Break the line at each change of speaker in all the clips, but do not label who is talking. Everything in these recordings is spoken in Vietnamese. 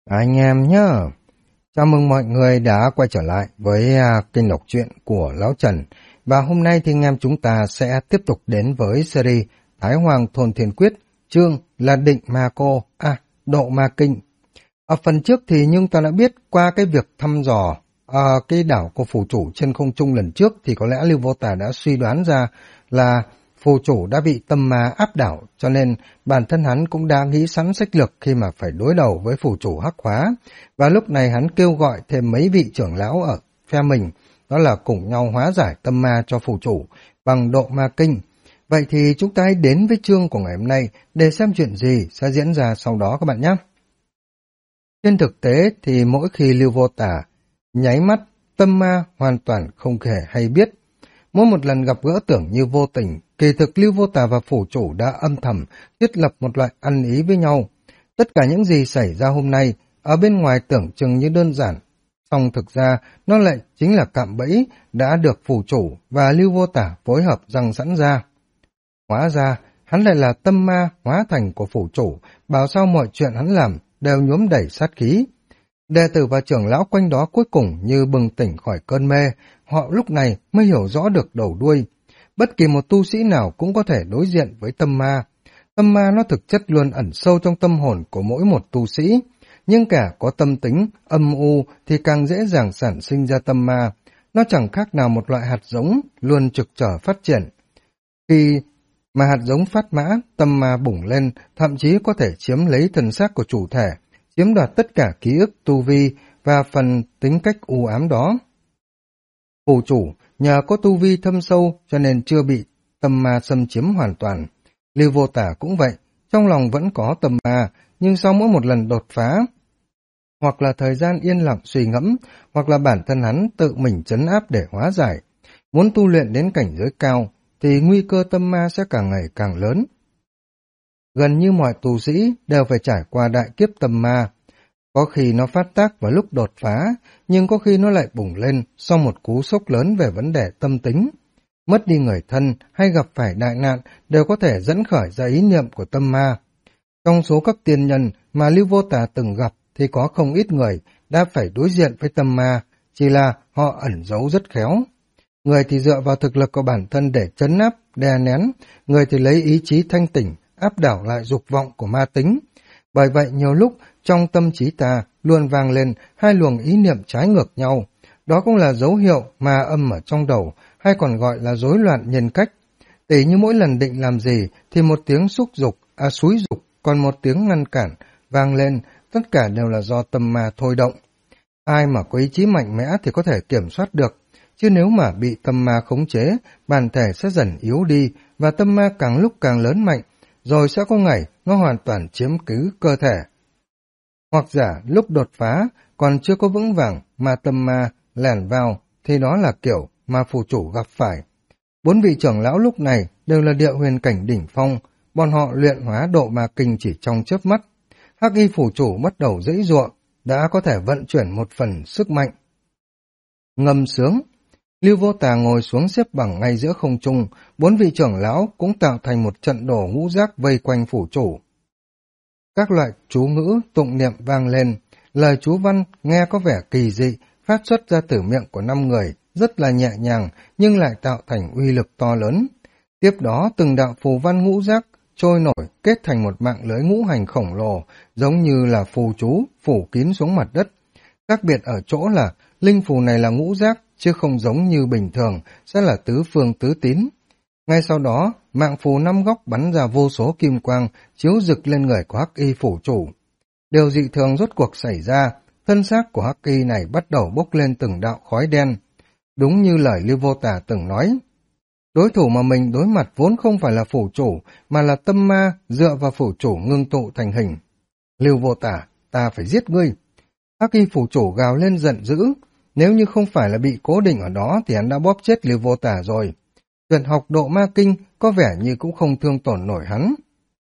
Anh em nhá, chào mừng mọi người đã quay trở lại với kênh đọc truyện của Lão Trần. Và hôm nay thì anh em chúng ta sẽ tiếp tục đến với series Thái Hoàng Thôn Thiên Quyết, chương là Định Ma Cô, Độ Ma Kinh. Ở phần trước thì nhưng ta đã biết qua cái việc thăm dò cái đảo của phù chủ trên không trung lần trước thì có lẽ Lưu Vô Tà đã suy đoán ra là phù chủ đã bị tâm ma áp đảo, cho nên bản thân hắn cũng đã nghĩ sẵn sách lược khi mà phải đối đầu với phù chủ hắc hóa. Và lúc này hắn kêu gọi thêm mấy vị trưởng lão ở phe mình, đó là cùng nhau hóa giải tâm ma cho phù chủ bằng độ ma kinh. Vậy thì chúng ta hãy đến với chương của ngày hôm nay để xem chuyện gì sẽ diễn ra sau đó các bạn nhé. Trên thực tế thì mỗi khi Lưu Vô Tà nháy mắt, tâm ma hoàn toàn không hề hay biết. Mỗi một lần gặp gỡ tưởng như vô tình, kỳ thực Lưu Vô Tà và phủ chủ đã âm thầm thiết lập một loại ăn ý với nhau. Tất cả những gì xảy ra hôm nay, ở bên ngoài tưởng chừng như đơn giản, song thực ra nó lại chính là cạm bẫy đã được phủ chủ và Lưu Vô Tà phối hợp răng sẵn ra. Hóa ra, hắn lại là tâm ma hóa thành của phủ chủ, bảo sao mọi chuyện hắn làm đều nhuốm đầy sát khí. Đệ tử và trưởng lão quanh đó cuối cùng như bừng tỉnh khỏi cơn mê, họ lúc này mới hiểu rõ được đầu đuôi. Bất kỳ một tu sĩ nào cũng có thể đối diện với tâm ma. Tâm ma nó thực chất luôn ẩn sâu trong tâm hồn của mỗi một tu sĩ, nhưng cả có tâm tính, âm u thì càng dễ dàng sản sinh ra tâm ma. Nó chẳng khác nào một loại hạt giống luôn trực trở phát triển. Khi mà hạt giống phát mã, tâm ma bùng lên, thậm chí có thể chiếm lấy thân xác của chủ thể, chiếm đoạt tất cả ký ức, tu vi và phần tính cách u ám đó. Phù chủ nhờ có tu vi thâm sâu cho nên chưa bị tâm ma xâm chiếm hoàn toàn. Lưu Vô Tà cũng vậy, trong lòng vẫn có tâm ma, nhưng sau mỗi một lần đột phá, hoặc là thời gian yên lặng suy ngẫm, hoặc là bản thân hắn tự mình trấn áp để hóa giải. Muốn tu luyện đến cảnh giới cao, thì nguy cơ tâm ma sẽ càng ngày càng lớn. Gần như mọi tu sĩ đều phải trải qua đại kiếp tâm ma. Có khi nó phát tác vào lúc đột phá, nhưng có khi nó lại bùng lên sau một cú sốc lớn về vấn đề tâm tính. Mất đi người thân hay gặp phải đại nạn đều có thể dẫn khởi ra ý niệm của tâm ma. Trong số các tiên nhân mà Lưu Vô Tà từng gặp thì có không ít người đã phải đối diện với tâm ma, chỉ là họ ẩn giấu rất khéo. Người thì dựa vào thực lực của bản thân để trấn áp, đè nén, người thì lấy ý chí thanh tỉnh, áp đảo lại dục vọng của ma tính. Bởi vậy nhiều lúc trong tâm trí ta luôn vang lên hai luồng ý niệm trái ngược nhau. Đó cũng là dấu hiệu ma âm ở trong đầu, hay còn gọi là rối loạn nhân cách. Tỉ như mỗi lần định làm gì thì một tiếng xúi dục, còn một tiếng ngăn cản vang lên, tất cả đều là do tâm ma thôi động. Ai mà có ý chí mạnh mẽ thì có thể kiểm soát được, chứ nếu mà bị tâm ma khống chế, bản thể sẽ dần yếu đi và tâm ma càng lúc càng lớn mạnh, rồi sẽ có ngày nó hoàn toàn chiếm cứ cơ thể. Hoặc giả lúc đột phá còn chưa có vững vàng mà tâm ma lẻn vào thì đó là kiểu mà phù chủ gặp phải. 4 vị trưởng lão lúc này đều là địa huyền cảnh đỉnh phong, bọn họ luyện hóa độ ma kinh chỉ trong chớp mắt. Hắc y phù chủ bắt đầu giãy giụa, đã có thể vận chuyển một phần sức mạnh. Ngâm sướng, Lưu Vô Tà ngồi xuống xếp bằng ngay giữa không trung, 4 vị trưởng lão cũng tạo thành một trận đồ ngũ giác vây quanh phủ chủ. Các loại chú ngữ, tụng niệm vang lên, lời chú văn nghe có vẻ kỳ dị, phát xuất ra từ miệng của 5 người, rất là nhẹ nhàng nhưng lại tạo thành uy lực to lớn. Tiếp đó từng đạo phù văn ngũ giác trôi nổi kết thành một mạng lưới ngũ hành khổng lồ, giống như là phù chú phủ kín xuống mặt đất. Khác biệt ở chỗ là linh phù này là ngũ giác, chứ không giống như bình thường sẽ là tứ phương tứ tín. Ngay sau đó, mạng phù 5 góc bắn ra vô số kim quang chiếu rực lên người của Hắc Y phủ chủ. Điều dị thường rốt cuộc xảy ra, thân xác của Hắc Y này bắt đầu bốc lên từng đạo khói đen. Đúng như lời Lưu Vô Tà từng nói, đối thủ mà mình đối mặt vốn không phải là phủ chủ, mà là tâm ma dựa vào phủ chủ ngưng tụ thành hình. Lưu Vô Tà, ta phải giết ngươi. Hắc Y phủ chủ gào lên giận dữ, nếu như không phải là bị cố định ở đó thì hắn đã bóp chết Lưu Vô Tà rồi. Tuyệt học độ ma kinh có vẻ như cũng không thương tổn nổi hắn.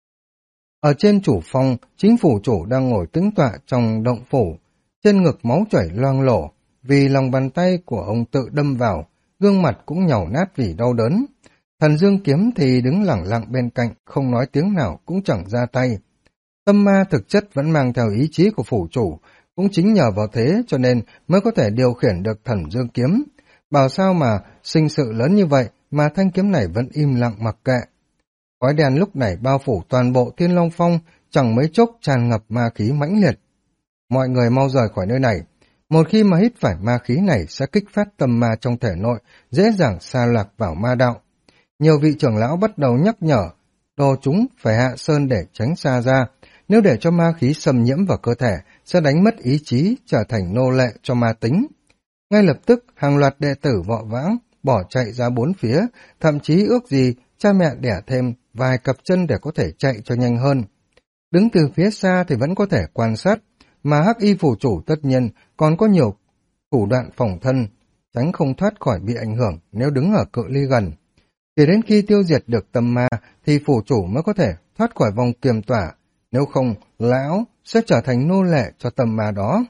Ở trên chủ phong, chính phủ chủ đang ngồi tĩnh tọa trong động phủ, trên ngực máu chảy loang lổ, vì lòng bàn tay của ông tự đâm vào, gương mặt cũng nhàu nát vì đau đớn. Thần Dương Kiếm thì đứng lẳng lặng bên cạnh, không nói tiếng nào cũng chẳng ra tay. Tâm ma thực chất vẫn mang theo ý chí của phủ chủ, cũng chính nhờ vào thế cho nên mới có thể điều khiển được Thần Dương kiếm. Bảo sao mà sinh sự lớn như vậy mà thanh kiếm này vẫn im lặng mặc kệ. Khói đen lúc này bao phủ toàn bộ Thiên Long Phong, chẳng mấy chốc tràn ngập ma khí mãnh liệt. Mọi người mau rời khỏi nơi này. Một khi mà hít phải ma khí này sẽ kích phát tâm ma trong thể nội, dễ dàng sa lạc vào ma đạo. Nhiều vị trưởng lão bắt đầu nhắc nhở, đồ chúng phải hạ sơn để tránh xa ra. Nếu để cho ma khí xâm nhiễm vào cơ thể, sẽ đánh mất ý chí, trở thành nô lệ cho ma tính. Ngay lập tức, hàng loạt đệ tử vọ vãng, bỏ chạy ra bốn phía, thậm chí ước gì cha mẹ đẻ thêm vài cặp chân để có thể chạy cho nhanh hơn. Đứng từ phía xa thì vẫn có thể quan sát, mà Hắc Y phủ chủ tất nhiên còn có nhiều thủ đoạn phòng thân, tránh không thoát khỏi bị ảnh hưởng nếu đứng ở cự ly gần. Chỉ đến khi tiêu diệt được tâm ma thì phủ chủ mới có thể thoát khỏi vòng kiềm tỏa, nếu không, lão sẽ trở thành nô lệ cho tâm ma đó.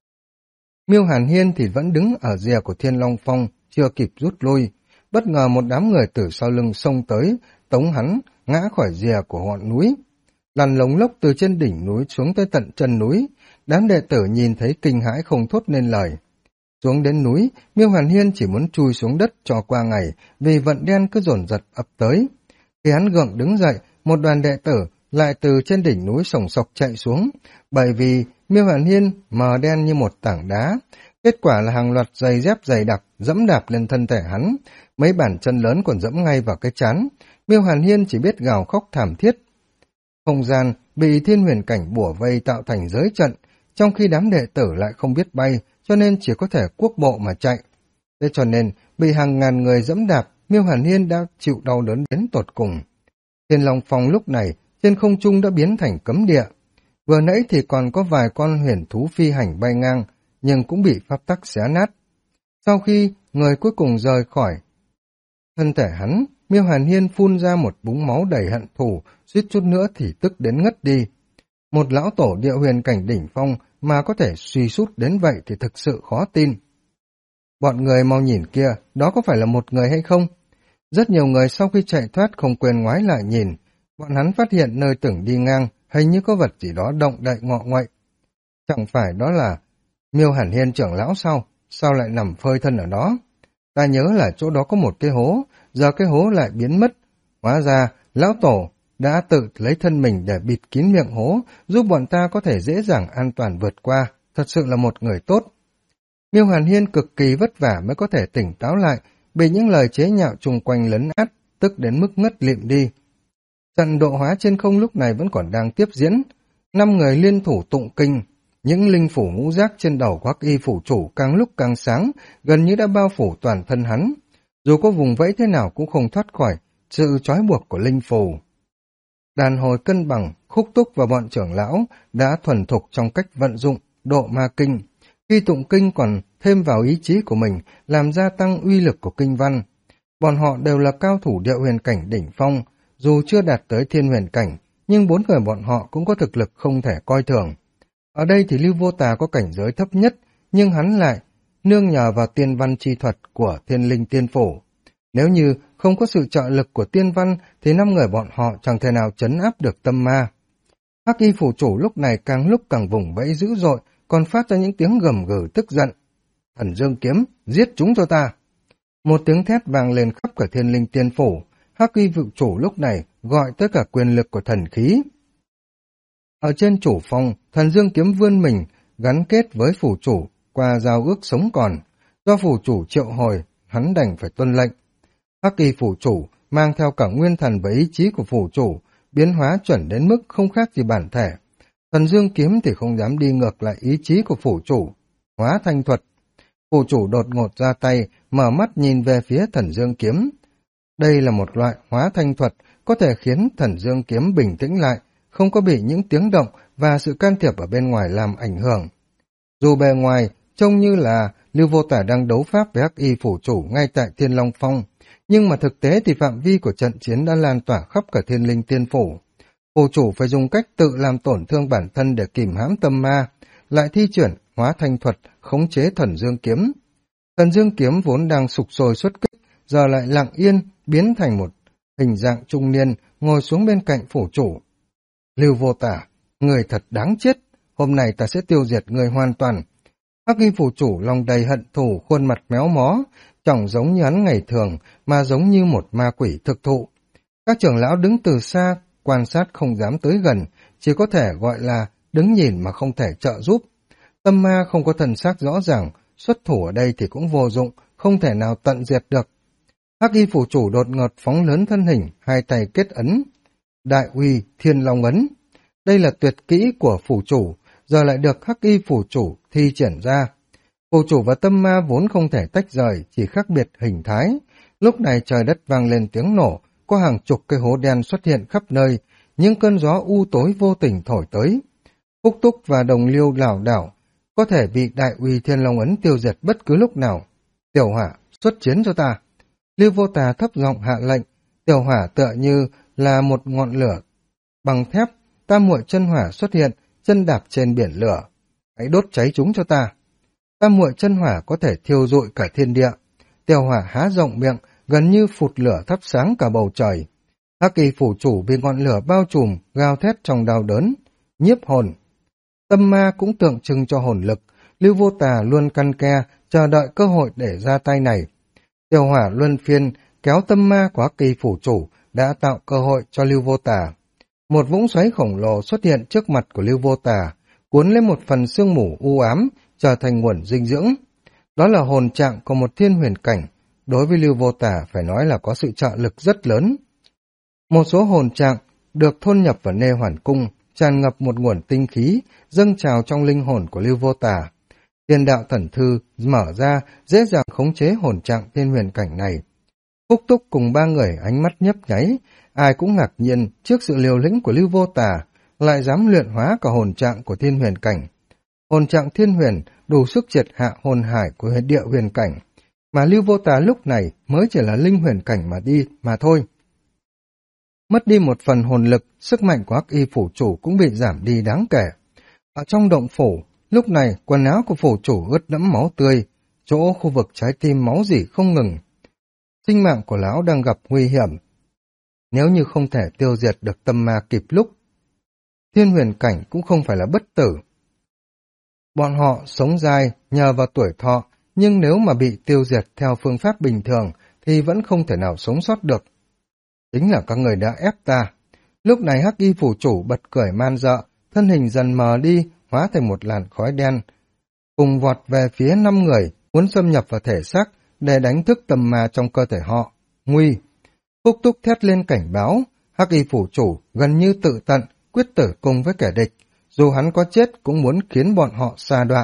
Miêu Hàn Hiên thì vẫn đứng ở rìa của Thiên Long Phong, chưa kịp rút lui. Bất ngờ một đám người từ sau lưng xông tới, tống hắn ngã khỏi rìa của ngọn núi. Lăn lống lốc từ trên đỉnh núi xuống tới tận chân núi, đám đệ tử nhìn thấy kinh hãi không thốt nên lời. Xuống đến núi, Miêu Hàn Hiên chỉ muốn chui xuống đất cho qua ngày, vì vận đen cứ dồn dập ập tới. Khi hắn gượng đứng dậy, một đoàn đệ tử lại từ trên đỉnh núi sồng sộc chạy xuống, bởi vì Miêu Hàn Hiên mờ đen như một tảng đá. Kết quả là hàng loạt giày dép dày đặc dẫm đạp lên thân thể hắn, mấy bàn chân lớn còn dẫm ngay vào cái trán. Miêu Hàn Hiên chỉ biết gào khóc thảm thiết. Không gian bị thiên huyền cảnh bủa vây tạo thành giới trận, trong khi đám đệ tử lại không biết bay, cho nên chỉ có thể cuốc bộ mà chạy. Thế cho nên, bị hàng ngàn người dẫm đạp, Miêu Hàn Hiên đã chịu đau đớn đến tột cùng. Thiên Long Phong lúc này, trên không trung đã biến thành cấm địa. Vừa nãy thì còn có vài con huyền thú phi hành bay ngang, nhưng cũng bị pháp tắc xé nát. Sau khi người cuối cùng rời khỏi thân thể hắn, Miêu Hàn Hiên phun ra một búng máu đầy hận thù, suýt chút nữa thì tức đến ngất đi. Một lão tổ địa huyền cảnh đỉnh phong mà có thể suy sút đến vậy thì thực sự khó tin. Bọn người mau nhìn kia, đó có phải là một người hay không? Rất nhiều người sau khi chạy thoát không quên ngoái lại nhìn, bọn hắn phát hiện nơi tưởng đi ngang, hình như có vật gì đó động đậy ngọ nguậy. Chẳng phải đó là Miêu Hàn Hiên trưởng lão sao lại nằm phơi thân ở đó? Ta nhớ là chỗ đó có một cái hố, giờ cái hố lại biến mất. Hóa ra, lão tổ đã tự lấy thân mình để bịt kín miệng hố, giúp bọn ta có thể dễ dàng an toàn vượt qua, thật sự là một người tốt. Miêu Hàn Hiên cực kỳ vất vả mới có thể tỉnh táo lại, bị những lời chế nhạo chung quanh lấn át, tức đến mức ngất lịm đi. Trận độ hóa trên không lúc này vẫn còn đang tiếp diễn, 5 người liên thủ tụng kinh, những linh phủ ngũ giác trên đầu của Hắc Y phủ chủ càng lúc càng sáng, gần như đã bao phủ toàn thân hắn. Dù có vùng vẫy thế nào cũng không thoát khỏi sự trói buộc của linh phù. Đàn hồi cân bằng, Khúc Túc và bọn trưởng lão đã thuần thục trong cách vận dụng độ ma kinh. Khi tụng kinh còn thêm vào ý chí của mình, làm gia tăng uy lực của kinh văn. Bọn họ đều là cao thủ địa huyền cảnh đỉnh phong, dù chưa đạt tới thiên huyền cảnh, nhưng 4 người bọn họ cũng có thực lực không thể coi thường. Ở đây thì Lưu Vô Tà có cảnh giới thấp nhất, nhưng hắn lại nương nhờ vào tiên văn chi thuật của Thiên Linh Tiên Phủ. Nếu như không có sự trợ lực của tiên văn thì 5 người bọn họ chẳng thể nào trấn áp được tâm ma. Hắc Y phủ chủ lúc này càng lúc càng vùng vẫy dữ dội, còn phát ra những tiếng gầm gừ tức giận. Thần Dương kiếm, giết chúng cho ta! Một tiếng thét vang lên khắp cả Thiên Linh Tiên Phủ. Hắc Y phủ chủ lúc này gọi tới cả quyền lực của thần khí. Ở trên chủ phong, Thần Dương kiếm vươn mình, gắn kết với phủ chủ qua giao ước sống còn. Do phủ chủ triệu hồi, hắn đành phải tuân lệnh. Hắc Y phủ chủ mang theo cả nguyên thần và ý chí của phủ chủ, biến hóa chuẩn đến mức không khác gì bản thể. Thần Dương kiếm thì không dám đi ngược lại ý chí của phủ chủ. Hóa thanh thuật. Phủ chủ đột ngột ra tay, mở mắt nhìn về phía Thần Dương kiếm. Đây là một loại hóa thanh thuật, có thể khiến Thần Dương kiếm bình tĩnh lại, không có bị những tiếng động và sự can thiệp ở bên ngoài làm ảnh hưởng. Dù bề ngoài trông như là Lưu Vô Tả đang đấu pháp với Hắc Y phủ chủ ngay tại Thiên Long Phong, nhưng mà thực tế thì phạm vi của trận chiến đã lan tỏa khắp cả Thiên Linh Tiên Phủ. Phủ chủ phải dùng cách tự làm tổn thương bản thân để kìm hãm tâm ma, lại thi chuyển hóa thanh thuật khống chế Thần Dương kiếm. Thần Dương kiếm vốn đang sục sôi xuất kích, giờ lại lặng yên biến thành một hình dạng trung niên ngồi xuống bên cạnh phủ chủ. Lưu Vô Tả, Người thật đáng chết, hôm nay ta sẽ tiêu diệt người hoàn toàn. Hắc Y phủ chủ lòng đầy hận thù, khuôn mặt méo mó, chẳng giống như hắn ngày thường, mà giống như một ma quỷ thực thụ. Các trưởng lão đứng từ xa, quan sát không dám tới gần, chỉ có thể gọi là đứng nhìn mà không thể trợ giúp. Tâm ma không có thần sắc rõ ràng, xuất thủ ở đây thì cũng vô dụng, không thể nào tận diệt được. Hắc Y phủ chủ đột ngột phóng lớn thân hình, hai tay kết ấn. Đại uy Thiên Long ấn. Đây là tuyệt kỹ của phủ chủ, giờ lại được Hắc Y phủ chủ thi triển ra. Phủ chủ và tâm ma vốn không thể tách rời, chỉ khác biệt hình thái. Lúc này trời đất vang lên tiếng nổ, có hàng chục cây hố đen xuất hiện khắp nơi, những cơn gió u tối vô tình thổi tới. Phúc Túc và Đồng Liêu lảo đảo, có thể bị Đại uy Thiên Long ấn tiêu diệt bất cứ lúc nào. Tiểu Hỏa, xuất chiến cho ta. Lưu Vô Tà thấp giọng hạ lệnh. Tiểu Hỏa tựa như là một ngọn lửa bằng thép, tam muội chân hỏa xuất hiện, chân đạp trên biển lửa. Hãy đốt cháy chúng cho ta. Tam muội chân hỏa có thể thiêu rụi cả thiên địa. Tiểu Hỏa há rộng miệng, gần như phụt lửa thắp sáng cả bầu trời. Hắc Y phủ chủ bị ngọn lửa bao trùm, gào thét trong đau đớn. Nhiếp hồn. Tâm ma cũng tượng trưng cho hồn lực. Lưu Vô Tà luôn căn ke, chờ đợi cơ hội để ra tay này. Tiểu Hỏa luân phiên kéo tâm ma của Hắc Y phủ chủ đã tạo cơ hội cho Lưu Vô Tà. Một vũng xoáy khổng lồ xuất hiện trước mặt của Lưu Vô Tà, cuốn lấy một phần sương mù u ám, trở thành nguồn dinh dưỡng. Đó là hồn trạng của một thiên huyền cảnh, đối với Lưu Vô Tà phải nói là có sự trợ lực rất lớn. Một số hồn trạng được thôn nhập vào Nê Hoàn Cung, tràn ngập một nguồn tinh khí, dâng trào trong linh hồn của Lưu Vô Tà. Thiên đạo thần thư mở ra, dễ dàng khống chế hồn trạng thiên huyền cảnh này. Phúc Túc cùng ba người ánh mắt nhấp nháy, ai cũng ngạc nhiên trước sự liều lĩnh của Lưu Vô Tà, lại dám luyện hóa cả hồn trạng của thiên huyền cảnh. Hồn trạng thiên huyền đủ sức triệt hạ hồn hải của địa huyền cảnh, mà Lưu Vô Tà lúc này mới chỉ là linh huyền cảnh mà thôi. Mất đi một phần hồn lực, sức mạnh của Hắc Y phủ chủ cũng bị giảm đi đáng kể. Ở trong động phủ, lúc này quần áo của phủ chủ ướt đẫm máu tươi, chỗ khu vực trái tim máu rỉ không ngừng. Sinh mạng của lão đang gặp nguy hiểm. Nếu như không thể tiêu diệt được tâm ma kịp lúc, thiên huyền cảnh cũng không phải là bất tử. Bọn họ sống dai nhờ vào tuổi thọ, nhưng nếu mà bị tiêu diệt theo phương pháp bình thường thì vẫn không thể nào sống sót được. Chính là các người đã ép ta. Lúc này Hắc Y phủ chủ bật cười man rợ, thân hình dần mờ đi, hóa thành một làn khói đen. Cùng vọt về phía 5 người, muốn xâm nhập vào thể xác để đánh thức tâm ma trong cơ thể họ. Nguy! Phúc Túc thét lên cảnh báo, Hắc Y phủ chủ gần như tự tận, quyết tử cùng với kẻ địch, dù hắn có chết cũng muốn khiến bọn họ sa đọa.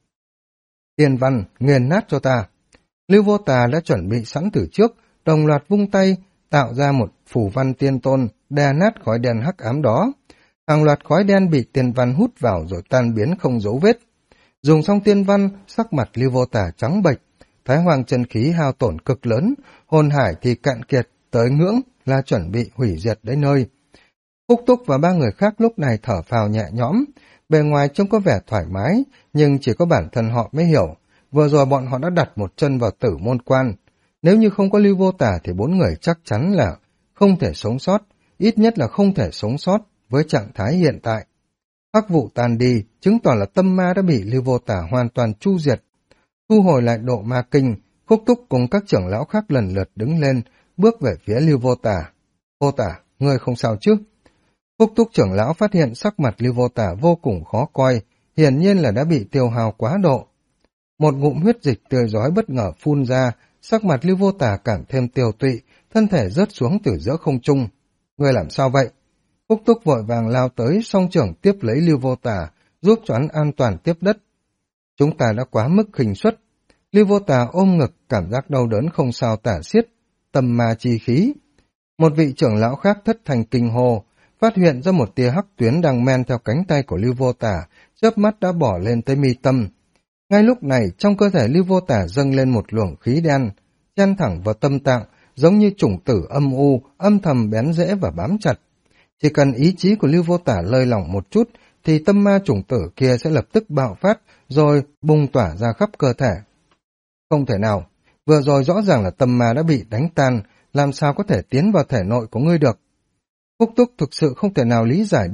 Tiên văn, nghiền nát cho ta. Lưu Vô Tà đã chuẩn bị sẵn từ trước, đồng loạt vung tay, tạo ra một phủ văn tiên tôn, đè nát khói đen hắc ám đó. Hàng loạt khói đen bị tiên văn hút vào rồi tan biến không dấu vết. Dùng xong tiên văn, sắc mặt Lưu Vô Tà trắng bệch, thái hoàng chân khí hao tổn cực lớn, hồn hải thì cạn kiệt, tới ngưỡng là chuẩn bị hủy diệt đến nơi. Phúc Túc và ba người khác lúc này thở phào nhẹ nhõm, bề ngoài trông có vẻ thoải mái, nhưng chỉ có bản thân họ mới hiểu. Vừa rồi bọn họ đã đặt một chân vào tử môn quan. Nếu như không có Lưu Vô Tà thì 4 người chắc chắn là không thể sống sót, ít nhất là không thể sống sót với trạng thái hiện tại. Hắc vụ tan đi, chứng tỏ là tâm ma đã bị Lưu Vô Tà hoàn toàn chu diệt. Thu hồi lại độ ma kinh, Phúc Túc cùng các trưởng lão khác lần lượt đứng lên, bước về phía Lưu Vô Tà. Vô Tà, ngươi không sao chứ? Phúc Túc trưởng lão phát hiện sắc mặt Lưu Vô Tà vô cùng khó coi, hiển nhiên là đã bị tiêu hao quá độ. Một ngụm huyết dịch tươi rói bất ngờ phun ra, sắc mặt Lưu Vô Tà càng thêm tiêu tụy, thân thể rớt xuống từ giữa không trung. Ngươi làm sao vậy? Phúc Túc vội vàng lao tới, song trưởng tiếp lấy Lưu Vô Tà, giúp cho hắn an toàn tiếp đất. Chúng ta đã quá mức khinh suất. Lưu Vô Tà ôm ngực, cảm giác đau đớn không sao tả xiết, tâm ma chi khí. Một vị trưởng lão khác thất thành kinh hô, phát hiện ra một tia hắc tuyến đang men theo cánh tay của Lưu Vô Tà, chớp mắt đã bỏ lên tới mi tâm. Ngay lúc này, trong cơ thể Lưu Vô Tà dâng lên một luồng khí đen, chen thẳng vào tâm tạng, giống như chủng tử âm u, âm thầm bén rễ và bám chặt. Chỉ cần ý chí của Lưu Vô Tà lơi lỏng một chút, thì tâm ma chủng tử kia sẽ lập tức bạo phát, rồi bùng tỏa ra khắp cơ thể. Không thể nào, vừa rồi rõ ràng là tâm ma đã bị đánh tan, làm sao có thể tiến vào thể nội của ngươi được. Phúc Túc thực sự không thể nào lý giải được,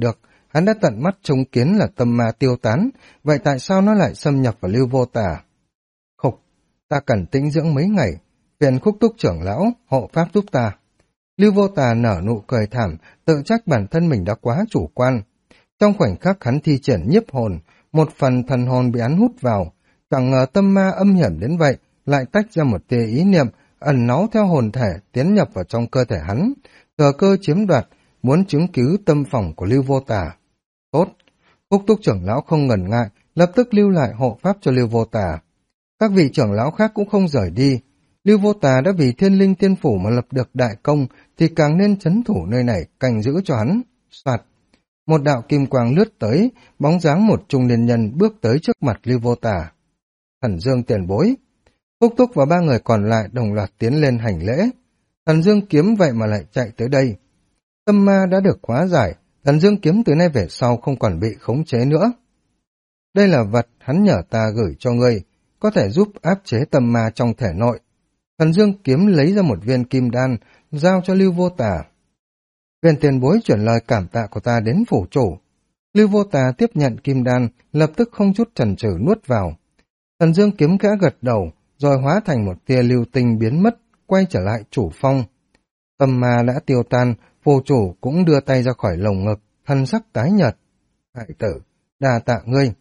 hắn đã tận mắt chứng kiến là tâm ma tiêu tán, vậy tại sao nó lại xâm nhập vào Lưu Vô Tà? Khục, ta cần tĩnh dưỡng mấy ngày, phiền Khúc Túc trưởng lão, hộ pháp giúp ta. Lưu Vô Tà nở nụ cười thảm, tự trách bản thân mình đã quá chủ quan. Trong khoảnh khắc hắn thi triển nhiếp hồn, một phần thần hồn bị hắn hút vào, chẳng ngờ tâm ma âm hiểm đến vậy, lại tách ra một tia ý niệm, ẩn náu theo hồn thể tiến nhập vào trong cơ thể hắn, thừa cơ chiếm đoạt, muốn chứng cứu tâm phòng của Lưu Vô Tà. Tốt, Khúc Túc trưởng lão không ngần ngại, lập tức lưu lại hộ pháp cho Lưu Vô Tà. Các vị trưởng lão khác cũng không rời đi. Lưu Vô Tà đã vì Thiên Linh Tiên Phủ mà lập được đại công, thì càng nên trấn thủ nơi này, canh giữ cho hắn. Soạt, một đạo kim quang lướt tới, bóng dáng một trung niên nhân bước tới trước mặt Lưu Vô Tà. Thần Dương tiền bối. Khúc Túc và ba người còn lại đồng loạt tiến lên hành lễ. Thần Dương kiếm vậy mà lại chạy tới đây. Tâm ma đã được hóa giải, Thần Dương kiếm từ nay về sau không còn bị khống chế nữa. Đây là vật hắn nhờ ta gửi cho ngươi, có thể giúp áp chế tâm ma trong thể nội. Thần Dương kiếm lấy ra một viên kim đan, giao cho Lưu Vô Tà. Viên tiền bối chuyển lời cảm tạ của ta đến phủ chủ. Lưu Vô Tà tiếp nhận kim đan, lập tức không chút chần chừ nuốt vào. Thần Dương kiếm khẽ gật đầu, rồi hóa thành một tia lưu tinh biến mất, quay trở lại chủ phong. Tâm ma đã tiêu tan, phủ chủ cũng đưa tay ra khỏi lồng ngực, thân sắc tái nhợt. Hải tử, đa tạ ngươi.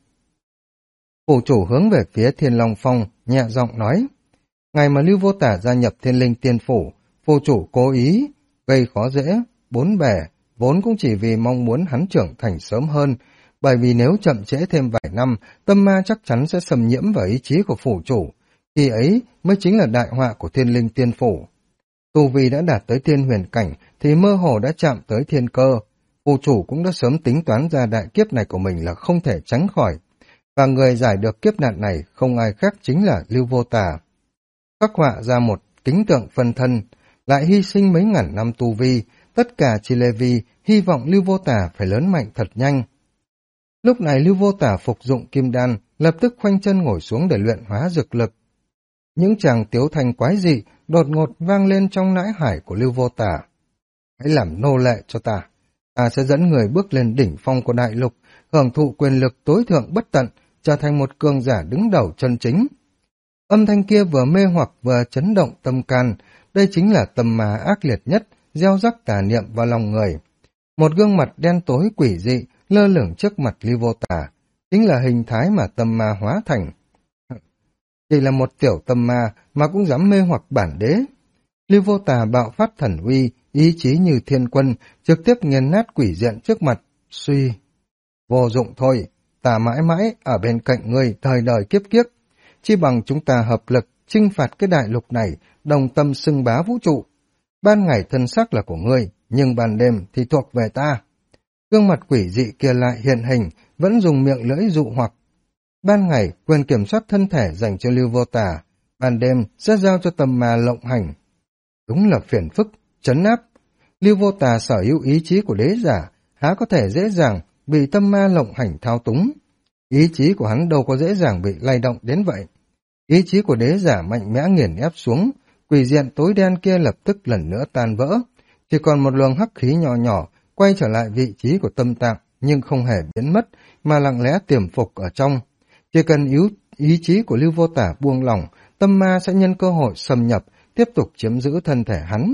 Phủ chủ hướng về phía Thiên Long Phong, nhẹ giọng nói. Ngày mà Lưu Vô Tà gia nhập Thiên Linh Tiên Phủ, phủ chủ cố ý gây khó dễ, bốn bề, vốn cũng chỉ vì mong muốn hắn trưởng thành sớm hơn, bởi vì nếu chậm trễ thêm vài năm, tâm ma chắc chắn sẽ xâm nhiễm vào ý chí của phủ chủ, khi ấy mới chính là đại họa của Thiên Linh Tiên Phủ. Tu vi đã đạt tới thiên huyền cảnh thì mơ hồ đã chạm tới thiên cơ, phủ chủ cũng đã sớm tính toán ra đại kiếp này của mình là không thể tránh khỏi, và người giải được kiếp nạn này không ai khác chính là Lưu Vô Tà. Khắc họa ra một kính tượng phân thân, lại hy sinh mấy ngàn năm tu vi, tất cả chỉ là vì hy vọng Lưu Vô Tà phải lớn mạnh thật nhanh. Lúc này Lưu Vô Tà phục dụng kim đan, lập tức khoanh chân ngồi xuống để luyện hóa dược lực. Những tràng tiếu thanh quái dị đột ngột vang lên trong nãi hải của Lưu Vô Tà. Hãy làm nô lệ cho ta, ta sẽ dẫn người bước lên đỉnh phong của đại lục, hưởng thụ quyền lực tối thượng bất tận, trở thành một cường giả đứng đầu chân chính. Âm thanh kia vừa mê hoặc vừa chấn động tâm can, đây chính là tâm ma ác liệt nhất, gieo rắc tà niệm vào lòng người. Một gương mặt đen tối quỷ dị lơ lửng trước mặt Lưu Vô Tà, chính là hình thái mà tâm ma hóa thành. Chỉ là một tiểu tâm ma mà cũng dám mê hoặc bản đế. Lưu Vô Tà bạo phát thần uy, ý chí như thiên quân, trực tiếp nghiền nát quỷ diện trước mặt, suy. Vô dụng thôi, ta mãi mãi ở bên cạnh ngươi thời đời kiếp kiếp. Chi bằng chúng ta hợp lực chinh phạt cái đại lục này, đồng tâm xưng bá vũ trụ. Ban ngày thân xác là của ngươi, nhưng ban đêm thì thuộc về ta. Gương mặt quỷ dị kia lại hiện hình, vẫn dùng miệng lưỡi dụ hoặc. Ban ngày quyền kiểm soát thân thể dành cho Lưu Vô Tà, ban đêm sẽ giao cho tâm ma lộng hành. Đúng là phiền phức, trấn áp. Lưu Vô Tà sở hữu ý chí của đế giả, há có thể dễ dàng bị tâm ma lộng hành thao túng. Ý chí của hắn đâu có dễ dàng bị lay động đến vậy. Ý chí của đế giả mạnh mẽ nghiền ép xuống, quỷ diện tối đen kia lập tức lần nữa tan vỡ. Chỉ còn một luồng hắc khí nhỏ nhỏ quay trở lại vị trí của tâm tạng, nhưng không hề biến mất, mà lặng lẽ tiềm phục ở trong. Chỉ cần ý chí của Lưu Vô Tà buông lỏng, tâm ma sẽ nhân cơ hội xâm nhập, tiếp tục chiếm giữ thân thể hắn.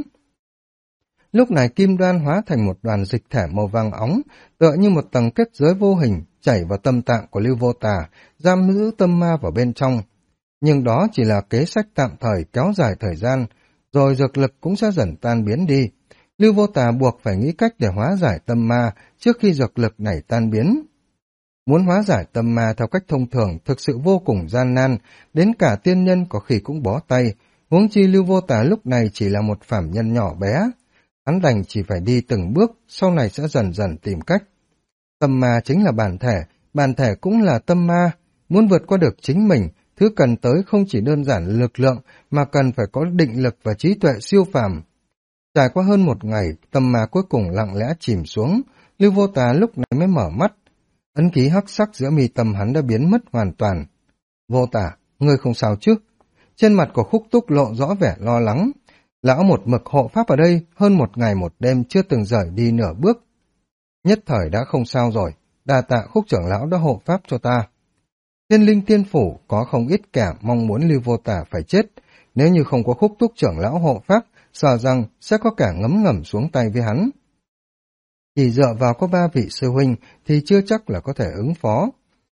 Lúc này kim đoan hóa thành một đoàn dịch thể màu vàng óng, tựa như một tầng kết giới vô hình chảy vào tâm tạng của Lưu Vô Tà, giam giữ tâm ma vào bên trong. Nhưng đó chỉ là kế sách tạm thời kéo dài thời gian, rồi dược lực cũng sẽ dần tan biến đi. Lưu Vô Tà buộc phải nghĩ cách để hóa giải tâm ma trước khi dược lực này tan biến. Muốn hóa giải tâm ma theo cách thông thường thực sự vô cùng gian nan, đến cả tiên nhân có khi cũng bó tay, huống chi Lưu Vô Tà lúc này chỉ là một phàm nhân nhỏ bé. Hắn đành chỉ phải đi từng bước, sau này sẽ dần dần tìm cách. Tâm ma chính là bản thể cũng là tâm ma. Muốn vượt qua được chính mình, thứ cần tới không chỉ đơn giản là lực lượng, mà cần phải có định lực và trí tuệ siêu phàm. Trải qua hơn một ngày, tâm ma cuối cùng lặng lẽ chìm xuống, Lưu Vô Tà lúc này mới mở mắt. Ấn ký hắc sắc giữa mi tâm hắn đã biến mất hoàn toàn. Vô Tà, ngươi không sao chứ? Trên mặt của Khúc Túc lộ rõ vẻ lo lắng. Lão một mực hộ pháp ở đây hơn một ngày một đêm chưa từng rời đi nửa bước. nhất thời đã không sao rồi, đa tạ Khúc trưởng lão đã hộ pháp cho ta. Thiên Linh Tiên Phủ có không ít kẻ mong muốn Lưu Vô Tà phải chết, nếu như không có Khúc Thúc trưởng lão hộ pháp, sợ rằng sẽ có kẻ ngấm ngầm xuống tay với hắn. Chỉ dựa vào có 3 vị sư huynh thì chưa chắc là có thể ứng phó.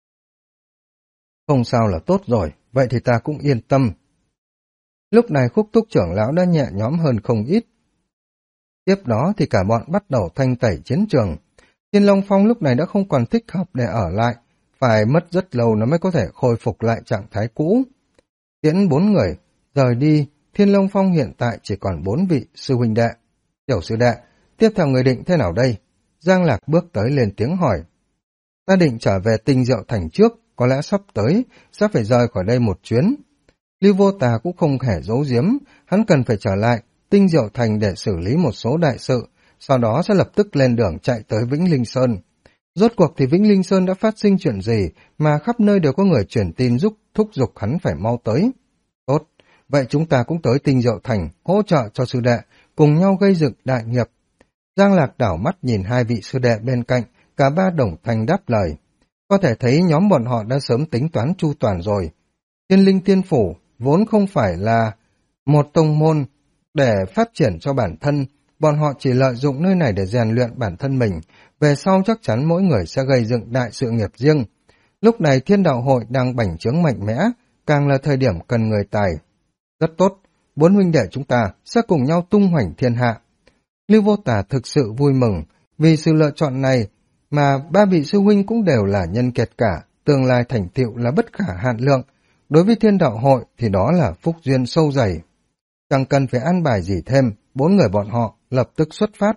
Không sao là tốt rồi, vậy thì ta cũng yên tâm. Lúc này Khúc Thúc trưởng lão đã nhẹ nhõm hơn không ít. Tiếp đó thì cả bọn bắt đầu thanh tẩy chiến trường. Thiên Long Phong lúc này đã không còn thích hợp để ở lại, phải mất rất lâu nó mới có thể khôi phục lại trạng thái cũ. Tiễn 4 người, rời đi, Thiên Long Phong hiện tại chỉ còn 4 vị sư huynh đệ. Tiểu sư đệ, tiếp theo người định thế nào đây? Giang Lạc bước tới lên tiếng hỏi. Ta định trở về Tinh Diệu Thành trước, có lẽ sắp tới, sắp phải rời khỏi đây một chuyến. Lưu Vô Tà cũng không hề giấu giếm, hắn cần phải trở lại Tinh Diệu Thành để xử lý một số đại sự, sau đó sẽ lập tức lên đường chạy tới Vĩnh Linh Sơn. Rốt cuộc thì Vĩnh Linh Sơn đã phát sinh chuyện gì mà khắp nơi đều có người truyền tin thúc giục hắn phải mau tới. Tốt, vậy chúng ta cũng tới Tinh Diệu Thành, hỗ trợ cho sư đệ, cùng nhau gây dựng đại nghiệp. Giang Lạc đảo mắt nhìn 2 vị sư đệ bên cạnh, cả 3 đồng thanh đáp lời. Có thể thấy nhóm bọn họ đã sớm tính toán chu toàn rồi. Thiên Linh Tiên Phủ vốn không phải là một tông môn để phát triển cho bản thân, bọn họ chỉ lợi dụng nơi này để rèn luyện bản thân mình, về sau chắc chắn mỗi người sẽ gây dựng đại sự nghiệp riêng. Lúc này Thiên Đạo Hội đang bành trướng mạnh mẽ, càng là thời điểm cần người tài. Rất tốt, 4 huynh đệ chúng ta sẽ cùng nhau tung hoành thiên hạ. Lưu Vô Tà thực sự vui mừng, vì sự lựa chọn này mà 3 vị sư huynh cũng đều là nhân kiệt cả, tương lai thành tựu là bất khả hạn lượng. Đối với Thiên Đạo Hội thì đó là phúc duyên sâu dày. Chẳng cần phải an bài gì thêm, 4 người bọn họ lập tức xuất phát.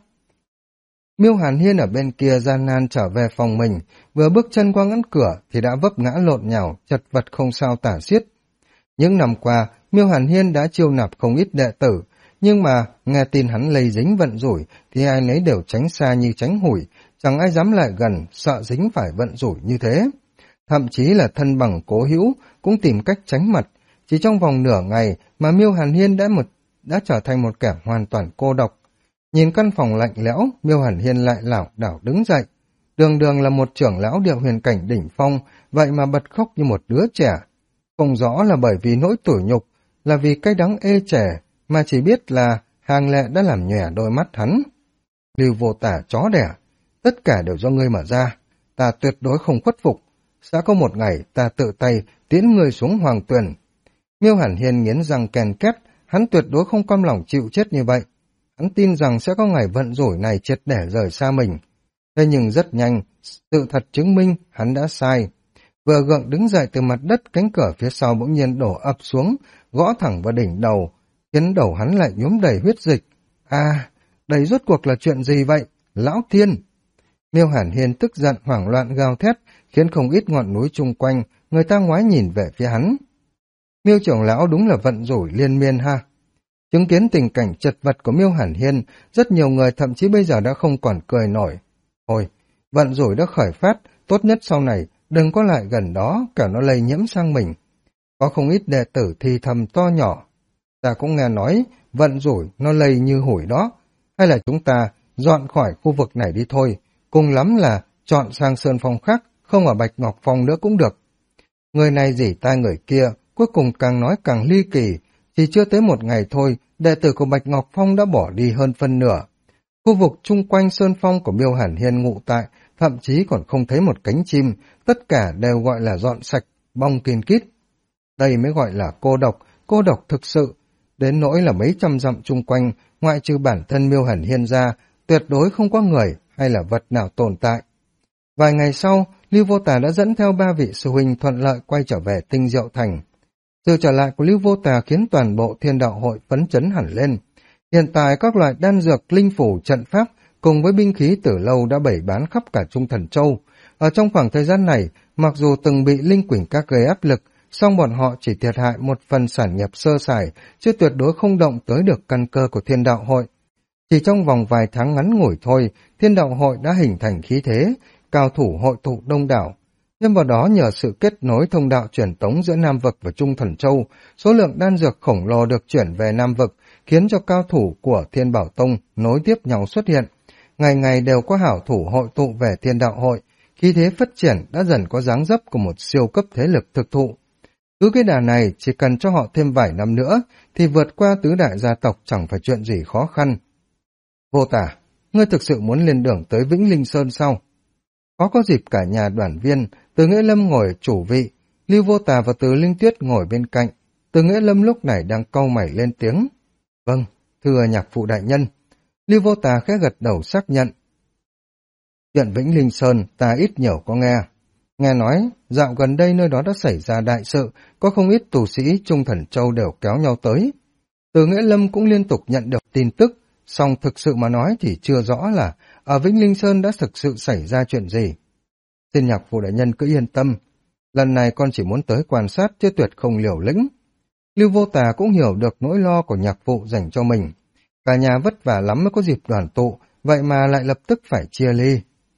Miêu Hàn Hiên ở bên kia gian nan trở về phòng mình, vừa bước chân qua ngưỡng cửa thì đã vấp ngã lộn nhào, chật vật không sao tả xiết. Những năm qua, Miêu Hàn Hiên đã chiêu nạp không ít đệ tử, nhưng mà nghe tin hắn lây dính vận rủi thì ai nấy đều tránh xa như tránh hủi, chẳng ai dám lại gần, sợ dính phải vận rủi như thế. Thậm chí là thân bằng cố hữu cũng tìm cách tránh mặt. Chỉ trong vòng nửa ngày mà Miêu Hàn Hiên đã trở thành một kẻ hoàn toàn cô độc. Nhìn căn phòng lạnh lẽo, Miêu Hàn Hiên lại lảo đảo đứng dậy. Đường đường là một trưởng lão Điệu Huyền cảnh đỉnh phong, vậy mà bật khóc như một đứa trẻ. Không rõ là bởi vì nỗi tủi nhục, là vì cay đắng ê chề, mà chỉ biết là Hàng Lệ đã làm nhòe đôi mắt hắn. Lưu Vô Tà chó đẻ, tất cả đều do ngươi mở ra, ta tuyệt đối không khuất phục. Sẽ có một ngày ta tự tay tiến ngươi xuống hoàng tuyền. Miêu Hàn Hiên nghiến răng ken két, hắn tuyệt đối không cam lòng chịu chết như vậy. Hắn tin rằng sẽ có ngày vận rủi này triệt để rời xa mình. Thế nhưng rất nhanh, sự thật chứng minh hắn đã sai. Vừa gượng đứng dậy từ mặt đất, cánh cửa phía sau bỗng nhiên đổ ập xuống, gõ thẳng vào đỉnh đầu, khiến đầu hắn lại nhuốm đầy huyết dịch. À, đây rốt cuộc là chuyện gì vậy? Lão Thiên! Miêu Hàn Hiên tức giận hoảng loạn gào thét, khiến không ít ngọn núi chung quanh, người ta ngoái nhìn về phía hắn. Miêu trưởng lão đúng là vận rủi liên miên ha. Chứng kiến tình cảnh chật vật của Miêu Hàn Hiên, rất nhiều người thậm chí bây giờ đã không còn cười nổi. Thôi, vận rủi đã khởi phát, tốt nhất sau này đừng có lại gần đó, cả nó lây nhiễm sang mình. Có không ít đệ tử thì thầm to nhỏ. Ta cũng nghe nói, vận rủi nó lây như hủi đó. Hay là chúng ta dọn khỏi khu vực này đi thôi, cùng lắm là chọn sang Sơn Phong khác, không ở Bạch Ngọc Phong nữa cũng được. Người này rỉ tai người kia, cuối cùng càng nói càng ly kỳ. Chỉ chưa tới một ngày thôi, đệ tử của Bạch Ngọc Phong đã bỏ đi hơn phân nửa. Khu vực chung quanh Sơn Phong của Miêu Hàn Hiên ngụ tại, thậm chí còn không thấy một cánh chim, tất cả đều gọi là dọn sạch, bong kín kít. Đây mới gọi là cô độc thực sự. Đến nỗi là mấy trăm dặm chung quanh, ngoại trừ bản thân Miêu Hàn Hiên ra, tuyệt đối không có người hay là vật nào tồn tại. Vài ngày sau, Lưu Vô Tà đã dẫn theo 3 vị sư huynh thuận lợi quay trở về Tinh Diệu Thành. Sự trở lại của Lưu Vô Tà khiến toàn bộ Thiên Đạo Hội phấn chấn hẳn lên. Hiện tại các loại đan dược, linh phủ, trận pháp cùng với binh khí từ lâu đã bày bán khắp cả Trung Thần Châu. Ở trong khoảng thời gian này, mặc dù từng bị Linh Quỳnh Các gây áp lực, song bọn họ chỉ thiệt hại một phần sản nghiệp sơ sài, chứ tuyệt đối không động tới được căn cơ của Thiên Đạo Hội. Chỉ trong vòng vài tháng ngắn ngủi thôi, Thiên Đạo Hội đã hình thành khí thế, cao thủ hội tụ đông đảo. Thêm vào đó nhờ sự kết nối thông đạo truyền tống giữa Nam Vực và Trung Thần Châu, số lượng đan dược khổng lồ được chuyển về Nam Vực, khiến cho cao thủ của Thiên Bảo Tông nối tiếp nhau xuất hiện. ngày ngày đều có hảo thủ hội tụ về Thiên Đạo Hội, khí thế phát triển đã dần có dáng dấp của một siêu cấp thế lực thực thụ. Cứ cái đà này, chỉ cần cho họ thêm vài năm nữa, thì vượt qua tứ đại gia tộc chẳng phải chuyện gì khó khăn. Vô Tả, ngươi thực sự muốn lên đường tới Vĩnh Linh Sơn sao? Có dịp cả nhà đoàn viên, Từ Nghĩa Lâm ngồi chủ vị, Lưu Vô Tà và Từ Linh Tuyết ngồi bên cạnh. Từ Nghĩa Lâm lúc này đang cau mày lên tiếng. Vâng, thưa nhạc phụ đại nhân. Lưu Vô Tà khẽ gật đầu xác nhận. Chuyện Vĩnh Linh Sơn ta ít nhiều có nghe. Nghe nói, dạo gần đây nơi đó đã xảy ra đại sự, có không ít tù sĩ Trung Thần Châu đều kéo nhau tới. Từ Nghĩa Lâm cũng liên tục nhận được tin tức, song thực sự mà nói thì chưa rõ là ở Vĩnh Linh Sơn đã thực sự xảy ra chuyện gì. Xin nhạc phụ đại nhân cứ yên tâm, lần này con chỉ muốn tới quan sát chứ tuyệt không liều lĩnh. Lưu Vô Tà cũng hiểu được nỗi lo của nhạc phụ dành cho mình. Cả nhà vất vả lắm mới có dịp đoàn tụ, vậy mà lại lập tức phải chia ly.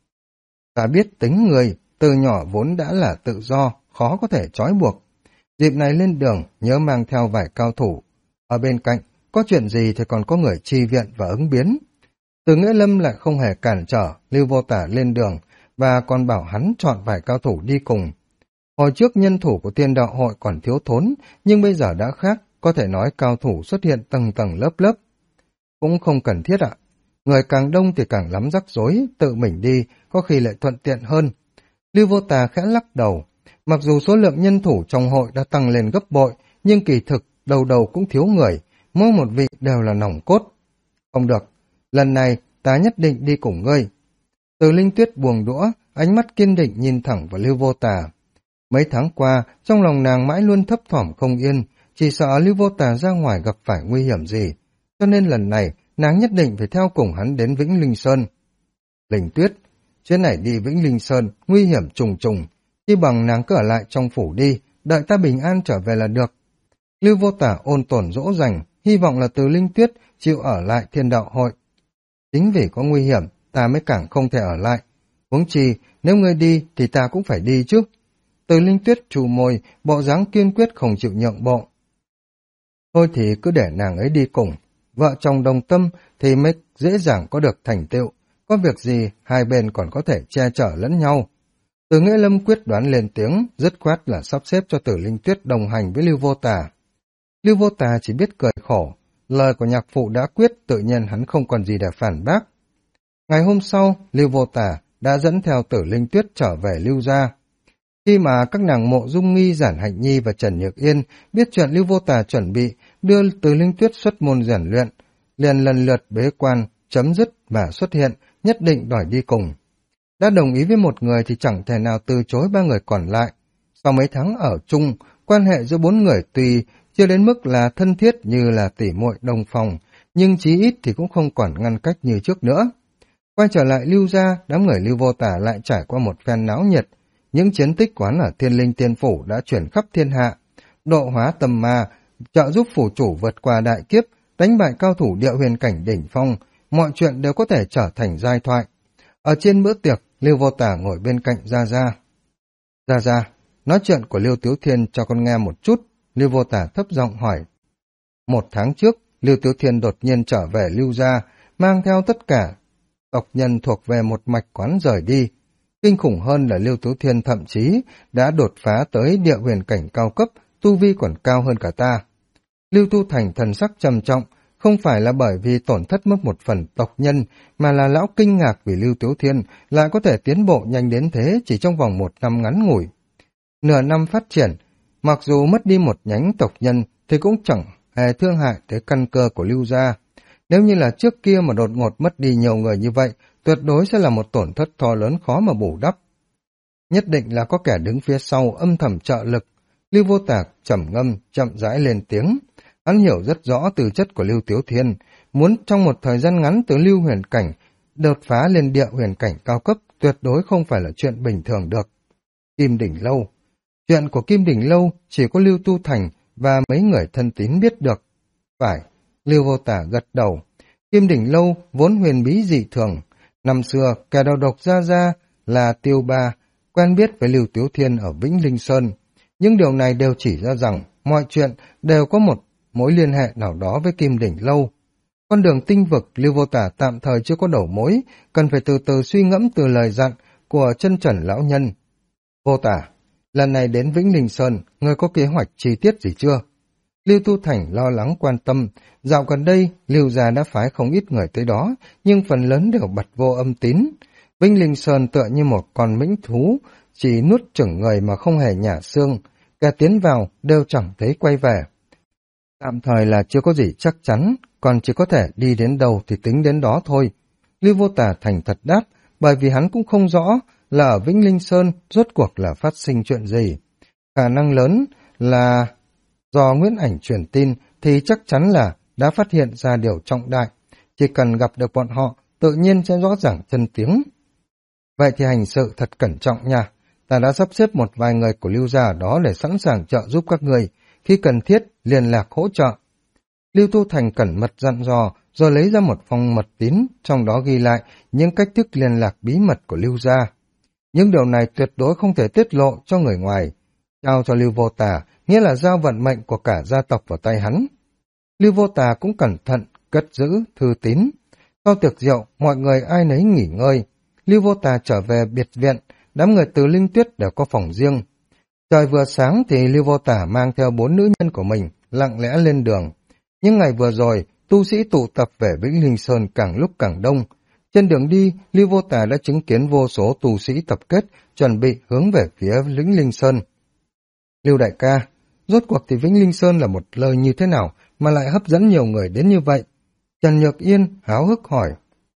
Ta biết tính người, từ nhỏ vốn đã là tự do, khó có thể trói buộc. Dịp này lên đường, nhớ mang theo vài cao thủ. Ở bên cạnh, có chuyện gì thì còn có người chi viện và ứng biến. Từ Nghĩa Lâm lại không hề cản trở Lưu Vô Tả lên đường, và còn bảo hắn chọn vài cao thủ đi cùng. Hồi trước nhân thủ của Thiên Đạo Hội còn thiếu thốn, nhưng bây giờ đã khác, có thể nói cao thủ xuất hiện tầng tầng lớp lớp. Cũng không cần thiết ạ. Người càng đông thì càng lắm rắc rối, tự mình đi, có khi lại thuận tiện hơn. Lưu Vô Tà khẽ lắc đầu. Mặc dù số lượng nhân thủ trong hội đã tăng lên gấp bội, nhưng kỳ thực đầu đầu cũng thiếu người, mỗi một vị đều là nòng cốt. Không được, lần này ta nhất định đi cùng ngươi. Từ Linh Tuyết buông đũa, ánh mắt kiên định nhìn thẳng vào Lưu Vô Tà. Mấy tháng qua, trong lòng nàng mãi luôn thấp thỏm không yên, chỉ sợ Lưu Vô Tà ra ngoài gặp phải nguy hiểm gì. Cho nên lần này, nàng nhất định phải theo cùng hắn đến Vĩnh Linh Sơn. Linh Tuyết, chuyến này đi Vĩnh Linh Sơn, nguy hiểm trùng trùng, chi bằng nàng cứ ở lại trong phủ đi, đợi ta bình an trở về là được. Lưu Vô Tả ôn tồn dỗ dành, hy vọng là Từ Linh Tuyết chịu ở lại Thiên Đạo Hội. Chính vì có nguy hiểm, ta mới càng không thể ở lại. Huống chi, nếu ngươi đi thì ta cũng phải đi chứ. Từ Linh Tuyết trù môi, bộ dáng kiên quyết không chịu nhượng bộ. Thôi thì cứ để nàng ấy đi cùng. Vợ chồng đồng tâm thì mới dễ dàng có được thành tựu. Có việc gì, hai bên còn có thể che chở lẫn nhau. Từ Nghĩa Lâm quyết đoán lên tiếng, dứt khoát là sắp xếp cho Từ Linh Tuyết đồng hành với Lưu Vô Tà. Lưu Vô Tà chỉ biết cười khổ, lời của nhạc phụ đã quyết, tự nhiên hắn không còn gì để phản bác. Ngày hôm sau, Lưu Vô Tà đã dẫn theo Tử Linh Tuyết trở về Lưu gia. Khi mà các nàng Mộ Dung Nghi, Giản Hạnh Nhi và Trần Nhược Yên biết chuyện Lưu Vô Tà chuẩn bị đưa Từ Linh Tuyết xuất môn rèn luyện, liền lần lượt bế quan, chấm dứt và xuất hiện, nhất định đòi đi cùng. Đã đồng ý với một người thì chẳng thể nào từ chối ba người còn lại. Sau mấy tháng ở chung, quan hệ giữa bốn người tuy chưa đến mức là thân thiết như là tỉ muội đồng phòng, nhưng chí ít thì cũng không còn ngăn cách như trước nữa. Quay trở lại Lưu gia, đám người Lưu Vô Tả lại trải qua một phen náo nhiệt. Những chiến tích quán ở Thiên Linh Tiên Phủ đã chuyển khắp thiên hạ, độ hóa tâm ma, trợ giúp phủ chủ vượt qua đại kiếp, đánh bại cao thủ địa huyền cảnh đỉnh phong, mọi chuyện đều có thể trở thành giai thoại. Ở trên bữa tiệc, Lưu Vô Tả ngồi bên cạnh Gia Gia. Gia Gia, nói chuyện của Lưu Tiếu Thiên cho con nghe một chút. Lưu Vô Tả thấp giọng hỏi. 1 tháng trước, Lưu Tiếu Thiên đột nhiên trở về Lưu gia, mang theo tất cả tộc nhân thuộc về một mạch quán rời đi. Kinh khủng hơn là Lưu Tiếu Thiên thậm chí đã đột phá tới địa huyền cảnh cao cấp, tu vi còn cao hơn cả ta. Lưu Tu Thành thần sắc trầm trọng, không phải là bởi vì tổn thất mất một phần tộc nhân, mà là lão kinh ngạc vì Lưu Tiếu Thiên lại có thể tiến bộ nhanh đến thế chỉ trong vòng 1 năm ngắn ngủi. Nửa năm phát triển, mặc dù mất đi một nhánh tộc nhân thì cũng chẳng hề thương hại tới căn cơ của Lưu gia. Nếu như là trước kia mà đột ngột mất đi nhiều người như vậy, tuyệt đối sẽ là một tổn thất to lớn khó mà bù đắp. Nhất định là có kẻ đứng phía sau âm thầm trợ lực. Lưu Vô Tạc trầm ngâm, chậm rãi lên tiếng. Hắn hiểu rất rõ tư chất của Lưu Tiếu Thiên, muốn trong một thời gian ngắn từ Lưu huyền cảnh, đột phá lên địa huyền cảnh cao cấp tuyệt đối không phải là chuyện bình thường được. Kim Đỉnh Lâu. Chuyện của Kim Đỉnh Lâu chỉ có Lưu Tu Thành và mấy người thân tín biết được. Phải, Lưu Vô Tả gật đầu. Kim Đỉnh Lâu vốn huyền bí dị thường. Năm xưa, kẻ đầu độc Gia Gia là Tiêu Ba, quen biết với Lưu Tiếu Thiên ở Vĩnh Linh Sơn. Nhưng điều này đều chỉ ra rằng mọi chuyện đều có một mối liên hệ nào đó với Kim Đỉnh Lâu. Con đường tinh vực, Lưu Vô Tả tạm thời chưa có đầu mối, cần phải từ từ suy ngẫm từ lời dặn của chân trần lão nhân. Vô Tả, lần này đến Vĩnh Linh Sơn, ngươi có kế hoạch chi tiết gì chưa? Lưu Tu Thành lo lắng quan tâm, dạo gần đây Lưu gia đã phái không ít người tới đó, nhưng phần lớn đều bật vô âm tín. Vĩnh Linh Sơn tựa như một con mãnh thú, chỉ nuốt chửng người mà không hề nhả xương, kẻ tiến vào đều chẳng thấy quay về. Tạm thời là chưa có gì chắc chắn, còn chỉ có thể đi đến đâu thì tính đến đó thôi. Lưu Vô Tả thành thật đáp, bởi vì hắn cũng không rõ là ở Vĩnh Linh Sơn rốt cuộc là phát sinh chuyện gì. Khả năng lớn là do Nguyễn Ảnh truyền tin thì chắc chắn là đã phát hiện ra điều trọng đại. Chỉ cần gặp được bọn họ, tự nhiên sẽ rõ ràng chân tiếng. Vậy thì hành sự thật cẩn trọng nha. Ta đã sắp xếp một vài người của Lưu gia ở đó để sẵn sàng trợ giúp các người, khi cần thiết liên lạc hỗ trợ. Lưu Tu Thành cẩn mật dặn dò, rồi lấy ra một phong mật tín, trong đó ghi lại những cách thức liên lạc bí mật của Lưu gia. Những điều này tuyệt đối không thể tiết lộ cho người ngoài. Trao cho Lưu Vô Tả, nghĩa là giao vận mệnh của cả gia tộc vào tay hắn. Lưu Vô Tả cũng cẩn thận, cất giữ thư tín. Sau tiệc rượu, mọi người ai nấy nghỉ ngơi. Lưu Vô Tả trở về biệt viện, đám người từ Linh Tuyết đều có phòng riêng. Trời vừa sáng thì Lưu Vô Tả mang theo 4 nữ nhân của mình, lặng lẽ lên đường. Nhưng ngày vừa rồi, tu sĩ tụ tập về Vĩnh Linh Sơn càng lúc càng đông. Trên đường đi, Lưu Vô Tả đã chứng kiến vô số tu sĩ tập kết, chuẩn bị hướng về phía Vĩnh Linh Sơn. Lưu đại ca, rốt cuộc thì Vĩnh Linh Sơn là một nơi như thế nào mà lại hấp dẫn nhiều người đến như vậy? Trần Nhược Yên háo hức hỏi.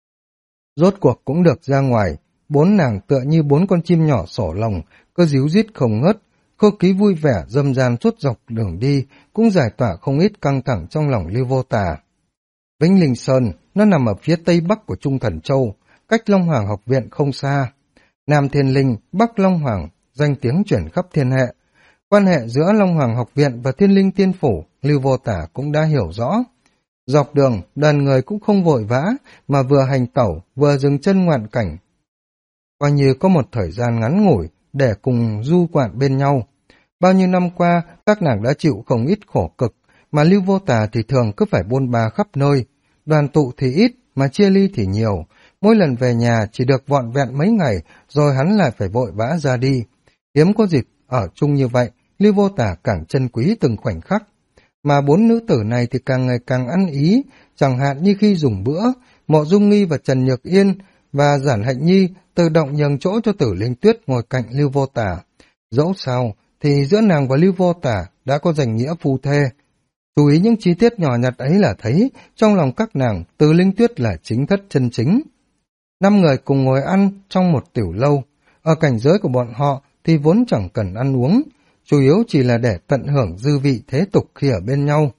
Rốt cuộc cũng được ra ngoài, 4 nàng tựa như 4 con chim nhỏ sổ lồng, cứ ríu rít không ngớt. Khô Ký vui vẻ râm ran suốt dọc đường đi, cũng giải tỏa không ít căng thẳng trong lòng Lưu Vô Tả. Vĩnh Linh Sơn, nó nằm ở phía tây bắc của Trung Thần Châu, cách Long Hoàng học viện không xa. Nam Thiên Linh, Bắc Long Hoàng, danh tiếng chuyển khắp thiên hệ. Quan hệ giữa Long Hoàng học viện và Thiên Linh Tiên Phủ, Lưu Vô Tả cũng đã hiểu rõ. Dọc đường, đoàn người cũng không vội vã, mà vừa hành tẩu, vừa dừng chân ngoạn cảnh. Coi như có một thời gian ngắn ngủi để cùng du ngoạn bên nhau. Bao nhiêu năm qua, các nàng đã chịu không ít khổ cực, mà Lưu Vô Tả thì thường cứ phải buôn ba khắp nơi. Đoàn tụ thì ít, mà chia ly thì nhiều. Mỗi lần về nhà chỉ được vọn vẹn mấy ngày, rồi hắn lại phải vội vã ra đi. Hiếm có dịp ở chung như vậy, Lưu Vô Tả càng trân quý từng khoảnh khắc. Mà 4 nữ tử này thì càng ngày càng ăn ý, chẳng hạn như khi dùng bữa, Mộ Dung Nghi và Trần Nhược Yên và Giản Hạnh Nhi tự động nhường chỗ cho Tử Linh Tuyết ngồi cạnh Lưu Vô Tả. Dẫu sao thì giữa nàng và Lưu Vô Tả đã có danh nghĩa phu thê. Chú ý những chi tiết nhỏ nhặt ấy là thấy trong lòng các nàng Tử Linh Tuyết là chính thất chân chính. 5 người cùng ngồi ăn trong một tiểu lâu. Ở cảnh giới của bọn họ thì vốn chẳng cần ăn uống, chủ yếu chỉ là để tận hưởng dư vị thế tục khi ở bên nhau.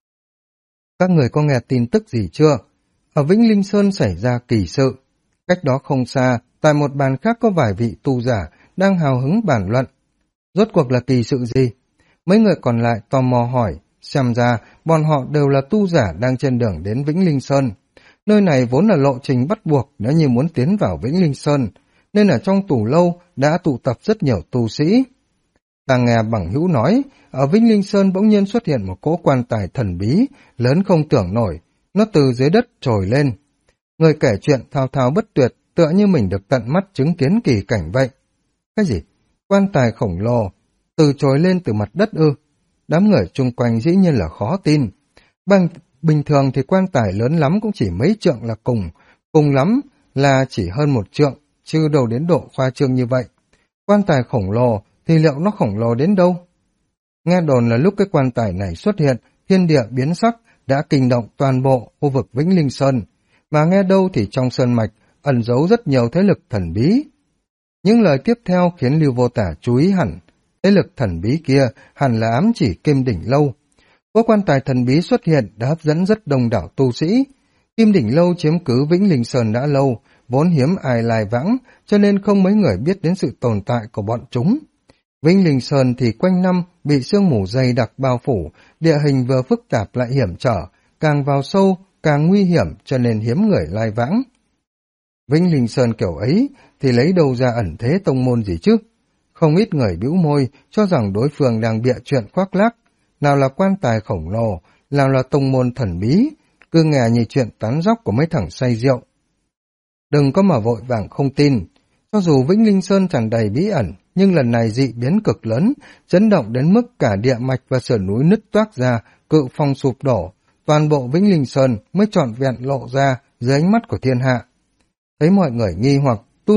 Các người có nghe tin tức gì chưa? Ở Vĩnh Linh Sơn xảy ra kỳ sự. Cách đó không xa, tại một bàn khác có vài vị tu giả đang hào hứng bàn luận. Rốt cuộc là kỳ sự gì? Mấy người còn lại tò mò hỏi, xem ra bọn họ đều là tu giả đang trên đường đến Vĩnh Linh Sơn. Nơi này vốn là lộ trình bắt buộc nếu như muốn tiến vào Vĩnh Linh Sơn, nên ở trong tủ lâu đã tụ tập rất nhiều tu sĩ. Ta nghe bằng hữu nói, ở Vĩnh Linh Sơn bỗng nhiên xuất hiện một cỗ quan tài thần bí, lớn không tưởng nổi, nó từ dưới đất trồi lên. Người kể chuyện thao thao bất tuyệt, tựa như mình được tận mắt chứng kiến kỳ cảnh vậy. Cái gì? Quan tài khổng lồ, từ trồi lên từ mặt đất ư? Đám người chung quanh dĩ nhiên là khó tin. Bình thường thì quan tài lớn lắm cũng chỉ mấy trượng là cùng lắm là chỉ hơn 1 trượng, chứ đâu đến độ khoa trương như vậy. Quan tài khổng lồ thì liệu nó khổng lồ đến đâu? Nghe đồn là lúc cái quan tài này xuất hiện, thiên địa biến sắc đã kinh động toàn bộ khu vực Vĩnh Linh Sơn, mà nghe đâu thì trong sơn mạch ẩn giấu rất nhiều thế lực thần bí. Những lời tiếp theo khiến Lưu Vô Tả chú ý hẳn, thế lực thần bí kia hẳn là ám chỉ Kim Đỉnh Lâu. Có quan tài thần bí xuất hiện đã hấp dẫn rất đông đảo tu sĩ. Kim Đỉnh Lâu chiếm cứ Vĩnh Linh Sơn đã lâu, vốn hiếm ai lai vãng, cho nên không mấy người biết đến sự tồn tại của bọn chúng. Vĩnh Linh Sơn thì quanh năm bị sương mù dày đặc bao phủ, địa hình vừa phức tạp lại hiểm trở, càng vào sâu càng nguy hiểm, cho nên hiếm người lai vãng. Vĩnh Linh Sơn kiểu ấy thì lấy đâu ra ẩn thế tông môn gì chứ? Không ít người bĩu môi cho rằng đối phương đang bịa chuyện khoác lác, nào là quan tài khổng lồ, nào là tông môn thần bí, cứ nghe như chuyện tán dóc của mấy thằng say rượu. Đừng có mà vội vàng không tin. Cho dù Vĩnh Linh Sơn tràn đầy bí ẩn, nhưng lần này dị biến cực lớn, chấn động đến mức cả địa mạch và sườn núi nứt toác ra, cự phong sụp đổ, toàn bộ Vĩnh Linh Sơn mới trọn vẹn lộ ra dưới ánh mắt của thiên hạ. Thấy mọi người nghi hoặc,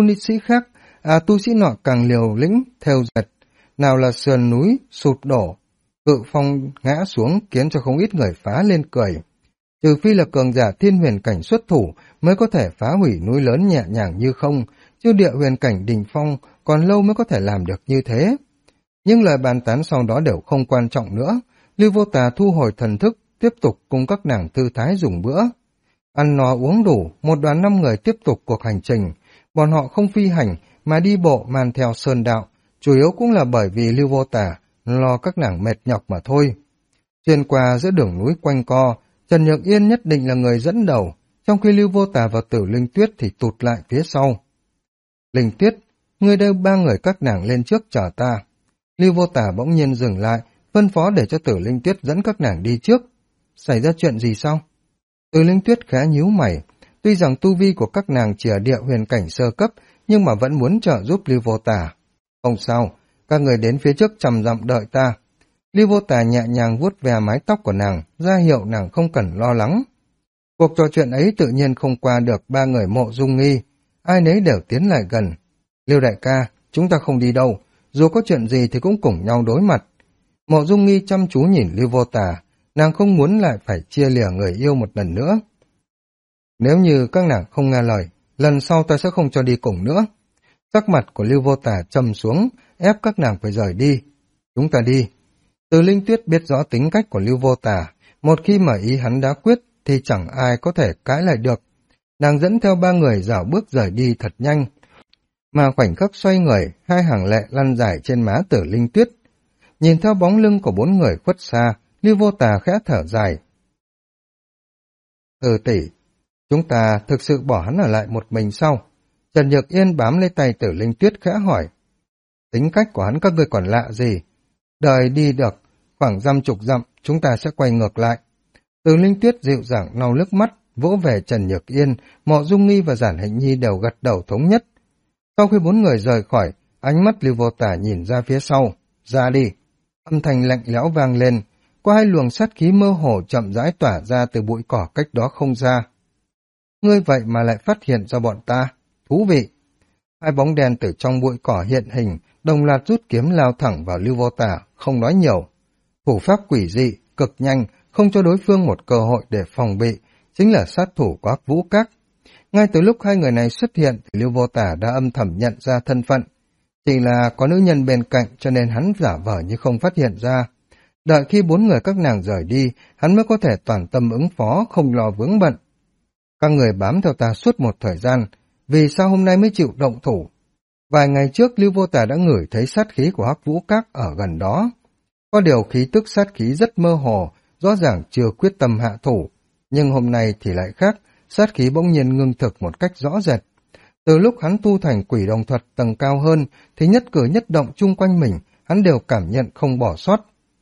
tu sĩ nọ càng liều lĩnh theo dệt, nào là sườn núi sụp đổ, cự phong ngã xuống khiến cho không ít người phá lên cười. Trừ phi là cường giả thiên huyền cảnh xuất thủ mới có thể phá hủy núi lớn nhẹ nhàng như không, chứ địa huyền cảnh đỉnh phong còn lâu mới có thể làm được như thế. Nhưng lời bàn tán sau đó đều không quan trọng nữa. Lưu Vô Tà thu hồi thần thức, tiếp tục cùng các nàng thư thái dùng bữa. Ăn no uống đủ, một đoàn 5 người tiếp tục cuộc hành trình. Bọn họ không phi hành mà đi bộ man theo sơn đạo, chủ yếu cũng là bởi vì Lưu Vô Tà lo các nàng mệt nhọc mà thôi. Xuyên qua giữa đường núi quanh co, Trần Nhược Yên nhất định là người dẫn đầu, trong khi Lưu Vô Tà và Tử Linh Tuyết thì tụt lại phía sau. Linh Tuyết, ngươi đưa 3 người các nàng lên trước chờ ta. Lưu Vô Tà bỗng nhiên dừng lại, phân phó để cho Tử Linh Tuyết dẫn các nàng đi trước. Xảy ra chuyện gì sao? Tử Linh Tuyết khá nhíu mày, tuy rằng tu vi của các nàng chỉ ở địa huyền cảnh sơ cấp, nhưng mà vẫn muốn trợ giúp Lưu Vô Tà. Không sao, các người đến phía trước 100 dặm đợi ta. Lưu Vô Tà nhẹ nhàng vuốt ve mái tóc của nàng, ra hiệu nàng không cần lo lắng. Cuộc trò chuyện ấy tự nhiên không qua được 3 người Mộ Dung Nghi, ai nấy đều tiến lại gần. Lưu đại ca, chúng ta không đi đâu, dù có chuyện gì thì cũng cùng nhau đối mặt. Mộ Dung Nghi chăm chú nhìn Lưu Vô Tà, nàng không muốn lại phải chia lìa người yêu một lần nữa. Nếu như các nàng không nghe lời, lần sau ta sẽ không cho đi cùng nữa. Sắc mặt của Lưu Vô Tà trầm xuống, ép các nàng phải rời đi. Chúng ta đi. Từ Linh Tuyết biết rõ tính cách của Lưu Vô Tà, một khi mà ý hắn đã quyết thì chẳng ai có thể cãi lại được. Nàng dẫn theo 3 người rảo bước rời đi thật nhanh, mà khoảnh khắc xoay người, 2 hàng lệ lăn dài trên má Tử Linh Tuyết. Nhìn theo bóng lưng của 4 người khuất xa, Lưu Vô Tà khẽ thở dài. Tỷ, chúng ta thực sự bỏ hắn ở lại một mình sau. Trần Nhược Yên bám lấy tay Tử Linh Tuyết khẽ hỏi. Tính cách của hắn các ngươi còn lạ gì? Đời đi được, khoảng 50 dặm, chúng ta sẽ quay ngược lại. Tử Linh Tuyết dịu dàng lau nước mắt, vỗ về Trần Nhược Yên, Mộ Dung Nghi và Giản Hạnh Nhi đều gật đầu thống nhất. Sau khi 4 người rời khỏi, ánh mắt Lưu Vô Tà nhìn ra phía sau. Ra đi! Âm thanh lạnh lẽo vang lên, có 2 luồng sát khí mơ hồ chậm rãi tỏa ra từ bụi cỏ cách đó không xa. Ngươi vậy mà lại phát hiện ra bọn ta. Thú vị! 2 bóng đen từ trong bụi cỏ hiện hình, đồng loạt rút kiếm lao thẳng vào Lưu Vô Tà, không nói nhiều. Thủ pháp quỷ dị, cực nhanh, không cho đối phương một cơ hội để phòng bị, chính là sát thủ của Hắc Vũ Các. Ngay từ lúc 2 người này xuất hiện thì Lưu Vô Tà đã âm thầm nhận ra thân phận. Chỉ là có nữ nhân bên cạnh cho nên hắn giả vờ như không phát hiện ra. Đợi khi 4 người các nàng rời đi, hắn mới có thể toàn tâm ứng phó, không lo vướng bận. Các người bám theo ta suốt một thời gian, vì sao hôm nay mới chịu động thủ? Vài ngày trước Lưu Vô Tà đã ngửi thấy sát khí của Hắc Vũ Các ở gần đó. Có điều khí tức sát khí rất mơ hồ, rõ ràng chưa quyết tâm hạ thủ. Nhưng hôm nay thì lại khác, sát khí bỗng nhiên ngưng thực một cách rõ rệt. Từ lúc hắn tu thành quỷ đồng thuật tầng cao hơn, thì nhất cử nhất động chung quanh mình, hắn đều cảm nhận không bỏ sót.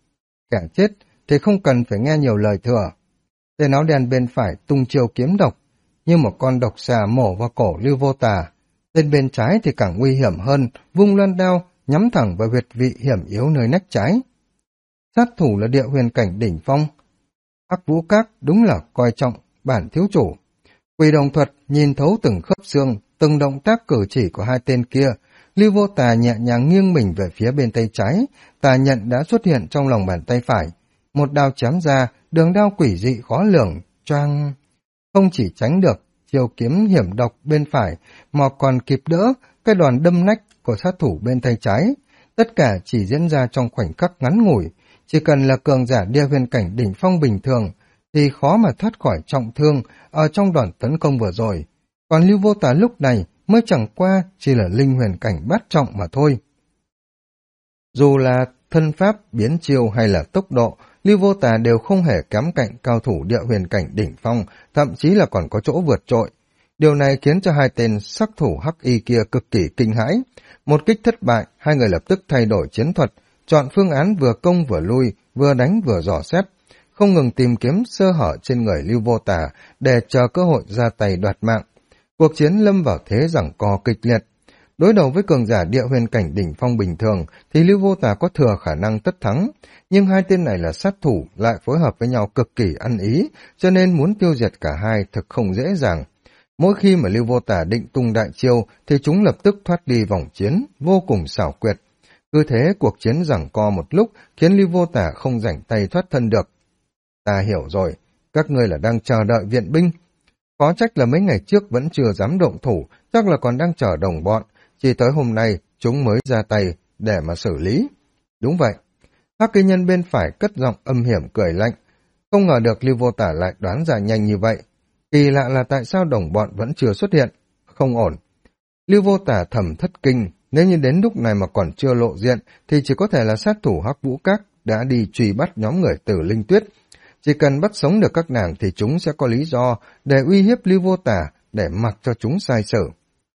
Kẻ chết thì không cần phải nghe nhiều lời thừa. Tên áo đen bên phải tung chiêu kiếm độc, như một con độc xà mổ vào cổ Lưu Vô Tà. Tên bên trái thì càng nguy hiểm hơn, vung loan đao, nhắm thẳng vào huyệt vị hiểm yếu nơi nách trái. Sát thủ là địa huyền cảnh đỉnh phong. Hắc Vũ Các đúng là coi trọng bản thiếu chủ. Quỷ đồng thuật nhìn thấu từng khớp xương, từng động tác cử chỉ của 2 tên kia. Lưu Vô Tà nhẹ nhàng nghiêng mình về phía bên tay trái, tà nhận đã xuất hiện trong lòng bàn tay phải. Một đao chém ra, đường đao quỷ dị khó lường, choang. Không chỉ tránh được chiêu kiếm hiểm độc bên phải, mà còn kịp đỡ cái đòn đâm nách của sát thủ bên tay trái. Tất cả chỉ diễn ra trong khoảnh khắc ngắn ngủi. Chỉ cần là cường giả địa huyền cảnh đỉnh phong bình thường, thì khó mà thoát khỏi trọng thương ở trong đòn tấn công vừa rồi. Còn Lưu Vô Tà lúc này mới chẳng qua chỉ là linh huyền cảnh bát trọng mà thôi. Dù là thân pháp, biến chiêu hay là tốc độ, Lưu Vô Tà đều không hề kém cạnh cao thủ địa huyền cảnh đỉnh phong, thậm chí là còn có chỗ vượt trội. Điều này khiến cho 2 tên sắc thủ hắc y kia cực kỳ kinh hãi. Một kích thất bại, 2 người lập tức thay đổi chiến thuật, chọn phương án vừa công vừa lui, vừa đánh vừa dò xét. không ngừng tìm kiếm sơ hở trên người Lưu Vô Tà để chờ cơ hội ra tay đoạt mạng. Cuộc chiến lâm vào thế giằng co kịch liệt. Đối đầu với cường giả địa huyền cảnh đỉnh phong bình thường thì Lưu Vô Tà có thừa khả năng tất thắng, nhưng hai tên này là sát thủ lại phối hợp với nhau cực kỳ ăn ý, cho nên muốn tiêu diệt cả hai thực không dễ dàng. Mỗi khi mà Lưu Vô Tà định tung đại chiêu thì chúng lập tức thoát đi vòng chiến, vô cùng xảo quyệt. Cứ thế cuộc chiến giằng co một lúc khiến Lưu Vô Tà không rảnh tay thoát thân được. Ta hiểu rồi, các ngươi là đang chờ đợi viện binh. Có trách là mấy ngày trước vẫn chưa dám động thủ, chắc là còn đang chờ đồng bọn. Chỉ tới hôm nay chúng mới ra tay để mà xử lý. Đúng vậy. Hắc Kỳ Nhân bên phải cất giọng âm hiểm cười lạnh. Không ngờ được Lưu Vô Tả lại đoán ra nhanh như vậy. Kỳ lạ là tại sao đồng bọn vẫn chưa xuất hiện. Không ổn. Lưu Vô Tả thầm thất kinh. Nếu như đến lúc này mà còn chưa lộ diện thì chỉ có thể là sát thủ Hắc Vũ Các đã đi truy bắt nhóm người Tử Linh Tuyết. Chỉ cần bắt sống được các nàng thì chúng sẽ có lý do để uy hiếp Lưu Vô Tả để mặc cho chúng sai sử.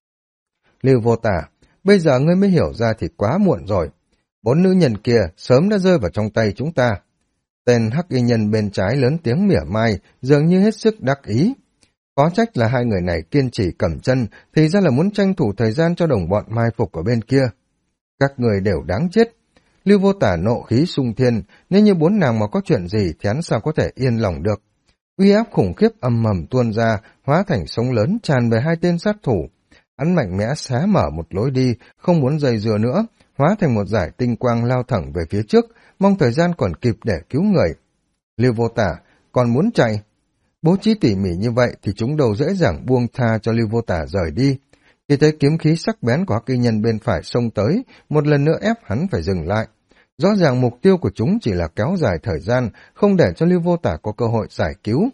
Lưu Vô Tả, bây giờ ngươi mới hiểu ra thì quá muộn rồi. 4 nữ nhân kia sớm đã rơi vào trong tay chúng ta. Tên Hắc Y Nhân bên trái lớn tiếng mỉa mai, dường như hết sức đắc ý. Có trách là hai người này kiên trì cầm chân, thì ra là muốn tranh thủ thời gian cho đồng bọn mai phục ở bên kia. Các người đều đáng chết. Lưu Vô Tả nộ khí sung thiên, nếu như 4 nàng mà có chuyện gì thì hắn sao có thể yên lòng được. Uy áp khủng khiếp âm mầm tuôn ra, hóa thành sóng lớn tràn về hai tên sát thủ. Hắn mạnh mẽ xé mở một lối đi, không muốn dây dưa nữa, hóa thành một dải tinh quang lao thẳng về phía trước, mong thời gian còn kịp để cứu người. Lưu Vô Tả, còn muốn chạy? Bố trí tỉ mỉ như vậy thì chúng đâu dễ dàng buông tha cho Lưu Vô Tả rời đi. Khi thấy kiếm khí sắc bén của Hắc Y Nhân bên phải xông tới, một lần nữa ép hắn phải dừng lại. Rõ ràng mục tiêu của chúng chỉ là kéo dài thời gian, không để cho Lưu Vô Tả có cơ hội giải cứu.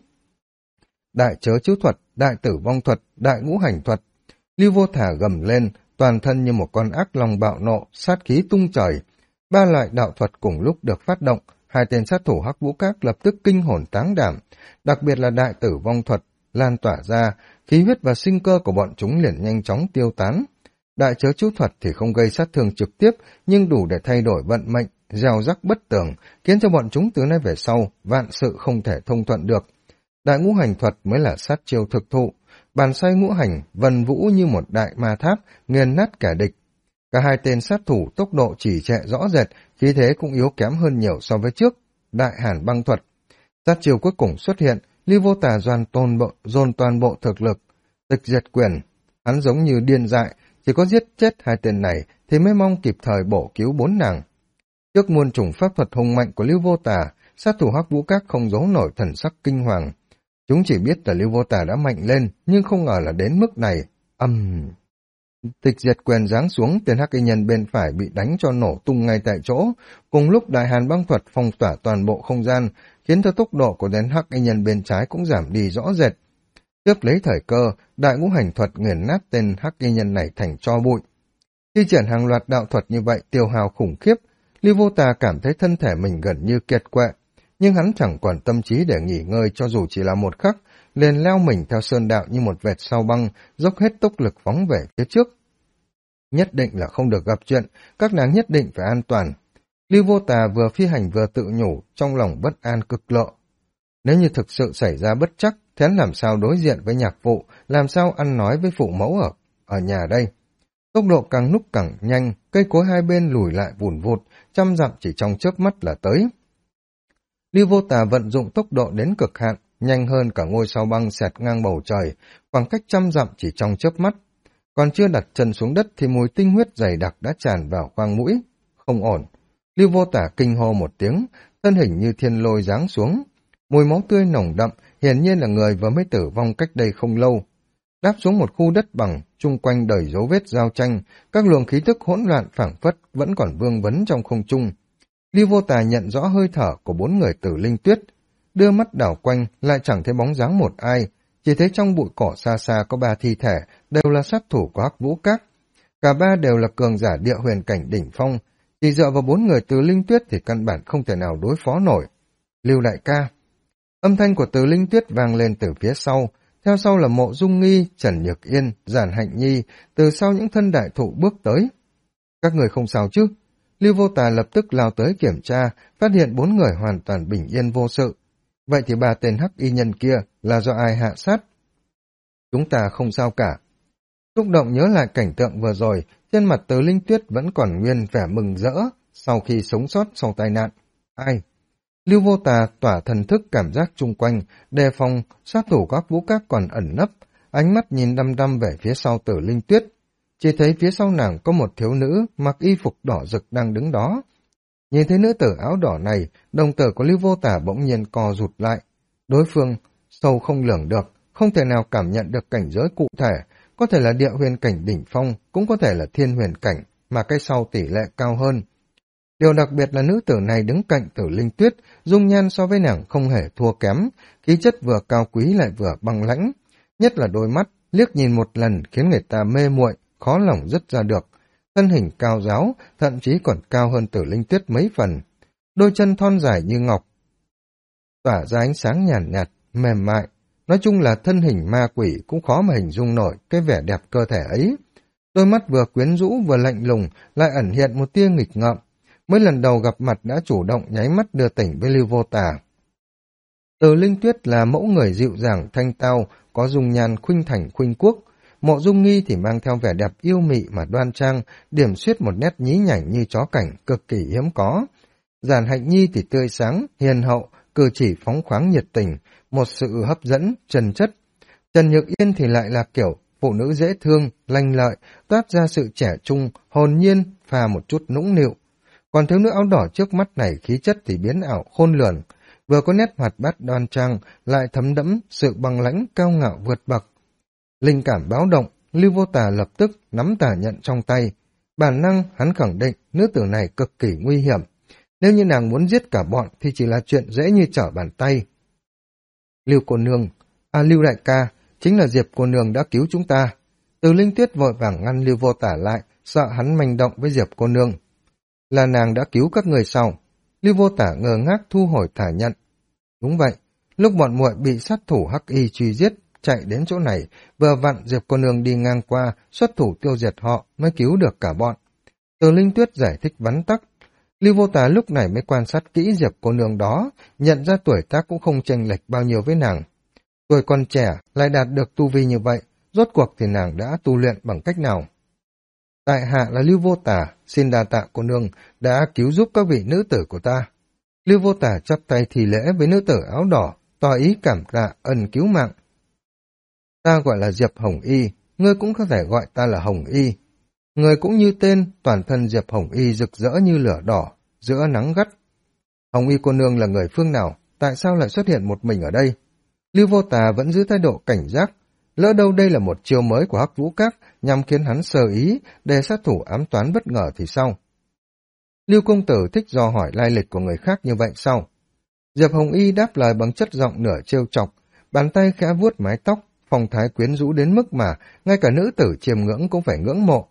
Đại chớ chiếu thuật, đại tử vong thuật, đại ngũ hành thuật. Lưu Vô Tả gầm lên, toàn thân như một con ác long bạo nộ, sát khí tung trời. 3 loại đạo thuật cùng lúc được phát động, hai tên sát thủ Hắc Vũ Các lập tức kinh hồn táng đảm, đặc biệt là đại tử vong thuật lan tỏa ra, khí huyết và sinh cơ của bọn chúng liền nhanh chóng tiêu tán. Đại chớ chiếu thuật thì không gây sát thương trực tiếp, nhưng đủ để thay đổi vận mệnh, gieo rắc bất tường, khiến cho bọn chúng từ nay về sau vạn sự không thể thông thuận được. Đại ngũ hành thuật mới là sát chiêu thực thụ, bàn xoay ngũ hành vần vũ như một đại ma tháp, nghiền nát kẻ địch. Cả hai tên sát thủ tốc độ chỉ trệ rõ rệt, khí thế cũng yếu kém hơn nhiều so với trước. Đại hàn băng thuật, sát chiêu cuối cùng xuất hiện, Lưu Vô Tà dồn toàn bộ thực lực, tịch diệt quyền. Hắn giống như điên dại, chỉ có giết chết hai tên này thì mới mong kịp thời bổ cứu 4 nàng. Trước muôn chủng pháp thuật hùng mạnh của Lưu Vô Tà, sát thủ Hắc Vũ Các không giấu nổi thần sắc kinh hoàng. Chúng chỉ biết là Lưu Vô Tà đã mạnh lên, nhưng không ngờ là đến mức này. Tịch diệt quyền giáng xuống, tên Hắc Y Nhân bên phải bị đánh cho nổ tung ngay tại chỗ. Cùng lúc đại hàn băng thuật phong tỏa toàn bộ không gian, khiến cho tốc độ của tên Hắc Y Nhân bên trái cũng giảm đi rõ rệt. Tiếp lấy thời cơ, đại ngũ hành thuật nghiền nát tên Hắc Y Nhân này thành tro bụi. Thi triển hàng loạt đạo thuật như vậy tiêu hao khủng khiếp, Lưu Vô Tà cảm thấy thân thể mình gần như kiệt quệ, nhưng hắn chẳng còn tâm trí để nghỉ ngơi cho dù chỉ là một khắc, liền leo mình theo sơn đạo như một vệt sao băng, dốc hết tốc lực phóng về phía trước. Nhất định là không được gặp chuyện, các nàng nhất định phải an toàn. Lưu Vô Tà vừa phi hành vừa tự nhủ, trong lòng bất an cực lộ. Nếu như thực sự xảy ra bất trắc, thế làm sao đối diện với nhạc phụ, làm sao ăn nói với phụ mẫu ở nhà đây? Tốc độ càng lúc càng nhanh, cây cối hai bên lùi lại vùn vụt, 100 dặm chỉ trong chớp mắt là tới. Lưu Vô Tà vận dụng tốc độ đến cực hạn, nhanh hơn cả ngôi sao băng xẹt ngang bầu trời, khoảng cách 100 dặm chỉ trong chớp mắt. Còn chưa đặt chân xuống đất thì mùi tinh huyết dày đặc đã tràn vào khoang mũi. Không ổn. Lưu Vô Tả kinh hô một tiếng, thân hình như thiên lôi giáng xuống. Mùi máu tươi nồng đậm, hiển nhiên là người vừa mới tử vong cách đây không lâu. Đáp xuống một khu đất bằng, chung quanh đầy dấu vết giao tranh, các luồng khí tức hỗn loạn phảng phất vẫn còn vương vấn trong không trung. Lưu Vô Tà nhận rõ hơi thở của 4 người Tử Linh Tuyết, đưa mắt đảo quanh lại chẳng thấy bóng dáng một ai, chỉ thấy trong bụi cỏ xa xa có 3 thi thể, đều là sát thủ của Hắc Vũ Các. Cả 3 đều là cường giả địa huyền cảnh đỉnh phong, chỉ dựa vào 4 người Từ Linh Tuyết thì căn bản không thể nào đối phó nổi. Lưu đại ca. Âm thanh của Từ Linh Tuyết vang lên từ phía sau, theo sau là Mộ Dung Nghi, Trần Nhược Yên, Giản Hạnh Nhi, từ sau những thân đại thụ bước tới. Các người không sao chứ? Lưu Vô Tà lập tức lao tới kiểm tra, phát hiện 4 người hoàn toàn bình yên vô sự. Vậy thì ba tên hắc y nhân kia là do ai hạ sát? Chúng ta không sao cả. Xúc động nhớ lại cảnh tượng vừa rồi, trên mặt Từ Linh Tuyết vẫn còn nguyên vẻ mừng rỡ sau khi sống sót sau tai nạn. Ai? Lưu Vô Tà tỏa thần thức cảm giác chung quanh, đề phòng sát thủ các vũ các còn ẩn nấp, ánh mắt nhìn đăm đăm về phía sau Tử Linh Tuyết. Chỉ thấy phía sau nàng có một thiếu nữ mặc y phục đỏ rực đang đứng đó. Nhìn thấy nữ tử áo đỏ này, đồng tử của Lưu Vô Tà bỗng nhiên co rụt lại. Đối phương sâu không lường được, không thể nào cảm nhận được cảnh giới cụ thể, có thể là địa huyền cảnh đỉnh phong, cũng có thể là thiên huyền cảnh, mà cái sau tỷ lệ cao hơn. Điều đặc biệt là nữ tử này đứng cạnh Tử Linh Tuyết, dung nhan so với nàng không hề thua kém, khí chất vừa cao quý lại vừa băng lãnh. Nhất là đôi mắt, liếc nhìn một lần khiến người ta mê muội, khó lòng dứt ra được. Thân hình cao ráo, thậm chí còn cao hơn Tử Linh Tuyết mấy phần. Đôi chân thon dài như ngọc, tỏa ra ánh sáng nhàn nhạt, mềm mại. Nói chung là thân hình ma quỷ cũng khó mà hình dung nổi cái vẻ đẹp cơ thể ấy. Đôi mắt vừa quyến rũ vừa lạnh lùng, lại ẩn hiện một tia nghịch ngợm. Mới lần đầu gặp mặt đã chủ động nháy mắt đưa tỉnh với Lưu Vô Tà. Từ Linh Tuyết là mẫu người dịu dàng thanh tao, có dung nhan khuynh thành khuynh quốc. Mộ Dung Nghi thì mang theo vẻ đẹp yêu mị mà đoan trang, điểm xuyết một nét nhí nhảnh như chó cảnh, cực kỳ hiếm có. Giản Hạnh Nhi thì tươi sáng, hiền hậu, cử chỉ phóng khoáng nhiệt tình, một sự hấp dẫn, trần chất. Trần Nhược Yên thì lại là kiểu phụ nữ dễ thương, lanh lợi, toát ra sự trẻ trung, hồn nhiên, pha một chút nũng nịu. Còn thiếu nữ áo đỏ trước mắt này khí chất thì biến ảo khôn lường, vừa có nét hoạt bát đoan trang, lại thấm đẫm sự băng lãnh cao ngạo vượt bậc. Linh cảm báo động, Lưu Vô Tà lập tức nắm tà nhận trong tay. Bản năng hắn khẳng định nữ tử này cực kỳ nguy hiểm. Nếu như nàng muốn giết cả bọn thì chỉ là chuyện dễ như trở bàn tay. Lưu cô nương, Lưu đại ca, chính là Diệp cô nương đã cứu chúng ta. Từ Linh Tuyết vội vàng ngăn Lưu Vô Tà lại, sợ hắn manh động với Diệp cô nương. Là nàng đã cứu các người sau. Lưu Vô Tà ngơ ngác thu hồi thả nhận. Đúng vậy, lúc bọn muội bị sát thủ hắc y truy giết, chạy đến chỗ này, vừa vặn Diệp cô nương đi ngang qua, xuất thủ tiêu diệt họ mới cứu được cả bọn. Từ Linh Tuyết giải thích vắn tắt. Lưu Vô Tà lúc này mới quan sát kỹ Diệp cô nương đó, nhận ra tuổi tác cũng không chênh lệch bao nhiêu với nàng. Tuổi còn trẻ lại đạt được tu vi như vậy, rốt cuộc thì nàng đã tu luyện bằng cách nào? Tại hạ là Lưu Vô Tà, xin đa tạ cô nương đã cứu giúp các vị nữ tử của ta. Lưu Vô Tà chắp tay thì lễ với nữ tử áo đỏ, tỏ ý cảm tạ ân cứu mạng. Ta gọi là Diệp Hồng Y, ngươi cũng có thể gọi ta là Hồng Y. Người cũng như tên, toàn thân Diệp Hồng Y rực rỡ như lửa đỏ, giữa nắng gắt. Hồng Y cô nương là người phương nào, tại sao lại xuất hiện một mình ở đây? Lưu Vô Tà vẫn giữ thái độ cảnh giác, lỡ đâu đây là một chiêu mới của Hắc Vũ Các nhằm khiến hắn sơ ý để sát thủ ám toán bất ngờ thì sao? Lưu công tử thích dò hỏi lai lịch của người khác như vậy sao? Diệp Hồng Y đáp lời bằng chất giọng nửa trêu chọc, bàn tay khẽ vuốt mái tóc, phong thái quyến rũ đến mức mà ngay cả nữ tử chiêm ngưỡng cũng phải ngưỡng mộ.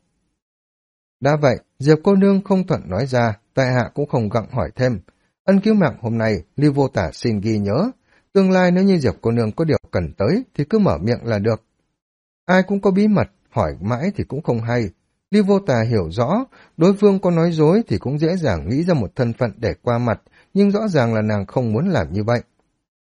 Đã vậy, Diệp cô nương không thuận nói ra, tại hạ cũng không gặng hỏi thêm. Ân cứu mạng hôm nay, Lưu Vô Tà xin ghi nhớ. Tương lai nếu như Diệp cô nương có điều cần tới thì cứ mở miệng là được. Ai cũng có bí mật, hỏi mãi thì cũng không hay. Lưu Vô Tà hiểu rõ, đối phương có nói dối thì cũng dễ dàng nghĩ ra một thân phận để qua mặt, nhưng rõ ràng là nàng không muốn làm như vậy.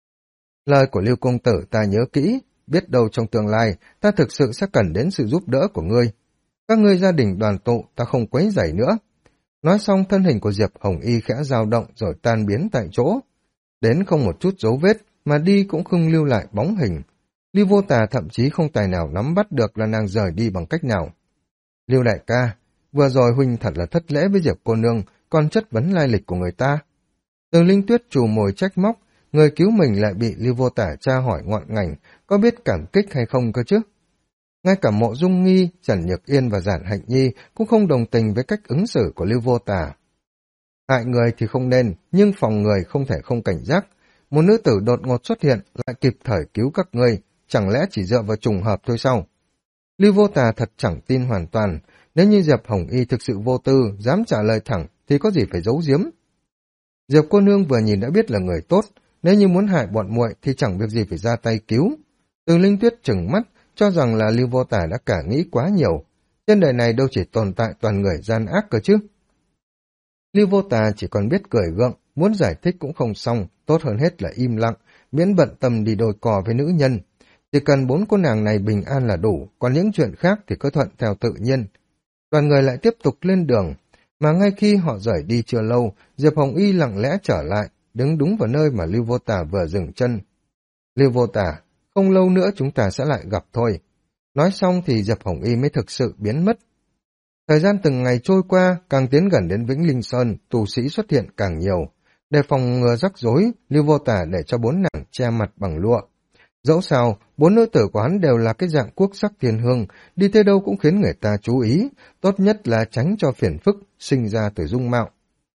Lời của Lưu công tử ta nhớ kỹ, biết đâu trong tương lai ta thực sự sẽ cần đến sự giúp đỡ của ngươi. Các ngươi gia đình đoàn tụ ta không quấy rầy nữa. Nói xong thân hình của Diệp Hồng Y khẽ dao động rồi tan biến tại chỗ. Đến không một chút dấu vết mà đi cũng không lưu lại bóng hình. Lưu Vô Tà thậm chí không tài nào nắm bắt được là nàng rời đi bằng cách nào. Lưu đại ca, vừa rồi huynh thật là thất lễ với Diệp cô nương, còn chất vấn lai lịch của người ta. Từ Linh Tuyết trù mồi trách móc, người cứu mình lại bị Lưu Vô Tà tra hỏi ngọn ngành, có biết cảm kích hay không cơ chứ? Ngay cả Mộ Dung Nghi, Trần Nhược Yên và Giản Hạnh Nhi cũng không đồng tình với cách ứng xử của Lưu Vô Tà. Hại người thì không nên, nhưng phòng người không thể không cảnh giác. Một nữ tử đột ngột xuất hiện lại kịp thời cứu các ngươi, chẳng lẽ chỉ dựa vào trùng hợp thôi sao? Lưu Vô Tà thật chẳng tin hoàn toàn, nếu như Diệp Hồng Y thực sự vô tư, dám trả lời thẳng thì có gì phải giấu giếm. Diệp cô nương vừa nhìn đã biết là người tốt, nếu như muốn hại bọn muội thì chẳng việc gì phải ra tay cứu. Từ Linh Tuyết trừng mắt, cho rằng là Lưu Vô Tà đã cả nghĩ quá nhiều. Trên đời này đâu chỉ tồn tại toàn người gian ác cơ chứ. Lưu Vô Tà chỉ còn biết cười gượng, muốn giải thích cũng không xong, tốt hơn hết là im lặng, miễn bận tâm đi đôi cò với nữ nhân. Chỉ cần 4 cô nàng này bình an là đủ, còn những chuyện khác thì cứ thuận theo tự nhiên. Đoàn người lại tiếp tục lên đường, mà ngay khi họ rời đi chưa lâu, Diệp Hồng Y lặng lẽ trở lại, đứng đúng vào nơi mà Lưu Vô Tà vừa dừng chân. Lưu Vô Tà, không lâu nữa chúng ta sẽ lại gặp thôi. Nói xong thì Diệp Hồng Y mới thực sự biến mất. Thời gian từng ngày trôi qua, càng tiến gần đến Vĩnh Linh Sơn, tù sĩ xuất hiện càng nhiều. Để phòng ngừa rắc rối, Lưu Vô Tà để cho 4 nàng che mặt bằng lụa. Dẫu sao, 4 nữ tử của hắn đều là cái dạng quốc sắc thiên hương, đi tới đâu cũng khiến người ta chú ý, tốt nhất là tránh cho phiền phức sinh ra từ dung mạo.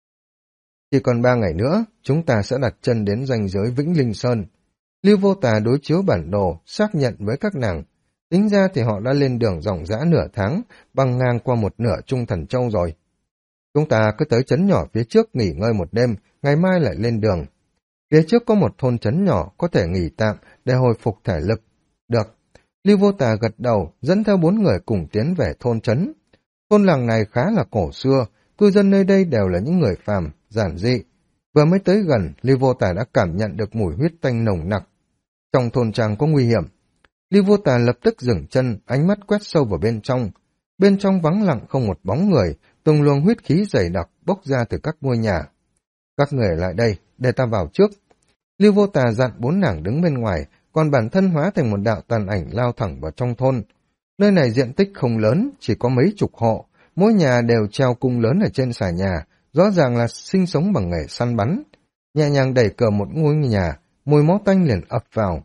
Chỉ còn 3 ngày nữa, chúng ta sẽ đặt chân đến ranh giới Vĩnh Linh Sơn. Lưu Vô Tà đối chiếu bản đồ, xác nhận với các nàng. Tính ra thì họ đã lên đường ròng rã nửa tháng, băng ngang qua một nửa Trung Thần Châu rồi. Chúng ta cứ tới trấn nhỏ phía trước nghỉ ngơi một đêm, ngày mai lại lên đường. Phía trước có một thôn trấn nhỏ có thể nghỉ tạm để hồi phục thể lực. Được. Lưu Vô Tà gật đầu, dẫn theo 4 người cùng tiến về thôn trấn. Thôn làng này khá là cổ xưa, cư dân nơi đây đều là những người phàm, giản dị. Vừa mới tới gần, Lưu Vô Tà đã cảm nhận được mùi huyết tanh nồng nặc. Trong thôn trang có nguy hiểm. Lưu Vô Tà lập tức dừng chân, ánh mắt quét sâu vào bên trong. Bên trong vắng lặng không một bóng người, từng luồng huyết khí dày đặc bốc ra từ các ngôi nhà. Các người lại đây, để ta vào trước. Lưu Vô Tà dặn 4 nàng đứng bên ngoài, còn bản thân hóa thành một đạo tàn ảnh lao thẳng vào trong thôn. Nơi này diện tích không lớn, chỉ có mấy chục hộ, mỗi nhà đều treo cung lớn ở trên xà nhà, rõ ràng là sinh sống bằng nghề săn bắn. Nhẹ nhàng đẩy cửa một ngôi nhà, mùi máu tanh liền ập vào.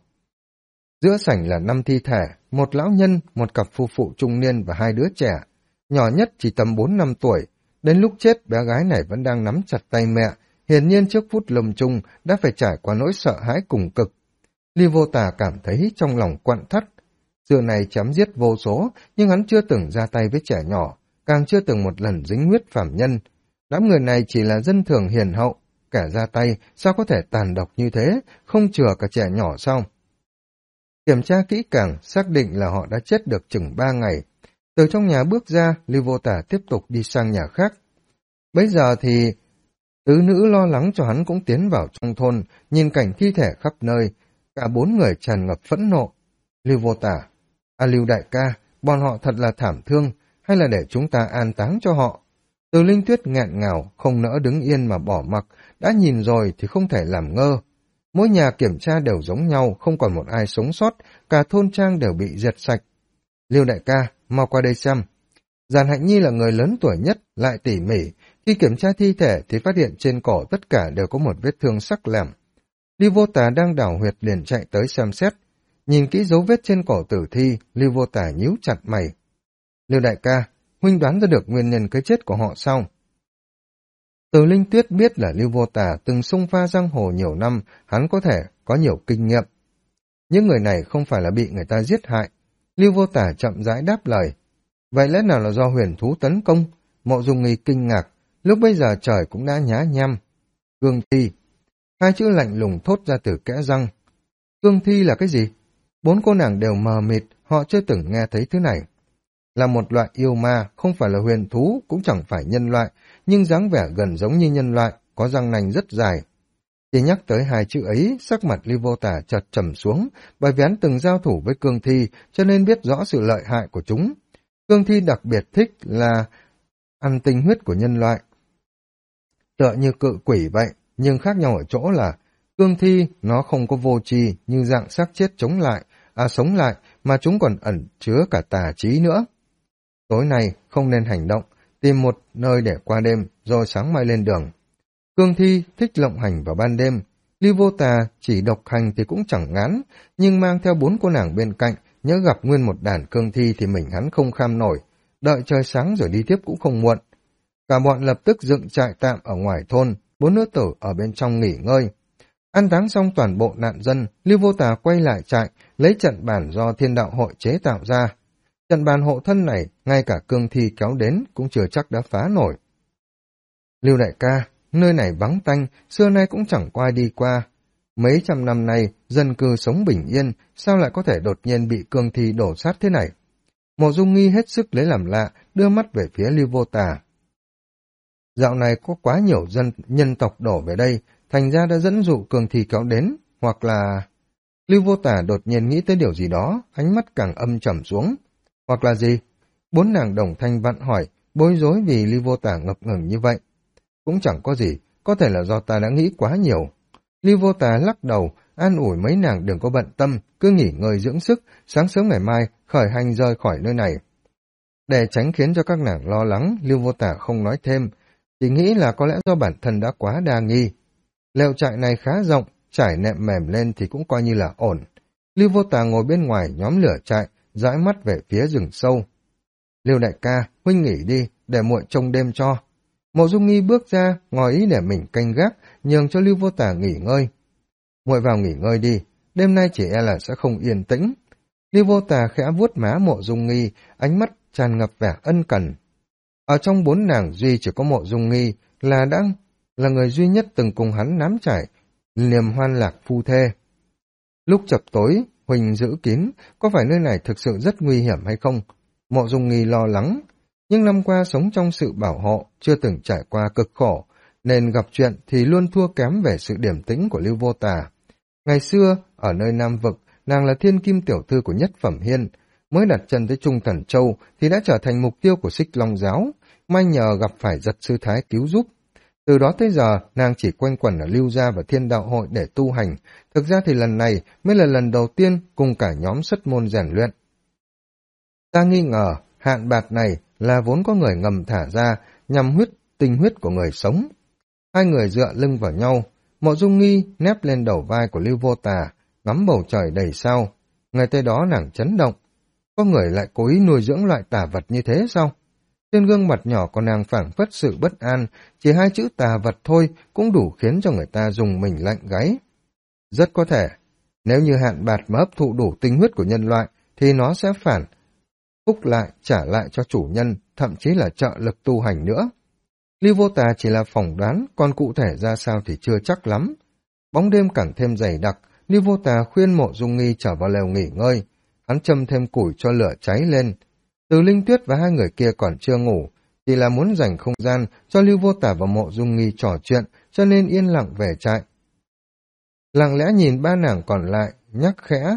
Giữa sảnh là 5 thi thể, một lão nhân, một cặp phu phụ trung niên và 2 đứa trẻ. Nhỏ nhất chỉ tầm 4-5 tuổi, đến lúc chết bé gái này vẫn đang nắm chặt tay mẹ, hiển nhiên trước phút lâm chung đã phải trải qua nỗi sợ hãi cùng cực. Lưu Vô Tà cảm thấy trong lòng quặn thắt. Xưa này chém giết vô số, nhưng hắn chưa từng ra tay với trẻ nhỏ, càng chưa từng một lần dính huyết phàm nhân. Đám người này chỉ là dân thường hiền hậu, kẻ ra tay sao có thể tàn độc như thế, không chừa cả trẻ nhỏ sao? Kiểm tra kỹ càng, xác định là họ đã chết được chừng 3 ngày. Từ trong nhà bước ra, Lưu Vô Tà tiếp tục đi sang nhà khác. Bây giờ thì tứ nữ lo lắng cho hắn cũng tiến vào trong thôn, nhìn cảnh thi thể khắp nơi, cả 4 người tràn ngập phẫn nộ. Lưu Vô Tà, Lưu đại ca, bọn họ thật là thảm thương, hay là để chúng ta an táng cho họ? Từ Linh Tuyết nghẹn ngào, không nỡ đứng yên mà bỏ mặc, đã nhìn rồi thì không thể làm ngơ. Mỗi nhà kiểm tra đều giống nhau, không còn một ai sống sót, cả thôn trang đều bị diệt sạch. Lưu đại ca, mau qua đây xem. Giàn Hạnh Nhi là người lớn tuổi nhất, lại tỉ mỉ. Khi kiểm tra thi thể thì phát hiện trên cổ tất cả đều có một vết thương sắc lẻm. Lưu Vô Tà đang đào huyệt liền chạy tới xem xét. Nhìn kỹ dấu vết trên cổ tử thi, Lưu Vô Tà nhíu chặt mày. Lưu đại ca, huynh đoán ra được nguyên nhân cái chết của họ sao? Từ Linh Tuyết biết là Lưu Vô Tà từng xung pha giang hồ nhiều năm, hắn có thể có nhiều kinh nghiệm. Những người này không phải là bị người ta giết hại. Lưu Vô Tà chậm rãi đáp lời. Vậy lẽ nào là do huyền thú tấn công? Mộ Dung Nghi kinh ngạc, lúc bây giờ trời cũng đã nhá nhem. Cương thi. 2 chữ lạnh lùng thốt ra từ kẽ răng. Cương thi là cái gì? 4 cô nàng đều mờ mịt, họ chưa từng nghe thấy thứ này. Là một loại yêu ma, không phải là huyền thú, cũng chẳng phải nhân loại, nhưng dáng vẻ gần giống như nhân loại, có răng nanh rất dài. Chỉ nhắc tới 2 chữ ấy, sắc mặt Lưu Vô Tà chợt trầm xuống, bởi vì hắn từng giao thủ với cương thi, cho nên biết rõ sự lợi hại của chúng. Cương thi đặc biệt thích là ăn tinh huyết của nhân loại. Tựa như cự quỷ vậy, nhưng khác nhau ở chỗ là cương thi nó không có vô tri như dạng xác chết sống lại, mà chúng còn ẩn chứa cả tà trí nữa. Tối nay không nên hành động, tìm một nơi để qua đêm, rồi sáng mai lên đường. Cương thi thích lộng hành vào ban đêm. Lưu Vô Tà chỉ độc hành thì cũng chẳng ngán, nhưng mang theo 4 cô nàng bên cạnh, nhớ gặp nguyên một đàn cương thi thì mình hắn không kham nổi, đợi trời sáng rồi đi tiếp cũng không muộn. Cả bọn lập tức dựng trại tạm ở ngoài thôn, 4 nữ tử ở bên trong nghỉ ngơi. An táng xong toàn bộ nạn dân, Lưu Vô Tà quay lại trại, lấy trận bàn do Thiên Đạo Hội chế tạo ra. Trận bàn hộ thân này, ngay cả cương thi kéo đến cũng chưa chắc đã phá nổi. Lưu đại ca, nơi này vắng tanh, xưa nay cũng chẳng có ai đi qua. Mấy trăm năm nay, dân cư sống bình yên, sao lại có thể đột nhiên bị cương thi đổ sát thế này? Mộ Dung Nghi hết sức lấy làm lạ, đưa mắt về phía Lưu Vô Tà. Dạo này có quá nhiều nhân tộc đổ về đây, thành ra đã dẫn dụ cường thi kéo đến, hoặc là... Lưu Vô Tả đột nhiên nghĩ tới điều gì đó, ánh mắt càng âm trầm xuống. Hoặc là gì? Bốn nàng đồng thanh vặn hỏi, bối rối vì Lưu Vô Tả ngập ngừng như vậy. Cũng chẳng có gì, có thể là do ta đã nghĩ quá nhiều. Lưu Vô Tả lắc đầu, an ủi mấy nàng đừng có bận tâm, cứ nghỉ ngơi dưỡng sức, sáng sớm ngày mai khởi hành rời khỏi nơi này. Để tránh khiến cho các nàng lo lắng, Lưu Vô Tả không nói thêm, chỉ nghĩ là có lẽ do bản thân đã quá đa nghi. Lều trại này khá rộng, trải nệm mềm lên thì cũng coi như là ổn. Lưu Vô Tà ngồi bên ngoài nhóm lửa trại, dõi mắt về phía rừng sâu. Lưu đại ca, huynh nghỉ đi, để muội trông đêm cho. Mộ Dung Nghi bước ra, ngỏ ý để mình canh gác, nhường cho Lưu Vô Tà nghỉ ngơi. Muội vào nghỉ ngơi đi, đêm nay chỉ e là sẽ không yên tĩnh. Lưu Vô Tà khẽ vuốt má Mộ Dung Nghi, ánh mắt tràn ngập vẻ ân cần. Ở trong bốn nàng duy chỉ có Mộ Dung Nghi là người duy nhất từng cùng hắn nắm trải niềm hoan lạc phu thê. Lúc chập tối, Huỳnh giữ kín, có phải nơi này thực sự rất nguy hiểm hay không? Mộ Dung Nghi lo lắng, nhưng năm qua sống trong sự bảo hộ, chưa từng trải qua cực khổ, nên gặp chuyện thì luôn thua kém về sự điềm tĩnh của Lưu Vô Tà. Ngày xưa, ở nơi Nam Vực, nàng là thiên kim tiểu thư của Nhất Phẩm Hiên, mới đặt chân tới Trung Thần Châu thì đã trở thành mục tiêu của Xích Long Giáo, may nhờ gặp phải Giật Sư Thái cứu giúp. Từ đó tới giờ, nàng chỉ quanh quẩn ở Lưu Gia và Thiên Đạo Hội để tu hành. Thực ra thì lần này mới là lần đầu tiên cùng cả nhóm xuất môn rèn luyện. Ta nghi ngờ, hạn bạt này là vốn có người ngầm thả ra nhằm tinh huyết của người sống. Hai người dựa lưng vào nhau, Mộ Dung Nghi nép lên đầu vai của Lưu Vô Tà, ngắm bầu trời đầy sao. Ngay tới đó nàng chấn động. Có người lại cố ý nuôi dưỡng loại tà vật như thế sao? Trên gương mặt nhỏ của nàng phảng phất sự bất an, chỉ hai chữ tà vật thôi cũng đủ khiến cho người ta dùng mình lạnh gáy. Rất có thể, nếu như hạn bạt mà hấp thụ đủ tinh huyết của nhân loại, thì nó sẽ phản phúc lại, trả lại cho chủ nhân, thậm chí là trợ lực tu hành nữa. Lưu Vô Tà chỉ là phỏng đoán, còn cụ thể ra sao thì chưa chắc lắm. Bóng đêm càng thêm dày đặc, Lưu Vô Tà khuyên Mộ Dung Nghi trở vào lều nghỉ ngơi. Hắn châm thêm củi cho lửa cháy lên. Từ Linh Tuyết và hai người kia còn chưa ngủ, chỉ là muốn dành không gian cho Lưu Vô Tả và Mộ Dung Nghi trò chuyện, cho nên yên lặng về trại. Lặng lẽ nhìn ba nàng còn lại, nhắc khẽ.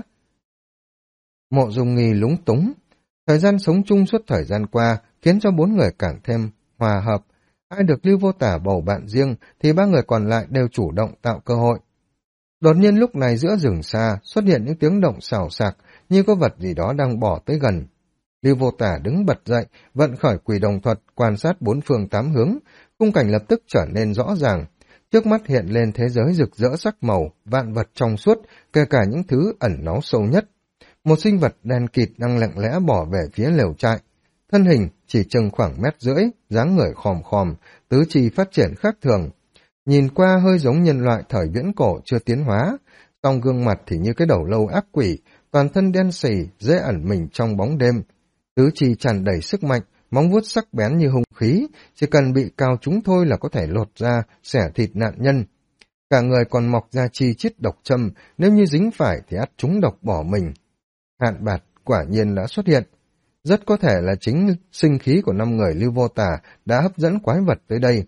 Mộ Dung Nghi lúng túng. Thời gian sống chung suốt thời gian qua khiến cho bốn người càng thêm hòa hợp. Ai được Lưu Vô Tả bầu bạn riêng thì ba người còn lại đều chủ động tạo cơ hội. Đột nhiên lúc này giữa rừng xa xuất hiện những tiếng động xào xạc như có vật gì đó đang bỏ tới gần. Lưu Vô Tả đứng bật dậy, vận khởi Quỷ Đồng Thuật, quan sát bốn phương tám hướng, khung cảnh lập tức trở nên rõ ràng. Trước mắt hiện lên thế giới rực rỡ sắc màu, vạn vật trong suốt, kể cả những thứ ẩn náu sâu nhất. Một sinh vật đen kịt đang lặng lẽ bỏ về phía lều trại. Thân hình chỉ chừng khoảng 1,5 mét, dáng người khòm khòm, tứ chi phát triển khác thường. Nhìn qua hơi giống nhân loại thời viễn cổ chưa tiến hóa, song gương mặt thì như cái đầu lâu ác quỷ, toàn thân đen xì, dễ ẩn mình trong bóng đêm. Tứ chi tràn đầy sức mạnh, móng vuốt sắc bén như hung khí, chỉ cần bị cào chúng thôi là có thể lột ra, xẻ thịt nạn nhân. Cả người còn mọc ra chi chít độc châm, nếu như dính phải thì ắt chúng độc bỏ mình. Hạn bạt quả nhiên đã xuất hiện. Rất có thể là chính sinh khí của 5 người Lưu Vô Tà đã hấp dẫn quái vật tới đây.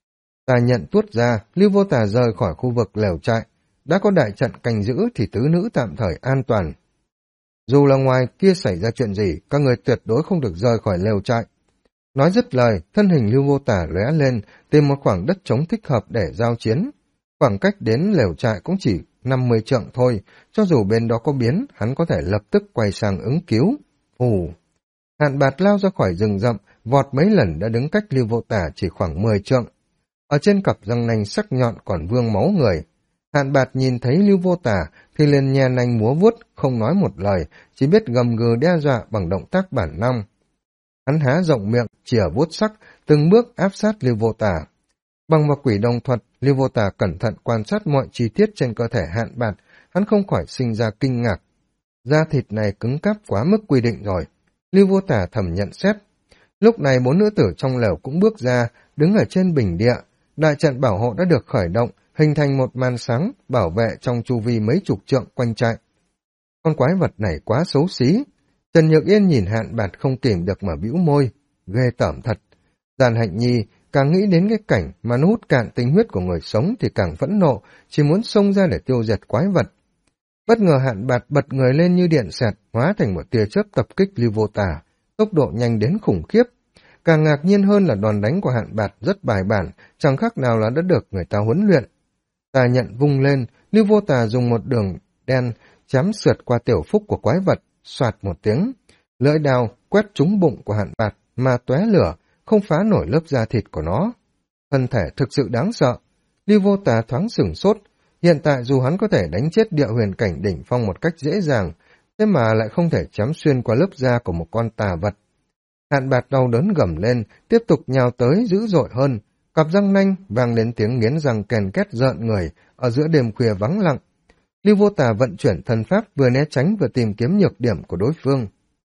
Tà nhận tuốt ra, Lưu Vô Tà rời khỏi khu vực lều trại. Đã có đại trận canh giữ thì tứ nữ tạm thời an toàn. Dù là ngoài kia xảy ra chuyện gì, các người tuyệt đối không được rời khỏi lều trại. Nói dứt lời, thân hình Lưu Vô Tả lóe lên, tìm một khoảng đất trống thích hợp để giao chiến. Khoảng cách đến lều trại cũng chỉ 50 trượng thôi, cho dù bên đó có biến, hắn có thể lập tức quay sang ứng cứu. Hù! Hạn bạt lao ra khỏi rừng rậm, vọt mấy lần đã đứng cách Lưu Vô Tả chỉ khoảng 10 trượng. Ở trên cặp răng nanh sắc nhọn còn vương máu người. Hạn bạt nhìn thấy Lưu Vô Tả thì liền nhè nanh múa vuốt, không nói một lời, chỉ biết gầm gừ đe dọa bằng động tác bản năng. Hắn há rộng miệng, chìa vuốt sắc, từng bước áp sát Lưu Vô Tả. Bằng vào Quỷ Đồng Thuật, Lưu Vô Tả cẩn thận quan sát mọi chi tiết trên cơ thể Hạn bạt, hắn không khỏi sinh ra kinh ngạc. Da thịt này cứng cáp quá mức quy định rồi. Lưu Vô Tả thầm nhận xét. Lúc này 4 nữ tử trong lều cũng bước ra, đứng ở trên bình địa. Đại trận bảo hộ đã được khởi động, hình thành một màn sáng bảo vệ trong chu vi mấy chục trượng quanh trại. Con quái vật này quá xấu xí. Trần Nhược Yên nhìn Hạn bạt không kìm được mà bĩu môi. Ghê tởm thật. Giàn Hạnh Nhi càng nghĩ đến cái cảnh mà nó hút cạn tinh huyết của người sống thì càng phẫn nộ, chỉ muốn xông ra để tiêu diệt quái vật. Bất ngờ Hạn Bạt bật người lên như điện xẹt, hóa thành một tia chớp tập kích Lưu Vô Tà, tốc độ nhanh đến khủng khiếp. Càng ngạc nhiên hơn là đòn đánh của Hạn Bạt rất bài bản, chẳng khác nào là đã được người ta huấn luyện. Tà nhận vung lên, Lưu Vô Tà dùng một đường đen chém sượt qua tiểu phúc của quái vật, xoạt một tiếng. Lưỡi đao quét trúng bụng của Hạn Bạt mà tóe lửa, không phá nổi lớp da thịt của nó. Thân thể thực sự đáng sợ. Lưu Vô Tà thoáng sửng sốt. Hiện tại dù hắn có thể đánh chết địa huyền cảnh đỉnh phong một cách dễ dàng, thế mà lại không thể chém xuyên qua lớp da của một con tà vật. Hạn Bạt đau đớn gầm lên, tiếp tục nhào tới dữ dội hơn. Cặp răng nanh vang lên tiếng nghiến răng kèn két rợn người ở giữa đêm khuya vắng lặng. Lưu Vô Tà vận chuyển thần pháp vừa né tránh vừa tìm kiếm nhược điểm của đối phương.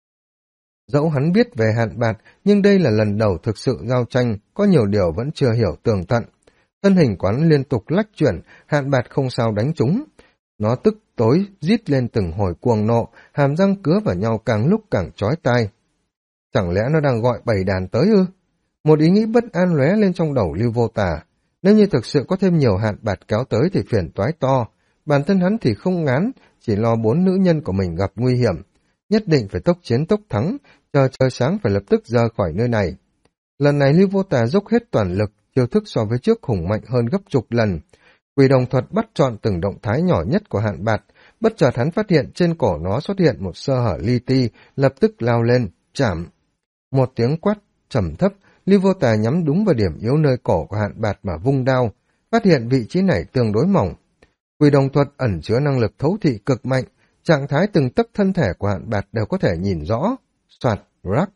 Dẫu hắn biết về Hạn Bạt, nhưng đây là lần đầu thực sự giao tranh, có nhiều điều vẫn chưa hiểu tường tận. Thân hình quán liên tục lách chuyển, Hạn Bạt không sao đánh trúng. Nó tức tối, rít lên từng hồi cuồng nộ, hàm răng cứa vào nhau càng lúc càng chói tai. Chẳng lẽ nó đang gọi bầy đàn tới ư? Một ý nghĩ bất an lóe lên trong đầu Lưu Vô Tà. Nếu như thực sự có thêm nhiều Hạn Bạt kéo tới thì phiền toái to. Bản thân hắn thì không ngán, chỉ lo 4 nữ nhân của mình gặp nguy hiểm. Nhất định phải tốc chiến tốc thắng, chờ trời sáng phải lập tức rời khỏi nơi này. Lần này Lưu Vô Tà dốc hết toàn lực, chiêu thức so với trước hùng mạnh hơn gấp chục lần. Quỷ đồng thuật bắt chọn từng động thái nhỏ nhất của Hạn Bạt, bất chợt hắn phát hiện trên cổ nó xuất hiện một sơ hở li ti, lập tức lao lên, chạm. Một tiếng quát trầm thấp, Lưu Vô Tà nhắm đúng vào điểm yếu nơi cổ của Hạn Bạt mà vung đao, phát hiện vị trí này tương đối mỏng. Quỷ đồng thuật ẩn chứa năng lực thấu thị cực mạnh, trạng thái từng tấc thân thể của Hạn Bạt đều có thể nhìn rõ. Soạt, rắc.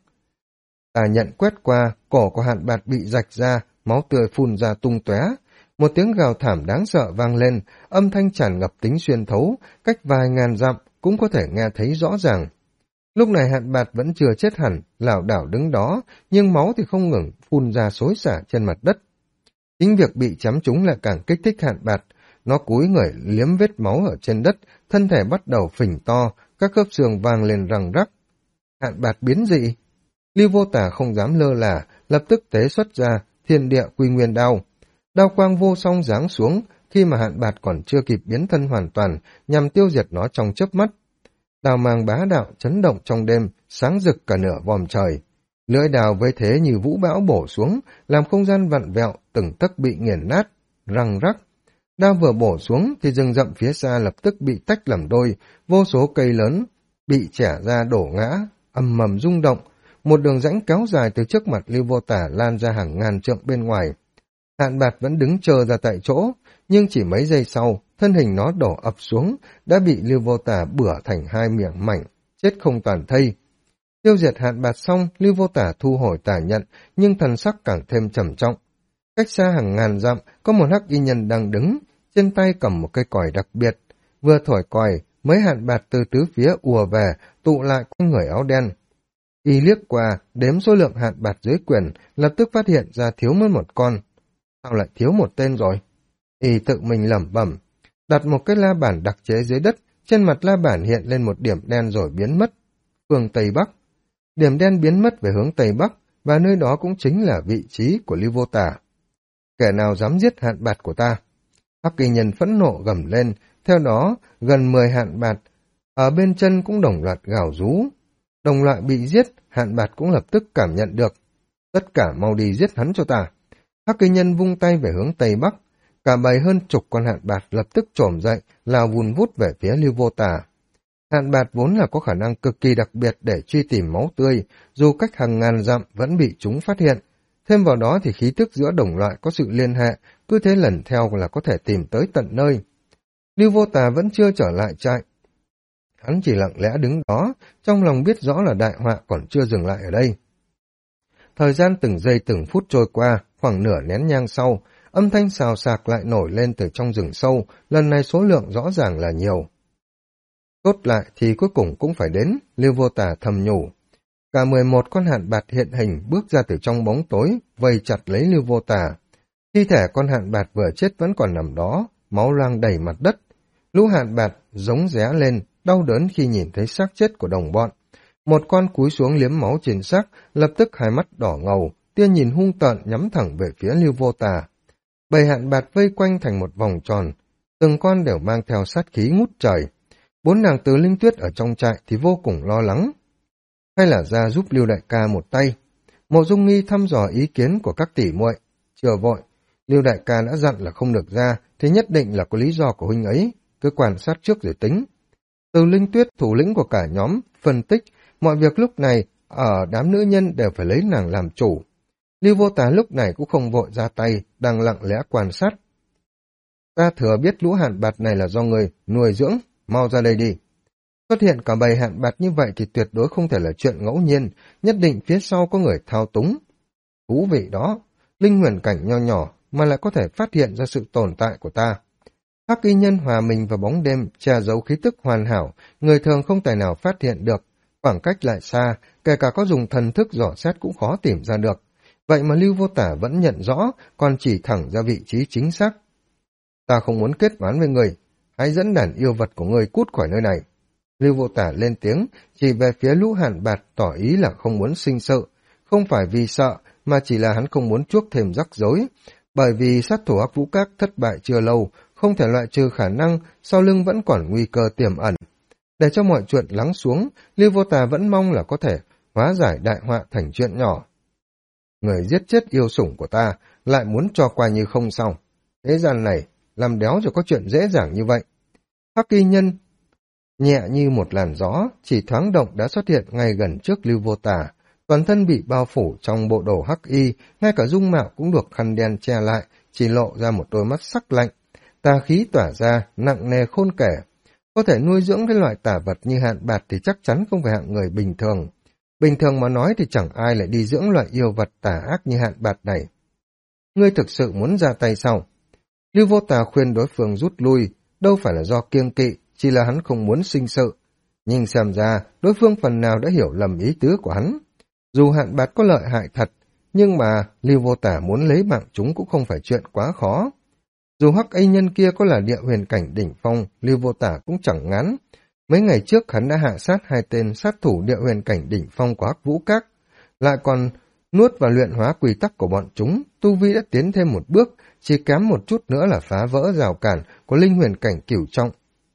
Tà nhận quét qua, cổ của Hạn Bạt bị rạch ra, máu tươi phun ra tung tóe. Một tiếng gào thảm đáng sợ vang lên, âm thanh tràn ngập tính xuyên thấu, cách vài ngàn dặm cũng có thể nghe thấy rõ ràng. Lúc này Hạn Bạt vẫn chưa chết hẳn, lảo đảo đứng đó, nhưng máu thì không ngừng phun ra xối xả trên mặt đất. Chính việc bị chém trúng lại càng kích thích Hạn Bạt. Nó cúi người liếm vết máu ở trên đất, thân thể bắt đầu phình to, các khớp xương vang lên răng rắc. Hạn Bạt biến dị. Lưu Vô Tà không dám lơ là, lập tức tế xuất ra Thiên Địa Quy Nguyên Đao. Đao quang vô song giáng xuống, khi mà Hạn Bạt còn chưa kịp biến thân hoàn toàn, nhằm tiêu diệt nó trong chớp mắt. Đao mang bá đạo chấn động trong đêm, sáng rực cả nửa vòm trời. Lưỡi đao với thế như vũ bão bổ xuống, làm không gian vặn vẹo, từng tấc bị nghiền nát, răng rắc. Đao vừa bổ xuống thì rừng rậm phía xa lập tức bị tách làm đôi, vô số cây lớn bị chẻ ra đổ ngã, ầm mầm rung động. Một đường rãnh kéo dài từ trước mặt Lưu Vô Tà lan ra hàng ngàn trượng bên ngoài. Hạn Bạt vẫn đứng chờ ra tại chỗ, nhưng chỉ mấy giây sau, thân hình nó đổ ập xuống, đã bị Lưu Vô Tà bửa thành hai miệng mảnh, chết không toàn thây. Tiêu diệt Hạn Bạt xong, Lưu Vô Tà thu hồi tà nhận, nhưng thần sắc càng thêm trầm trọng. Cách xa hàng ngàn dặm, có một hắc y nhân đang đứng, trên tay cầm một cây còi đặc biệt. Vừa thổi còi, mấy Hạn Bạt từ tứ phía ùa về, tụ lại quanh người áo đen. Y liếc qua, đếm số lượng Hạn Bạt dưới quyền, lập tức phát hiện ra thiếu mất một con. Sao lại thiếu một tên rồi? Y tự mình lẩm bẩm, đặt một cái la bàn đặc chế dưới đất, trên mặt la bàn hiện lên một điểm đen rồi biến mất. Phương Tây Bắc. Điểm đen biến mất về hướng Tây Bắc, và nơi đó cũng chính là vị trí của Lưu Vô Tà. Kẻ nào dám giết Hạn Bạt của ta? Hắc kỳ nhân phẫn nộ gầm lên, theo đó gần 10 Hạn Bạt ở bên chân cũng đồng loạt gào rú. Đồng loại bị giết, Hạn Bạt cũng lập tức cảm nhận được. Tất cả mau đi giết hắn cho ta. Hắc kỳ nhân vung tay về hướng Tây Bắc, cả bầy hơn chục con Hạn Bạt lập tức trồm dậy, lao vun vút về phía Lưu Vô Tà. Hạn Bạt vốn là có khả năng cực kỳ đặc biệt để truy tìm máu tươi, dù cách hàng ngàn dặm vẫn bị chúng phát hiện. Thêm vào đó thì khí tức giữa đồng loại có sự liên hệ, cứ thế lần theo là có thể tìm tới tận nơi. Lưu Vô Tà vẫn chưa trở lại trại. Hắn chỉ lặng lẽ đứng đó, trong lòng biết rõ là đại họa còn chưa dừng lại ở đây. Thời gian từng giây từng phút trôi qua, khoảng nửa nén nhang sau, âm thanh xào xạc lại nổi lên từ trong rừng sâu, lần này số lượng rõ ràng là nhiều. Tốt lại thì cuối cùng cũng phải đến, Lưu Vô Tà thầm nhủ. Cả 11 con Hạn Bạt hiện hình bước ra từ trong bóng tối, vây chặt lấy Lưu Vô Tà. Thi thể con Hạn Bạt vừa chết vẫn còn nằm đó, máu loang đầy mặt đất. Lũ Hạn Bạt giống ré lên, đau đớn khi nhìn thấy xác chết của đồng bọn. Một con cúi xuống liếm máu trên xác, lập tức hai mắt đỏ ngầu, tia nhìn hung tợn nhắm thẳng về phía Lưu Vô Tà. Bầy hạn bạt vây quanh thành một vòng tròn, từng con đều mang theo sát khí ngút trời. Bốn nàng tứ linh tuyết ở trong trại thì vô cùng lo lắng. Hay là ra giúp Lưu đại ca một tay? Mộ Dung Nghi thăm dò ý kiến của các tỷ muội. Chưa vội, Lưu đại ca đã dặn là không được ra, thì nhất định là có lý do của huynh ấy, cứ quan sát trước rồi tính. Từ Linh Tuyết, thủ lĩnh của cả nhóm, phân tích, mọi việc lúc này ở đám nữ nhân đều phải lấy nàng làm chủ. Lưu Vô Tà lúc này cũng không vội ra tay, đang lặng lẽ quan sát. Ta thừa biết lũ hạn bạt này là do người nuôi dưỡng, mau ra đây đi. Xuất hiện cả bầy hạn bạt như vậy thì tuyệt đối không thể là chuyện ngẫu nhiên, nhất định phía sau có người thao túng. Thú vị đó, linh huyền cảnh nho nhỏ mà lại có thể phát hiện ra sự tồn tại của ta. Hắc y nhân hòa mình vào bóng đêm, che giấu khí tức hoàn hảo, người thường không thể nào phát hiện được. Khoảng cách lại xa, kể cả có dùng thần thức dò xét cũng khó tìm ra được. Vậy mà Lưu Vô Tả vẫn nhận rõ, còn chỉ thẳng ra vị trí chính xác. Ta không muốn kết oán với người, hãy dẫn đàn yêu vật của người cút khỏi nơi này. Lưu Vô Tả lên tiếng, chỉ về phía lũ hạn bạt tỏ ý là không muốn sinh sự, không phải vì sợ, mà chỉ là hắn không muốn chuốc thêm rắc rối, bởi vì sát thủ Hắc Vũ Các thất bại chưa lâu, không thể loại trừ khả năng sau lưng vẫn còn nguy cơ tiềm ẩn. Để cho mọi chuyện lắng xuống, Lưu Vô Tà vẫn mong là có thể hóa giải đại họa thành chuyện nhỏ. Người giết chết yêu sủng của ta lại muốn cho qua như không sao. Thế gian này, làm đéo cho có chuyện dễ dàng như vậy. Hắc y nhân nhẹ như một làn gió, chỉ thoáng động đã xuất hiện ngay gần trước Lưu Vô Tà. Toàn thân bị bao phủ trong bộ đồ hắc y, ngay cả dung mạo cũng được khăn đen che lại, chỉ lộ ra một đôi mắt sắc lạnh. Tà khí tỏa ra, nặng nề khôn kể. Có thể nuôi dưỡng cái loại tà vật như hạn bạt thì chắc chắn không phải hạng người bình thường. Bình thường mà nói thì chẳng ai lại đi dưỡng loại yêu vật tà ác như hạn bạt này. Ngươi thực sự muốn ra tay sao? Lưu Vô Tà khuyên đối phương rút lui, đâu phải là do kiêng kỵ, chỉ là hắn không muốn sinh sự. Nhưng xem ra, đối phương phần nào đã hiểu lầm ý tứ của hắn. Dù hạn bạt có lợi hại thật, nhưng mà Lưu Vô Tả muốn lấy mạng chúng cũng không phải chuyện quá khó. Dù hắc y nhân kia có là địa huyền cảnh đỉnh phong, Lưu Vô Tả cũng chẳng ngán. Mấy ngày trước hắn đã hạ sát 2 tên sát thủ địa huyền cảnh đỉnh phong của Hắc Vũ Các, lại còn nuốt và luyện hóa quy tắc của bọn chúng, tu vi đã tiến thêm một bước, chỉ kém một chút nữa là phá vỡ rào cản của linh huyền cảnh cửu trọng.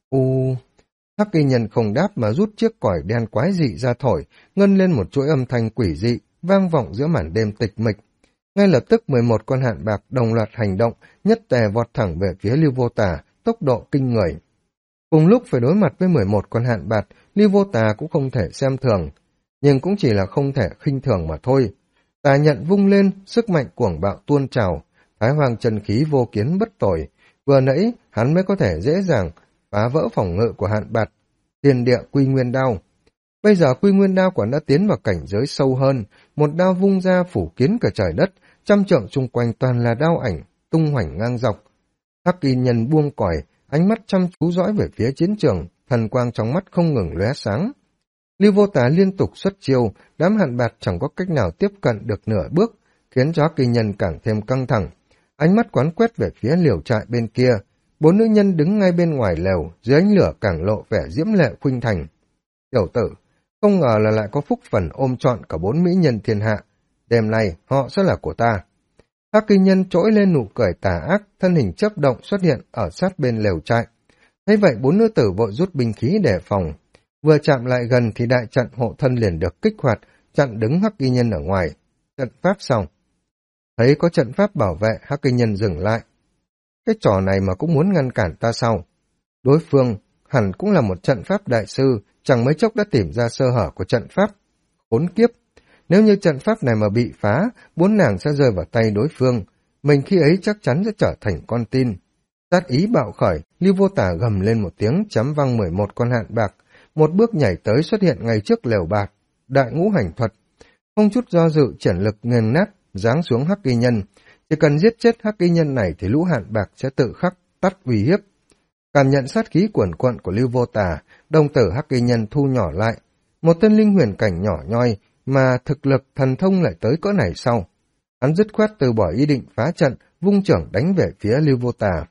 Hắc y nhân không đáp mà rút chiếc còi đen quái dị ra thổi, ngân lên một chuỗi âm thanh quỷ dị, vang vọng giữa màn đêm tịch mịch. Ngay lập tức 11 con hạn bạc đồng loạt hành động, nhất tề vọt thẳng về phía Lưu Vô Tà, tốc độ kinh người. Cùng lúc phải đối mặt với 11 con hạn bạc, Lưu Vô Tà cũng không thể xem thường, nhưng cũng chỉ là không thể khinh thường mà thôi. Tà nhận vung lên, sức mạnh cuồng bạo tuôn trào, Thái Hoàng chân khí vô kiến bất tồi, vừa nãy hắn mới có thể dễ dàng phá vỡ phòng ngự của hạn bạt, thiên địa quy nguyên đao. Bây giờ quy nguyên đao của hắn đã tiến vào cảnh giới sâu hơn, một đao vung ra phủ kín cả trời đất, trăm trượng xung quanh toàn là đao ảnh, tung hoành ngang dọc. Hắc y nhân buông còi, ánh mắt chăm chú dõi về phía chiến trường, thần quang trong mắt không ngừng lóe sáng. Lưu Vô Tà liên tục xuất chiêu, đám hạn bạt chẳng có cách nào tiếp cận được nửa bước, khiến cho Hắc y nhân càng thêm căng thẳng. Ánh mắt quán quét về phía liều trại bên kia, 4 nữ nhân đứng ngay bên ngoài lều, dưới ánh lửa càng lộ vẻ diễm lệ khuynh thành. Tiểu tử, không ngờ là lại có phúc phần ôm trọn cả 4 mỹ nhân thiên hạ. Đêm nay họ sẽ là của ta. Hắc y nhân trỗi lên nụ cười tà ác, thân hình chớp động xuất hiện ở sát bên lều trại. Thấy vậy 4 nữ tử vội rút binh khí đề phòng. Vừa chạm lại gần thì đại trận hộ thân liền được kích hoạt, chặn đứng Hắc y nhân ở ngoài. Trận pháp xong. Thấy có trận pháp bảo vệ, Hắc y nhân dừng lại. Cái trò này mà cũng muốn ngăn cản ta sao? Đối phương hẳn cũng là một trận pháp đại sư, chẳng mấy chốc đã tìm ra sơ hở của trận pháp. Khốn kiếp! Nếu như trận pháp này mà bị phá, 4 nàng sẽ rơi vào tay đối phương. Mình khi ấy chắc chắn sẽ trở thành con tin. Sát ý bạo khởi, Lưu Vô Tả gầm lên một tiếng chém văng 11 con hạn bạc. Một bước nhảy tới xuất hiện ngay trước lều bạc. Đại ngũ hành thuật. Không chút do dự triển lực nghiền nát, giáng xuống Hắc y nhân. Chỉ cần giết chết Hắc y nhân này thì lũ hạn bạc sẽ tự khắc tắt uy hiếp. Cảm nhận sát khí cuồn cuộn của Lưu Vô Tà, đồng tử Hắc y nhân thu nhỏ lại. Một tên linh huyền cảnh nhỏ nhoi mà thực lực thần thông lại tới cỡ này sau. Hắn dứt khoát từ bỏ ý định phá trận, vung chưởng đánh về phía Lưu Vô Tà.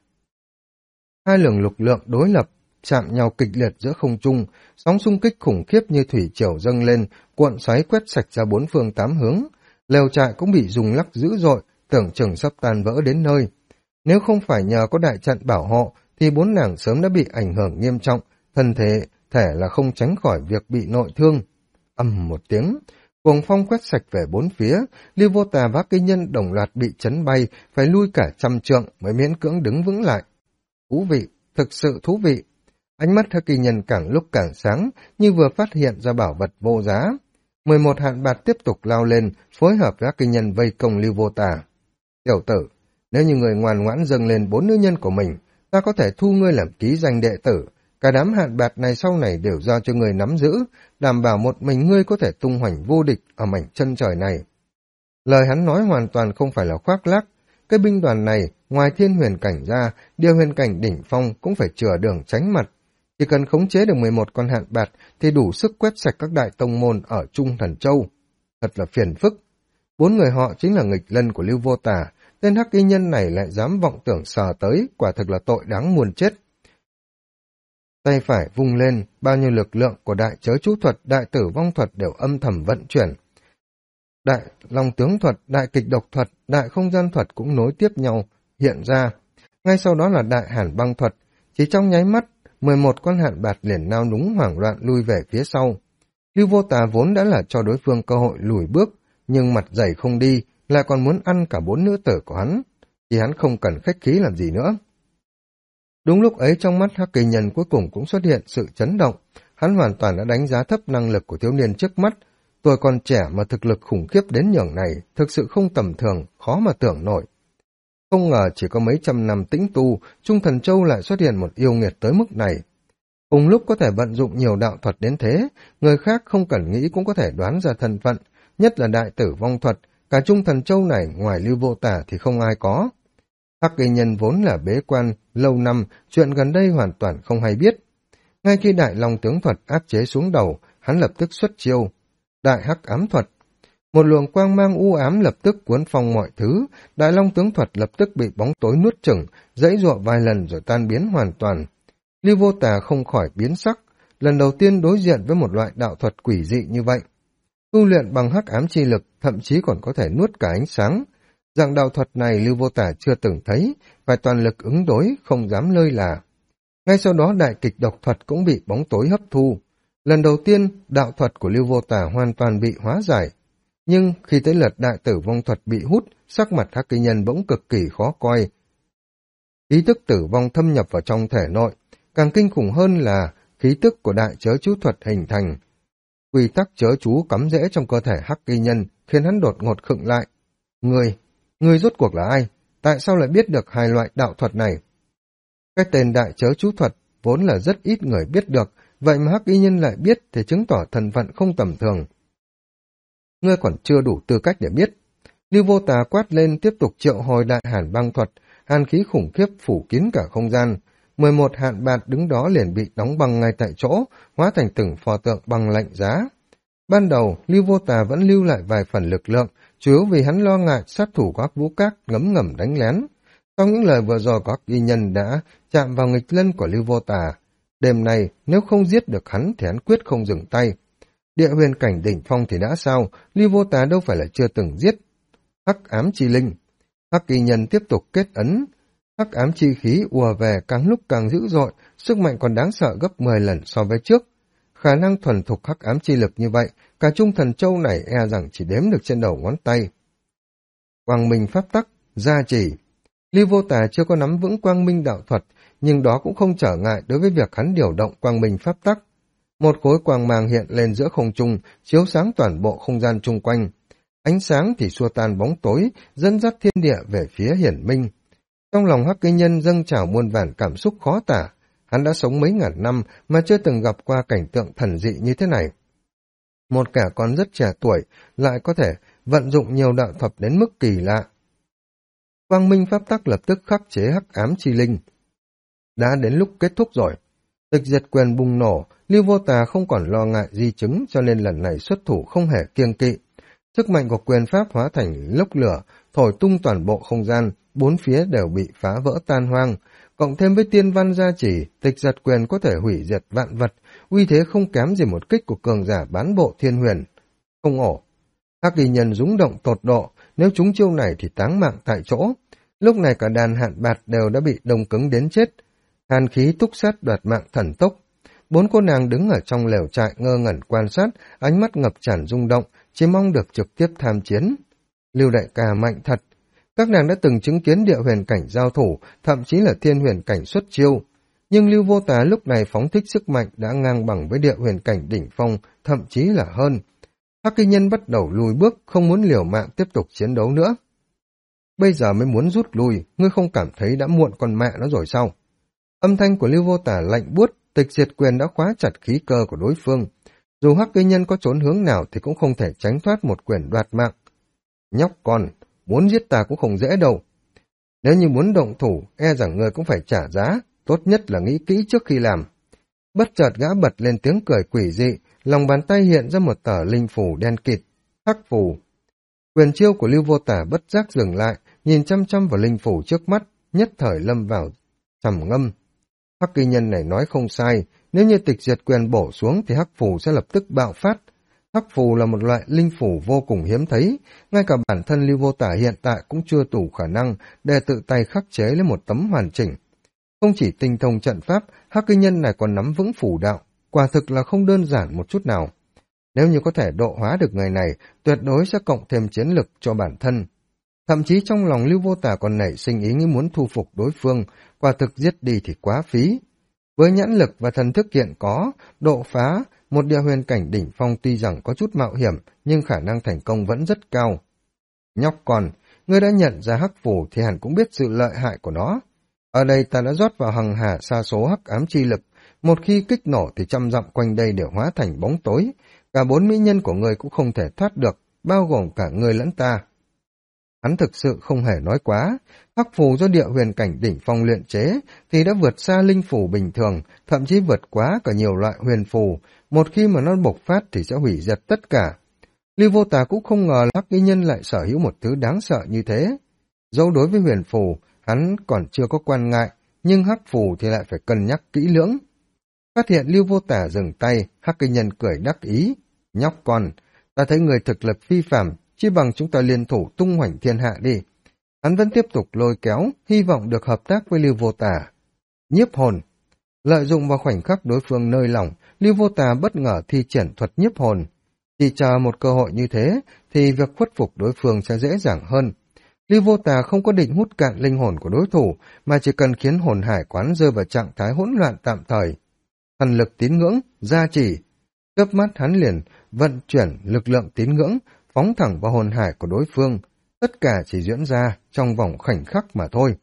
Hai luồng lực lượng đối lập chạm nhau kịch liệt giữa không trung, sóng xung kích khủng khiếp như thủy triều dâng lên, cuộn xoáy quét sạch ra 4 phương 8 hướng. Lều trại cũng bị rung lắc dữ dội, tưởng chừng sắp tan vỡ đến nơi. Nếu không phải nhờ có đại trận bảo hộ, thì bốn nàng sớm đã bị ảnh hưởng nghiêm trọng, thân thể là không tránh khỏi việc bị nội thương. Ầm một tiếng, cuồng phong quét sạch về bốn phía, Lưu Vô Tà và Kinh Nhân đồng loạt bị chấn bay, phải lui cả trăm trượng mới miễn cưỡng đứng vững lại. Thú vị, thực sự thú vị. Ánh mắt Hắc Kỳ Nhân càng lúc càng sáng, như vừa phát hiện ra bảo vật vô giá. 11 hạn bạt tiếp tục lao lên, phối hợp với Hắc Kỳ Nhân vây công Lưu Vô Tà. Tiểu tử, nếu như người ngoan ngoãn dâng lên 4 nữ nhân của mình, ta có thể thu ngươi làm ký danh đệ tử. Cả đám hạn bạt này sau này đều do cho ngươi nắm giữ, đảm bảo một mình ngươi có thể tung hoành vô địch ở mảnh chân trời này. Lời hắn nói hoàn toàn không phải là khoác lác. Cái binh đoàn này, ngoài thiên huyền cảnh ra, điều huyền cảnh đỉnh phong cũng phải chừa đường tránh mặt. Chỉ cần khống chế được 11 con hạn bạt thì đủ sức quét sạch các đại tông môn ở Trung Thần Châu. Thật là phiền phức. 4 người họ chính là nghịch lân của Lưu Vô Tà, tên Hắc Y Nhân này lại dám vọng tưởng sờ tới, quả thực là tội đáng muôn chết. Tay phải vung lên, bao nhiêu lực lượng của đại chớ chú thuật, đại tử vong thuật đều âm thầm vận chuyển. Đại long tướng thuật, đại kịch độc thuật, đại không gian thuật cũng nối tiếp nhau, hiện ra. Ngay sau đó là đại hàn băng thuật, chỉ trong nháy mắt, 11 con hạn bạt liền nao núng hoảng loạn lui về phía sau. Lưu Vô Tà vốn đã là cho đối phương cơ hội lùi bước, nhưng mặt dày không đi, lại còn muốn ăn cả 4 nữ tử của hắn, thì hắn không cần khách khí làm gì nữa. Đúng lúc ấy trong mắt Hắc Kỳ Nhân cuối cùng cũng xuất hiện sự chấn động, hắn hoàn toàn đã đánh giá thấp năng lực của thiếu niên trước mắt, tuổi còn trẻ mà thực lực khủng khiếp đến nhường này, thực sự không tầm thường, khó mà tưởng nổi. Không ngờ chỉ có mấy trăm năm tĩnh tu, Trung Thần Châu lại xuất hiện một yêu nghiệt tới mức này. Cùng lúc có thể vận dụng nhiều đạo thuật đến thế, người khác không cần nghĩ cũng có thể đoán ra thân phận, nhất là đại tử vong thuật, cả Trung Thần Châu này ngoài Lưu Vô Tà thì không ai có. Hắc Kỳ Nhân vốn là bế quan, lâu năm, chuyện gần đây hoàn toàn không hay biết. Ngay khi đại long tướng thuật áp chế xuống đầu, hắn lập tức xuất chiêu. Đại hắc ám thuật. Một luồng quang mang u ám lập tức cuốn phong mọi thứ, đại long tướng thuật lập tức bị bóng tối nuốt chửng, giãy giụa vài lần rồi tan biến hoàn toàn. Lưu Vô Tà không khỏi biến sắc, lần đầu tiên đối diện với một loại đạo thuật quỷ dị như vậy. Tu luyện bằng hắc ám chi lực, thậm chí còn có thể nuốt cả ánh sáng. Dạng đạo thuật này Lưu Vô Tà chưa từng thấy, phải toàn lực ứng đối, không dám lơi là. Ngay sau đó đại kịch độc thuật cũng bị bóng tối hấp thu. Lần đầu tiên, đạo thuật của Lưu Vô Tà hoàn toàn bị hóa giải. Nhưng khi tới lượt đại tử vong thuật bị hút, sắc mặt Hắc Kỳ Nhân bỗng cực kỳ khó coi. Khí tức tử vong thâm nhập vào trong thể nội, càng kinh khủng hơn là khí tức của đại chớ chú thuật hình thành. Quy tắc chớ chú cắm rễ trong cơ thể Hắc Kỳ Nhân khiến hắn đột ngột khựng lại. Người rốt cuộc là ai? Tại sao lại biết được hai loại đạo thuật này? Cái tên đại chớ chú thuật vốn là rất ít người biết được, vậy mà Hắc Y Nhân lại biết thì chứng tỏ thân phận không tầm thường. Ngươi còn chưa đủ tư cách để biết. Lưu Vô Tà quát lên tiếp tục triệu hồi đại hàn băng thuật, hàn khí khủng khiếp phủ kín cả không gian. 11 hạn bạt đứng đó liền bị đóng băng ngay tại chỗ, hóa thành từng pho tượng băng lạnh giá. Ban đầu, Lưu Vô Tà vẫn lưu lại vài phần lực lượng, chủ yếu vì hắn lo ngại sát thủ của Hắc Vũ Các ngấm ngầm đánh lén. Sau những lời vừa rồi của Hắc Y Nhân đã chạm vào nghịch lân của Lưu Vô Tà. Đêm nay, nếu không giết được hắn thì hắn quyết không dừng tay. Địa huyền cảnh đỉnh phong thì đã sao, Lưu Vô Tà đâu phải là chưa từng giết. Hắc ám chi linh. Hắc Y Nhân tiếp tục kết ấn. Hắc ám chi khí ùa về càng lúc càng dữ dội, sức mạnh còn đáng sợ gấp 10 lần so với trước. Khả năng thuần thục hắc ám chi lực như vậy, cả Trung Thần Châu này e rằng chỉ đếm được trên đầu ngón tay. Quang minh pháp tắc, gia trì. Lưu Vô Tà chưa có nắm vững quang minh đạo thuật, nhưng đó cũng không trở ngại đối với việc hắn điều động quang minh pháp tắc. Một khối quang mang hiện lên giữa không trung, chiếu sáng toàn bộ không gian chung quanh. Ánh sáng thì xua tan bóng tối, dẫn dắt thiên địa về phía hiển minh. Trong lòng Hắc Kỳ Nhân dâng trào muôn vàn cảm xúc khó tả. Hắn đã sống mấy ngàn năm mà chưa từng gặp qua cảnh tượng thần dị như thế này. Một kẻ còn rất trẻ tuổi lại có thể vận dụng nhiều đạo thuật đến mức kỳ lạ. Quang minh pháp tắc lập tức khắc chế hắc ám chi linh. Đã đến lúc kết thúc rồi. Tịch diệt quyền bùng nổ, Lưu Vô Tà không còn lo ngại di chứng cho nên lần này xuất thủ không hề kiêng kỵ. Sức mạnh của quyền pháp hóa thành lốc lửa, thổi tung toàn bộ không gian, bốn phía đều bị phá vỡ tan hoang. Cộng thêm với tiên văn gia chỉ, tịch diệt quyền có thể hủy diệt vạn vật, uy thế không kém gì một kích của cường giả bán bộ thiên huyền. Không ổ. Hắc y nhân rúng động tột độ, nếu trúng chiêu này thì táng mạng tại chỗ. Lúc này cả đàn hạn bạt đều đã bị đông cứng đến chết. Hàn khí túc sát đoạt mạng thần tốc. 4 cô nàng đứng ở trong lều trại ngơ ngẩn quan sát, ánh mắt ngập tràn rung động, chỉ mong được trực tiếp tham chiến. Lưu đại ca mạnh thật. Các nàng đã từng chứng kiến địa huyền cảnh giao thủ, thậm chí là thiên huyền cảnh xuất chiêu. Nhưng Lưu Vô Tà lúc này phóng thích sức mạnh đã ngang bằng với địa huyền cảnh đỉnh phong, thậm chí là hơn. Hắc y nhân bắt đầu lùi bước, không muốn liều mạng tiếp tục chiến đấu nữa. Bây giờ mới muốn rút lui, ngươi không cảm thấy đã muộn con mẹ nó rồi sao? Âm thanh của Lưu Vô Tà lạnh buốt, tịch diệt quyền đã khóa chặt khí cơ của đối phương. Dù Hắc y nhân có trốn hướng nào thì cũng không thể tránh thoát một quyền đoạt mạng. Nhóc con, muốn giết ta cũng không dễ đâu. Nếu như muốn động thủ, e rằng ngươi cũng phải trả giá, tốt nhất là nghĩ kỹ trước khi làm. Bất chợt gã bật lên tiếng cười quỷ dị, lòng bàn tay hiện ra một tờ linh phủ đen kịt, hắc phù. Quyền chiêu của Lưu Vô Tà bất giác dừng lại, nhìn chăm chăm vào linh phủ trước mắt, nhất thời lâm vào trầm ngâm. Hắc kỳ nhân này nói không sai, nếu như tịch diệt quyền bổ xuống thì hắc phù sẽ lập tức bạo phát. Hắc phù là một loại linh phủ vô cùng hiếm thấy, ngay cả bản thân Lưu Vô Tà hiện tại cũng chưa đủ khả năng để tự tay khắc chế lên một tấm hoàn chỉnh. Không chỉ tinh thông trận pháp, hắc kỳ nhân này còn nắm vững phủ đạo, quả thực là không đơn giản một chút nào. Nếu như có thể độ hóa được người này, tuyệt đối sẽ cộng thêm chiến lực cho bản thân. Thậm chí trong lòng Lưu Vô Tà còn nảy sinh ý nghĩ muốn thu phục đối phương, quả thực giết đi thì quá phí. Với nhãn lực và thần thức hiện có, độ phá, một địa huyền cảnh đỉnh phong tuy rằng có chút mạo hiểm, nhưng khả năng thành công vẫn rất cao. Nhóc con, ngươi đã nhận ra hắc phù thì hẳn cũng biết sự lợi hại của nó. Ở đây ta đã rót vào hằng hà sa số hắc ám chi lực, một khi kích nổ thì trăm dặm quanh đây đều hóa thành bóng tối, cả 4 mỹ nhân của ngươi cũng không thể thoát được, bao gồm cả ngươi lẫn ta. Hắn thực sự không hề nói quá, hắc phù do địa huyền cảnh đỉnh phong luyện chế thì đã vượt xa linh phù bình thường, thậm chí vượt quá cả nhiều loại huyền phù, một khi mà nó bộc phát thì sẽ hủy diệt tất cả. Lưu Vô Tà cũng không ngờ hắc y nhân lại sở hữu một thứ đáng sợ như thế. Dẫu đối với huyền phù, hắn còn chưa có quan ngại, nhưng hắc phù thì lại phải cân nhắc kỹ lưỡng. Phát hiện Lưu Vô Tà dừng tay, hắc y nhân cười đắc ý. Nhóc con, ta thấy người thực lực phi phàm, chỉ bằng chúng ta liên thủ tung hoành thiên hạ đi. Hắn vẫn tiếp tục lôi kéo, hy vọng được hợp tác với Lưu Vô Tà. Nhiếp hồn. Lợi dụng vào khoảnh khắc đối phương nơi lỏng, Lưu Vô Tà bất ngờ thi triển thuật nhiếp hồn. Chỉ chờ một cơ hội như thế, thì việc khuất phục đối phương sẽ dễ dàng hơn. Lưu Vô Tà không có định hút cạn linh hồn của đối thủ, mà chỉ cần khiến hồn hải quán rơi vào trạng thái hỗn loạn tạm thời. Thần lực tín ngưỡng, gia trì. Chớp mắt hắn liền vận chuyển lực lượng tín ngưỡng, phóng thẳng vào hồn hải của đối phương. Tất cả chỉ diễn ra trong vòng khoảnh khắc mà thôi.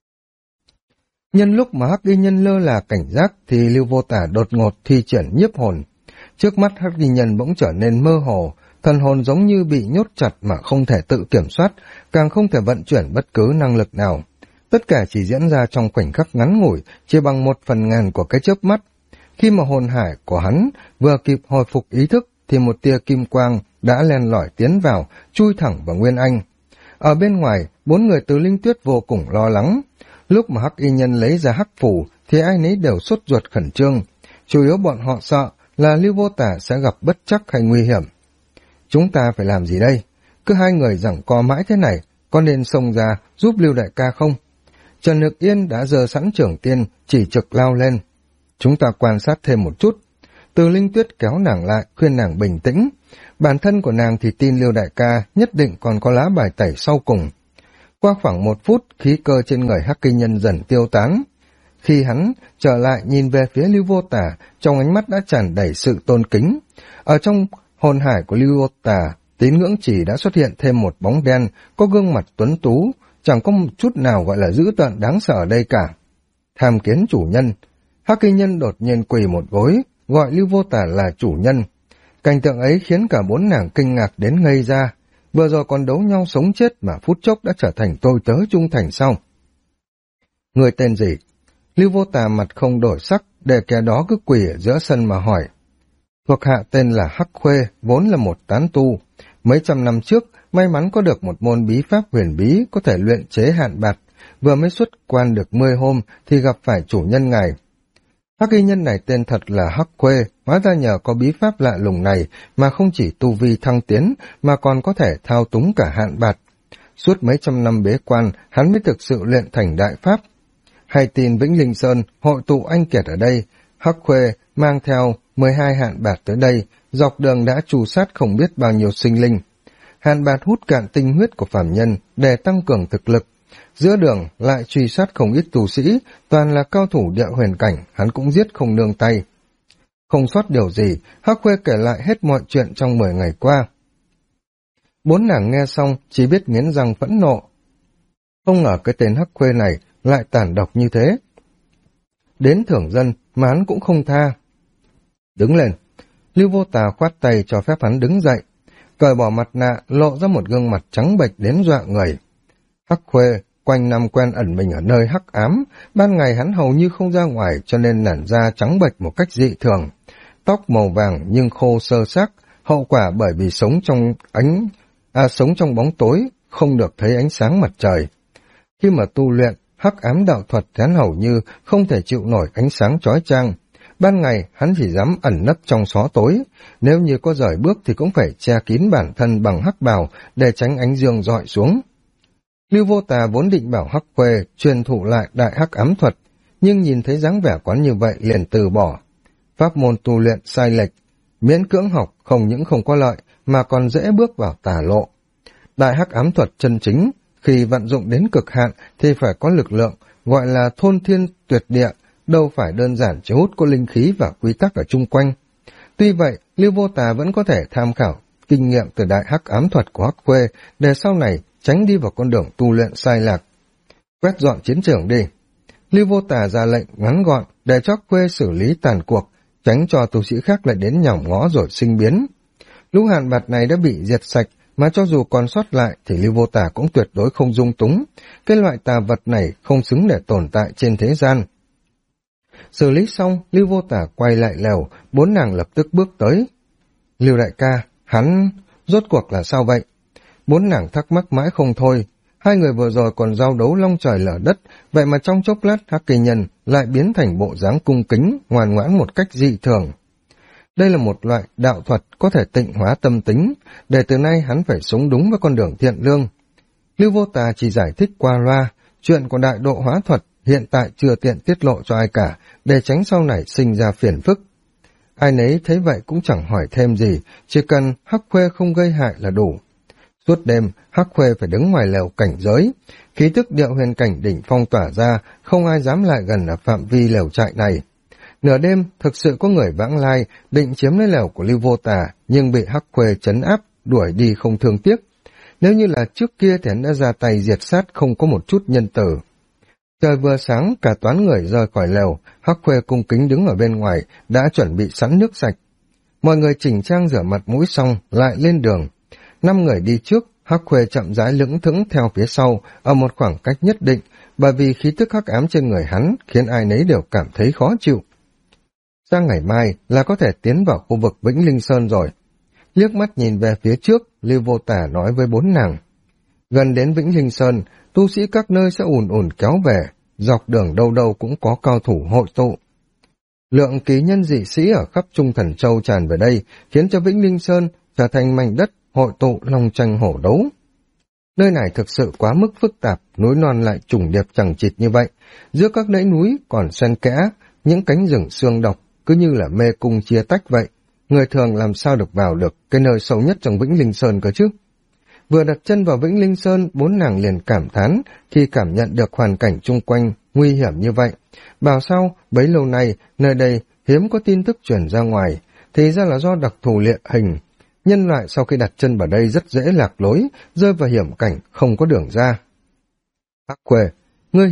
Nhân lúc mà hắc y nhân lơ là cảnh giác thì Lưu Vô Tà đột ngột thi triển nhiếp hồn. Trước mắt hắc y nhân bỗng trở nên mơ hồ, thần hồn giống như bị nhốt chặt mà không thể tự kiểm soát, càng không thể vận chuyển bất cứ năng lực nào. Tất cả chỉ diễn ra trong khoảnh khắc ngắn ngủi, chỉ bằng 1/1000 của cái chớp mắt. Khi mà hồn hải của hắn vừa kịp hồi phục ý thức thì một tia kim quang đã len lỏi tiến vào, chui thẳng vào Nguyên Anh. Ở bên ngoài, 4 người từ Linh Tuyết vô cùng lo lắng. Lúc mà hắc y nhân lấy ra hắc phủ thì ai nấy đều sốt ruột khẩn trương. Chủ yếu bọn họ sợ là Lưu Vô Tà sẽ gặp bất trắc hay nguy hiểm. Chúng ta phải làm gì đây? Cứ hai người giằng co mãi thế này, có nên xông ra giúp Lưu đại ca không? Trần Nhược Yên đã giơ sẵn trưởng tiên, chỉ trực lao lên. Chúng ta quan sát thêm một chút. Từ Linh Tuyết kéo nàng lại, khuyên nàng bình tĩnh. Bản thân của nàng thì tin Lưu đại ca nhất định còn có lá bài tẩy sau cùng. Qua khoảng 1 phút, khí cơ trên người hắc y nhân dần tiêu tán. Khi hắn trở lại nhìn về phía Lưu Vô Tà, trong ánh mắt đã tràn đầy sự tôn kính. Ở trong hồn hải của Lưu Vô Tà, tín ngưỡng chỉ đã xuất hiện thêm một bóng đen, có gương mặt tuấn tú, chẳng có một chút nào gọi là dữ tợn đáng sợ ở đây cả. Tham kiến chủ nhân. Hắc y nhân đột nhiên quỳ một gối, gọi Lưu Vô Tà là chủ nhân. Cảnh tượng ấy khiến cả 4 nàng kinh ngạc đến ngây ra. Vừa rồi còn đấu nhau sống chết mà phút chốc đã trở thành tôi tớ trung thành sau. Người tên gì? Lưu Vô Tà mặt không đổi sắc, để kẻ đó cứ quỳ ở giữa sân mà hỏi. Thuộc hạ tên là Hắc Khuê, vốn là một tán tu. Mấy trăm năm trước, may mắn có được một môn bí pháp huyền bí có thể luyện chế hạn bạt. Vừa mới xuất quan được 10 hôm thì gặp phải chủ nhân ngài. Hắc y nhân này tên thật là Hắc Khuê, hóa ra nhờ có bí pháp lạ lùng này mà không chỉ tu vi thăng tiến mà còn có thể thao túng cả hạn bạt. Suốt mấy trăm năm bế quan, hắn mới thực sự luyện thành đại pháp. Hay tin Vĩnh Linh Sơn hội tụ anh kiệt ở đây, Hắc Khuê mang theo 12 hạn bạt tới đây, dọc đường đã trù sát không biết bao nhiêu sinh linh. Hạn bạt hút cạn tinh huyết của phàm nhân để tăng cường thực lực. Giữa đường lại truy sát không ít tu sĩ, toàn là cao thủ địa huyền cảnh, hắn cũng giết không nương tay. Không sót điều gì, Hắc Khuê kể lại hết mọi chuyện trong 10 ngày qua. Bốn nàng nghe xong chỉ biết nghiến răng phẫn nộ. Không ngờ cái tên Hắc Khuê này lại tàn độc như thế. Đến thưởng dân mà hắn cũng không tha. Đứng lên, Lưu Vô Tà khoát tay cho phép hắn đứng dậy, cởi bỏ mặt nạ lộ ra một gương mặt trắng bệch đến dọa người. Hắc Khuê quanh năm quen ẩn mình ở nơi hắc ám, ban ngày hắn hầu như không ra ngoài cho nên làn da trắng bệch một cách dị thường. Tóc màu vàng nhưng khô sơ xác, hậu quả bởi vì sống trong bóng tối, không được thấy ánh sáng mặt trời. Khi mà tu luyện hắc ám đạo thuật, hắn hầu như không thể chịu nổi ánh sáng chói chang. Ban ngày hắn chỉ dám ẩn nấp trong xó tối, nếu như có rời bước thì cũng phải che kín bản thân bằng hắc bào để tránh ánh dương rọi xuống. Lưu Vô Tà vốn định bảo Hắc Khuê truyền thụ lại đại hắc ám thuật, nhưng nhìn thấy dáng vẻ quán như vậy liền từ bỏ. Pháp môn tu luyện sai lệch, miễn cưỡng học không những không có lợi mà còn dễ bước vào tà lộ. Đại hắc ám thuật chân chính, khi vận dụng đến cực hạn thì phải có lực lượng, gọi là thôn thiên tuyệt địa, đâu phải đơn giản chỉ hút có linh khí và quy tắc ở chung quanh. Tuy vậy, Lưu Vô Tà vẫn có thể tham khảo kinh nghiệm từ đại hắc ám thuật của Hắc Khuê để sau này tránh đi vào con đường tu luyện sai lạc. Quét dọn chiến trường đi. Lưu Vô Tà ra lệnh ngắn gọn để cho Hắc Khuê xử lý tàn cuộc, tránh cho tu sĩ khác lại đến nhỏng ngó rồi sinh biến. Lũ hạn bạt này đã bị diệt sạch, mà cho dù còn sót lại thì Lưu Vô Tà cũng tuyệt đối không dung túng. Cái loại tà vật này không xứng để tồn tại trên thế gian. Xử lý xong, Lưu Vô Tà quay lại lều, bốn nàng lập tức bước tới. Lưu đại ca, hắn rốt cuộc là sao vậy? Bốn nàng thắc mắc mãi không thôi. Hai người vừa rồi còn giao đấu long trời lở đất, vậy mà trong chốc lát Hắc Kỳ Nhân lại biến thành bộ dáng cung kính, ngoan ngoãn một cách dị thường. Đây là một loại đạo thuật có thể tịnh hóa tâm tính, để từ nay hắn phải sống đúng với con đường thiện lương. Lưu Vô Tà chỉ giải thích qua loa, chuyện của đại độ hóa thuật hiện tại chưa tiện tiết lộ cho ai cả, để tránh sau này sinh ra phiền phức. Ai nấy thấy vậy cũng chẳng hỏi thêm gì, chỉ cần Hắc Khuê không gây hại là đủ. Suốt đêm, Hắc Khuê phải đứng ngoài lều cảnh giới, khí tức địa huyền cảnh đỉnh phong tỏa ra, không ai dám lại gần ở phạm vi lều trại này. Nửa đêm, thực sự có người vãng lai, định chiếm lấy lều của Lưu Vô Tà, nhưng bị Hắc Khuê trấn áp, đuổi đi không thương tiếc. Nếu như là trước kia thì hắn đã ra tay diệt sát không có một chút nhân tử. Trời vừa sáng, cả toán người rời khỏi lều, Hắc Khuê cung kính đứng ở bên ngoài, đã chuẩn bị sẵn nước sạch. Mọi người chỉnh trang rửa mặt mũi xong, lại lên đường. 5 người đi trước, Hắc Khuê chậm rãi lững thững theo phía sau, ở một khoảng cách nhất định, bởi vì khí tức hắc ám trên người hắn khiến ai nấy đều cảm thấy khó chịu. Sang ngày mai là có thể tiến vào khu vực Vĩnh Linh Sơn rồi. Liếc mắt nhìn về phía trước, Lưu Vô Tà nói với bốn nàng. Gần đến Vĩnh Linh Sơn, tu sĩ các nơi sẽ ùn ùn kéo về, dọc đường đâu đâu cũng có cao thủ hội tụ. Lượng kỳ nhân dị sĩ ở khắp Trung Thần Châu tràn về đây, khiến cho Vĩnh Linh Sơn trở thành mảnh đất hội tụ long tranh hổ đấu. Nơi này thực sự quá mức phức tạp, núi non lại trùng điệp chằng chịt như vậy. Giữa các dãy núi còn xen kẽ, những cánh rừng xương độc, cứ như là mê cung chia tách vậy. Người thường làm sao được vào được cái nơi sâu nhất trong Vĩnh Linh Sơn cơ chứ? Vừa đặt chân vào Vĩnh Linh Sơn, bốn nàng liền cảm thán khi cảm nhận được hoàn cảnh chung quanh nguy hiểm như vậy. Bảo sao, bấy lâu nay, nơi đây hiếm có tin tức truyền ra ngoài, thì ra là do đặc thù địa hình. Nhân loại sau khi đặt chân vào đây rất dễ lạc lối, rơi vào hiểm cảnh, không có đường ra. Hắc Khuê, ngươi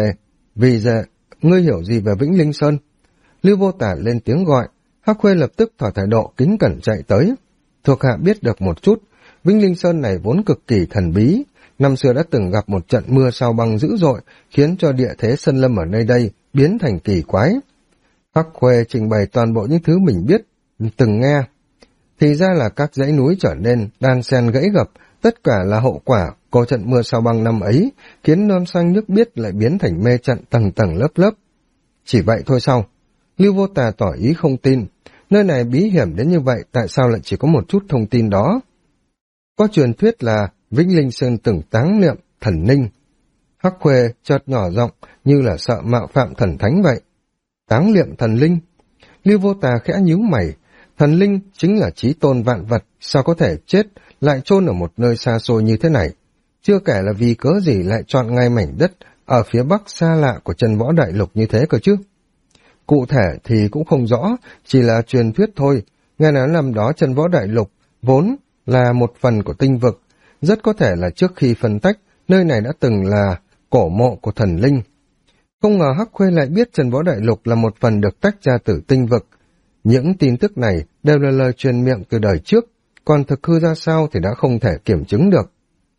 hiểu gì về Vĩnh Linh Sơn? Lưu Vô Tà lên tiếng gọi, Hắc Khuê lập tức tỏ thái độ kính cẩn chạy tới. Thuộc hạ biết được một chút, Vĩnh Linh Sơn này vốn cực kỳ thần bí, năm xưa đã từng gặp một trận mưa sao băng dữ dội, khiến cho địa thế sơn lâm ở nơi đây biến thành kỳ quái. Hắc Khuê trình bày toàn bộ những thứ mình biết, từng nghe. Thì ra là các dãy núi trở nên đan xen gãy gập, tất cả là hậu quả của trận mưa sao băng năm ấy, khiến non xanh nước biếc lại biến thành mê trận tầng tầng lớp lớp. Chỉ vậy thôi sao? Lưu Vô Tà tỏ ý không tin. Nơi này bí hiểm đến như vậy, tại sao lại chỉ có một chút thông tin đó? Có truyền thuyết là Vĩnh Linh Sơn từng táng niệm thần linh. Hắc Khuê chợt nhỏ giọng như là sợ mạo phạm thần thánh vậy. Táng niệm thần linh? Lưu Vô Tà khẽ nhíu mày. Thần linh chính là chí tôn vạn vật, sao có thể chết lại chôn ở một nơi xa xôi như thế này? Chưa kể là vì cớ gì lại chọn ngay mảnh đất ở phía bắc xa lạ của Chân Võ Đại Lục như thế cơ chứ? Cụ thể thì cũng không rõ, chỉ là truyền thuyết thôi. Nghe nói năm đó Chân Võ Đại Lục vốn là một phần của tinh vực, rất có thể là trước khi phân tách, nơi này đã từng là cổ mộ của thần linh. Không ngờ Hắc Khuê lại biết Chân Võ Đại Lục là một phần được tách ra từ tinh vực. Những tin tức này đều là lời truyền miệng từ đời trước, còn thực hư ra sao thì đã không thể kiểm chứng được.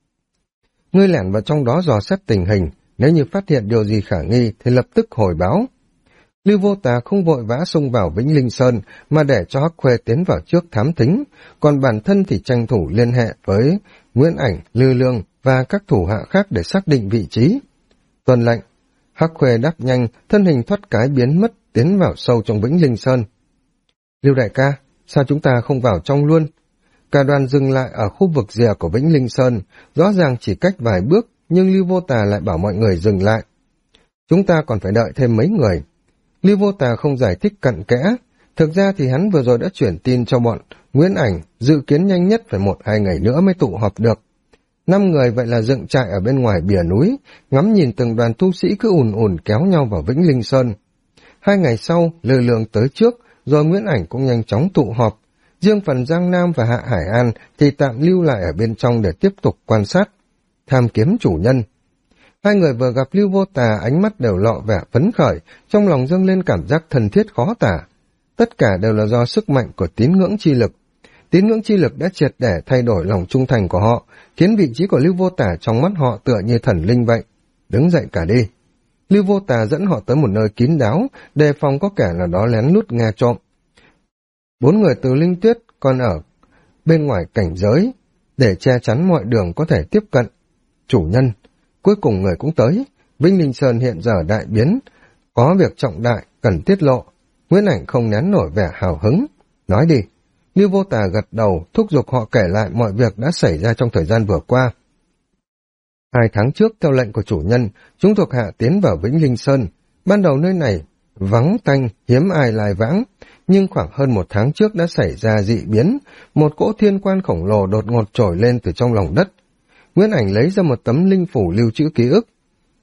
Ngươi lẻn vào trong đó dò xét tình hình, nếu như phát hiện điều gì khả nghi thì lập tức hồi báo. Lưu Vô Tà không vội vã xông vào Vĩnh Linh Sơn mà để cho Hắc Khuê tiến vào trước thám thính, còn bản thân thì tranh thủ liên hệ với Nguyễn Ảnh, Lư Lương và các thủ hạ khác để xác định vị trí. Tuân lệnh. Hắc Khuê đáp nhanh, thân hình thoát cái biến mất, tiến vào sâu trong Vĩnh Linh Sơn. Lưu đại ca, sao chúng ta không vào trong luôn? Cả đoàn dừng lại ở khu vực rìa của Vĩnh Linh Sơn, rõ ràng chỉ cách vài bước, nhưng Lưu Vô Tà lại bảo mọi người dừng lại. Chúng ta còn phải đợi thêm mấy người. Lưu Vô Tà không giải thích cặn kẽ. Thực ra thì hắn vừa rồi đã chuyển tin cho bọn Nguyễn Ảnh, dự kiến nhanh nhất phải 1-2 ngày nữa mới tụ họp được. 5 người vậy là dựng trại ở bên ngoài bìa núi, ngắm nhìn từng đoàn tu sĩ cứ ùn ùn kéo nhau vào Vĩnh Linh Sơn. 2 ngày sau, Lư Lương tới trước, rồi Nguyễn Ảnh cũng nhanh chóng tụ họp. Riêng phần Giang Nam và Hạ Hải An thì tạm lưu lại ở bên trong để tiếp tục quan sát, tham kiếm chủ nhân. 2 người vừa gặp Lưu Vô Tà, ánh mắt đều lộ vẻ phấn khởi, trong lòng dâng lên cảm giác thân thiết khó tả. Tất cả đều là do sức mạnh của tín ngưỡng chi lực. Tín ngưỡng chi lực đã triệt để thay đổi lòng trung thành của họ, khiến vị trí của Lưu Vô Tà trong mắt họ tựa như thần linh vậy. Đứng dậy cả đi. Lưu Vô Tà dẫn họ tới một nơi kín đáo, đề phòng có kẻ nào đó lén lút nghe trộm. 4 người từ Linh Tuyết còn ở bên ngoài cảnh giới, để che chắn mọi đường có thể tiếp cận. Chủ nhân, cuối cùng người cũng tới. Vĩnh Linh Sơn hiện giờ đại biến, có việc trọng đại cần tiết lộ. Nguyễn Ảnh không nén nổi vẻ hào hứng. Nói đi. Lưu Vô Tà gật đầu, thúc giục họ kể lại mọi việc đã xảy ra trong thời gian vừa qua. 2 tháng trước, theo lệnh của chủ nhân, chúng thuộc hạ tiến vào Vĩnh Linh Sơn. Ban đầu nơi này vắng tanh, hiếm ai lai vãng, nhưng khoảng hơn 1 tháng trước đã xảy ra dị biến, một cỗ thiên quan khổng lồ đột ngột trồi lên từ trong lòng đất. Nguyễn Ảnh lấy ra một tấm linh phủ lưu trữ ký ức.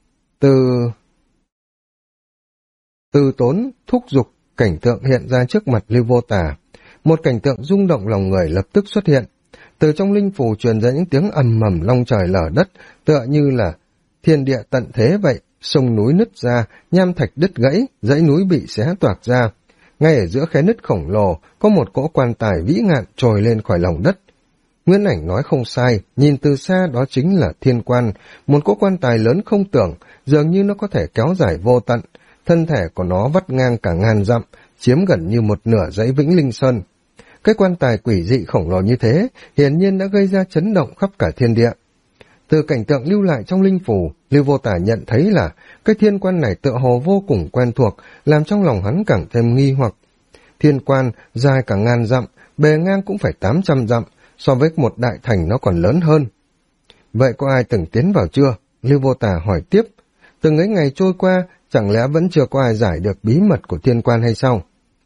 Từ tốn thúc giục, cảnh tượng hiện ra trước mặt Lưu Vô Tà. Một cảnh tượng rung động lòng người lập tức xuất hiện. Từ trong linh phủ truyền ra những tiếng ầm ầm long trời lở đất, tựa như là thiên địa tận thế vậy. Sông núi nứt ra, nham thạch đứt gãy, dãy núi bị xé toạc ra. Ngay ở giữa khe nứt khổng lồ, có một cỗ quan tài vĩ ngạn trồi lên khỏi lòng đất. Nguyễn Ảnh nói không sai, nhìn từ xa đó chính là thiên quan, một cỗ quan tài lớn không tưởng, dường như nó có thể kéo dài vô tận. Thân thể của nó vắt ngang cả ngàn dặm, chiếm gần như một nửa dãy Vĩnh Linh Sơn. Cái quan tài quỷ dị khổng lồ như thế, hiển nhiên đã gây ra chấn động khắp cả thiên địa. Từ cảnh tượng lưu lại trong linh phủ, Lưu Vô Tà nhận thấy là cái thiên quan này tựa hồ vô cùng quen thuộc, làm trong lòng hắn càng thêm nghi hoặc. Thiên quan dài cả ngàn dặm, bề ngang cũng phải 800 dặm, so với một đại thành nó còn lớn hơn. Vậy có ai từng tiến vào chưa? Lưu Vô Tà hỏi tiếp. Từng ấy ngày trôi qua, chẳng lẽ vẫn chưa có ai giải được bí mật của thiên quan hay sao?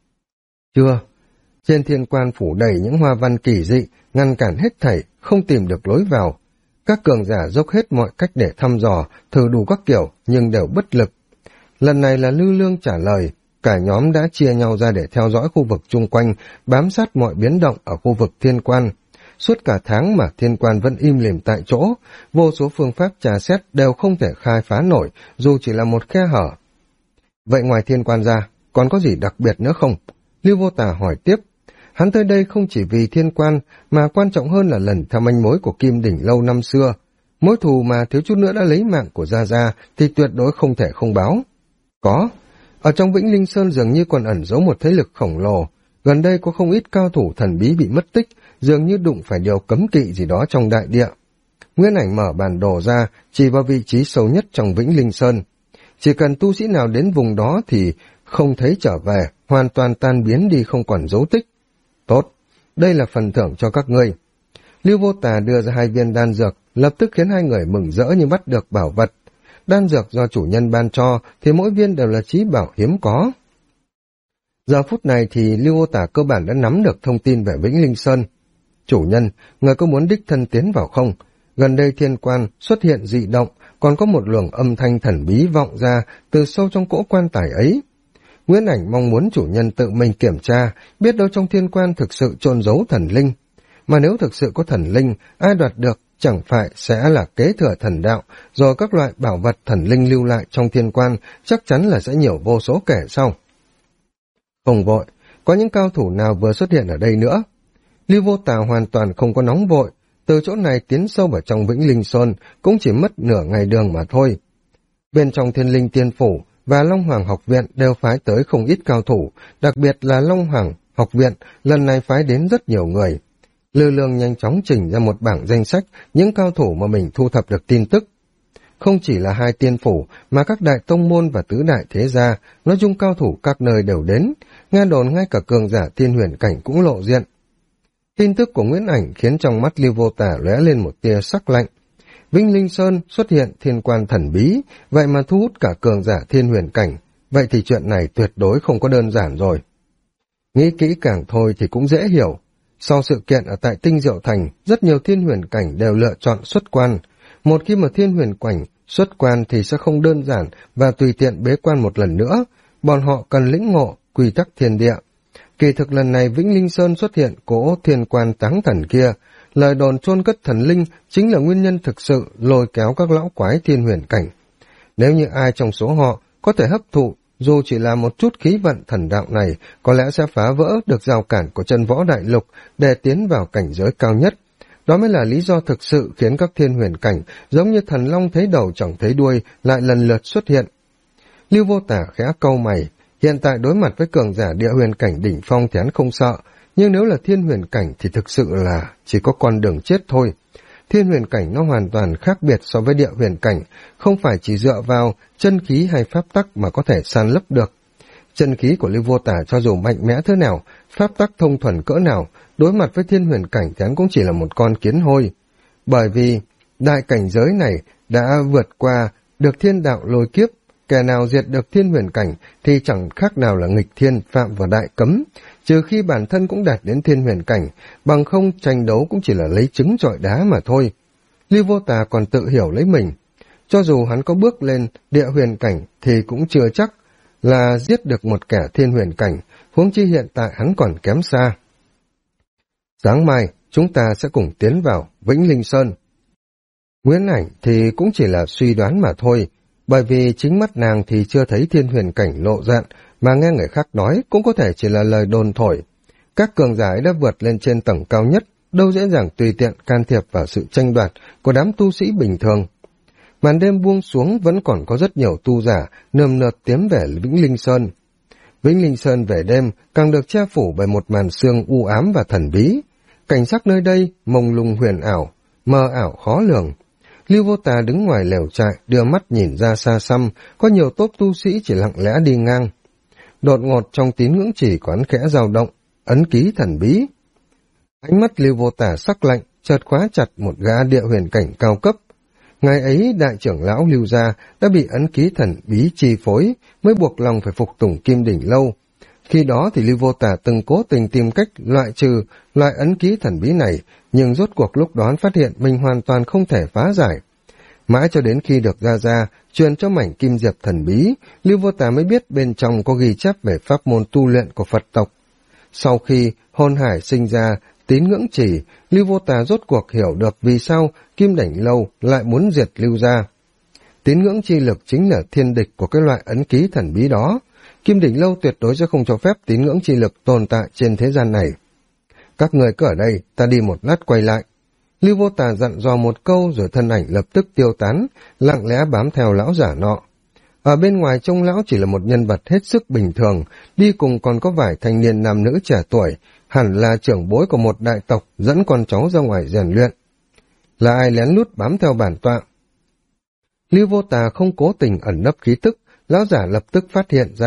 Chưa. Trên thiên quan phủ đầy những hoa văn kỳ dị, ngăn cản hết thảy, không tìm được lối vào. Các cường giả dốc hết mọi cách để thăm dò, thử đủ các kiểu, nhưng đều bất lực. Lần này là Lư Lương trả lời, cả nhóm đã chia nhau ra để theo dõi khu vực chung quanh, bám sát mọi biến động ở khu vực thiên quan. Suốt cả tháng mà thiên quan vẫn im lìm tại chỗ, vô số phương pháp tra xét đều không thể khai phá nổi, dù chỉ là một khe hở. Vậy ngoài thiên quan ra, còn có gì đặc biệt nữa không? Lưu Vô Tà hỏi tiếp. Hắn tới đây không chỉ vì thiên quan, mà quan trọng hơn là lần theo manh mối của Kim Đỉnh Lâu năm xưa. Mối thù mà thiếu chút nữa đã lấy mạng của Gia Gia thì tuyệt đối không thể không báo. Có. Ở trong Vĩnh Linh Sơn dường như còn ẩn giấu một thế lực khổng lồ. Gần đây có không ít cao thủ thần bí bị mất tích, dường như đụng phải điều cấm kỵ gì đó trong đại địa. Nguyễn Ảnh mở bản đồ ra, chỉ vào vị trí sâu nhất trong Vĩnh Linh Sơn. Chỉ cần tu sĩ nào đến vùng đó thì không thấy trở về, hoàn toàn tan biến đi không còn dấu tích. Tốt, đây là phần thưởng cho các ngươi. Lưu Vô Tà đưa ra 2 viên đan dược, lập tức khiến 2 người mừng rỡ như bắt được bảo vật. Đan dược do chủ nhân ban cho thì mỗi viên đều là chí bảo hiếm có. Giờ phút này thì Lưu Vô Tà cơ bản đã nắm được thông tin về Vĩnh Linh Sơn. Chủ nhân, người có muốn đích thân tiến vào không? Gần đây thiên quan xuất hiện dị động, còn có một luồng âm thanh thần bí vọng ra từ sâu trong cỗ quan tài ấy. Nguyễn Ảnh mong muốn chủ nhân tự mình kiểm tra, biết đâu trong thiên quan thực sự chôn giấu thần linh. Mà nếu thực sự có thần linh, ai đoạt được chẳng phải sẽ là kế thừa thần đạo, rồi các loại bảo vật thần linh lưu lại trong thiên quan chắc chắn là sẽ nhiều vô số kẻ sau. Không vội, có những cao thủ nào vừa xuất hiện ở đây nữa? Lưu Vô Tà hoàn toàn không có nóng vội, từ chỗ này tiến sâu vào trong Vĩnh Linh Sơn cũng chỉ mất nửa ngày đường mà thôi. Bên trong Thiên Linh Tiên Phủ và Long Hoàng Học Viện đều phái tới không ít cao thủ, đặc biệt là Long Hoàng Học Viện lần này phái đến rất nhiều người. Lư Lương nhanh chóng chỉnh ra một bảng danh sách những cao thủ mà mình thu thập được tin tức. Không chỉ là 2 tiên phủ mà các đại tông môn và tứ đại thế gia, nói chung cao thủ các nơi đều đến, nghe đồn ngay cả cường giả Thiên Huyền Cảnh cũng lộ diện. Tin tức của Nguyễn Ảnh khiến trong mắt Lưu Vô Tà lóe lên một tia sắc lạnh. Vĩnh Linh Sơn xuất hiện thiên quan thần bí, vậy mà thu hút cả cường giả Thiên Huyền Cảnh, vậy thì chuyện này tuyệt đối không có đơn giản rồi. Nghĩ kỹ càng thôi thì cũng dễ hiểu. Sau sự kiện ở tại Tinh Diệu Thành, rất nhiều Thiên Huyền Cảnh đều lựa chọn xuất quan. Một khi mà Thiên Huyền Cảnh xuất quan thì sẽ không đơn giản và tùy tiện bế quan một lần nữa, bọn họ cần lĩnh ngộ quy tắc thiên địa. Kỳ thực lần này Vĩnh Linh Sơn xuất hiện cỗ thiên quan táng thần kia, lời đồn chôn cất thần linh chính là nguyên nhân thực sự lôi kéo các lão quái Thiên Huyền Cảnh. Nếu như ai trong số họ có thể hấp thụ dù chỉ là một chút khí vận thần đạo này, có lẽ sẽ phá vỡ được rào cản của chân võ đại lục để tiến vào cảnh giới cao nhất. Đó mới là lý do thực sự khiến các Thiên Huyền Cảnh giống như thần long thấy đầu chẳng thấy đuôi lại lần lượt xuất hiện. Lưu Vô Tà khẽ cau mày, hiện tại đối mặt với cường giả địa huyền cảnh đỉnh phong thì hắn không sợ, nhưng nếu là Thiên Huyền Cảnh thì thực sự là chỉ có con đường chết thôi. Thiên Huyền Cảnh nó hoàn toàn khác biệt so với địa huyền cảnh, không phải chỉ dựa vào chân khí hay pháp tắc mà có thể san lấp được. Chân khí của Lưu Vô Tà cho dù mạnh mẽ thế nào, pháp tắc thông thuần cỡ nào, đối mặt với Thiên Huyền Cảnh thì hắn cũng chỉ là một con kiến hôi. Bởi vì đại cảnh giới này đã vượt qua được thiên đạo lôi kiếp, kẻ nào diệt được Thiên Huyền Cảnh thì chẳng khác nào là nghịch thiên phạm vào đại cấm, trừ khi bản thân cũng đạt đến Thiên Huyền Cảnh, bằng không tranh đấu cũng chỉ là lấy trứng trọi đá mà thôi. Lưu Vô Tà còn tự hiểu lấy mình, cho dù hắn có bước lên địa huyền cảnh thì cũng chưa chắc là giết được một kẻ Thiên Huyền Cảnh, huống chi hiện tại hắn còn kém xa. Sáng mai chúng ta sẽ cùng tiến vào Vĩnh Linh Sơn. Nguyễn Ảnh thì cũng chỉ là suy đoán mà thôi, bởi vì chính mắt nàng thì chưa thấy Thiên Huyền Cảnh lộ diện, mà nghe người khác nói cũng có thể chỉ là lời đồn thổi. Các cường giả đã vượt lên trên tầng cao nhất, đâu dễ dàng tùy tiện can thiệp vào sự tranh đoạt của đám tu sĩ bình thường. Màn đêm buông xuống vẫn còn có rất nhiều tu giả nườm nượp tiến về Vĩnh Linh Sơn. Vĩnh Linh Sơn về đêm càng được che phủ bởi một màn sương u ám và thần bí. Cảnh sắc nơi đây mông lung huyền ảo, mờ ảo khó lường. Lưu Vô Tà đứng ngoài lều trại, đưa mắt nhìn ra xa xăm, có nhiều tốp tu sĩ chỉ lặng lẽ đi ngang. Đột ngột trong tín ngưỡng chỉ có hắn khẽ dao động, ấn ký thần bí. Ánh mắt Lưu Vô Tà sắc lạnh, chợt khóa chặt một gã địa huyền cảnh cao cấp. Ngày ấy đại trưởng lão Lưu gia đã bị ấn ký thần bí chi phối, mới buộc lòng phải phục tùng Kim Đỉnh Lâu. Khi đó thì Lưu Vô Tà từng cố tình tìm cách loại trừ loại ấn ký thần bí này, nhưng rốt cuộc lúc đó phát hiện mình hoàn toàn không thể phá giải. Mãi cho đến khi được Gia truyền cho mảnh kim diệp thần bí, Lưu Vô Tà mới biết bên trong có ghi chép về pháp môn tu luyện của Phật tộc. Sau khi hồn hải sinh ra tín ngưỡng chỉ, Lưu Vô Tà rốt cuộc hiểu được vì sao Kim Đỉnh Lâu lại muốn diệt Lưu gia. Tín ngưỡng chi lực chính là thiên địch của cái loại ấn ký thần bí đó. Kim Đỉnh Lâu tuyệt đối sẽ không cho phép tín ngưỡng chi lực tồn tại trên thế gian này. Các người cứ ở đây, ta đi một lát quay lại. Lưu Vô Tà dặn dò một câu rồi thân ảnh lập tức tiêu tán, lặng lẽ bám theo lão giả nọ. Ở bên ngoài trông lão chỉ là một nhân vật hết sức bình thường, đi cùng còn có vài thanh niên nam nữ trẻ tuổi, hẳn là trưởng bối của một đại tộc dẫn con cháu ra ngoài rèn luyện. Là ai lén lút bám theo bản tọa? Lưu Vô Tà không cố tình ẩn nấp khí tức, lão giả lập tức phát hiện ra,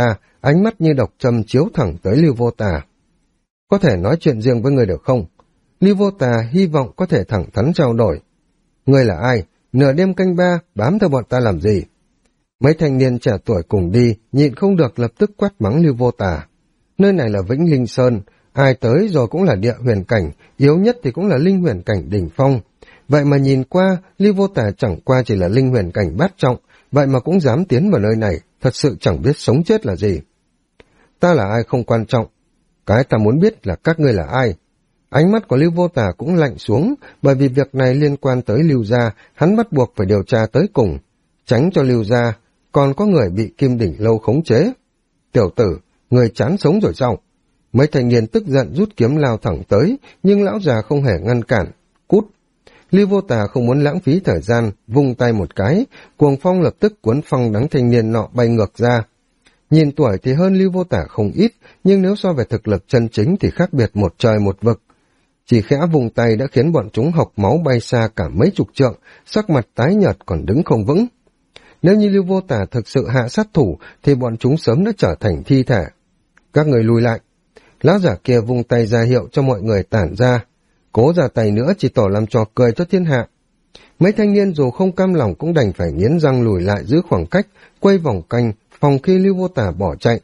ánh mắt như độc châm chiếu thẳng tới Lưu Vô Tà. Có thể nói chuyện riêng với người được không? Lưu Vô Tà hy vọng có thể thẳng thắn trao đổi. Ngươi là ai? Nửa đêm canh ba, bám theo bọn ta làm gì? Mấy thanh niên trẻ tuổi cùng đi, nhịn không được lập tức quát mắng Lưu Vô Tà. Nơi này là Vĩnh Linh Sơn, ai tới rồi cũng là địa huyền cảnh, yếu nhất thì cũng là linh huyền cảnh đỉnh phong. Vậy mà nhìn qua, Lưu Vô Tà chẳng qua chỉ là linh huyền cảnh bát trọng, vậy mà cũng dám tiến vào nơi này, thật sự chẳng biết sống chết là gì. Ta là ai không quan trọng, cái ta muốn biết là các ngươi là ai. Ánh mắt của Lưu Vô Tà cũng lạnh xuống, bởi vì việc này liên quan tới Lưu gia, hắn bắt buộc phải điều tra tới cùng, tránh cho Lưu gia còn có người bị Kim Đỉnh Lâu khống chế. Tiểu tử, người chán sống rồi sao? Mấy thanh niên tức giận rút kiếm lao thẳng tới, nhưng lão già không hề ngăn cản. Cút! Lưu Vô Tà không muốn lãng phí thời gian, vung tay một cái, cuồng phong lập tức cuốn phăng đắng thanh niên nọ bay ngược ra. Nhìn tuổi thì hơn Lưu Vô Tà không ít, nhưng nếu so về thực lực chân chính thì khác biệt một trời một vực. Chỉ khẽ vùng tay đã khiến bọn chúng hộc máu bay xa cả mấy chục trượng, sắc mặt tái nhợt còn đứng không vững. Nếu như Lưu Vô Tà thực sự hạ sát thủ thì bọn chúng sớm đã trở thành thi thể. Các người lùi lại. Lão giả kia vung tay ra hiệu cho mọi người tản ra. Cố ra tay nữa chỉ tổ làm trò cười cho thiên hạ. Mấy thanh niên dù không cam lòng cũng đành phải nghiến răng lùi lại giữ khoảng cách, quay vòng canh, phòng khi Lưu Vô Tà bỏ chạy.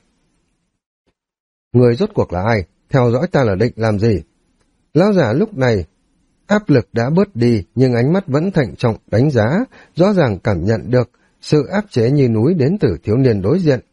Người rốt cuộc là ai? Theo dõi ta là định làm gì? Lão giả lúc này áp lực đã bớt đi, nhưng ánh mắt vẫn thận trọng đánh giá, rõ ràng cảm nhận được sự áp chế như núi đến từ thiếu niên đối diện.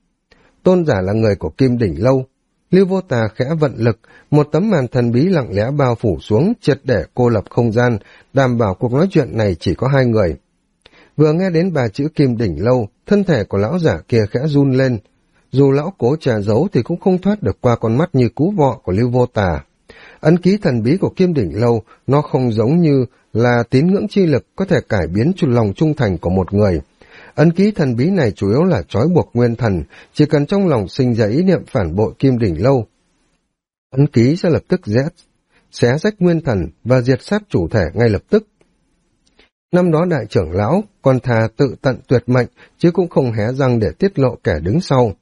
Tôn giả là người của Kim Đỉnh Lâu. Lưu Vô Tà khẽ vận lực, một tấm màn thần bí lặng lẽ bao phủ xuống, triệt để cô lập không gian, đảm bảo cuộc nói chuyện này chỉ có hai người. Vừa nghe đến ba chữ Kim Đỉnh Lâu, thân thể của lão giả kia khẽ run lên. Dù lão cố che giấu thì cũng không thoát được qua con mắt như cú vọ của Lưu Vô Tà. Ấn ký thần bí của Kim Đỉnh Lâu, nó không giống như là tín ngưỡng chi lực có thể cải biến lòng trung thành của một người. Ấn ký thần bí này chủ yếu là trói buộc nguyên thần, chỉ cần trong lòng sinh ra ý niệm phản bội Kim Đỉnh Lâu. Ấn ký sẽ lập tức xé rách nguyên thần và diệt sát chủ thể ngay lập tức. Năm đó đại trưởng lão còn thà tự tận tuyệt mệnh, chứ cũng không hé răng để tiết lộ kẻ đứng sau.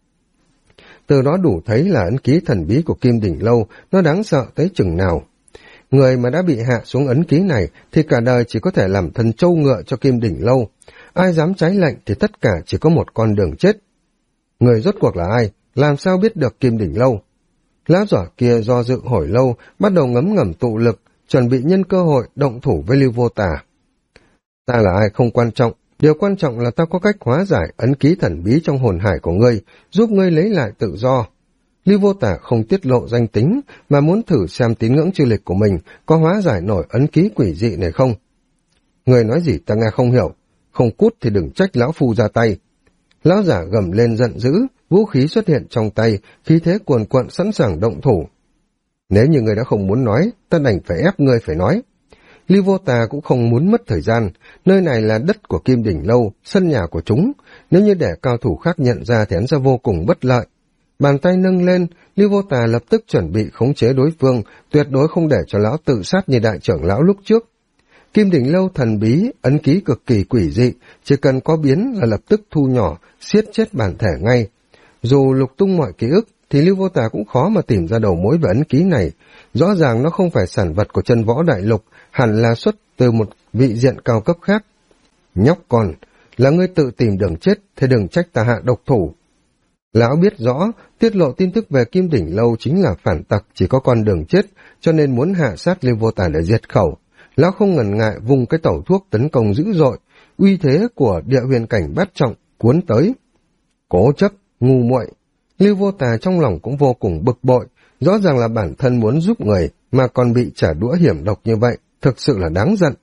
Từ đó đủ thấy là ấn ký thần bí của Kim Đỉnh Lâu nó đáng sợ tới chừng nào. Người mà đã bị hạ xuống ấn ký này thì cả đời chỉ có thể làm thân trâu ngựa cho Kim Đỉnh Lâu. Ai dám trái lệnh thì tất cả chỉ có một con đường chết. Người rốt cuộc là ai? Làm sao biết được Kim Đỉnh Lâu? Lão giả kia do dự hồi lâu, bắt đầu ngấm ngầm tụ lực, chuẩn bị nhân cơ hội động thủ với Lưu Vô Tà. Ta là ai không quan trọng, điều quan trọng là ta có cách hóa giải ấn ký thần bí trong hồn hải của ngươi, giúp ngươi lấy lại tự do. Lưu Vô Tà không tiết lộ danh tính, mà muốn thử xem tín ngưỡng chư lịch của mình có hóa giải nổi ấn ký quỷ dị này không. Người nói gì ta nghe không hiểu, không cút thì đừng trách lão phu ra tay. Lão giả gầm lên giận dữ, vũ khí xuất hiện trong tay, khí thế cuồn cuộn sẵn sàng động thủ. Nếu như người đã không muốn nói, ta đành phải ép ngươi phải nói. Lưu Vô Tà cũng không muốn mất thời gian, nơi này là đất của Kim Đỉnh Lâu, sân nhà của chúng, nếu như để cao thủ khác nhận ra thì hắn sẽ vô cùng bất lợi. Bàn tay nâng lên, Lưu Vô Tà lập tức chuẩn bị khống chế đối phương, tuyệt đối không để cho lão tự sát như đại trưởng lão lúc trước. Kim Đỉnh Lâu thần bí, ấn ký cực kỳ quỷ dị, chỉ cần có biến là lập tức thu nhỏ, siết chết bản thể ngay. Dù lục tung mọi ký ức, thì Lưu Vô Tà cũng khó mà tìm ra đầu mối về ấn ký này. Rõ ràng nó không phải sản vật của chân võ đại lục, hẳn là xuất từ một vị diện cao cấp khác. Nhóc con, là ngươi tự tìm đường chết, thì đừng trách ta hạ độc thủ. Lão biết rõ, tiết lộ tin tức về Kim Đỉnh Lâu chính là phản tặc, chỉ có con đường chết, cho nên muốn hạ sát Lưu Vô Tà để diệt khẩu. Lão không ngần ngại vùng cái tẩu thuốc tấn công dữ dội, uy thế của địa huyền cảnh bát trọng cuốn tới. Cố chấp, ngu muội. Lưu Vô Tà trong lòng cũng vô cùng bực bội, rõ ràng là bản thân muốn giúp người mà còn bị trả đũa hiểm độc như vậy, thực sự là đáng giận.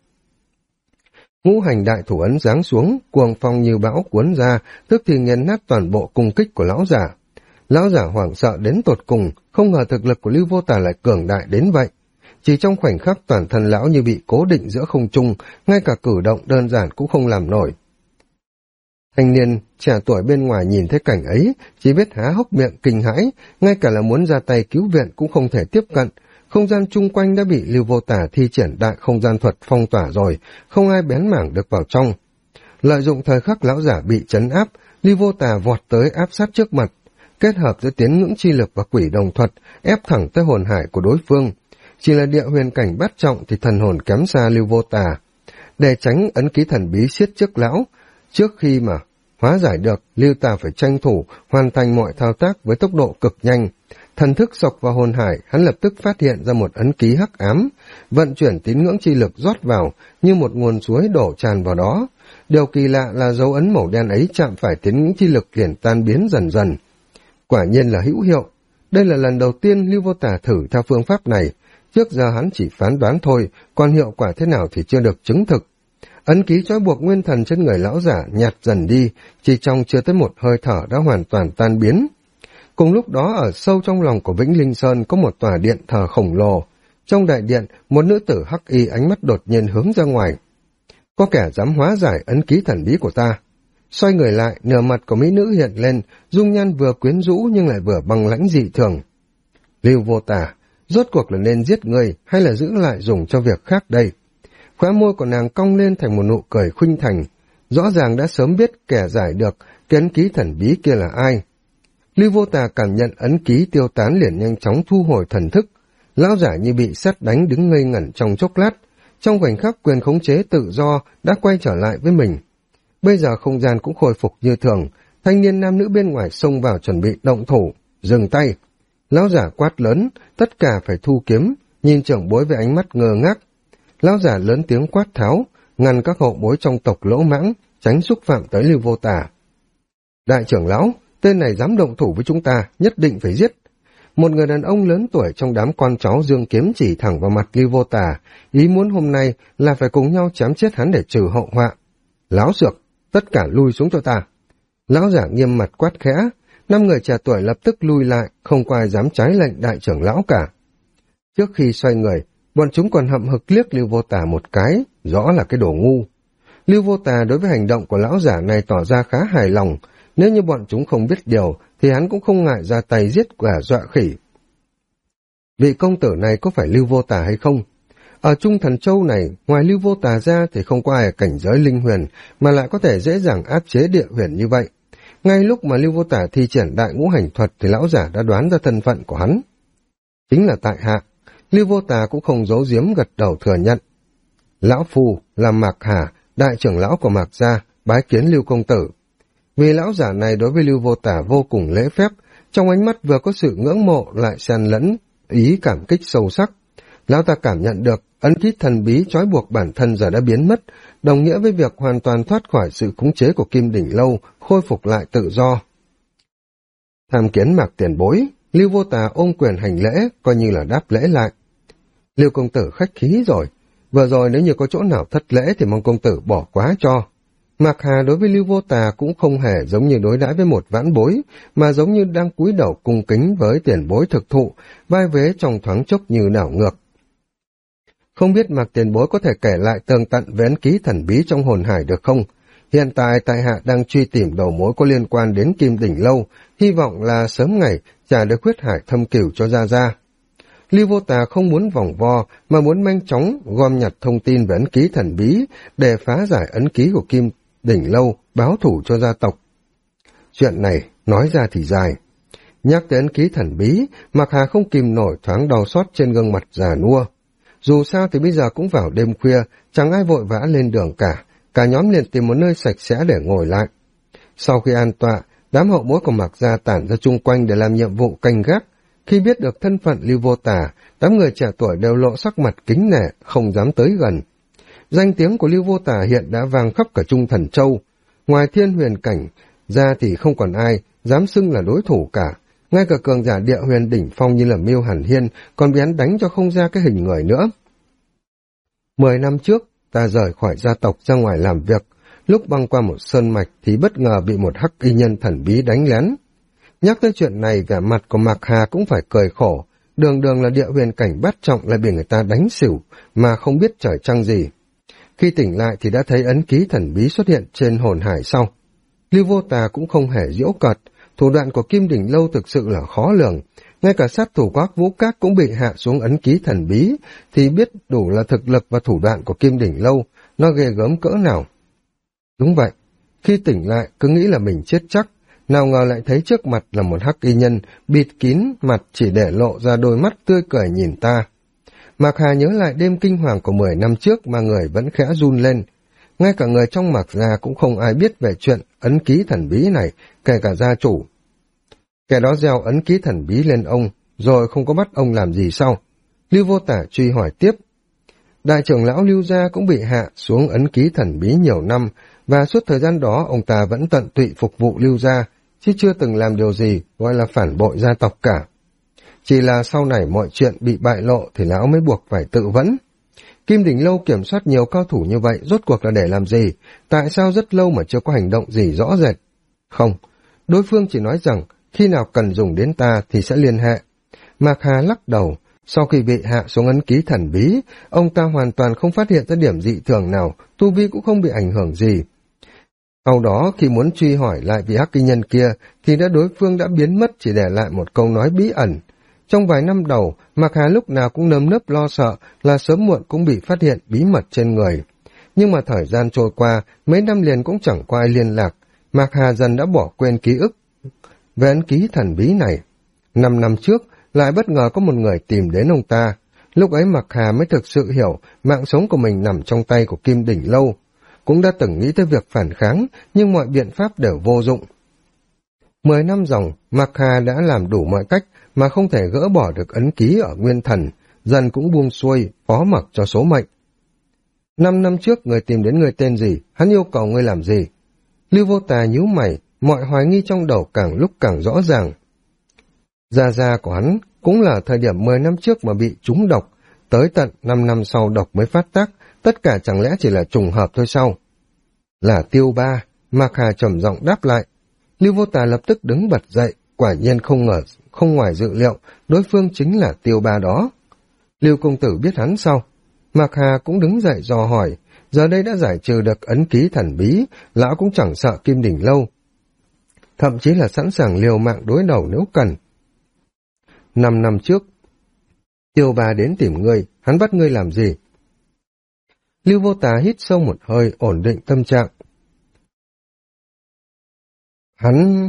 Ngũ hành đại thủ ấn giáng xuống, cuồng phong như bão cuốn ra, tức thì nghiền nát toàn bộ cung kích của lão giả. Lão giả hoảng sợ đến tột cùng, không ngờ thực lực của Lưu Vô Tà lại cường đại đến vậy. Chỉ trong khoảnh khắc toàn thân lão như bị cố định giữa không trung, ngay cả cử động đơn giản cũng không làm nổi. Thanh niên trẻ tuổi bên ngoài nhìn thấy cảnh ấy, chỉ biết há hốc miệng kinh hãi, ngay cả là muốn ra tay cứu viện cũng không thể tiếp cận. Không gian chung quanh đã bị Lưu Vô Tà thi triển đại không gian thuật phong tỏa rồi, không ai bén mảng được vào trong. Lợi dụng thời khắc lão giả bị trấn áp, Lưu Vô Tà vọt tới áp sát trước mặt. kết hợp giữa tiến ngưỡng chi lực và quỷ đồng thuật, ép thẳng tới hồn hải của đối phương. Chỉ là địa huyền cảnh bát trọng thì thần hồn kém xa Lưu Vô Tà. Để tránh ấn ký thần bí siết trước lão, trước khi mà hóa giải được, Lưu Tà phải tranh thủ hoàn thành mọi thao tác với tốc độ cực nhanh. Thần thức sộc vào hồn hải, hắn lập tức phát hiện ra một ấn ký hắc ám, vận chuyển tín ngưỡng chi lực rót vào như một nguồn suối đổ tràn vào đó. Điều kỳ lạ là dấu ấn màu đen ấy chạm phải tín ngưỡng chi lực liền tan biến dần dần. Quả nhiên là hữu hiệu. Đây là lần đầu tiên Lưu Vô Tà thử theo phương pháp này. Trước giờ hắn chỉ phán đoán thôi, còn hiệu quả thế nào thì chưa được chứng thực. Ấn ký trói buộc nguyên thần trên người lão giả nhạt dần đi, chỉ trong chưa tới một hơi thở đã hoàn toàn tan biến. Cùng lúc đó ở sâu trong lòng của Vĩnh Linh Sơn có một tòa điện thờ khổng lồ. Trong đại điện, một nữ tử hắc y ánh mắt đột nhiên hướng ra ngoài. Có kẻ dám hóa giải ấn ký thần bí của ta. Xoay người lại, nửa mặt của mỹ nữ hiện lên, dung nhan vừa quyến rũ nhưng lại vừa băng lãnh dị thường. Lưu Vô Tà, rốt cuộc là nên giết người hay là giữ lại dùng cho việc khác đây? Khóe môi của nàng cong lên thành một nụ cười khuynh thành. Rõ ràng đã sớm biết kẻ giải được cái ấn ký thần bí kia là ai. Lưu Vô Tà cảm nhận ấn ký tiêu tán liền nhanh chóng thu hồi thần thức. Lão giả như bị sét đánh đứng ngây ngẩn trong chốc lát. Trong khoảnh khắc quyền khống chế tự do đã quay trở lại với mình. Bây giờ không gian cũng khôi phục như thường. Thanh niên nam nữ bên ngoài xông vào chuẩn bị động thủ. Dừng tay. Lão giả quát lớn, tất cả phải thu kiếm, nhìn trưởng bối với ánh mắt ngơ ngác. Lão giả lớn tiếng quát tháo, ngăn các hậu bối trong tộc lỗ mãng, tránh xúc phạm tới Lưu Vô Tà. Đại trưởng lão, tên này dám động thủ với chúng ta, nhất định phải giết. Một người đàn ông lớn tuổi trong đám con cháu dương kiếm chỉ thẳng vào mặt Lưu Vô Tà, ý muốn hôm nay là phải cùng nhau chém chết hắn để trừ hậu họa. Láo xược, tất cả lui xuống cho ta. Lão giả nghiêm mặt quát khẽ, 5 người trẻ tuổi lập tức lui lại, không có ai dám trái lệnh đại trưởng lão cả. Trước khi xoay người, bọn chúng còn hậm hực liếc Lưu Vô Tà một cái, rõ là cái đồ ngu. Lưu Vô Tà đối với hành động của lão giả này tỏ ra khá hài lòng, nếu như bọn chúng không biết điều, thì hắn cũng không ngại ra tay giết quả dọa khỉ. Vị công tử này có phải Lưu Vô Tà hay không? Ở Trung Thần Châu này, ngoài Lưu Vô Tà ra thì không có ai ở cảnh giới linh huyền, mà lại có thể dễ dàng áp chế địa huyền như vậy. Ngay lúc mà Lưu Vô Tà thi triển đại ngũ hành thuật thì lão giả đã đoán ra thân phận của hắn. Chính là tại hạ. Lưu Vô Tà cũng không giấu giếm gật đầu thừa nhận. Lão Phu là Mạc Hà, đại trưởng lão của Mạc gia, bái kiến Lưu công tử. Vì lão giả này đối với Lưu Vô Tà vô cùng lễ phép, trong ánh mắt vừa có sự ngưỡng mộ lại xen lẫn ý cảm kích sâu sắc. Lão ta cảm nhận được ấn ký thần bí trói buộc bản thân giờ đã biến mất, đồng nghĩa với việc hoàn toàn thoát khỏi sự khống chế của Kim Đỉnh Lâu, khôi phục lại tự do. Tham kiến Mạc tiền bối, Lưu Vô Tà ôm quyền hành lễ, coi như là đáp lễ lại. Lưu công tử khách khí rồi, vừa rồi nếu như có chỗ nào thất lễ thì mong công tử bỏ quá cho. Mạc Hà đối với Lưu Vô Tà cũng không hề giống như đối đãi với một vãn bối, mà giống như đang cúi đầu cung kính với tiền bối thực thụ, vai vế trong thoáng chốc như đảo ngược. Không biết Mạc tiền bối có thể kể lại tường tận về ấn ký thần bí trong hồn hải được không? Hiện tại tại hạ đang truy tìm đầu mối có liên quan đến Kim Đỉnh Lâu, hy vọng là sớm ngày trả được huyết hải thâm cửu cho Gia Gia. Lưu Vô Tà không muốn vòng vo, mà muốn nhanh chóng gom nhặt thông tin về ấn ký thần bí để phá giải ấn ký của Kim Đỉnh Lâu, báo thủ cho gia tộc. Chuyện này nói ra thì dài. Nhắc tới ấn ký thần bí, Mạc Hà không kìm nổi thoáng đau xót trên gương mặt già nua. Dù sao thì bây giờ cũng vào đêm khuya, chẳng ai vội vã lên đường cả nhóm liền tìm một nơi sạch sẽ để ngồi lại. Sau khi an tọa, đám hậu bối của Mạc gia tản ra chung quanh để làm nhiệm vụ canh gác. Khi biết được thân phận Lưu Vô Tà, đám người trẻ tuổi đều lộ sắc mặt kính nể, không dám tới gần. Danh tiếng của Lưu Vô Tà hiện đã vang khắp cả Trung Thần Châu. Ngoài Thiên Huyền cảnh ra thì không còn ai dám xưng là đối thủ cả. Ngay cả cường giả địa huyền đỉnh phong như là Miêu Hàn Hiên còn bị hắn đánh cho không ra cái hình người nữa. 10 năm trước, ta rời khỏi gia tộc ra ngoài làm việc. Lúc băng qua một sơn mạch thì bất ngờ bị một hắc y nhân thần bí đánh lén. Nhắc tới chuyện này, vẻ mặt của Mạc Hà cũng phải cười khổ. Đường đường là địa huyền cảnh bát trọng lại bị người ta đánh xỉu mà không biết trời trăng gì. Khi tỉnh lại thì đã thấy ấn ký thần bí xuất hiện trên hồn hải sau. Lưu Vô Tà cũng không hề giễu cợt, thủ đoạn của Kim Đỉnh Lâu thực sự là khó lường. Ngay cả sát thủ của Vũ Các cũng bị hạ xuống ấn ký thần bí, thì biết đủ là thực lực và thủ đoạn của Kim Đỉnh Lâu, nó ghê gớm cỡ nào. Đúng vậy, khi tỉnh lại cứ nghĩ là mình chết chắc, nào ngờ lại thấy trước mặt là một hắc y nhân, bịt kín mặt chỉ để lộ ra đôi mắt tươi cười nhìn ta. Mạc Hà nhớ lại đêm kinh hoàng của 10 năm trước mà người vẫn khẽ run lên. Ngay cả người trong Mạc gia cũng không ai biết về chuyện ấn ký thần bí này, kể cả gia chủ. Kẻ đó gieo ấn ký thần bí lên ông, rồi không có bắt ông làm gì sau? Lưu Vô Tả truy hỏi tiếp. Đại trưởng lão Lưu gia cũng bị hạ xuống ấn ký thần bí nhiều năm, và suốt thời gian đó ông ta vẫn tận tụy phục vụ Lưu gia, chứ chưa từng làm điều gì gọi là phản bội gia tộc cả. Chỉ là sau này mọi chuyện bị bại lộ thì lão mới buộc phải tự vẫn. Kim Đỉnh Lâu kiểm soát nhiều cao thủ như vậy rốt cuộc là để làm gì? Tại sao rất lâu mà chưa có hành động gì rõ rệt? Không, đối phương chỉ nói rằng khi nào cần dùng đến ta thì sẽ liên hệ. Mạc Hà lắc đầu, sau khi bị hạ xuống ấn ký thần bí, ông ta hoàn toàn không phát hiện ra điểm dị thường nào, tu vi cũng không bị ảnh hưởng gì. Sau đó khi muốn truy hỏi lại vị hắc y nhân kia thì đối phương đã biến mất, chỉ để lại một câu nói bí ẩn. Trong vài năm đầu, Mạc Hà lúc nào cũng nơm nớp lo sợ là sớm muộn cũng bị phát hiện bí mật trên người. Nhưng mà thời gian trôi qua, mấy năm liền cũng chẳng có ai liên lạc. Mạc Hà dần đã bỏ quên ký ức về ấn ký thần bí này. 5 năm trước, lại bất ngờ có một người tìm đến ông ta. Lúc ấy Mạc Hà mới thực sự hiểu mạng sống của mình nằm trong tay của Kim Đỉnh Lâu. Cũng đã từng nghĩ tới việc phản kháng, nhưng mọi biện pháp đều vô dụng. 10 năm dòng, Mạc Hà đã làm đủ mọi cách mà không thể gỡ bỏ được ấn ký ở Nguyên Thần, dần cũng buông xuôi, phó mặc cho số mệnh. 5 năm trước người tìm đến người tên gì, hắn yêu cầu ngươi làm gì? Lưu Vô Tà nhíu mày, mọi hoài nghi trong đầu càng lúc càng rõ ràng. Gia của hắn cũng là thời điểm 10 năm trước mà bị trúng độc, tới tận 5 năm sau độc mới phát tác, tất cả chẳng lẽ chỉ là trùng hợp thôi sao? Là Tiêu Ba, Mạc Hà trầm giọng đáp lại. Lưu Vô Tà lập tức đứng bật dậy, quả nhiên không ngoài dự liệu, đối phương chính là Tiêu Ba đó. Lưu công tử biết hắn sao? Mạc Hà cũng đứng dậy dò hỏi, giờ đây đã giải trừ được ấn ký thần bí, lão cũng chẳng sợ Kim Đỉnh Lâu. Thậm chí là sẵn sàng liều mạng đối đầu nếu cần. 5 năm trước, Tiêu Ba đến tìm ngươi, hắn bắt ngươi làm gì? Lưu Vô Tà hít sâu một hơi, ổn định tâm trạng. Hắn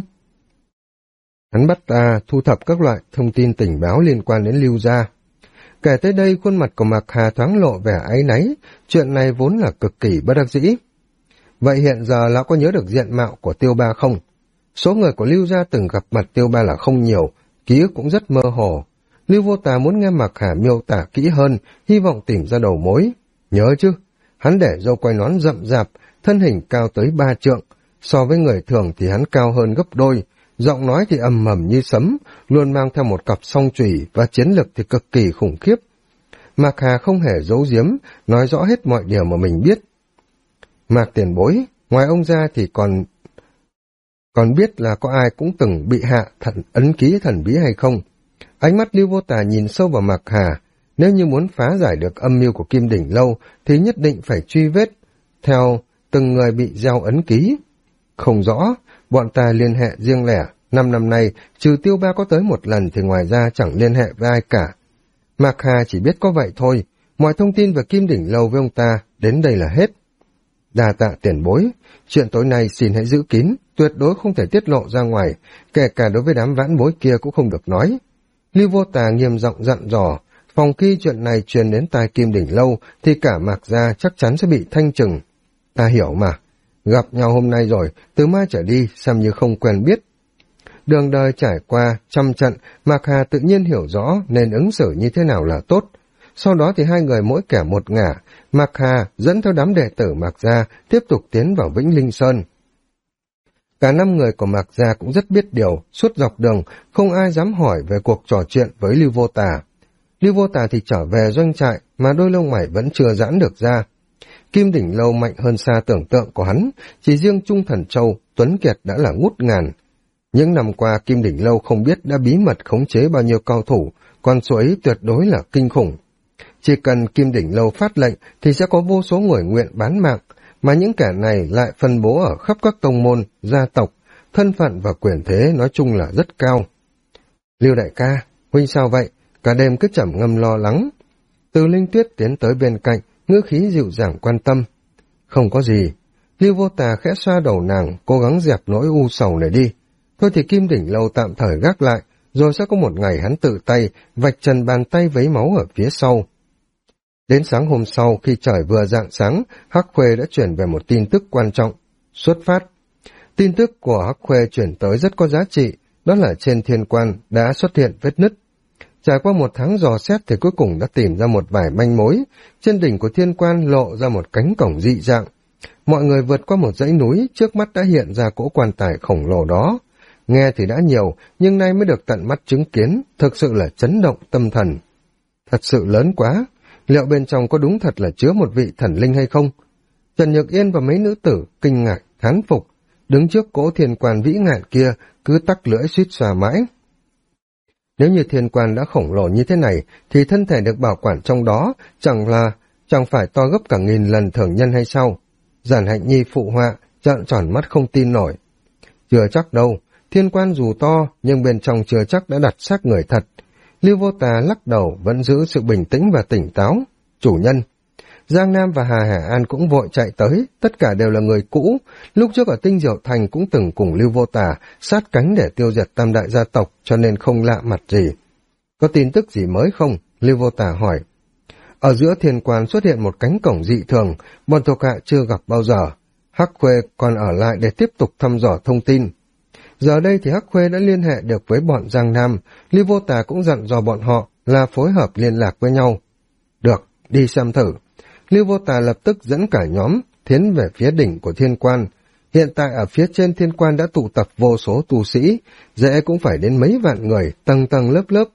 bắt ta thu thập các loại thông tin tình báo liên quan đến Lưu gia. Kể tới đây, khuôn mặt của Mạc Hà thoáng lộ vẻ áy náy, chuyện này vốn là cực kỳ bất đắc dĩ. Vậy hiện giờ lão có nhớ được diện mạo của Tiêu Ba không? Số người của Lưu gia từng gặp mặt Tiêu Ba là không nhiều, ký ức cũng rất mơ hồ. Lưu Vô Tà muốn nghe Mạc Hà miêu tả kỹ hơn, hy vọng tìm ra đầu mối. Nhớ chứ, hắn để râu quai nón rậm rạp, thân hình cao tới 3 trượng, so với người thường thì hắn cao hơn gấp đôi, giọng nói thì ầm ầm như sấm, luôn mang theo một cặp song chùy và chiến lực thì cực kỳ khủng khiếp. Mạc Hà không hề giấu giếm, nói rõ hết mọi điều mà mình biết. Mạc tiền bối, ngoài ông ra thì còn biết là có ai cũng từng bị hạ ấn ký thần bí hay không? Ánh mắt Lưu Vô Tà nhìn sâu vào Mạc Hà, nếu như muốn phá giải được âm mưu của Kim Đỉnh Lâu thì nhất định phải truy vết theo từng người bị gieo ấn ký. Không rõ, bọn ta liên hệ riêng lẻ, 5 năm nay trừ Tiêu Ba có tới một lần thì ngoài ra chẳng liên hệ với ai cả. Mạc Hà chỉ biết có vậy thôi, mọi thông tin về Kim Đỉnh Lâu với ông ta đến đây là hết. Đa tạ tiền bối, chuyện tối nay xin hãy giữ kín, tuyệt đối không thể tiết lộ ra ngoài, kể cả đối với đám vãn bối kia cũng không được nói. Lưu Vô Tà nghiêm giọng dặn dò, phòng khi chuyện này truyền đến tai Kim Đỉnh Lâu thì cả Mạc gia chắc chắn sẽ bị thanh trừng. Ta hiểu mà, gặp nhau hôm nay rồi, từ mai trở đi xem như không quen biết. Đường đời trải qua trăm trận, Mạc Hà tự nhiên hiểu rõ nên ứng xử như thế nào là tốt. Sau đó thì hai người mỗi kẻ một ngả, Mạc Hà dẫn theo đám đệ tử Mạc gia tiếp tục tiến vào Vĩnh Linh Sơn. Cả 5 người của Mạc gia cũng rất biết điều, suốt dọc đường không ai dám hỏi về cuộc trò chuyện với Lưu Vô Tà. Lưu Vô Tà thì trở về doanh trại mà đôi lông mày vẫn chưa giãn được ra. Kim Đỉnh Lâu mạnh hơn xa tưởng tượng của hắn, chỉ riêng Trung Thần Châu, Tuấn Kiệt đã là ngút ngàn. Những năm qua Kim Đỉnh Lâu không biết đã bí mật khống chế bao nhiêu cao thủ, con số ấy tuyệt đối là kinh khủng. Chỉ cần Kim Đỉnh Lâu phát lệnh thì sẽ có vô số người nguyện bán mạng, mà những kẻ này lại phân bố ở khắp các tông môn, gia tộc, thân phận và quyền thế nói chung là rất cao. Lưu đại ca, huynh sao vậy? Cả đêm cứ trầm ngâm lo lắng. Từ Linh Tuyết tiến tới bên cạnh, ngữ khí dịu dàng quan tâm. Không có gì. Lưu Vô Tà khẽ xoa đầu nàng, cố gắng dẹp nỗi u sầu này đi. Thôi thì Kim Đỉnh Lâu tạm thời gác lại, rồi sẽ có một ngày hắn tự tay vạch trần bàn tay vấy máu ở phía sau. Đến sáng hôm sau, khi trời vừa rạng sáng, Hắc Khuê đã chuyển về một tin tức quan trọng. Xuất phát. Tin tức của Hắc Khuê chuyển tới rất có giá trị, đó là trên thiên quan đã xuất hiện vết nứt. Trải qua một tháng dò xét thì cuối cùng đã tìm ra một vài manh mối. Trên đỉnh của thiên quan lộ ra một cánh cổng dị dạng. Mọi người vượt qua một dãy núi, trước mắt đã hiện ra cỗ quan tài khổng lồ đó. Nghe thì đã nhiều, nhưng nay mới được tận mắt chứng kiến, thực sự là chấn động tâm thần. Thật sự lớn quá, liệu bên trong có đúng thật là chứa một vị thần linh hay không? Trần Nhược Yên và mấy nữ tử kinh ngạc, thán phục, đứng trước cỗ thiên quan vĩ ngạn kia, cứ tắc lưỡi suýt xòa mãi. Nếu như thiên quan đã khổng lồ như thế này, thì thân thể được bảo quản trong đó chẳng phải to gấp cả 1000 lần thường nhân hay sao? Giản Hạnh Nhi phụ họa, trợn tròn mắt không tin nổi. Chưa chắc đâu, thiên quan dù to, nhưng bên trong chưa chắc đã đặt xác người thật. Lưu Vô Tà lắc đầu, vẫn giữ sự bình tĩnh và tỉnh táo. Chủ nhân. Giang Nam và Hà Hải An cũng vội chạy tới, tất cả đều là người cũ, lúc trước ở Tinh Diệu Thành cũng từng cùng Lưu Vô Tà sát cánh để tiêu diệt tam đại gia tộc, cho nên không lạ mặt gì. Có tin tức gì mới không? Lưu Vô Tà hỏi. Ở giữa thiên quan xuất hiện một cánh cổng dị thường, bọn thuộc hạ chưa gặp bao giờ. Hắc Khuê còn ở lại để tiếp tục thăm dò thông tin. Giờ đây thì Hắc Khuê đã liên hệ được với bọn Giang Nam, Lưu Vô Tà cũng dặn dò bọn họ là phối hợp liên lạc với nhau. Được, đi xem thử. Lưu Vô Tà lập tức dẫn cả nhóm tiến về phía đỉnh của thiên quan. Hiện tại ở phía trên thiên quan đã tụ tập vô số tu sĩ, dễ cũng phải đến mấy vạn người, tầng tầng lớp lớp,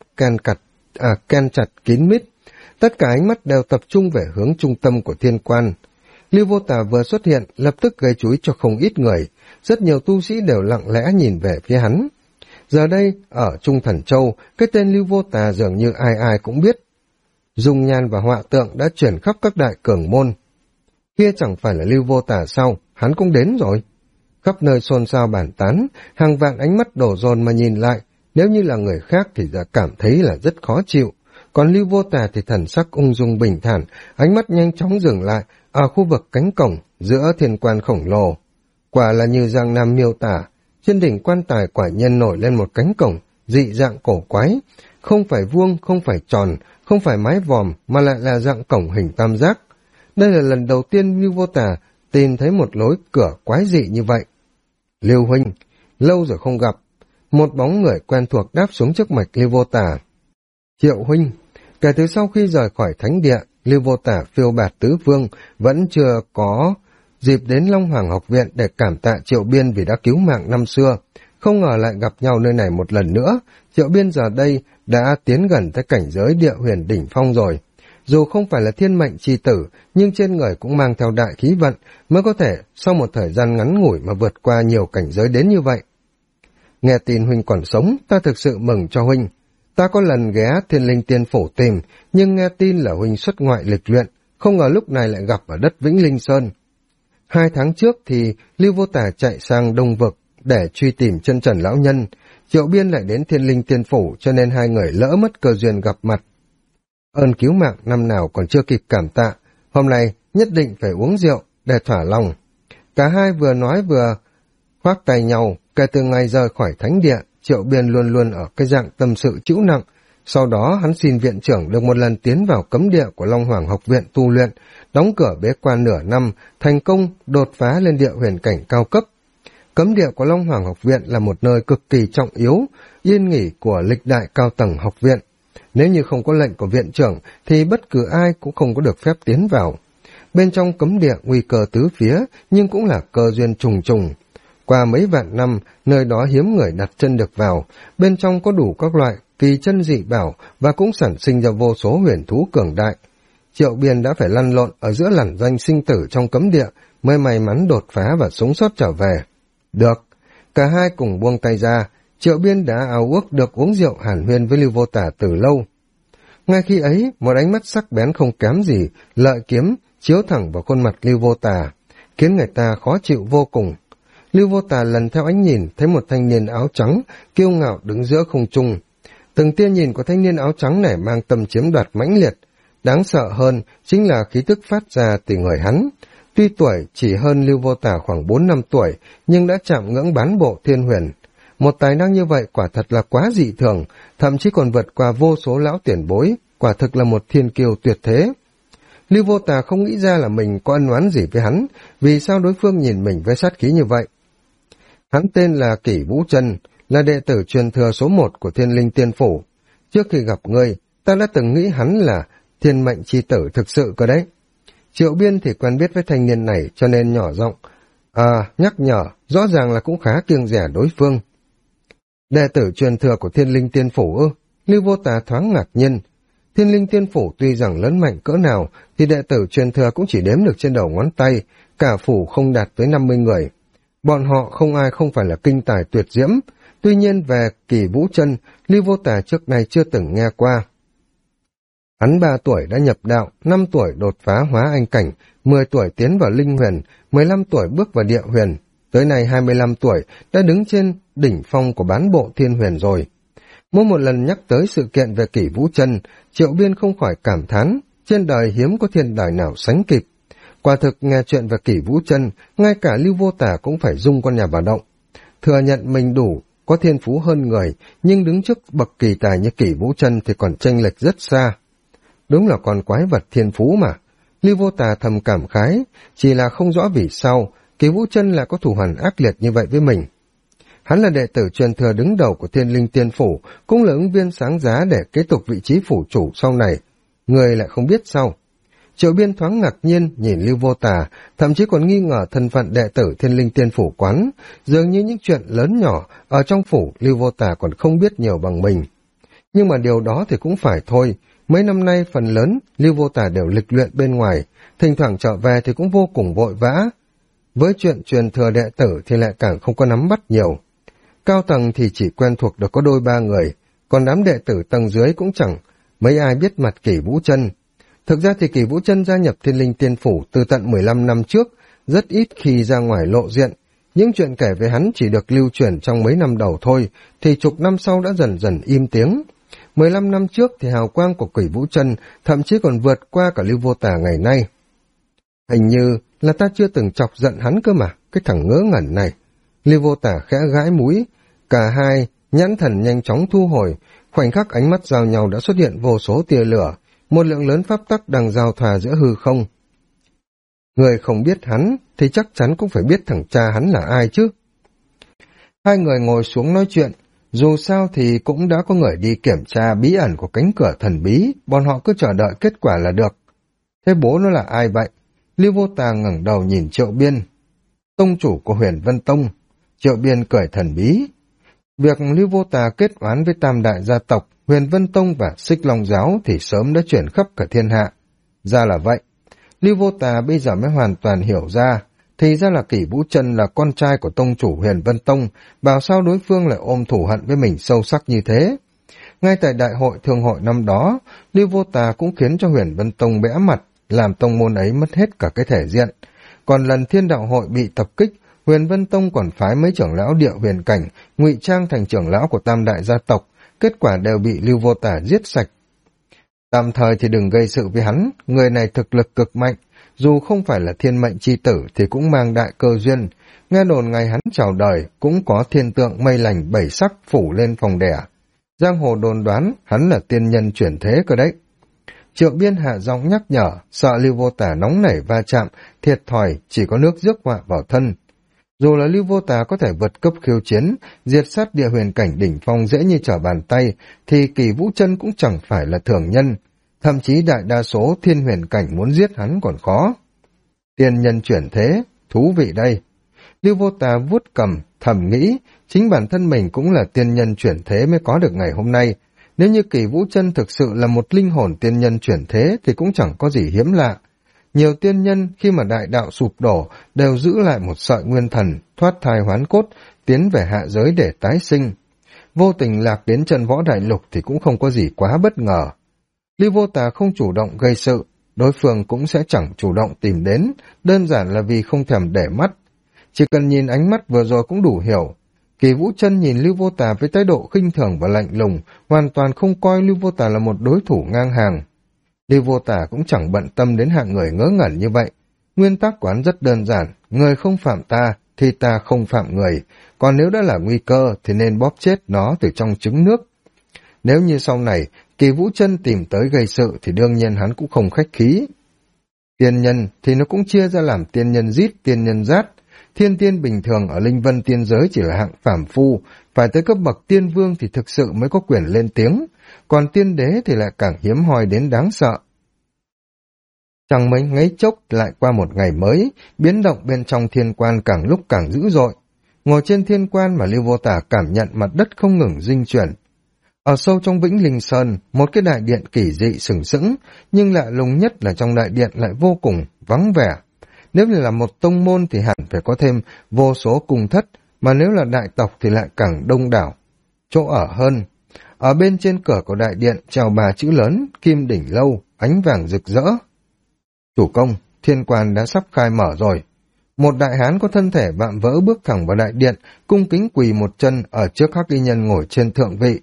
ken chặt kín mít. Tất cả ánh mắt đều tập trung về hướng trung tâm của thiên quan. Lưu Vô Tà vừa xuất hiện, lập tức gây chú ý cho không ít người. Rất nhiều tu sĩ đều lặng lẽ nhìn về phía hắn. Giờ đây, ở Trung Thần Châu, cái tên Lưu Vô Tà dường như ai ai cũng biết. Dung nhan và họa tượng đã chuyển khắp các đại cường môn. Kia chẳng phải là Lưu Vô Tà sao, hắn cũng đến rồi. Khắp nơi xôn xao bàn tán, hàng vạn ánh mắt đổ dồn mà nhìn lại, nếu như là người khác thì đã cảm thấy là rất khó chịu. Còn Lưu Vô Tà thì thần sắc ung dung bình thản, ánh mắt nhanh chóng dừng lại ở khu vực cánh cổng giữa thiên quan khổng lồ. Quả là như Giang Nam miêu tả, trên đỉnh quan tài quả nhân nổi lên một cánh cổng dị dạng cổ quái, không phải vuông, không phải tròn, không phải mái vòm mà lại là dạng cổng hình tam giác. Đây là lần đầu tiên Lưu Vô Tà tìm thấy một lối cửa quái dị như vậy. Lưu huynh, lâu rồi không gặp. Một bóng người quen thuộc đáp xuống trước mặt Lưu Vô Tà. Triệu huynh, kể từ sau khi rời khỏi thánh địa, Lưu Vô Tà phiêu bạt tứ phương vẫn chưa có dịp đến Long Hoàng học viện để cảm tạ Triệu Biên vì đã cứu mạng năm xưa. Không ngờ lại gặp nhau nơi này một lần nữa. Triệu Biên giờ đây đã tiến gần tới cảnh giới địa huyền đỉnh phong rồi. Dù không phải là thiên mệnh chi tử, nhưng trên người cũng mang theo đại khí vận, mới có thể sau một thời gian ngắn ngủi mà vượt qua nhiều cảnh giới đến như vậy. Nghe tin huynh còn sống, ta thực sự mừng cho huynh. Ta có lần ghé Thiên Linh Tiên Phủ tìm, nhưng nghe tin là huynh xuất ngoại lịch luyện, không ngờ lúc này lại gặp ở đất Vĩnh Linh Sơn. 2 tháng trước thì Lưu Vô Tà chạy sang Đông Vực để truy tìm chân trần lão nhân, Triệu Biên lại đến Thiên Linh Tiên Phủ, cho nên hai người lỡ mất cơ duyên gặp mặt. Ơn cứu mạng năm nào còn chưa kịp cảm tạ, hôm nay nhất định phải uống rượu để thỏa lòng. Cả hai vừa nói vừa khoác tay nhau. Kể từ ngày rời khỏi thánh địa, Triệu Biên luôn luôn ở cái dạng tâm sự trĩu nặng. Sau đó hắn xin viện trưởng được một lần tiến vào cấm địa của Long Hoàng học viện tu luyện, đóng cửa bế quan nửa năm, thành công đột phá lên địa huyền cảnh cao cấp. Cấm địa của Long Hoàng học viện là một nơi cực kỳ trọng yếu, yên nghỉ của lịch đại cao tầng học viện. Nếu như không có lệnh của viện trưởng thì bất cứ ai cũng không có được phép tiến vào. Bên trong cấm địa nguy cơ tứ phía, nhưng cũng là cơ duyên trùng trùng. Qua mấy vạn năm, nơi đó hiếm người đặt chân được vào, bên trong có đủ các loại kỳ chân dị bảo và cũng sản sinh ra vô số huyền thú cường đại. Triệu Biên đã phải lăn lộn ở giữa lằn danh sinh tử trong cấm địa mới may mắn đột phá và sống sót trở về. Được, cả hai cùng buông tay ra, Triệu Biên đã ao ước được uống rượu hàn huyên với Lưu Vô Tà từ lâu. Ngay khi ấy, một ánh mắt sắc bén không kém gì, lợi kiếm chiếu thẳng vào khuôn mặt Lưu Vô Tà, khiến người ta khó chịu vô cùng. Lưu Vô Tà lần theo ánh nhìn thấy một thanh niên áo trắng kiêu ngạo đứng giữa không trung. Từng tia nhìn của thanh niên áo trắng này mang tâm chiếm đoạt mãnh liệt. Đáng sợ hơn chính là khí tức phát ra từ người hắn. Tuy tuổi chỉ hơn Lưu Vô Tà khoảng 4 năm tuổi, nhưng đã chạm ngưỡng bán bộ thiên huyền. Một tài năng như vậy quả thật là quá dị thường, thậm chí còn vượt qua vô số lão tiền bối, quả thực là một thiên kiêu tuyệt thế. Lưu Vô Tà không nghĩ ra là mình có ân oán gì với hắn, vì sao đối phương nhìn mình với sát khí như vậy. Hắn tên là Kỷ Vũ Chân, là đệ tử truyền thừa số 1 của Thiên Linh Tiên Phủ. Trước khi gặp ngươi, ta đã từng nghĩ hắn là thiên mệnh chi tử thực sự cơ đấy. Triệu Biên thì quen biết với thanh niên này cho nên nhỏ giọng nhắc nhở, rõ ràng là cũng khá kiêng dè đối phương. Đệ tử truyền thừa của Thiên Linh Tiên Phủ ư? Lưu Vô Tà thoáng ngạc nhiên. Thiên Linh Tiên Phủ tuy rằng lớn mạnh cỡ nào thì đệ tử truyền thừa cũng chỉ đếm được trên đầu ngón tay, cả phủ không đạt tới 50 người. Bọn họ không ai không phải là kinh tài tuyệt diễm, tuy nhiên về Kỳ Vũ Chân, Lưu Vô Tà trước nay chưa từng nghe qua. Hắn 3 tuổi đã nhập đạo, 5 tuổi đột phá hóa anh cảnh, 10 tuổi tiến vào linh huyền, 15 tuổi bước vào địa huyền, tới nay 25 tuổi đã đứng trên đỉnh phong của bán bộ thiên huyền rồi. Mỗi một lần nhắc tới sự kiện về Kỷ Vũ Chân, Triệu Biên không khỏi cảm thán, trên đời hiếm có thiên tài nào sánh kịp. Quả thực nghe chuyện về Kỷ Vũ Chân, ngay cả Lưu Vô Tà cũng phải rung con nhà bà động. Thừa nhận mình đủ, có thiên phú hơn người, nhưng đứng trước bậc kỳ tài như Kỷ Vũ Chân thì còn chênh lệch rất xa. Đúng là con quái vật thiên phú mà. Lưu Vô Tà thầm cảm khái, chỉ là không rõ vì sao Kỷ Vũ Chân lại có thù hằn ác liệt như vậy với mình. Hắn là đệ tử truyền thừa đứng đầu của Thiên Linh Tiên Phủ, cũng là ứng viên sáng giá để kế tục vị trí phủ chủ sau này. Người lại không biết sao. Triệu Biên thoáng ngạc nhiên nhìn Lưu Vô Tà, thậm chí còn nghi ngờ thân phận đệ tử Thiên Linh Tiên Phủ quán, dường như những chuyện lớn nhỏ ở trong phủ Lưu Vô Tà còn không biết nhiều bằng mình. Nhưng mà điều đó thì cũng phải thôi, mấy năm nay phần lớn Lưu Vô Tà đều lịch luyện bên ngoài, thỉnh thoảng trở về thì cũng vô cùng vội vã. Với chuyện truyền thừa đệ tử thì lại càng không có nắm bắt nhiều. Cao tầng thì chỉ quen thuộc được có đôi ba người, còn đám đệ tử tầng dưới cũng chẳng mấy ai biết mặt Kỷ Vũ Chân. Thực ra thì Kỷ Vũ Chân gia nhập Thiên Linh Tiên Phủ từ tận 15 năm trước, rất ít khi ra ngoài lộ diện. Những chuyện kể về hắn chỉ được lưu truyền trong mấy năm đầu thôi, thì chục năm sau đã dần dần im tiếng. 15 năm trước thì hào quang của Kỷ Vũ Chân thậm chí còn vượt qua cả Lưu Vô Tà ngày nay. Hình như là ta chưa từng chọc giận hắn cơ mà, cái thằng ngớ ngẩn này. Lưu Vô Tà khẽ gãi mũi, cả hai nhãn thần nhanh chóng thu hồi, khoảnh khắc ánh mắt giao nhau đã xuất hiện vô số tia lửa, một lượng lớn pháp tắc đang giao thoa giữa hư không. Người không biết hắn thì chắc chắn cũng phải biết thằng cha hắn là ai chứ. Hai người ngồi xuống nói chuyện, dù sao thì cũng đã có người đi kiểm tra bí ẩn của cánh cửa thần bí, bọn họ cứ chờ đợi kết quả là được. Thế bố nó là ai vậy? Lưu Vô Tà ngẩng đầu nhìn Triệu Biên. Tông chủ của Huyền Vân Tông. Triệu Biên cười thần bí. Việc Lưu Vô Tà kết oán với tam đại gia tộc Huyền Vân Tông và Xích Long Giáo thì sớm đã chuyển khắp cả thiên hạ. Ra là vậy. Lưu Vô Tà bây giờ mới hoàn toàn hiểu ra, thì ra là Kỷ Vũ Chân là con trai của tông chủ Huyền Vân Tông, bảo sao đối phương lại ôm thù hận với mình sâu sắc như thế. Ngay tại đại hội thương hội năm đó, Lưu Vô Tà cũng khiến cho Huyền Vân Tông bẽ mặt, làm tông môn ấy mất hết cả cái thể diện. Còn lần thiên đạo hội bị tập kích, Huyền Vân Tông còn phái mấy trưởng lão địa huyền cảnh, ngụy trang thành trưởng lão của tam đại gia tộc, kết quả đều bị Lưu Vô Tà giết sạch. Tạm thời thì đừng gây sự với hắn, người này thực lực cực mạnh, dù không phải là thiên mệnh chi tử thì cũng mang đại cơ duyên. Nghe đồn ngày hắn chào đời cũng có thiên tượng mây lành bảy sắc phủ lên phòng đẻ. Giang hồ đồn đoán hắn là tiên nhân chuyển thế cơ đấy. Triệu Biên hạ giọng nhắc nhở, sợ Lưu Vô Tà nóng nảy va chạm, thiệt thòi chỉ có nước rước họa vào thân. Dù là Lưu Vô Tà có thể vượt cấp khiêu chiến, diệt sát địa huyền cảnh đỉnh phong dễ như trở bàn tay, thì Kỷ Vũ Chân cũng chẳng phải là thường nhân. Thậm chí đại đa số thiên huyền cảnh muốn giết hắn còn khó. Tiên nhân chuyển thế, thú vị đây. Lưu Vô Tà vuốt cầm, thầm nghĩ, chính bản thân mình cũng là tiên nhân chuyển thế mới có được ngày hôm nay. Nếu như Kỷ Vũ Chân thực sự là một linh hồn tiên nhân chuyển thế thì cũng chẳng có gì hiếm lạ. Nhiều tiên nhân khi mà đại đạo sụp đổ đều giữ lại một sợi nguyên thần, thoát thai hoán cốt, tiến về hạ giới để tái sinh. Vô tình lạc đến chân võ đại lục thì cũng không có gì quá bất ngờ. Lưu Vô Tà không chủ động gây sự, đối phương cũng sẽ chẳng chủ động tìm đến, đơn giản là vì không thèm để mắt. Chỉ cần nhìn ánh mắt vừa rồi cũng đủ hiểu. Kỷ Vũ Chân nhìn Lưu Vô Tà với thái độ khinh thường và lạnh lùng, hoàn toàn không coi Lưu Vô Tà là một đối thủ ngang hàng. Lưu Vô Tà cũng chẳng bận tâm đến hạng người ngớ ngẩn như vậy. Nguyên tắc của hắn rất đơn giản, người không phạm ta, thì ta không phạm người, còn nếu đã là nguy cơ thì nên bóp chết nó từ trong trứng nước. Nếu như sau này Kỳ Vũ Chân tìm tới gây sự thì đương nhiên hắn cũng không khách khí. Tiên nhân thì nó cũng chia ra làm tiên nhân rít, tiên nhân rát. Thiên tiên bình thường ở Linh Vân tiên giới chỉ là hạng phàm phu, phải tới cấp bậc tiên vương thì thực sự mới có quyền lên tiếng, còn tiên đế thì lại càng hiếm hoi đến đáng sợ. Chẳng mấy ngáy chốc lại qua một ngày mới, biến động bên trong thiên quan càng lúc càng dữ dội. Ngồi trên thiên quan mà Lưu Vô Tả cảm nhận mặt đất không ngừng dinh chuyển. Ở sâu trong Vĩnh Linh Sơn, một cái đại điện kỳ dị sừng sững, nhưng lạ lùng nhất là trong đại điện lại vô cùng vắng vẻ. Nếu như là một tông môn thì hẳn phải có thêm vô số cung thất, mà nếu là đại tộc thì lại càng đông đảo. Chỗ ở hơn. Ở bên trên cửa của đại điện treo 3 chữ lớn, Kim Đỉnh Lâu, ánh vàng rực rỡ. Chủ công, thiên quan đã sắp khai mở rồi. Một đại hán có thân thể vạm vỡ bước thẳng vào đại điện, cung kính quỳ một chân ở trước Hắc Y Nhân ngồi trên thượng vị.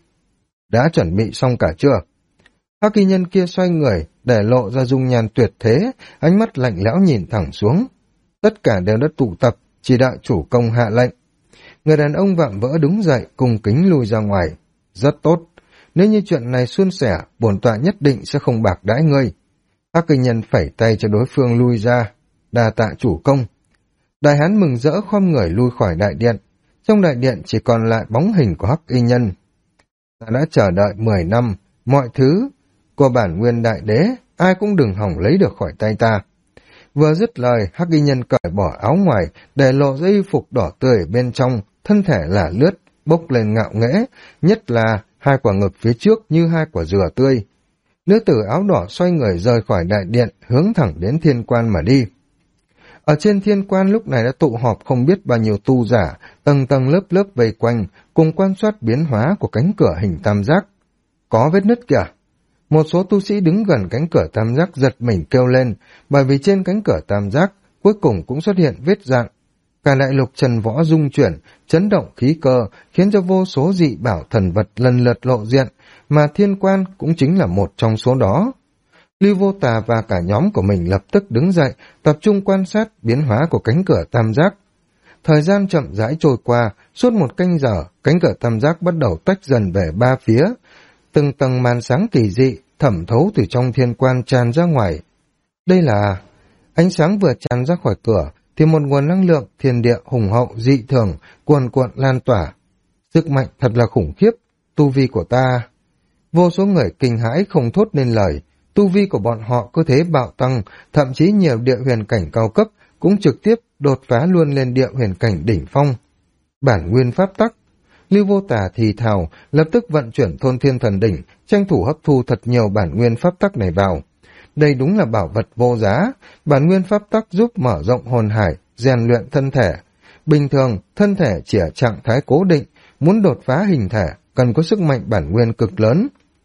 Đã chuẩn bị xong cả chưa? Hắc Y Nhân kia xoay người, để lộ ra dung nhan tuyệt thế, ánh mắt lạnh lẽo nhìn thẳng xuống. Tất cả đều đã tụ tập, chỉ đạo chủ công hạ lệnh. Người đàn ông vạm vỡ đứng dậy, cung kính lui ra ngoài. Rất tốt, nếu như chuyện này suôn sẻ, bổn tọa nhất định sẽ không bạc đãi ngươi. Hắc Y Nhân phẩy tay cho đối phương lui ra. Đa tạ chủ công. Đại hán mừng rỡ khom người lui khỏi đại điện. Trong đại điện chỉ còn lại bóng hình của Hắc Y Nhân. Ta đã chờ đợi 10 năm, mọi thứ của bản nguyên đại đế, ai cũng đừng hỏng lấy được khỏi tay ta. Vừa dứt lời, Hắc Y Nhân cởi bỏ áo ngoài, để lộ ra y phục đỏ tươi ở bên trong, thân thể là lướt, bốc lên ngạo nghễ, nhất là 2 quả ngực phía trước như 2 quả dừa tươi. Nữ tử áo đỏ xoay người rời khỏi đại điện, hướng thẳng đến thiên quan mà đi. Ở trên thiên quan lúc này đã tụ họp không biết bao nhiêu tu giả, tầng tầng lớp lớp vây quanh, cùng quan sát biến hóa của cánh cửa hình tam giác. Có vết nứt kìa! Một số tu sĩ đứng gần cánh cửa tam giác giật mình kêu lên, bởi vì trên cánh cửa tam giác cuối cùng cũng xuất hiện vết rạn. Cả đại lục trần võ rung chuyển, chấn động khí cơ, khiến cho vô số dị bảo thần vật lần lượt lộ diện, mà thiên quan cũng chính là một trong số đó. Lưu Vô Tà và cả nhóm của mình lập tức đứng dậy, tập trung quan sát biến hóa của cánh cửa tam giác. Thời gian chậm rãi trôi qua, suốt một canh giờ, cánh cửa tam giác bắt đầu tách dần về 3 phía. Từng tầng màn sáng kỳ dị, thẩm thấu từ trong thiên quan tràn ra ngoài. Đây là... Ánh sáng vừa tràn ra khỏi cửa, thì một nguồn năng lượng thiên địa hùng hậu dị thường, cuồn cuộn lan tỏa. Sức mạnh thật là khủng khiếp, tu vi của ta... Vô số người kinh hãi không thốt nên lời, tu vi của bọn họ cứ thế bạo tăng, thậm chí nhiều địa huyền cảnh cao cấp cũng trực tiếp đột phá luôn lên địa huyền cảnh đỉnh phong. Bản nguyên pháp tắc, Lưu Vô Tà thì thào, lập tức vận chuyển thôn thiên thần đỉnh, tranh thủ hấp thu thật nhiều bản nguyên pháp tắc này vào. Đây đúng là bảo vật vô giá, bản nguyên pháp tắc giúp mở rộng hồn hải, rèn luyện thân thể. Bình thường, thân thể chỉ ở trạng thái cố định, muốn đột phá hình thể, cần có sức mạnh bản nguyên cực lớn.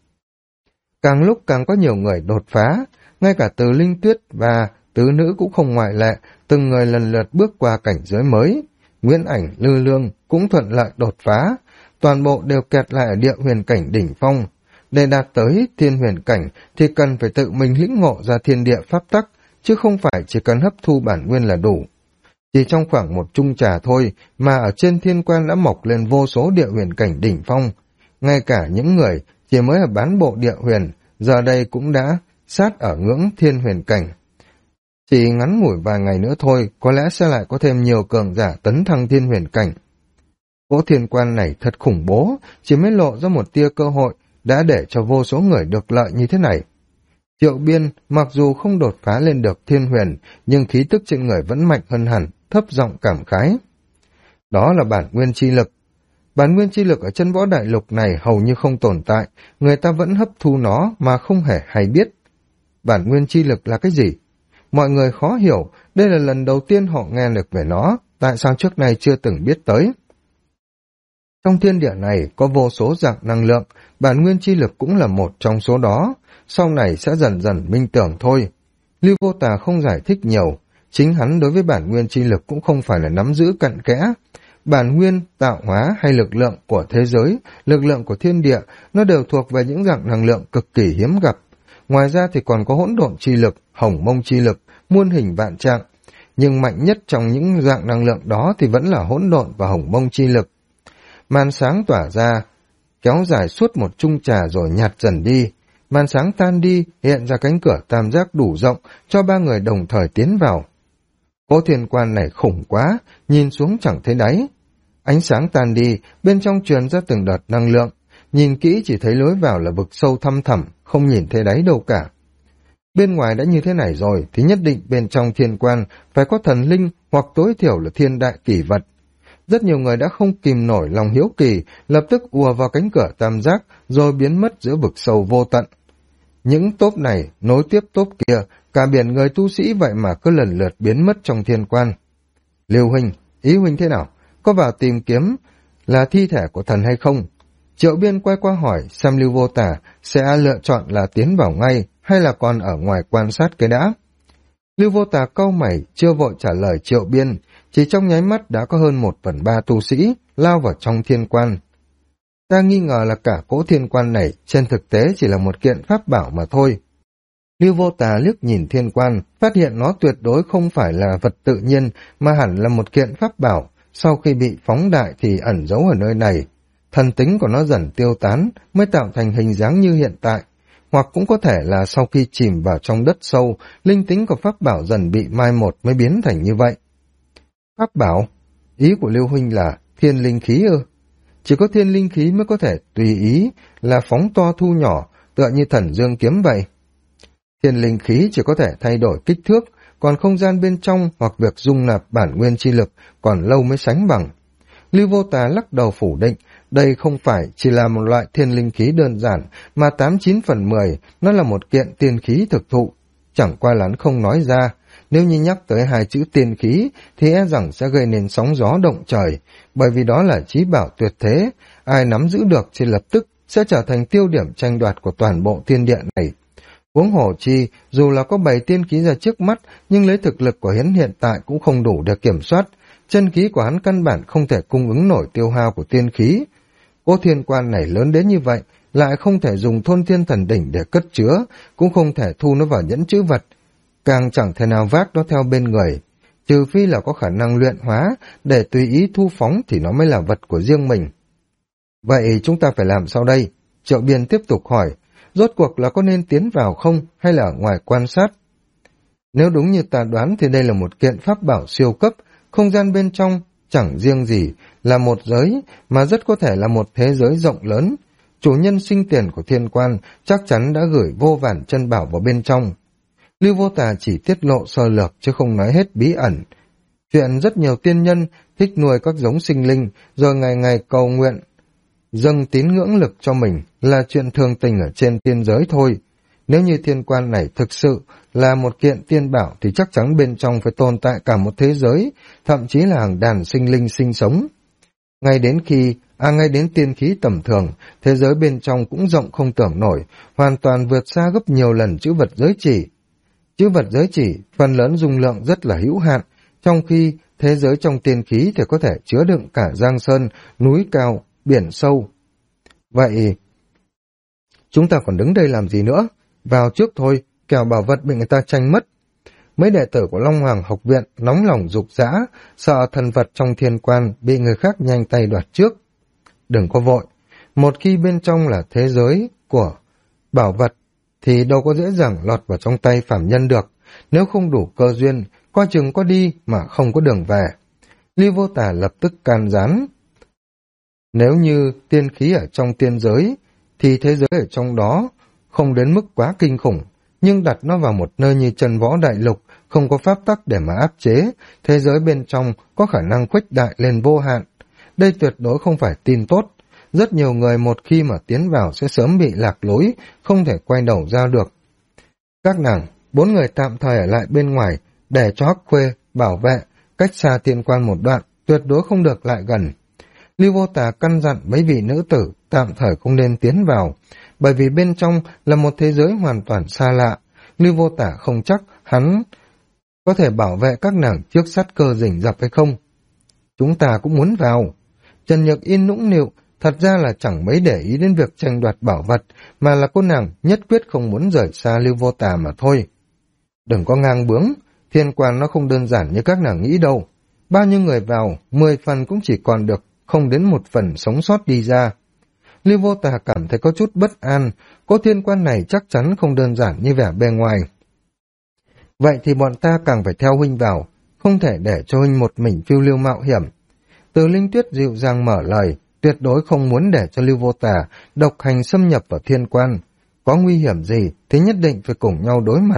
Càng lúc càng có nhiều người đột phá, ngay cả Từ Linh Tuyết và Tứ Nữ cũng không ngoại lệ, từng người lần lượt bước qua cảnh giới mới. Nguyễn Ảnh, Lư Lương cũng thuận lợi đột phá, toàn bộ đều kẹt lại ở địa huyền cảnh đỉnh phong. Để đạt tới thiên huyền cảnh thì cần phải tự mình lĩnh ngộ ra thiên địa pháp tắc, chứ không phải chỉ cần hấp thu bản nguyên là đủ. Chỉ trong khoảng một chung trà thôi mà ở trên thiên quan đã mọc lên vô số địa huyền cảnh đỉnh phong. Ngay cả những người chỉ mới ở bán bộ địa huyền, giờ đây cũng đã sát ở ngưỡng thiên huyền cảnh. Chỉ ngắn ngủi vài ngày nữa thôi, có lẽ sẽ lại có thêm nhiều cường giả tấn thăng thiên huyền cảnh. Cỗ thiên quan này thật khủng bố, chỉ mới lộ ra một tia cơ hội, đã để cho vô số người được lợi như thế này. Triệu Biên, mặc dù không đột phá lên được thiên huyền, nhưng khí tức trên người vẫn mạnh hơn hẳn, thấp giọng cảm khái. Đó là bản nguyên chi lực. Bản nguyên chi lực ở chân võ đại lục này hầu như không tồn tại, người ta vẫn hấp thu nó mà không hề hay biết. Bản nguyên chi lực là cái gì? Mọi người khó hiểu, đây là lần đầu tiên họ nghe được về nó, tại sao trước nay chưa từng biết tới. Trong thiên địa này có vô số dạng năng lượng, bản nguyên chi lực cũng là một trong số đó, sau này sẽ dần dần minh tưởng thôi. Lưu Vô Tà không giải thích nhiều, chính hắn đối với bản nguyên chi lực cũng không phải là nắm giữ cặn kẽ. Bản nguyên, tạo hóa hay lực lượng của thế giới, lực lượng của thiên địa, nó đều thuộc về những dạng năng lượng cực kỳ hiếm gặp. Ngoài ra thì còn có hỗn độn chi lực, hồng mông chi lực, muôn hình vạn trạng. nhưng mạnh nhất trong những dạng năng lượng đó thì vẫn là hỗn độn và hồng mông chi lực. Màn sáng tỏa ra, kéo dài suốt một chung trà rồi nhạt dần đi. Màn sáng tan đi, hiện ra cánh cửa tam giác đủ rộng cho ba người đồng thời tiến vào. Cỗ thiên quan này khủng quá, nhìn xuống chẳng thấy đáy. Ánh sáng tan đi, bên trong truyền ra từng đợt năng lượng. Nhìn kỹ chỉ thấy lối vào là vực sâu thăm thẳm, không nhìn thấy đáy đâu cả. Bên ngoài đã như thế này rồi, thì nhất định bên trong thiên quan phải có thần linh hoặc tối thiểu là thiên đại kỷ vật. Rất nhiều người đã không kìm nổi lòng hiếu kỳ, lập tức ùa vào cánh cửa tam giác, rồi biến mất giữa vực sâu vô tận. Những tốp này nối tiếp tốp kia, cả biển người tu sĩ vậy mà cứ lần lượt biến mất trong thiên quan. Lưu huynh, ý huynh thế nào? Có vào tìm kiếm là thi thể của thần hay không? Triệu Biên quay qua hỏi xem Lưu Vô Tà sẽ lựa chọn là tiến vào ngay hay là còn ở ngoài quan sát cái đã. Lưu Vô Tà cau mày chưa vội trả lời Triệu Biên, chỉ trong nháy mắt đã có hơn 1/3 tu sĩ lao vào trong thiên quan. Ta nghi ngờ là cả cỗ thiên quan này trên thực tế chỉ là một kiện pháp bảo mà thôi. Lưu Vô Tà liếc nhìn thiên quan, phát hiện nó tuyệt đối không phải là vật tự nhiên mà hẳn là một kiện pháp bảo, sau khi bị phóng đại thì ẩn giấu ở nơi này. Thần tính của nó dần tiêu tán mới tạo thành hình dáng như hiện tại, hoặc cũng có thể là sau khi chìm vào trong đất sâu, linh tính của pháp bảo dần bị mai một mới biến thành như vậy. Pháp bảo? Ý của Lưu huynh là thiên linh khí ư? Chỉ có thiên linh khí mới có thể tùy ý là phóng to thu nhỏ, tựa như thần dương kiếm vậy. Thiên linh khí chỉ có thể thay đổi kích thước, còn không gian bên trong hoặc việc dung nạp bản nguyên chi lực còn lâu mới sánh bằng. Lưu Vô Tà lắc đầu phủ định, đây không phải chỉ là một loại thiên linh khí đơn giản, mà 89/10 nó là một kiện tiên khí thực thụ. Chẳng qua là không nói ra, nếu như nhắc tới hai chữ tiên khí thì e rằng sẽ gây nên sóng gió động trời, bởi vì đó là chí bảo tuyệt thế, ai nắm giữ được thì lập tức sẽ trở thành tiêu điểm tranh đoạt của toàn bộ thiên địa này. Huống hồ chi, dù là có 7 tiên khí ra trước mắt, nhưng lấy thực lực của hắn hiện tại cũng không đủ để kiểm soát, chân khí của hắn căn bản không thể cung ứng nổi tiêu hao của tiên khí. Cỗ thiên quan này lớn đến như vậy, lại không thể dùng thôn thiên thần đỉnh để cất chứa, cũng không thể thu nó vào nhẫn chữ vật, càng chẳng thể nào vác nó theo bên người. Trừ phi là có khả năng luyện hóa, để tùy ý thu phóng thì nó mới là vật của riêng mình. Vậy chúng ta phải làm sao đây? Triệu Biên tiếp tục hỏi, rốt cuộc là có nên tiến vào không, hay là ở ngoài quan sát? Nếu đúng như ta đoán thì đây là một kiện pháp bảo siêu cấp, không gian bên trong chẳng riêng gì là một giới, mà rất có thể là một thế giới rộng lớn. Chủ nhân sinh tiền của thiên quan chắc chắn đã gửi vô vàn chân bảo vào bên trong. Lưu Vô Tà chỉ tiết lộ sơ lược chứ không nói hết bí ẩn. Chuyện rất nhiều tiên nhân thích nuôi các giống sinh linh, rồi ngày ngày cầu nguyện, dâng tín ngưỡng lực cho mình là chuyện thường tình ở trên tiên giới thôi. Nếu như thiên quan này thực sự là một kiện tiên bảo thì chắc chắn bên trong phải tồn tại cả một thế giới, thậm chí là hàng đàn sinh linh sinh sống. Ngay đến tiên khí tầm thường, thế giới bên trong cũng rộng không tưởng nổi, hoàn toàn vượt xa gấp nhiều lần chữ vật giới chỉ. Chữ vật giới chỉ, phần lớn dung lượng rất là hữu hạn, trong khi thế giới trong tiên khí thì có thể chứa đựng cả giang sơn, núi cao, biển sâu. Vậy, chúng ta còn đứng đây làm gì nữa? Vào trước thôi, kẻo bảo vật bị người ta tranh mất. Mấy đệ tử của Long Hoàng học viện nóng lòng dục dã, sợ thần vật trong thiên quan bị người khác nhanh tay đoạt trước. Đừng có vội, một khi bên trong là thế giới của bảo vật, thì đâu có dễ dàng lọt vào trong tay phàm nhân được. Nếu không đủ cơ duyên, coi chừng có đi mà không có đường về. Lưu Vô Tà lập tức can gián. Nếu như tiên khí ở trong tiên giới, thì thế giới ở trong đó không đến mức quá kinh khủng, nhưng đặt nó vào một nơi như Chân Võ Đại Lục, không có pháp tắc để mà áp chế, thế giới bên trong có khả năng khuếch đại lên vô hạn. Đây tuyệt đối không phải tin tốt. Rất nhiều người một khi mà tiến vào sẽ sớm bị lạc lối, không thể quay đầu ra được. Các nàng, 4 người tạm thời ở lại bên ngoài, để cho Hắc Khuê bảo vệ, cách xa thiên quan một đoạn, tuyệt đối không được lại gần. Lưu Vô Tà căn dặn mấy vị nữ tử tạm thời không nên tiến vào, bởi vì bên trong là một thế giới hoàn toàn xa lạ. Lưu Vô Tà không chắc hắn có thể bảo vệ các nàng trước sát cơ rình rập hay không. Chúng ta cũng muốn vào. Trần Nhược Yên nũng nịu, thật ra là chẳng mấy để ý đến việc tranh đoạt bảo vật, mà là cô nàng nhất quyết không muốn rời xa Lưu Vô Tà mà thôi. Đừng có ngang bướng, Thiên quan nó không đơn giản như các nàng nghĩ đâu. Bao nhiêu người vào, 10 phần cũng chỉ còn được không đến 1 phần sống sót đi ra. Lưu Vô Tà cảm thấy có chút bất an, cô thiên quan này chắc chắn không đơn giản như vẻ bề ngoài. Vậy thì bọn ta càng phải theo huynh vào, không thể để cho huynh một mình phiêu lưu mạo hiểm. Từ Linh Tuyết dịu dàng mở lời, tuyệt đối không muốn để cho Lưu Vô Tà độc hành xâm nhập vào thiên quan. Có nguy hiểm gì thì nhất định phải cùng nhau đối mặt.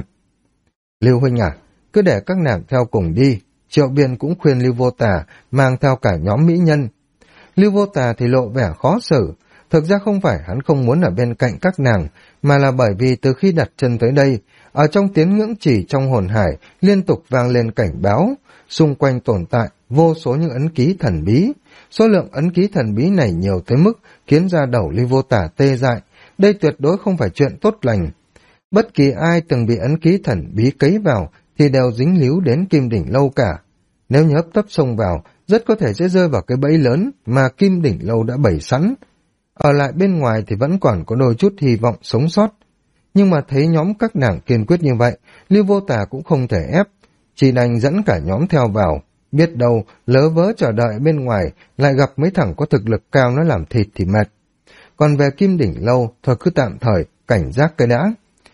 Lưu huynh à, cứ để các nàng theo cùng đi. Triệu Biên cũng khuyên Lưu Vô Tà mang theo cả nhóm mỹ nhân. Lưu Vô Tà thì lộ vẻ khó xử. Thực ra không phải hắn không muốn ở bên cạnh các nàng, mà là bởi vì từ khi đặt chân tới đây, ở trong tiếng ngưỡng chỉ trong hồn hải liên tục vang lên cảnh báo, xung quanh tồn tại vô số những ấn ký thần bí. Số lượng ấn ký thần bí này nhiều tới mức khiến da đầu Lưu Vô Tà tê dại. Đây tuyệt đối không phải chuyện tốt lành. Bất kỳ ai từng bị ấn ký thần bí cấy vào thì đều dính líu đến Kim Đỉnh Lâu cả. Nếu như hấp tấp xông vào, rất có thể sẽ rơi vào cái bẫy lớn mà Kim Đỉnh Lâu đã bày sẵn. Ở lại bên ngoài thì vẫn còn có đôi chút hy vọng sống sót. Nhưng mà thấy nhóm các nàng kiên quyết như vậy, Lưu Vô Tà cũng không thể ép, chỉ đành dẫn cả nhóm theo vào. Biết đâu, lỡ vớ chờ đợi bên ngoài, lại gặp mấy thằng có thực lực cao nó làm thịt thì mệt. Còn về Kim Đỉnh Lâu, thôi cứ tạm thời, cảnh giác cái đã.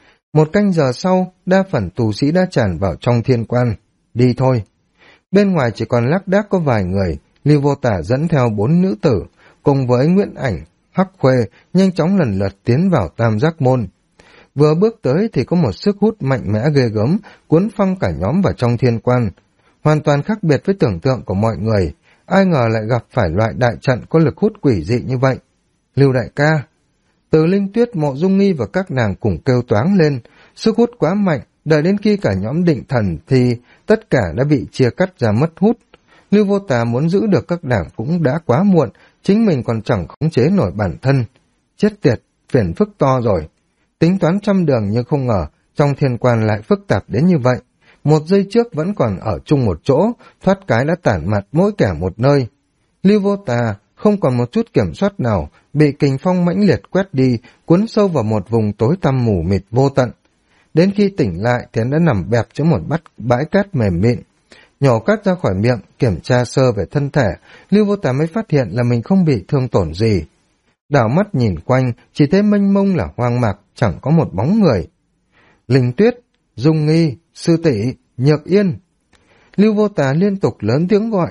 1 canh giờ sau, đa phần tù sĩ đã tràn vào trong thiên quan. Đi thôi. Bên ngoài chỉ còn lác đác có vài người, Lưu Vô Tà dẫn theo 4 nữ tử, cùng với Nguyễn Ảnh, Hắc Khuê, nhanh chóng lần lượt tiến vào Tam Giác Môn. Vừa bước tới thì có một sức hút mạnh mẽ ghê gớm, cuốn phăng cả nhóm vào trong thiên quan. Hoàn toàn khác biệt với tưởng tượng của mọi người, ai ngờ lại gặp phải loại đại trận có lực hút quỷ dị như vậy. Lưu đại ca. Từ Linh Tuyết, Mộ Dung Nghi và các nàng cùng kêu toáng lên, sức hút quá mạnh, đợi đến khi cả nhóm định thần thì tất cả đã bị chia cắt ra mất hút. Lưu Vô Tà muốn giữ được các nàng cũng đã quá muộn, chính mình còn chẳng khống chế nổi bản thân. Chết tiệt, phiền phức to rồi. Tính toán trăm đường nhưng không ngờ, trong thiên quan lại phức tạp đến như vậy. 1 giây trước vẫn còn ở chung một chỗ, thoát cái đã tản mặt mỗi kẻ một nơi. Lưu Vô Tà không còn một chút kiểm soát nào, bị kình phong mãnh liệt quét đi, cuốn sâu vào một vùng tối tăm mù mịt vô tận. Đến khi tỉnh lại thì hắn đã nằm bẹp giữa một bãi cát mềm mịn. Nhổ cát ra khỏi miệng, kiểm tra sơ về thân thể, Lưu Vô Tà mới phát hiện là mình không bị thương tổn gì. Đảo mắt nhìn quanh, chỉ thấy mênh mông là hoang mạc, chẳng có một bóng người. Linh Tuyết, Dung Nghi, Sư Tỷ, Nhược Yên. Lưu Vô Tà liên tục lớn tiếng gọi,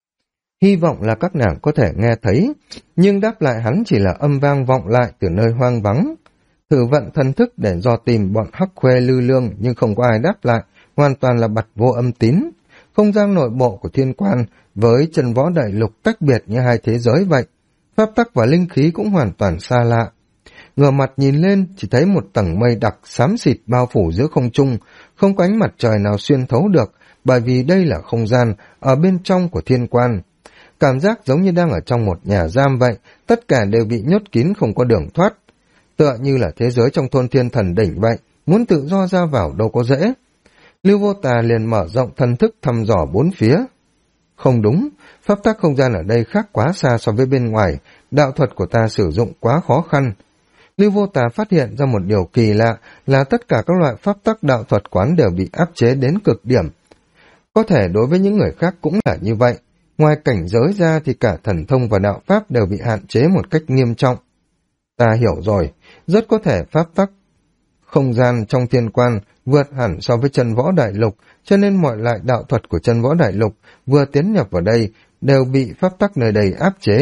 hy vọng là các nàng có thể nghe thấy, nhưng đáp lại hắn chỉ là âm vang vọng lại từ nơi hoang vắng. Thử vận thần thức để dò tìm bọn Hắc Khuê Lư Lương nhưng không có ai đáp lại, hoàn toàn là bặt vô âm tín. Không gian nội bộ của thiên quan với Chân Võ Đại Lục tách biệt như hai thế giới vậy. Pháp tắc và linh khí cũng hoàn toàn xa lạ. Ngửa mặt nhìn lên chỉ thấy một tầng mây đặc xám xịt bao phủ giữa không trung, không có ánh mặt trời nào xuyên thấu được, bởi vì đây là không gian ở bên trong của thiên quan. Cảm giác giống như đang ở trong một nhà giam vậy, tất cả đều bị nhốt kín không có đường thoát. Tựa như là thế giới trong thôn thiên thần đỉnh vậy, muốn tự do ra vào đâu có dễ. Lưu Vô Tà liền mở rộng thần thức thăm dò 4 phía. Không đúng, pháp tắc không gian ở đây khác quá xa so với bên ngoài, đạo thuật của ta sử dụng quá khó khăn. Lưu Vô Tà phát hiện ra một điều kỳ lạ là tất cả các loại pháp tắc đạo thuật quán đều bị áp chế đến cực điểm. Có thể đối với những người khác cũng là như vậy, ngoài cảnh giới ra thì cả thần thông và đạo pháp đều bị hạn chế một cách nghiêm trọng. Ta hiểu rồi, rất có thể pháp tắc không gian trong thiên quan vượt hẳn so với Chân Võ Đại Lục, cho nên mọi loại đạo thuật của Chân Võ Đại Lục vừa tiến nhập vào đây đều bị pháp tắc nơi đây áp chế.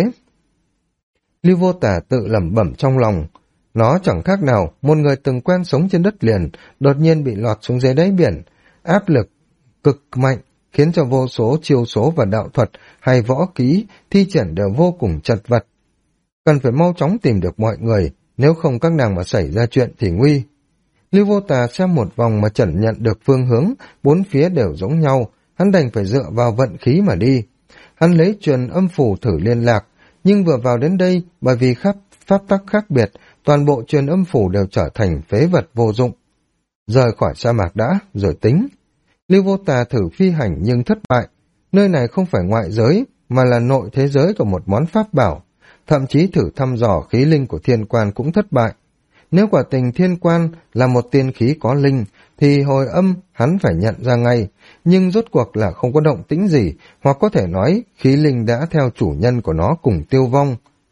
Lưu Vô Tà tự lẩm bẩm trong lòng, nó chẳng khác nào một người từng quen sống trên đất liền, đột nhiên bị lọt xuống dưới đáy biển, áp lực cực mạnh khiến cho vô số chiêu số và đạo thuật hay võ kỹ thi triển đều vô cùng chật vật. Cần phải mau chóng tìm được mọi người, nếu không các nàng mà xảy ra chuyện thì nguy. Lưu Vô Tà xem một vòng mà chẳng nhận được phương hướng, 4 phía đều giống nhau, hắn đành phải dựa vào vận khí mà đi. Hắn lấy truyền âm phủ thử liên lạc, nhưng vừa vào đến đây, bởi vì pháp tắc khác biệt, toàn bộ truyền âm phủ đều trở thành phế vật vô dụng. Rời khỏi sa mạc đã, rồi tính. Lưu Vô Tà thử phi hành nhưng thất bại. Nơi này không phải ngoại giới, mà là nội thế giới của một món pháp bảo. Thậm chí thử thăm dò khí linh của thiên quan cũng thất bại. Nếu quả tình thiên quan là một tiên khí có linh, thì hồi âm hắn phải nhận ra ngay, nhưng rốt cuộc là không có động tĩnh gì, hoặc có thể nói khí linh đã theo chủ nhân của nó cùng tiêu vong.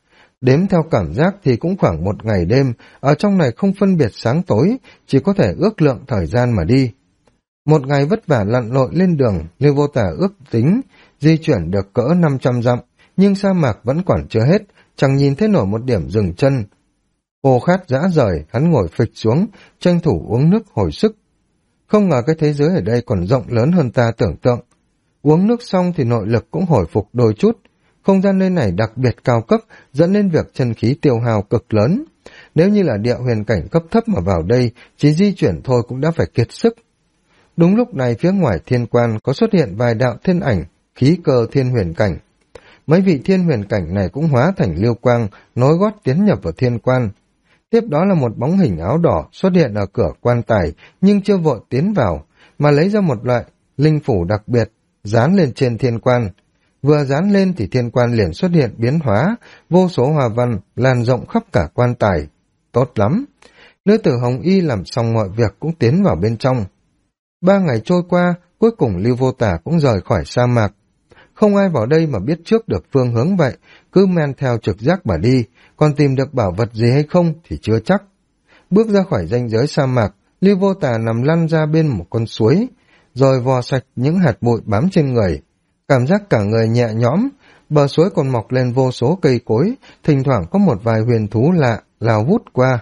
Đếm theo cảm giác thì cũng khoảng một ngày đêm, ở trong này không phân biệt sáng tối, chỉ có thể ước lượng thời gian mà đi. Một ngày vất vả lặn lội lên đường, Lưu Vô Tả ước tính di chuyển được cỡ 500 dặm, nhưng sa mạc vẫn còn chưa hết, chẳng nhìn thấy nổi một điểm dừng chân. Khô khát rã rời, hắn ngồi phịch xuống, tranh thủ uống nước hồi sức. Không ngờ cái thế giới ở đây còn rộng lớn hơn ta tưởng tượng. Uống nước xong thì nội lực cũng hồi phục đôi chút. Không gian nơi này đặc biệt cao cấp, dẫn đến việc chân khí tiêu hao cực lớn. Nếu như là địa huyền cảnh cấp thấp mà vào đây, chỉ di chuyển thôi cũng đã phải kiệt sức. Đúng lúc này phía ngoài thiên quan có xuất hiện vài đạo thiên ảnh, khí cơ thiên huyền cảnh. Mấy vị thiên huyền cảnh này cũng hóa thành lưu quang, nối gót tiến nhập vào thiên quan. Tiếp đó là một bóng hình áo đỏ xuất hiện ở cửa quan tài, nhưng chưa vội tiến vào, mà lấy ra một loại linh phủ đặc biệt, dán lên trên thiên quan. Vừa dán lên thì thiên quan liền xuất hiện biến hóa, vô số hoa văn lan rộng khắp cả quan tài. Tốt lắm! Nữ tử Hồng Y làm xong mọi việc cũng tiến vào bên trong. 3 ngày trôi qua, cuối cùng Lưu Vô Tả cũng rời khỏi sa mạc. Không ai vào đây mà biết trước được phương hướng vậy, cứ men theo trực giác mà đi, còn tìm được bảo vật gì hay không thì chưa chắc. Bước ra khỏi ranh giới sa mạc, Lưu Vô Tả nằm lăn ra bên một con suối, rồi vò sạch những hạt bụi bám trên người. Cảm giác cả người nhẹ nhõm, bờ suối còn mọc lên vô số cây cối, thỉnh thoảng có một vài huyền thú lạ lao vút qua.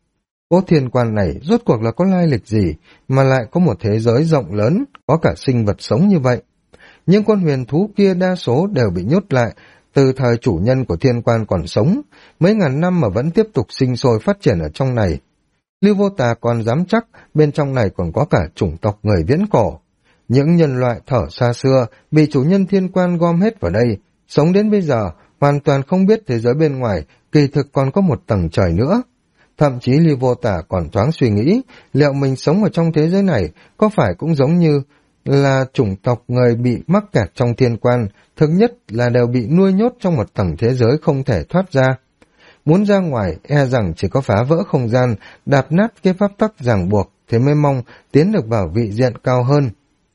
Cỗ thiên quan này rốt cuộc là có lai lịch gì mà lại có một thế giới rộng lớn, có cả sinh vật sống như vậy. Những con huyền thú kia đa số đều bị nhốt lại từ thời chủ nhân của thiên quan còn sống, mấy ngàn năm mà vẫn tiếp tục sinh sôi phát triển ở trong này. Lưu Vô Tà còn dám chắc bên trong này còn có cả chủng tộc người viễn cổ. Những nhân loại thở xa xưa bị chủ nhân thiên quan gom hết vào đây, sống đến bây giờ hoàn toàn không biết thế giới bên ngoài kỳ thực còn có một tầng trời nữa. Thậm chí Lưu Vô Tả còn thoáng suy nghĩ liệu mình sống ở trong thế giới này có phải cũng giống như là chủng tộc người bị mắc kẹt trong thiên quan, thực nhất là đều bị nuôi nhốt trong một tầng thế giới không thể thoát ra. Muốn ra ngoài e rằng chỉ có phá vỡ không gian, đạp nát cái pháp tắc ràng buộc, thế mới mong tiến được vào vị diện cao hơn.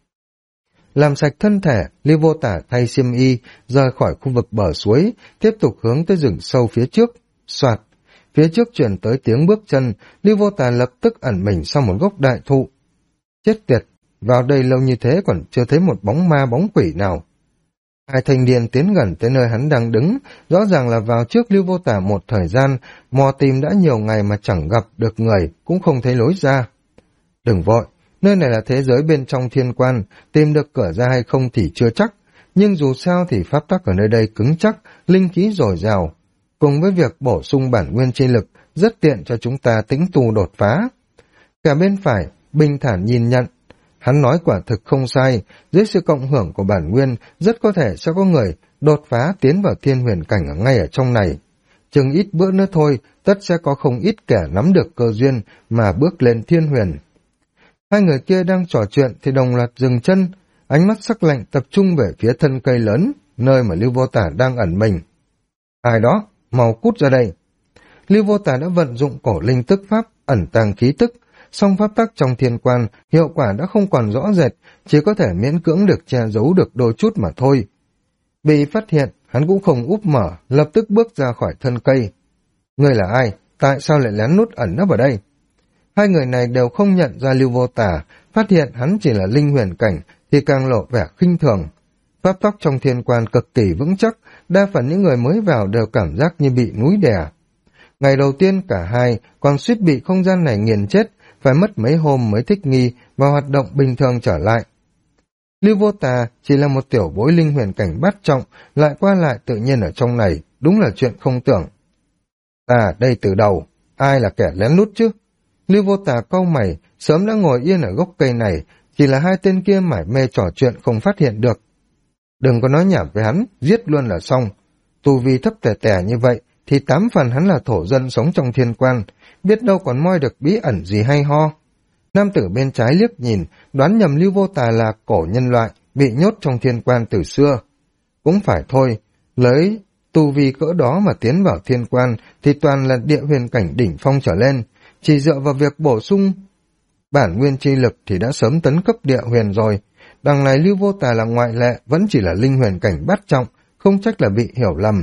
Làm sạch thân thể, Lưu Vô Tả thay xiêm y, rời khỏi khu vực bờ suối, tiếp tục hướng tới rừng sâu phía trước. Soạt, phía trước truyền tới tiếng bước chân, Lưu Vô Tả lập tức ẩn mình sau một gốc đại thụ. Chết tiệt, vào đây lâu như thế còn chưa thấy một bóng ma bóng quỷ nào. Hai thanh niên tiến gần tới nơi hắn đang đứng, rõ ràng là vào trước Lưu Vô Tả một thời gian, mò tìm đã nhiều ngày mà chẳng gặp được người, cũng không thấy lối ra. Đừng vội, nơi này là thế giới bên trong thiên quan, tìm được cửa ra hay không thì chưa chắc, nhưng dù sao thì pháp tắc ở nơi đây cứng chắc, linh khí dồi dào, cùng với việc bổ sung bản nguyên chi lực, rất tiện cho chúng ta tĩnh tu đột phá. Cả bên phải, bình thản nhìn nhận, hắn nói quả thực không sai, dưới sự cộng hưởng của bản nguyên, rất có thể sẽ có người đột phá tiến vào thiên huyền cảnh ngay ở trong này. Chừng ít bữa nữa thôi, tất sẽ có không ít kẻ nắm được cơ duyên mà bước lên thiên huyền. Hai người kia đang trò chuyện thì đồng loạt dừng chân, ánh mắt sắc lạnh tập trung về phía thân cây lớn, nơi mà Lưu Vô Tả đang ẩn mình. Ai đó, mau cút ra đây. Lưu Vô Tả đã vận dụng cổ linh tức pháp, ẩn tàng khí tức, song pháp tắc trong thiên quan, hiệu quả đã không còn rõ rệt, chỉ có thể miễn cưỡng được che giấu được đôi chút mà thôi. Bị phát hiện, hắn cũng không úp mở, lập tức bước ra khỏi thân cây. Người là ai? Tại sao lại lén nút ẩn nấp ở đây? Hai người này đều không nhận ra Lưu Vô Tả, phát hiện hắn chỉ là linh huyền cảnh thì càng lộ vẻ khinh thường. Pháp tắc trong thiên quan cực kỳ vững chắc, đa phần những người mới vào đều cảm giác như bị núi đè. Ngày đầu tiên cả hai còn suýt bị không gian này nghiền chết, phải mất mấy hôm mới thích nghi và hoạt động bình thường trở lại. Lưu Vô Tà chỉ là một tiểu bối linh huyền cảnh bát trọng, lại qua lại tự nhiên ở trong này, đúng là chuyện không tưởng. Đây từ đầu, ai là kẻ lén lút chứ? Lưu Vô Tà cau mày, sớm đã ngồi yên ở gốc cây này, chỉ là hai tên kia mải mê trò chuyện không phát hiện được. Đừng có nói nhảm với hắn, giết luôn là xong. Tu vi thấp tẻ tẻ như vậy, thì 8 phần hắn là thổ dân sống trong thiên quan, biết đâu còn moi được bí ẩn gì hay ho. Nam tử bên trái liếc nhìn, đoán nhầm Lưu Vô Tà là cổ nhân loại, bị nhốt trong thiên quan từ xưa. Cũng phải thôi, lấy tu vi cỡ đó mà tiến vào thiên quan thì toàn là địa huyền cảnh đỉnh phong trở lên, Chỉ dựa vào việc bổ sung bản nguyên chi lực thì đã sớm tấn cấp địa huyền rồi. Đằng này Lưu Vô Tà là ngoại lệ, vẫn chỉ là linh huyền cảnh bát trọng, không trách là bị hiểu lầm.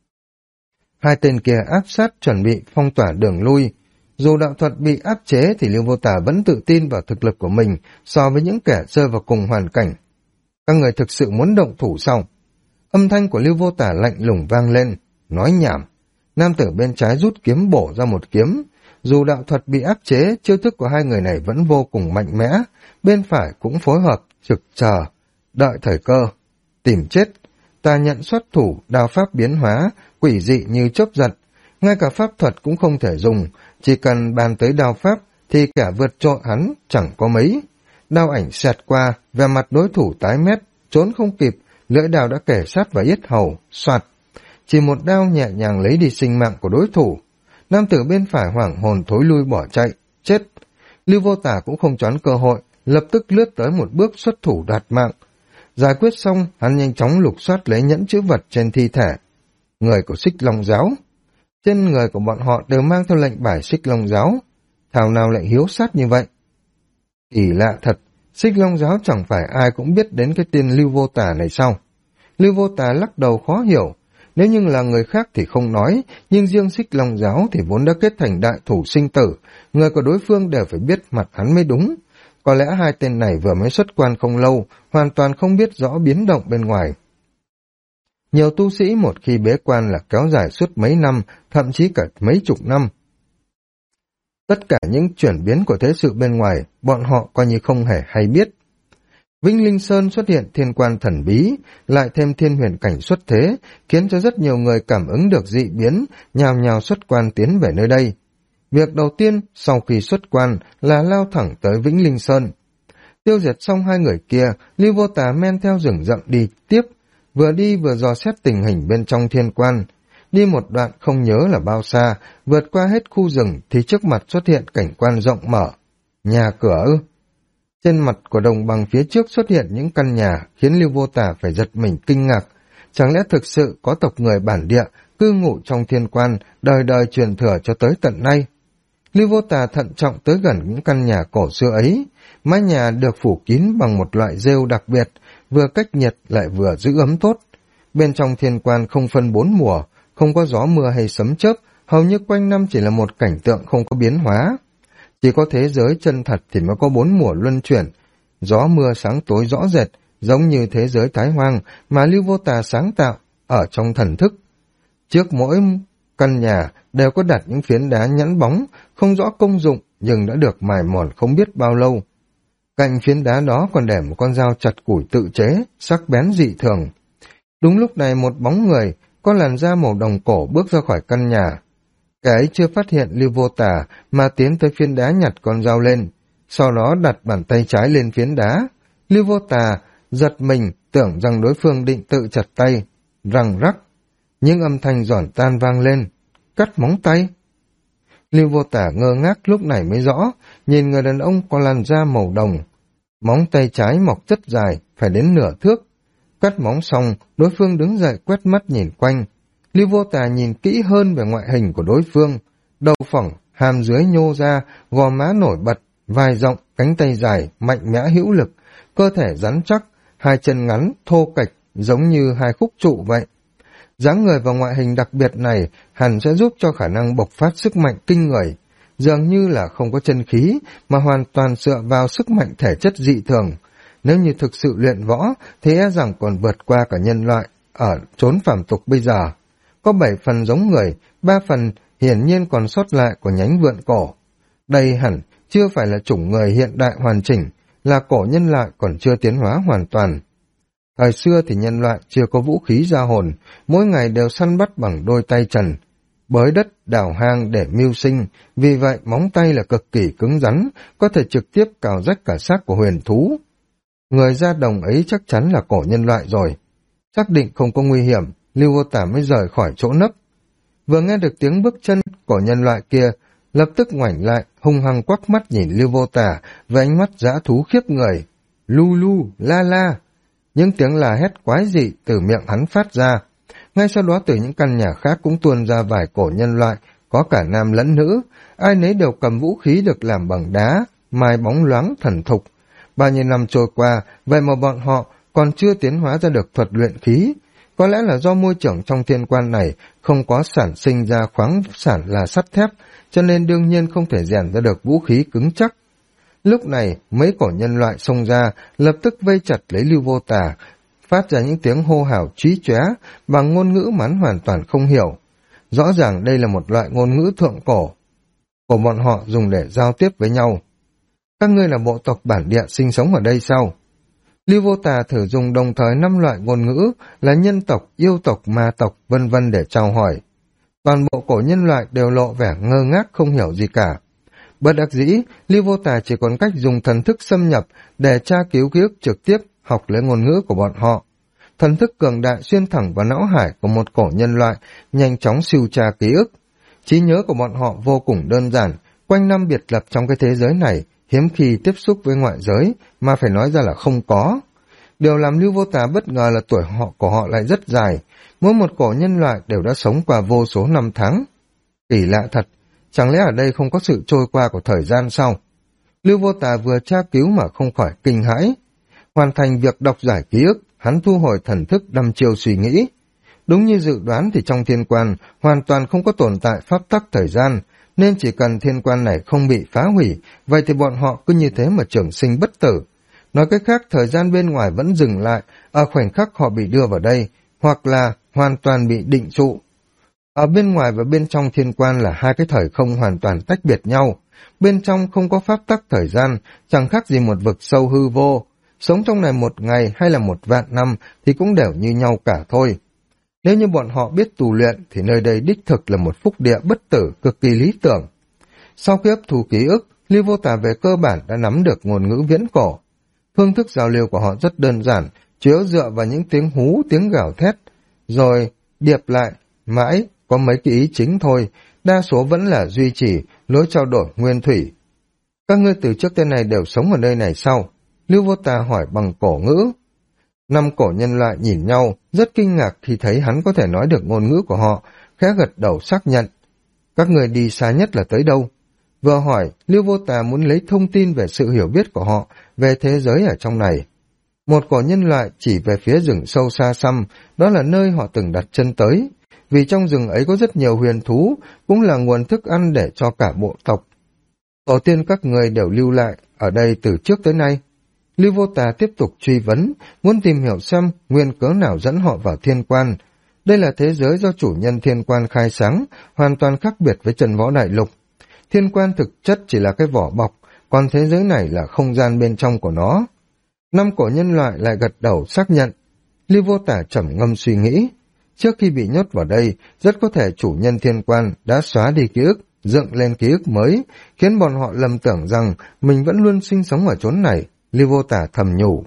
Hai tên kia áp sát chuẩn bị phong tỏa đường lui. Dù đạo thuật bị áp chế thì Lưu Vô Tà vẫn tự tin vào thực lực của mình so với những kẻ rơi vào cùng hoàn cảnh. Các người thực sự muốn động thủ sao? Âm thanh của Lưu Vô Tà lạnh lùng vang lên, nói nhảm. Nam tử bên trái rút kiếm bổ ra một kiếm. Dù đạo thuật bị áp chế, chiêu thức của hai người này vẫn vô cùng mạnh mẽ. Bên phải cũng phối hợp, trực chờ, đợi thời cơ. Tìm chết. Ta nhận xuất thủ, đao pháp biến hóa, quỷ dị như chớp giật. Ngay cả pháp thuật cũng không thể dùng, chỉ cần bàn tới đao pháp thì kẻ vượt trội hắn chẳng có mấy. Đao ảnh xẹt qua, vẻ mặt đối thủ tái mét, trốn không kịp, lưỡi đao đã kề sát vào yết hầu, soạt. Chỉ một đao nhẹ nhàng lấy đi sinh mạng của đối thủ. Nam tử bên phải hoảng hồn thối lui bỏ chạy, chết. Lưu Vô Tà cũng không choán cơ hội, lập tức lướt tới một bước xuất thủ đoạt mạng. Giải quyết xong, hắn nhanh chóng lục soát lấy nhẫn chữ vật trên thi thể. Người của Xích Long Giáo. Trên người của bọn họ đều mang theo lệnh bài Xích Long Giáo. Thảo nào lại hiếu sát như vậy? Kỳ lạ thật, Xích Long Giáo chẳng phải ai cũng biết đến cái tên Lưu Vô Tà này sao? Lưu Vô Tà lắc đầu khó hiểu. Nếu như là người khác thì không nói, nhưng riêng Xích Long Giáo thì vốn đã kết thành đại thủ sinh tử, người của đối phương đều phải biết mặt hắn mới đúng. Có lẽ hai tên này vừa mới xuất quan không lâu, hoàn toàn không biết rõ biến động bên ngoài. Nhiều tu sĩ một khi bế quan là kéo dài suốt mấy năm, thậm chí cả mấy chục năm. Tất cả những chuyển biến của thế sự bên ngoài, bọn họ coi như không hề hay biết. Vĩnh Linh Sơn xuất hiện thiên quan thần bí, lại thêm thiên huyền cảnh xuất thế, khiến cho rất nhiều người cảm ứng được dị biến, nhào nhào xuất quan tiến về nơi đây. Việc đầu tiên sau khi xuất quan là lao thẳng tới Vĩnh Linh Sơn. Tiêu diệt xong hai người kia, Lưu Vô Tà men theo rừng rậm đi tiếp, vừa đi vừa dò xét tình hình bên trong thiên quan. Đi một đoạn không nhớ là bao xa, vượt qua hết khu rừng thì trước mặt xuất hiện cảnh quan rộng mở. Nhà cửa ư? Trên mặt của đồng bằng phía trước xuất hiện những căn nhà khiến Lưu Vô Tà phải giật mình kinh ngạc. Chẳng lẽ thực sự có tộc người bản địa cư ngụ trong thiên quan, đời đời truyền thừa cho tới tận nay? Lưu Vô Tà thận trọng tới gần những căn nhà cổ xưa ấy. Mái nhà được phủ kín bằng một loại rêu đặc biệt, vừa cách nhiệt lại vừa giữ ấm tốt. Bên trong thiên quan không phân bốn mùa, không có gió mưa hay sấm chớp, hầu như quanh năm chỉ là một cảnh tượng không có biến hóa. Chỉ có thế giới chân thật thì mới có bốn mùa luân chuyển, gió mưa sáng tối rõ rệt, giống như thế giới Thái Hoang mà Lưu Vô Tà sáng tạo ở trong thần thức. Trước mỗi căn nhà đều có đặt những phiến đá nhẵn bóng, không rõ công dụng nhưng đã được mài mòn không biết bao lâu. Cạnh phiến đá đó còn để một con dao chặt củi tự chế, sắc bén dị thường. Đúng lúc này một bóng người, có làn da màu đồng cổ bước ra khỏi căn nhà. Kẻ ấy chưa phát hiện Lưu Vô Tà mà tiến tới phiến đá nhặt con dao lên, sau đó đặt bàn tay trái lên phiến đá. Lưu Vô Tà giật mình tưởng rằng đối phương định tự chặt tay, răng rắc. Những âm thanh giòn tan vang lên, cắt móng tay. Lưu Vô Tà ngơ ngác lúc này mới rõ, nhìn người đàn ông có làn da màu đồng. Móng tay trái mọc rất dài, phải đến nửa thước. Cắt móng xong, đối phương đứng dậy quét mắt nhìn quanh. Lưu Vô Tà nhìn kỹ hơn về ngoại hình của đối phương. Đầu phẳng, hàm dưới nhô ra, gò má nổi bật, vai rộng, cánh tay dài, mạnh mẽ hữu lực, cơ thể rắn chắc, hai chân ngắn, thô kệch, giống như hai khúc trụ vậy. Dáng người và ngoại hình đặc biệt này hẳn sẽ giúp cho khả năng bộc phát sức mạnh kinh người, dường như là không có chân khí mà hoàn toàn dựa vào sức mạnh thể chất dị thường. Nếu như thực sự luyện võ thì e rằng còn vượt qua cả nhân loại ở chốn phàm tục bây giờ. Có 7 phần giống người, 3 phần hiển nhiên còn sót lại của nhánh vượn cổ. Đây hẳn chưa phải là chủng người hiện đại hoàn chỉnh, là cổ nhân loại còn chưa tiến hóa hoàn toàn. Thời xưa thì nhân loại chưa có vũ khí ra hồn, mỗi ngày đều săn bắt bằng đôi tay trần, bới đất, đào hang để mưu sinh, vì vậy móng tay là cực kỳ cứng rắn, có thể trực tiếp cào rách cả xác của huyền thú. Người da đồng ấy chắc chắn là cổ nhân loại rồi. Xác định không có nguy hiểm, Lưu Vô Tà mới rời khỏi chỗ nấp. Vừa nghe được tiếng bước chân của nhân loại kia, lập tức ngoảnh lại, hung hăng quắc mắt nhìn Lưu Vô Tà với ánh mắt dã thú khiếp người. Lu lu, la la. Những tiếng la hét quái dị từ miệng hắn phát ra. Ngay sau đó từ những căn nhà khác cũng tuôn ra vài cổ nhân loại, có cả nam lẫn nữ, ai nấy đều cầm vũ khí được làm bằng đá, mài bóng loáng thần thục. Bao nhiêu năm trôi qua, vậy mà bọn họ còn chưa tiến hóa ra được thuật luyện khí. Có lẽ là do môi trường trong thiên quan này không có sản sinh ra khoáng sản là sắt thép, cho nên đương nhiên không thể rèn ra được vũ khí cứng chắc. Lúc này, mấy cổ nhân loại xông ra, lập tức vây chặt lấy Lưu Vô Tà, phát ra những tiếng hô hào trí chóe bằng ngôn ngữ mà hắn hoàn toàn không hiểu. Rõ ràng đây là một loại ngôn ngữ thượng cổ của bọn họ dùng để giao tiếp với nhau. Các ngươi là bộ tộc bản địa sinh sống ở đây sao? Lưu Vô Tà thử dùng đồng thời 5 loại ngôn ngữ là nhân tộc, yêu tộc, ma tộc, vân vân để chào hỏi. Toàn bộ cổ nhân loại đều lộ vẻ ngơ ngác không hiểu gì cả. Bất đắc dĩ, Lưu Vô Tà chỉ còn cách dùng thần thức xâm nhập để tra cứu ký ức trực tiếp học lấy ngôn ngữ của bọn họ. Thần thức cường đại xuyên thẳng vào não hải của một cổ nhân loại, nhanh chóng siêu tra ký ức. Trí nhớ của bọn họ vô cùng đơn giản, quanh năm biệt lập trong cái thế giới này, hiếm khi tiếp xúc với ngoại giới, mà phải nói ra là không có. Điều làm Lưu Vô Tà bất ngờ là tuổi của họ lại rất dài, mỗi một cổ nhân loại đều đã sống qua vô số năm tháng. Kỳ lạ thật, chẳng lẽ ở đây không có sự trôi qua của thời gian sao? Lưu Vô Tà vừa tra cứu mà không khỏi kinh hãi. Hoàn thành việc đọc giải ký ức, hắn thu hồi thần thức đăm chiêu suy nghĩ. Đúng như dự đoán thì trong thiên quan hoàn toàn không có tồn tại pháp tắc thời gian, nên chỉ cần thiên quan này không bị phá hủy, vậy thì bọn họ cứ như thế mà trường sinh bất tử. Nói cách khác, thời gian bên ngoài vẫn dừng lại, ở khoảnh khắc họ bị đưa vào đây, hoặc là hoàn toàn bị định trụ. Ở bên ngoài và bên trong thiên quan là hai cái thời không hoàn toàn tách biệt nhau. Bên trong không có pháp tắc thời gian, chẳng khác gì một vực sâu hư vô. Sống trong này 1 ngày hay là 1.000 năm thì cũng đều như nhau cả thôi. Nếu như bọn họ biết tu luyện thì nơi đây đích thực là một phúc địa bất tử cực kỳ lý tưởng. Sau khi hấp thu ký ức, Lưu Vô Tà về cơ bản đã nắm được ngôn ngữ viễn cổ. Phương thức giao lưu của họ rất đơn giản, chủ yếu dựa vào những tiếng hú, tiếng gào thét, rồi điệp lại, mãi có mấy cái ý chính thôi, đa số vẫn là duy trì lối trao đổi nguyên thủy. Các ngươi từ trước tới nay đều sống ở nơi này sao? Lưu Vô Tà hỏi bằng cổ ngữ. 5 cổ nhân loại nhìn nhau, rất kinh ngạc khi thấy hắn có thể nói được ngôn ngữ của họ, khẽ gật đầu xác nhận. Các người đi xa nhất là tới đâu? Vừa hỏi, Lưu Vô Tà muốn lấy thông tin về sự hiểu biết của họ về thế giới ở trong này. Một cổ nhân loại chỉ về phía rừng sâu xa xăm, đó là nơi họ từng đặt chân tới. Vì trong rừng ấy có rất nhiều huyền thú, cũng là nguồn thức ăn để cho cả bộ tộc. Tổ tiên các người đều lưu lại ở đây từ trước tới nay. Lưu Vô Tà tiếp tục truy vấn, muốn tìm hiểu xem nguyên cớ nào dẫn họ vào thiên quan. Đây là thế giới do chủ nhân thiên quan khai sáng, hoàn toàn khác biệt với Trần Võ Đại Lục. Thiên quan thực chất chỉ là cái vỏ bọc, còn thế giới này là không gian bên trong của nó. 5 cổ nhân loại lại gật đầu xác nhận. Lưu Vô Tà trầm ngâm suy nghĩ. Trước khi bị nhốt vào đây, rất có thể chủ nhân thiên quan đã xóa đi ký ức, dựng lên ký ức mới, khiến bọn họ lầm tưởng rằng mình vẫn luôn sinh sống ở chốn này. Lưu Vô Tà thầm nhủ.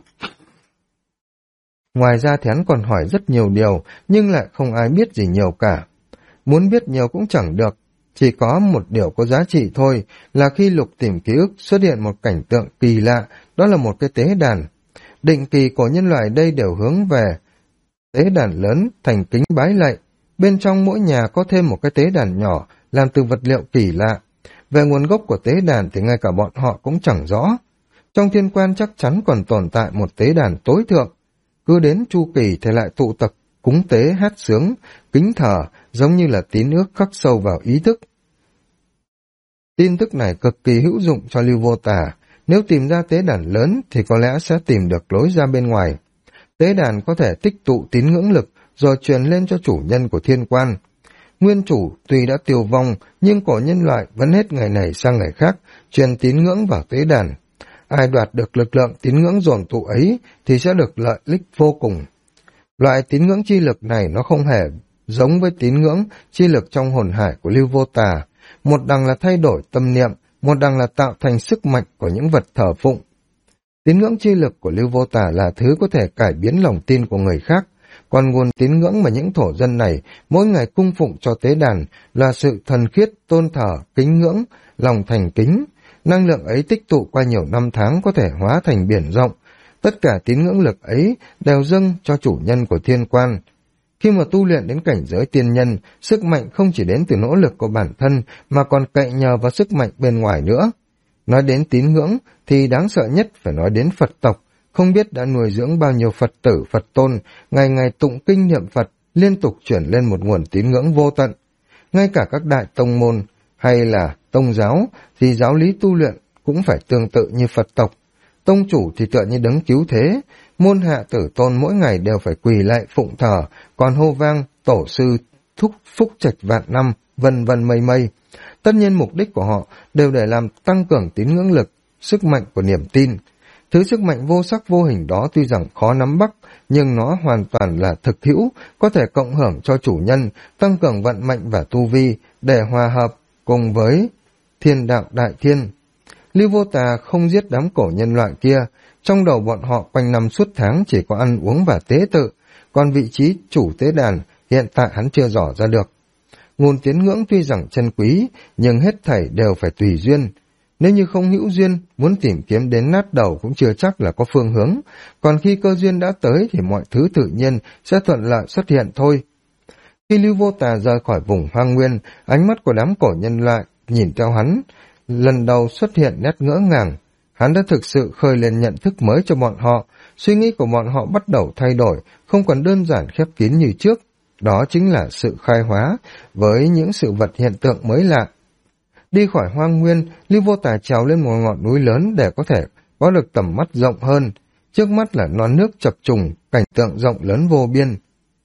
Ngoài ra thì hắn còn hỏi rất nhiều điều, nhưng lại không ai biết gì nhiều cả. Muốn biết nhiều cũng chẳng được, chỉ có một điều có giá trị thôi, là khi Lục tìm ký ức xuất hiện một cảnh tượng kỳ lạ, đó là một cái tế đàn. Định kỳ của nhân loại đây đều hướng về tế đàn lớn, thành kính bái lạy. Bên trong mỗi nhà có thêm một cái tế đàn nhỏ, làm từ vật liệu kỳ lạ. Về nguồn gốc của tế đàn thì ngay cả bọn họ cũng chẳng rõ. Trong thiên quan chắc chắn còn tồn tại một tế đàn tối thượng. Cứ đến chu kỳ thì lại tụ tập, cúng tế hát sướng, kính thờ, giống như là tín ước khắc sâu vào ý thức. Tin tức này cực kỳ hữu dụng cho Lưu Vô Tà. Nếu tìm ra tế đàn lớn thì có lẽ sẽ tìm được lối ra bên ngoài. Tế đàn có thể tích tụ tín ngưỡng lực rồi truyền lên cho chủ nhân của thiên quan. Nguyên chủ tuy đã tiêu vong nhưng cổ nhân loại vẫn hết ngày này sang ngày khác truyền tín ngưỡng vào tế đàn. Ai đoạt được lực lượng tín ngưỡng dồn tụ ấy thì sẽ được lợi ích vô cùng. Loại tín ngưỡng chi lực này nó không hề giống với tín ngưỡng chi lực trong hồn hải của Lưu Vô Tà. Một đằng là thay đổi tâm niệm, một đằng là tạo thành sức mạnh của những vật thờ phụng. Tín ngưỡng chi lực của Lưu Vô Tà là thứ có thể cải biến lòng tin của người khác, còn nguồn tín ngưỡng mà những thổ dân này mỗi ngày cung phụng cho tế đàn là sự thần khiết, tôn thờ, kính ngưỡng, lòng thành kính. Năng lượng ấy tích tụ qua nhiều năm tháng có thể hóa thành biển rộng. Tất cả tín ngưỡng lực ấy đều dâng cho chủ nhân của thiên quan. Khi mà tu luyện đến cảnh giới tiên nhân, sức mạnh không chỉ đến từ nỗ lực của bản thân mà còn cậy nhờ vào sức mạnh bên ngoài nữa. Nói đến tín ngưỡng thì đáng sợ nhất phải nói đến Phật tộc, không biết đã nuôi dưỡng bao nhiêu Phật tử, Phật tôn, ngày ngày tụng kinh niệm Phật, liên tục chuyển lên một nguồn tín ngưỡng vô tận. Ngay cả các đại tông môn hay là tông giáo thì giáo lý tu luyện cũng phải tương tự như Phật tộc. Tông chủ thì tựa như đấng cứu thế, môn hạ tử tôn mỗi ngày đều phải quỳ lại phụng thờ, còn hô vang tổ sư thúc phúc trạch vạn năm, vân vân mây mây. Tất nhiên mục đích của họ đều để làm tăng cường tín ngưỡng lực, sức mạnh của niềm tin. Thứ sức mạnh vô sắc vô hình đó tuy rằng khó nắm bắt, nhưng nó hoàn toàn là thực hữu, có thể cộng hưởng cho chủ nhân, tăng cường vận mệnh và tu vi, để hòa hợp cùng với thiên đạo đại thiên. Lưu Vô Tà không giết đám cổ nhân loại kia, trong đầu bọn họ quanh năm suốt tháng chỉ có ăn uống và tế tự, còn vị trí chủ tế đàn hiện tại hắn chưa dò ra được. Nguồn tín ngưỡng tuy rằng chân quý, nhưng hết thảy đều phải tùy duyên. Nếu như không hữu duyên, muốn tìm kiếm đến nát đầu cũng chưa chắc là có phương hướng, còn khi cơ duyên đã tới thì mọi thứ tự nhiên sẽ thuận lợi xuất hiện thôi. Khi Lưu Vô Tà rời khỏi vùng hoang nguyên, ánh mắt của đám cổ nhân loại nhìn theo hắn, lần đầu xuất hiện nét ngỡ ngàng. Hắn đã thực sự khơi lên nhận thức mới cho bọn họ, suy nghĩ của bọn họ bắt đầu thay đổi, không còn đơn giản khép kín như trước. Đó chính là sự khai hóa với những sự vật hiện tượng mới lạ. Đi khỏi hoang nguyên, Lưu Vô Tà trèo lên một ngọn núi lớn để có thể có được tầm mắt rộng hơn. Trước mắt là non nước chập trùng, cảnh tượng rộng lớn vô biên.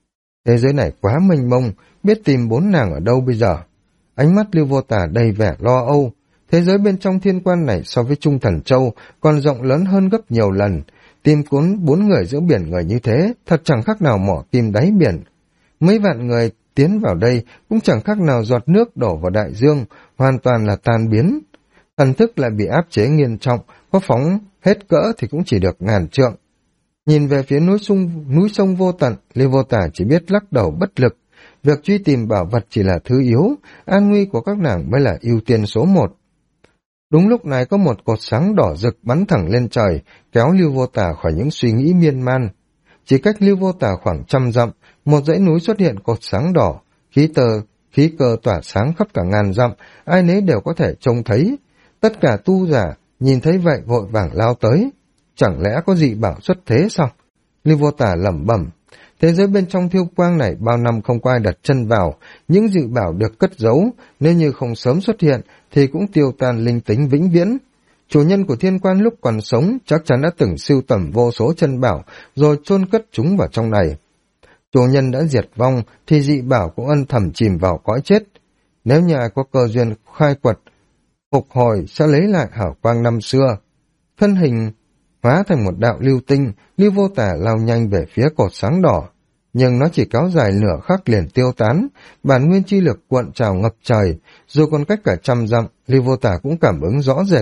Thế giới này quá mênh mông, biết tìm bốn nàng ở đâu bây giờ? Ánh mắt Lưu Vô Tà đầy vẻ lo âu. Thế giới bên trong thiên quan này so với Trung Thần Châu còn rộng lớn hơn gấp nhiều lần. Tìm cuốn 4 người giữa biển người như thế, thật chẳng khác nào mỏ kim đáy biển. Mấy vạn người tiến vào đây cũng chẳng khác nào giọt nước đổ vào đại dương, hoàn toàn là tan biến. Thần thức lại bị áp chế nghiêm trọng, có phóng hết cỡ thì cũng chỉ được ngàn trượng. Nhìn về phía núi sông vô tận, Lưu Vô Tà chỉ biết lắc đầu bất lực. Việc truy tìm bảo vật chỉ là thứ yếu, an nguy của các nàng mới là ưu tiên số 1. Đúng lúc này có một cột sáng đỏ rực bắn thẳng lên trời, kéo Lưu Vô Tà khỏi những suy nghĩ miên man. Chỉ cách Lưu Vô Tà khoảng 100 dặm, một dãy núi xuất hiện cột sáng đỏ, khí cơ tỏa sáng khắp cả ngàn dặm, ai nấy đều có thể trông thấy. Tất cả tu giả nhìn thấy vậy vội vàng lao tới. Chẳng lẽ có dị bảo xuất thế sao? Lưu Vô Tà lẩm bẩm. Thế giới bên trong thiêu quang này bao năm không có ai đặt chân vào, những dị bảo được cất giấu, nếu như không sớm xuất hiện thì cũng tiêu tan linh tính vĩnh viễn. Chủ nhân của thiên quan lúc còn sống chắc chắn đã từng sưu tầm vô số chân bảo rồi chôn cất chúng vào trong này. Chủ nhân đã diệt vong thì dị bảo cũng âm thầm chìm vào cõi chết. Nếu như ai có cơ duyên khai quật, phục hồi sẽ lấy lại hào quang năm xưa. Thân hình hóa thành một đạo lưu tinh, Lưu Vô Tà lao nhanh về phía cột sáng đỏ. Nhưng nó chỉ kéo dài nửa khắc liền tiêu tán, bản nguyên chi lực cuộn trào ngập trời, dù còn cách cả 100 dặm, Lưu Vô Tà cũng cảm ứng rõ rệt.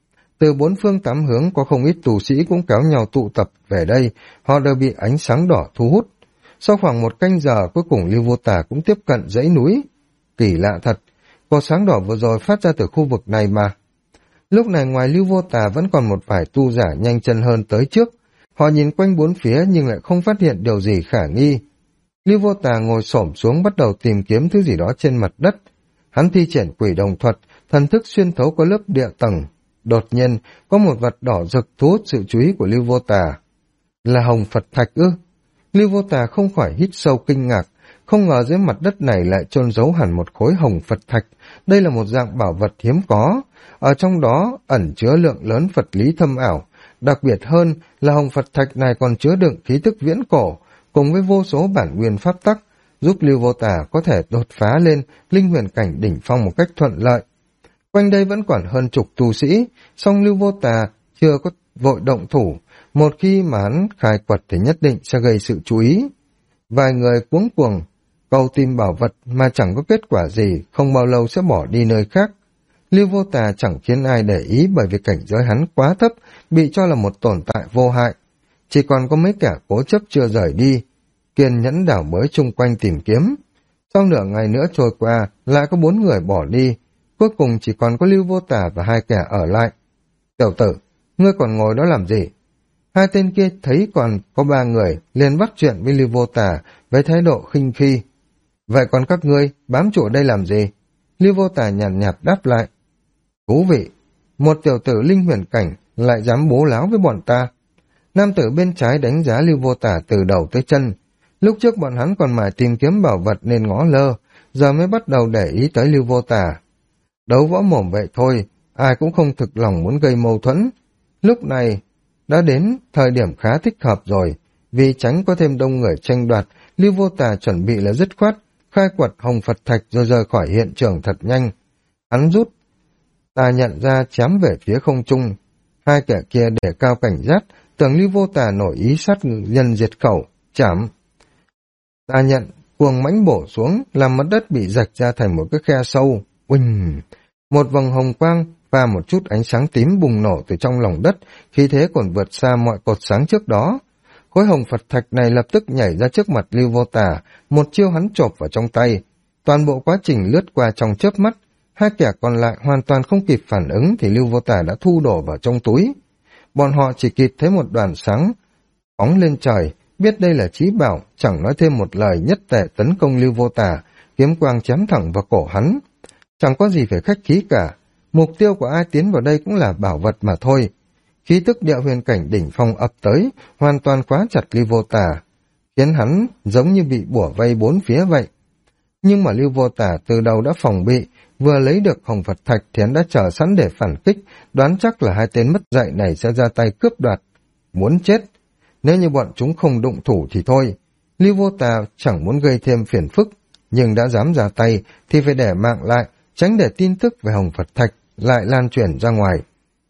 Từ 4 phương 8 hướng có không ít tù sĩ cũng kéo nhau tụ tập về đây, họ đều bị ánh sáng đỏ thu hút. Sau khoảng 1 canh giờ, cuối cùng Lưu Vô Tà cũng tiếp cận dãy núi. Kỳ lạ thật, cột sáng đỏ vừa rồi phát ra từ khu vực này mà. Lúc này ngoài Lưu Vô Tà vẫn còn một vài tu giả nhanh chân hơn tới trước. Họ nhìn quanh 4 phía nhưng lại không phát hiện điều gì khả nghi. Lưu Vô Tà ngồi xổm xuống bắt đầu tìm kiếm thứ gì đó trên mặt đất. Hắn thi triển quỷ đồng thuật, thần thức xuyên thấu qua lớp địa tầng. Đột nhiên, có một vật đỏ rực thu hút sự chú ý của Lưu Vô Tà. Là hồng Phật thạch ư? Lưu Vô Tà không khỏi hít sâu kinh ngạc, không ngờ dưới mặt đất này lại chôn giấu hẳn một khối hồng Phật thạch. Đây là một dạng bảo vật hiếm có, ở trong đó ẩn chứa lượng lớn Phật lý thâm ảo. Đặc biệt hơn là hồng Phật thạch này còn chứa đựng khí tức viễn cổ, cùng với vô số bản nguyên pháp tắc, giúp Lưu Vô Tà có thể đột phá lên linh huyền cảnh đỉnh phong một cách thuận lợi. Quanh đây vẫn còn hơn chục tu sĩ, song Lưu Vô Tà chưa có vội động thủ, một khi mà hắn khai quật thì nhất định sẽ gây sự chú ý. Vài người cuống cuồng cầu tìm bảo vật mà chẳng có kết quả gì, không bao lâu sẽ bỏ đi nơi khác. Lưu Vô Tà chẳng khiến ai để ý bởi vì cảnh giới hắn quá thấp, bị cho là một tồn tại vô hại. Chỉ còn có mấy kẻ cố chấp chưa rời đi, kiên nhẫn đảo bới chung quanh tìm kiếm. Sau nửa ngày nữa trôi qua, lại có 4 người bỏ đi, cuối cùng chỉ còn có Lưu Vô Tà và 2 kẻ ở lại. Tiểu tử, ngươi còn ngồi đó làm gì? Hai tên kia thấy còn có 3 người, liền bắt chuyện với Lưu Vô Tà với thái độ khinh khi. Vậy còn các ngươi bám trụ ở đây làm gì? Lưu Vô Tà nhàn nhạt đáp lại. Thú vị, một tiểu tử linh huyền cảnh lại dám bố láo với bọn ta. Nam tử bên trái đánh giá Lưu Vô Tà từ đầu tới chân. Lúc trước bọn hắn còn mải tìm kiếm bảo vật nên ngó lơ, giờ mới bắt đầu để ý tới Lưu Vô Tà. Đấu võ mồm vậy thôi, ai cũng không thực lòng muốn gây mâu thuẫn. Lúc này đã đến thời điểm khá thích hợp rồi, vì tránh có thêm đông người tranh đoạt, Lưu Vô Tà chuẩn bị là dứt khoát, khai quật hồng Phật thạch rồi rời khỏi hiện trường thật nhanh. Hắn rút tà nhận ra chém về phía không trung. Hai kẻ kia để cao cảnh giác, tưởng Lưu Vô Tà nổi ý sát nhân diệt khẩu, chảm. Tà nhận cuồng mãnh bổ xuống, làm mặt đất bị rạch ra thành một cái khe sâu. Uỳnh! Một vầng hồng quang và một chút ánh sáng tím bùng nổ từ trong lòng đất, khí thế còn vượt xa mọi cột sáng trước đó. Khối hồng Phật thạch này lập tức nhảy ra trước mặt Lưu Vô Tà, một chiêu hắn chộp vào trong tay. Toàn bộ quá trình lướt qua trong chớp mắt, hai kẻ còn lại hoàn toàn không kịp phản ứng thì Lưu Vô Tà đã thu đổ vào trong túi. Bọn họ chỉ kịp thấy một đoàn sáng phóng lên trời, biết đây là chí bảo, chẳng nói thêm một lời nhất tề tấn công Lưu Vô Tà, kiếm quang chém thẳng vào cổ hắn. Chẳng có gì phải khách khí cả, mục tiêu của ai tiến vào đây cũng là bảo vật mà thôi. Khí tức địa huyền cảnh đỉnh phong ập tới, hoàn toàn khóa chặt Lưu Vô Tà, khiến hắn giống như bị bủa vây bốn phía vậy. Nhưng mà Lưu Vô Tà từ đầu đã phòng bị, vừa lấy được hồng Phật thạch thì hắn đã chờ sẵn để phản kích, đoán chắc là hai tên mất dạy này sẽ ra tay cướp đoạt. Muốn chết! Nếu như bọn chúng không đụng thủ thì thôi. Lưu Vô Tà chẳng muốn gây thêm phiền phức, nhưng đã dám ra tay thì phải để mạng lại, tránh để tin tức về hồng Phật thạch lại lan truyền ra ngoài.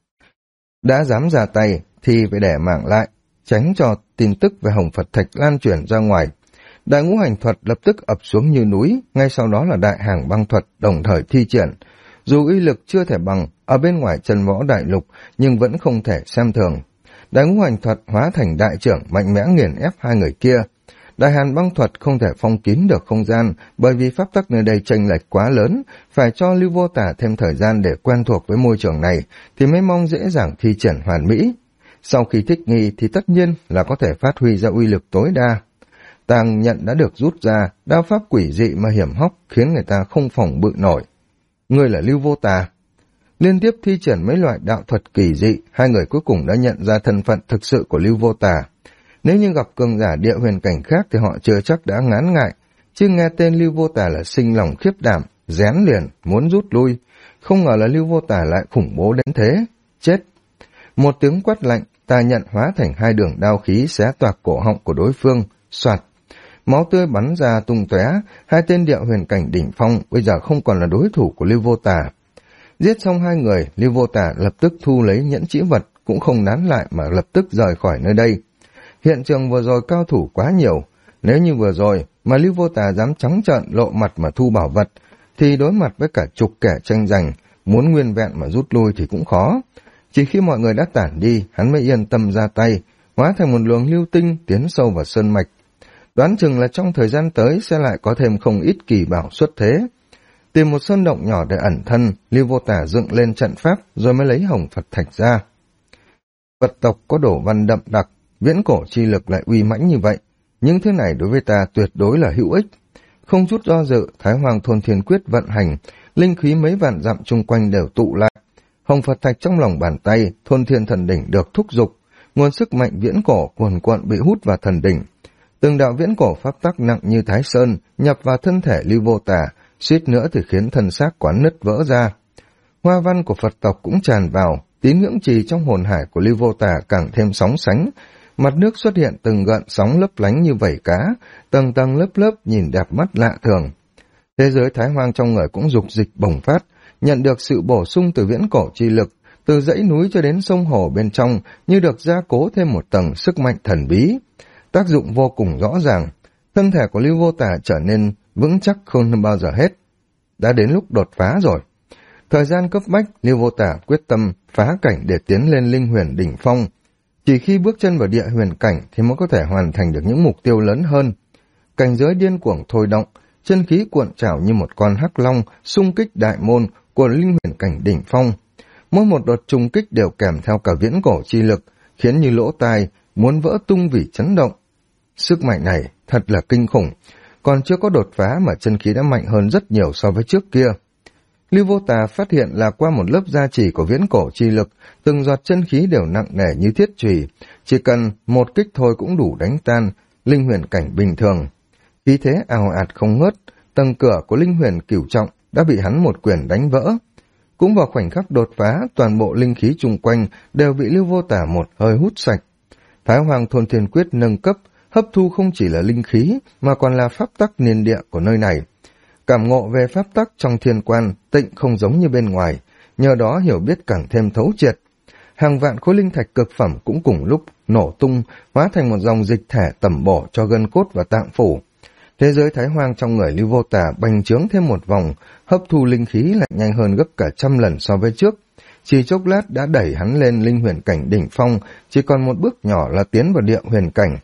Đã dám ra tay thì phải để mạng lại, tránh cho tin tức về hồng Phật thạch lan truyền ra ngoài. Đại ngũ hành thuật lập tức ập xuống như núi, ngay sau đó là đại hàng băng thuật đồng thời thi triển. Dù uy lực chưa thể bằng ở bên ngoài chân võ đại lục, nhưng vẫn không thể xem thường. Đại ngũ hành thuật hóa thành đại trưởng mạnh mẽ nghiền ép hai người kia. Đại hàn băng thuật không thể phong kín được không gian, bởi vì pháp tắc nơi đây chênh lệch quá lớn, phải cho Lưu Vô Tà thêm thời gian để quen thuộc với môi trường này, thì mới mong dễ dàng thi triển hoàn mỹ. Sau khi thích nghi thì tất nhiên là có thể phát huy ra uy lực tối đa. Tàng nhận đã được rút ra, đao pháp quỷ dị mà hiểm hóc khiến người ta không phòng bự nổi. Người là Lưu Vô Tà. Liên tiếp thi triển mấy loại đạo thuật kỳ dị, hai người cuối cùng đã nhận ra thân phận thực sự của Lưu Vô Tà. Nếu như gặp cường giả địa huyền cảnh khác thì họ chưa chắc đã ngán ngại, chứ nghe tên Lưu Vô Tà là sinh lòng khiếp đảm, rén liền, muốn rút lui. Không ngờ là Lưu Vô Tà lại khủng bố đến thế. Chết! Một tiếng quát lạnh, Tà nhận hóa thành hai đường đao khí xé toạc cổ họng của đối phương, soạt. Máu tươi bắn ra tung tóe, hai tên địa huyền cảnh đỉnh phong bây giờ không còn là đối thủ của Lưu Vô Tà. Giết xong hai người, Lưu Vô Tà lập tức thu lấy nhẫn chữ vật, cũng không nán lại mà lập tức rời khỏi nơi đây. Hiện trường vừa rồi cao thủ quá nhiều, nếu như vừa rồi mà Lưu Vô Tà dám trắng trợn lộ mặt mà thu bảo vật, thì đối mặt với cả chục kẻ tranh giành, muốn nguyên vẹn mà rút lui thì cũng khó. Chỉ khi mọi người đã tản đi, hắn mới yên tâm ra tay, hóa thành một luồng lưu tinh tiến sâu vào sơn mạch. Đoán chừng là trong thời gian tới sẽ lại có thêm không ít kỳ bảo xuất thế. Tìm một sơn động nhỏ để ẩn thân, Lưu Vô Tà dựng lên trận pháp rồi mới lấy hồng Phật thạch ra. Phật tộc có đổ văn đậm đặc, viễn cổ chi lực lại uy mãnh như vậy, những thứ này đối với ta tuyệt đối là hữu ích. Không chút do dự, Thái Hoàng Thôn Thiên Quyết vận hành, linh khí mấy vạn dặm chung quanh đều tụ lại. Hồng Phật thạch trong lòng bàn tay, Thôn Thiên Thần Đỉnh được thúc giục, nguồn sức mạnh viễn cổ cuồn cuộn bị hút vào thần đỉnh. Từng đạo viễn cổ pháp tắc nặng như Thái Sơn nhập vào thân thể Lưu Vô Tà, suýt nữa thì khiến thân xác quán nứt vỡ ra. Hoa văn của Phật tộc cũng tràn vào, tín ngưỡng trì trong hồn hải của Lưu Vô Tà càng thêm sóng sánh. Mặt nước xuất hiện từng gợn sóng lấp lánh như vảy cá, tầng tầng lớp lớp nhìn đẹp mắt lạ thường. Thế giới Thái Hoang trong người cũng dục dịch bùng phát, nhận được sự bổ sung từ viễn cổ chi lực, từ dãy núi cho đến sông hồ bên trong như được gia cố thêm một tầng sức mạnh thần bí. Tác dụng vô cùng rõ ràng, thân thể của Lưu Vô Tà trở nên vững chắc hơn bao giờ hết. Đã đến lúc đột phá rồi. Thời gian cấp bách, Lưu Vô Tà quyết tâm phá cảnh để tiến lên linh huyền đỉnh phong. Chỉ khi bước chân vào địa huyền cảnh thì mới có thể hoàn thành được những mục tiêu lớn hơn. Cảnh giới điên cuồng thôi động, chân khí cuộn trào như một con hắc long xung kích đại môn của linh huyền cảnh đỉnh phong. Mỗi một đợt trùng kích đều kèm theo cả viễn cổ chi lực, khiến như lỗ tai muốn vỡ tung vì chấn động. Sức mạnh này thật là kinh khủng, còn chưa có đột phá mà chân khí đã mạnh hơn rất nhiều so với trước kia. Lưu Vô Tà phát hiện là qua một lớp gia trì của viễn cổ chi lực, từng giọt chân khí đều nặng nề như thiết chùy, chỉ cần một kích thôi cũng đủ đánh tan linh huyền cảnh bình thường. Khí thế ào ạt không ngớt, tầng cửa của linh huyền cửu trọng đã bị hắn một quyền đánh vỡ. Cũng vào khoảnh khắc đột phá, toàn bộ linh khí chung quanh đều bị Lưu Vô Tà một hơi hút sạch. Thái Hoàng Thôn Thiên Quyết nâng cấp, hấp thu không chỉ là linh khí mà còn là pháp tắc niên địa của nơi này. Cảm ngộ về pháp tắc trong thiên quan tịnh không giống như bên ngoài, nhờ đó hiểu biết càng thêm thấu triệt. Hàng vạn khối linh thạch cực phẩm cũng cùng lúc nổ tung, hóa thành một dòng dịch thể tẩm bổ cho gân cốt và tạng phủ. Thế giới Thái Hoang trong người Lưu Vô Tà bành trướng thêm một vòng, hấp thu linh khí lại nhanh hơn gấp cả 100 lần so với trước. Chỉ chốc lát đã đẩy hắn lên linh huyền cảnh đỉnh phong, chỉ còn một bước nhỏ là tiến vào địa huyền cảnh.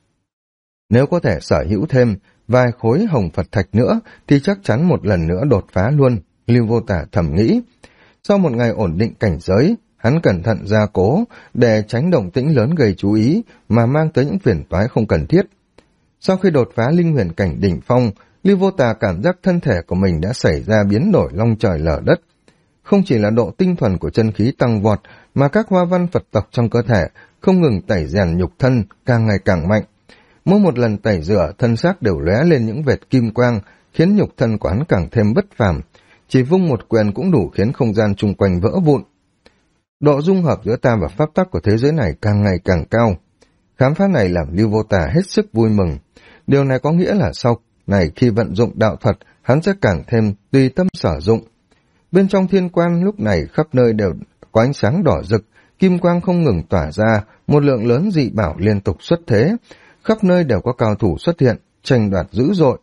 Nếu có thể sở hữu thêm vài khối hồng Phật thạch nữa thì chắc chắn một lần nữa đột phá luôn, Lưu Vô Tà thầm nghĩ. Sau một ngày ổn định cảnh giới, hắn cẩn thận gia cố để tránh động tĩnh lớn gây chú ý mà mang tới những phiền toái không cần thiết. Sau khi đột phá linh huyền cảnh đỉnh phong, Lưu Vô Tà cảm giác thân thể của mình đã xảy ra biến đổi long trời lở đất. Không chỉ là độ tinh thuần của chân khí tăng vọt, mà các hoa văn Phật tộc trong cơ thể không ngừng tẩy rèn nhục thân càng ngày càng mạnh. Mỗi một lần tẩy rửa, thân xác đều lóe lên những vệt kim quang, khiến nhục thân của hắn càng thêm bất phàm. Chỉ vung một quyền cũng đủ khiến không gian chung quanh vỡ vụn. Độ dung hợp giữa ta và pháp tắc của thế giới này càng ngày càng cao. Khám phá này làm Lưu Vô Tà hết sức vui mừng. Điều này có nghĩa là sau này khi vận dụng đạo thuật, hắn sẽ càng thêm tùy tâm sở dụng. Bên trong thiên quan lúc này khắp nơi đều có ánh sáng đỏ rực, kim quang không ngừng tỏa ra, một lượng lớn dị bảo liên tục xuất thế. Khắp nơi đều có cao thủ xuất hiện, tranh đoạt dữ dội.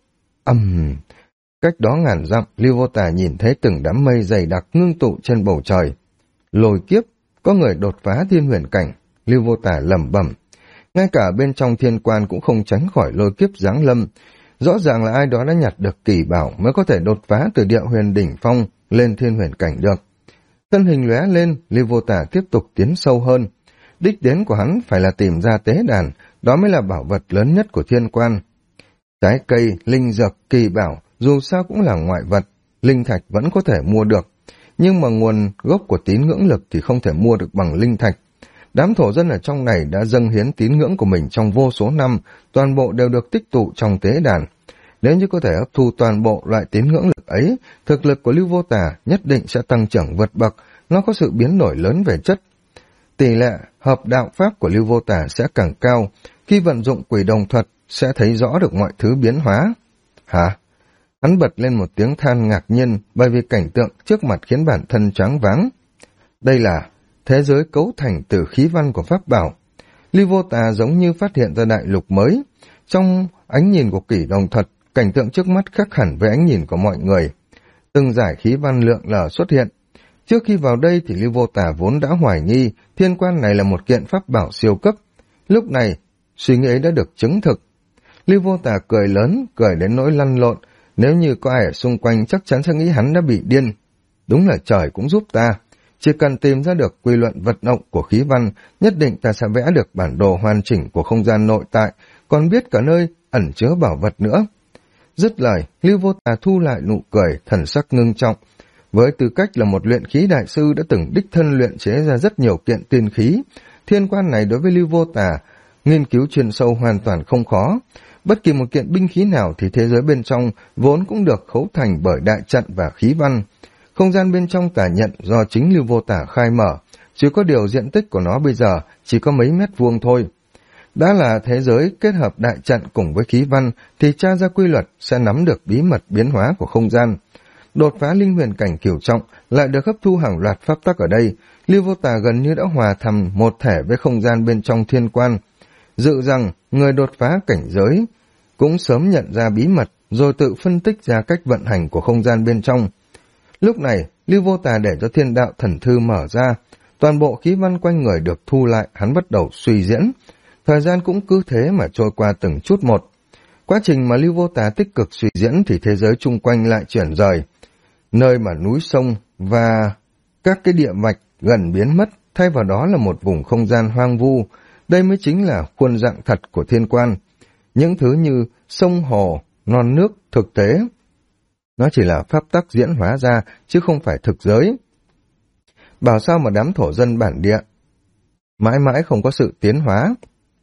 Cách đó ngàn dặm, Lưu Vô Tà nhìn thấy từng đám mây dày đặc ngưng tụ trên bầu trời. Lôi kiếp, có người đột phá thiên huyền cảnh, Lưu Vô Tà lẩm bẩm. Ngay cả bên trong thiên quan cũng không tránh khỏi lôi kiếp giáng lâm. Rõ ràng là ai đó đã nhặt được kỳ bảo mới có thể đột phá từ địa huyền đỉnh phong lên thiên huyền cảnh được. Thân hình lóe lên, Lưu Vô Tà tiếp tục tiến sâu hơn. Đích đến của hắn phải là tìm ra tế đàn, đó mới là bảo vật lớn nhất của thiên quan. Trái cây, linh dược, kỳ bảo, dù sao cũng là ngoại vật, linh thạch vẫn có thể mua được. Nhưng mà nguồn gốc của tín ngưỡng lực thì không thể mua được bằng linh thạch. Đám thổ dân ở trong này đã dâng hiến tín ngưỡng của mình trong vô số năm, toàn bộ đều được tích tụ trong tế đàn. Nếu như có thể hấp thu toàn bộ loại tín ngưỡng lực ấy, thực lực của Lưu Vô Tà nhất định sẽ tăng trưởng vượt bậc, nó có sự biến đổi lớn về chất. Tỷ lệ hợp đạo pháp của Lưu Vô Tà sẽ càng cao, khi vận dụng quỷ đồng thuật sẽ thấy rõ được mọi thứ biến hóa. Hả? Hắn bật lên một tiếng than ngạc nhiên bởi vì cảnh tượng trước mặt khiến bản thân choáng váng. Đây là thế giới cấu thành từ khí văn của pháp bảo. Lưu Vô Tà giống như phát hiện ra đại lục mới. Trong ánh nhìn của kỷ đồng thuật, cảnh tượng trước mắt khác hẳn với ánh nhìn của mọi người. Từng giải khí văn lượng lờ xuất hiện. Trước khi vào đây thì Lưu Vô Tà vốn đã hoài nghi thiên quan này là một kiện pháp bảo siêu cấp. Lúc này, suy nghĩ ấy đã được chứng thực. Lưu Vô Tà cười lớn, cười đến nỗi lăn lộn. Nếu như có ai ở xung quanh chắc chắn sẽ nghĩ hắn đã bị điên. Đúng là trời cũng giúp ta. Chỉ cần tìm ra được quy luật vận động của khí văn, nhất định ta sẽ vẽ được bản đồ hoàn chỉnh của không gian nội tại, còn biết cả nơi ẩn chứa bảo vật nữa. Dứt lời, Lưu Vô Tà thu lại nụ cười, thần sắc ngưng trọng. Với tư cách là một luyện khí đại sư đã từng đích thân luyện chế ra rất nhiều kiện tiên khí, thiên quan này đối với Lưu Vô Tà, nghiên cứu chuyên sâu hoàn toàn không khó. Bất kỳ một kiện binh khí nào thì thế giới bên trong vốn cũng được khấu thành bởi đại trận và khí văn. Không gian bên trong tà nhận do chính Lưu Vô Tà khai mở, chỉ có điều diện tích của nó bây giờ chỉ có mấy mét vuông thôi. Đã là thế giới kết hợp đại trận cùng với khí văn thì tra ra quy luật sẽ nắm được bí mật biến hóa của không gian. Đột phá linh huyền cảnh cửu trọng lại được hấp thu hàng loạt pháp tắc ở đây, Lưu Vô Tà gần như đã hòa thầm một thể với không gian bên trong thiên quan. Dự rằng người đột phá cảnh giới cũng sớm nhận ra bí mật rồi tự phân tích ra cách vận hành của không gian bên trong. Lúc này, Lưu Vô Tà để cho thiên đạo thần thư mở ra, toàn bộ khí văn quanh người được thu lại, hắn bắt đầu suy diễn. Thời gian cũng cứ thế mà trôi qua từng chút một. Quá trình mà Lưu Vô Tà tích cực suy diễn thì thế giới chung quanh lại chuyển rời. Nơi mà núi sông và các cái địa mạch gần biến mất, thay vào đó là một vùng không gian hoang vu. Đây mới chính là khuôn dạng thật của thiên quan. Những thứ như sông hồ, non nước, thực tế, nó chỉ là pháp tắc diễn hóa ra, chứ không phải thực giới. Bảo sao mà đám thổ dân bản địa mãi mãi không có sự tiến hóa.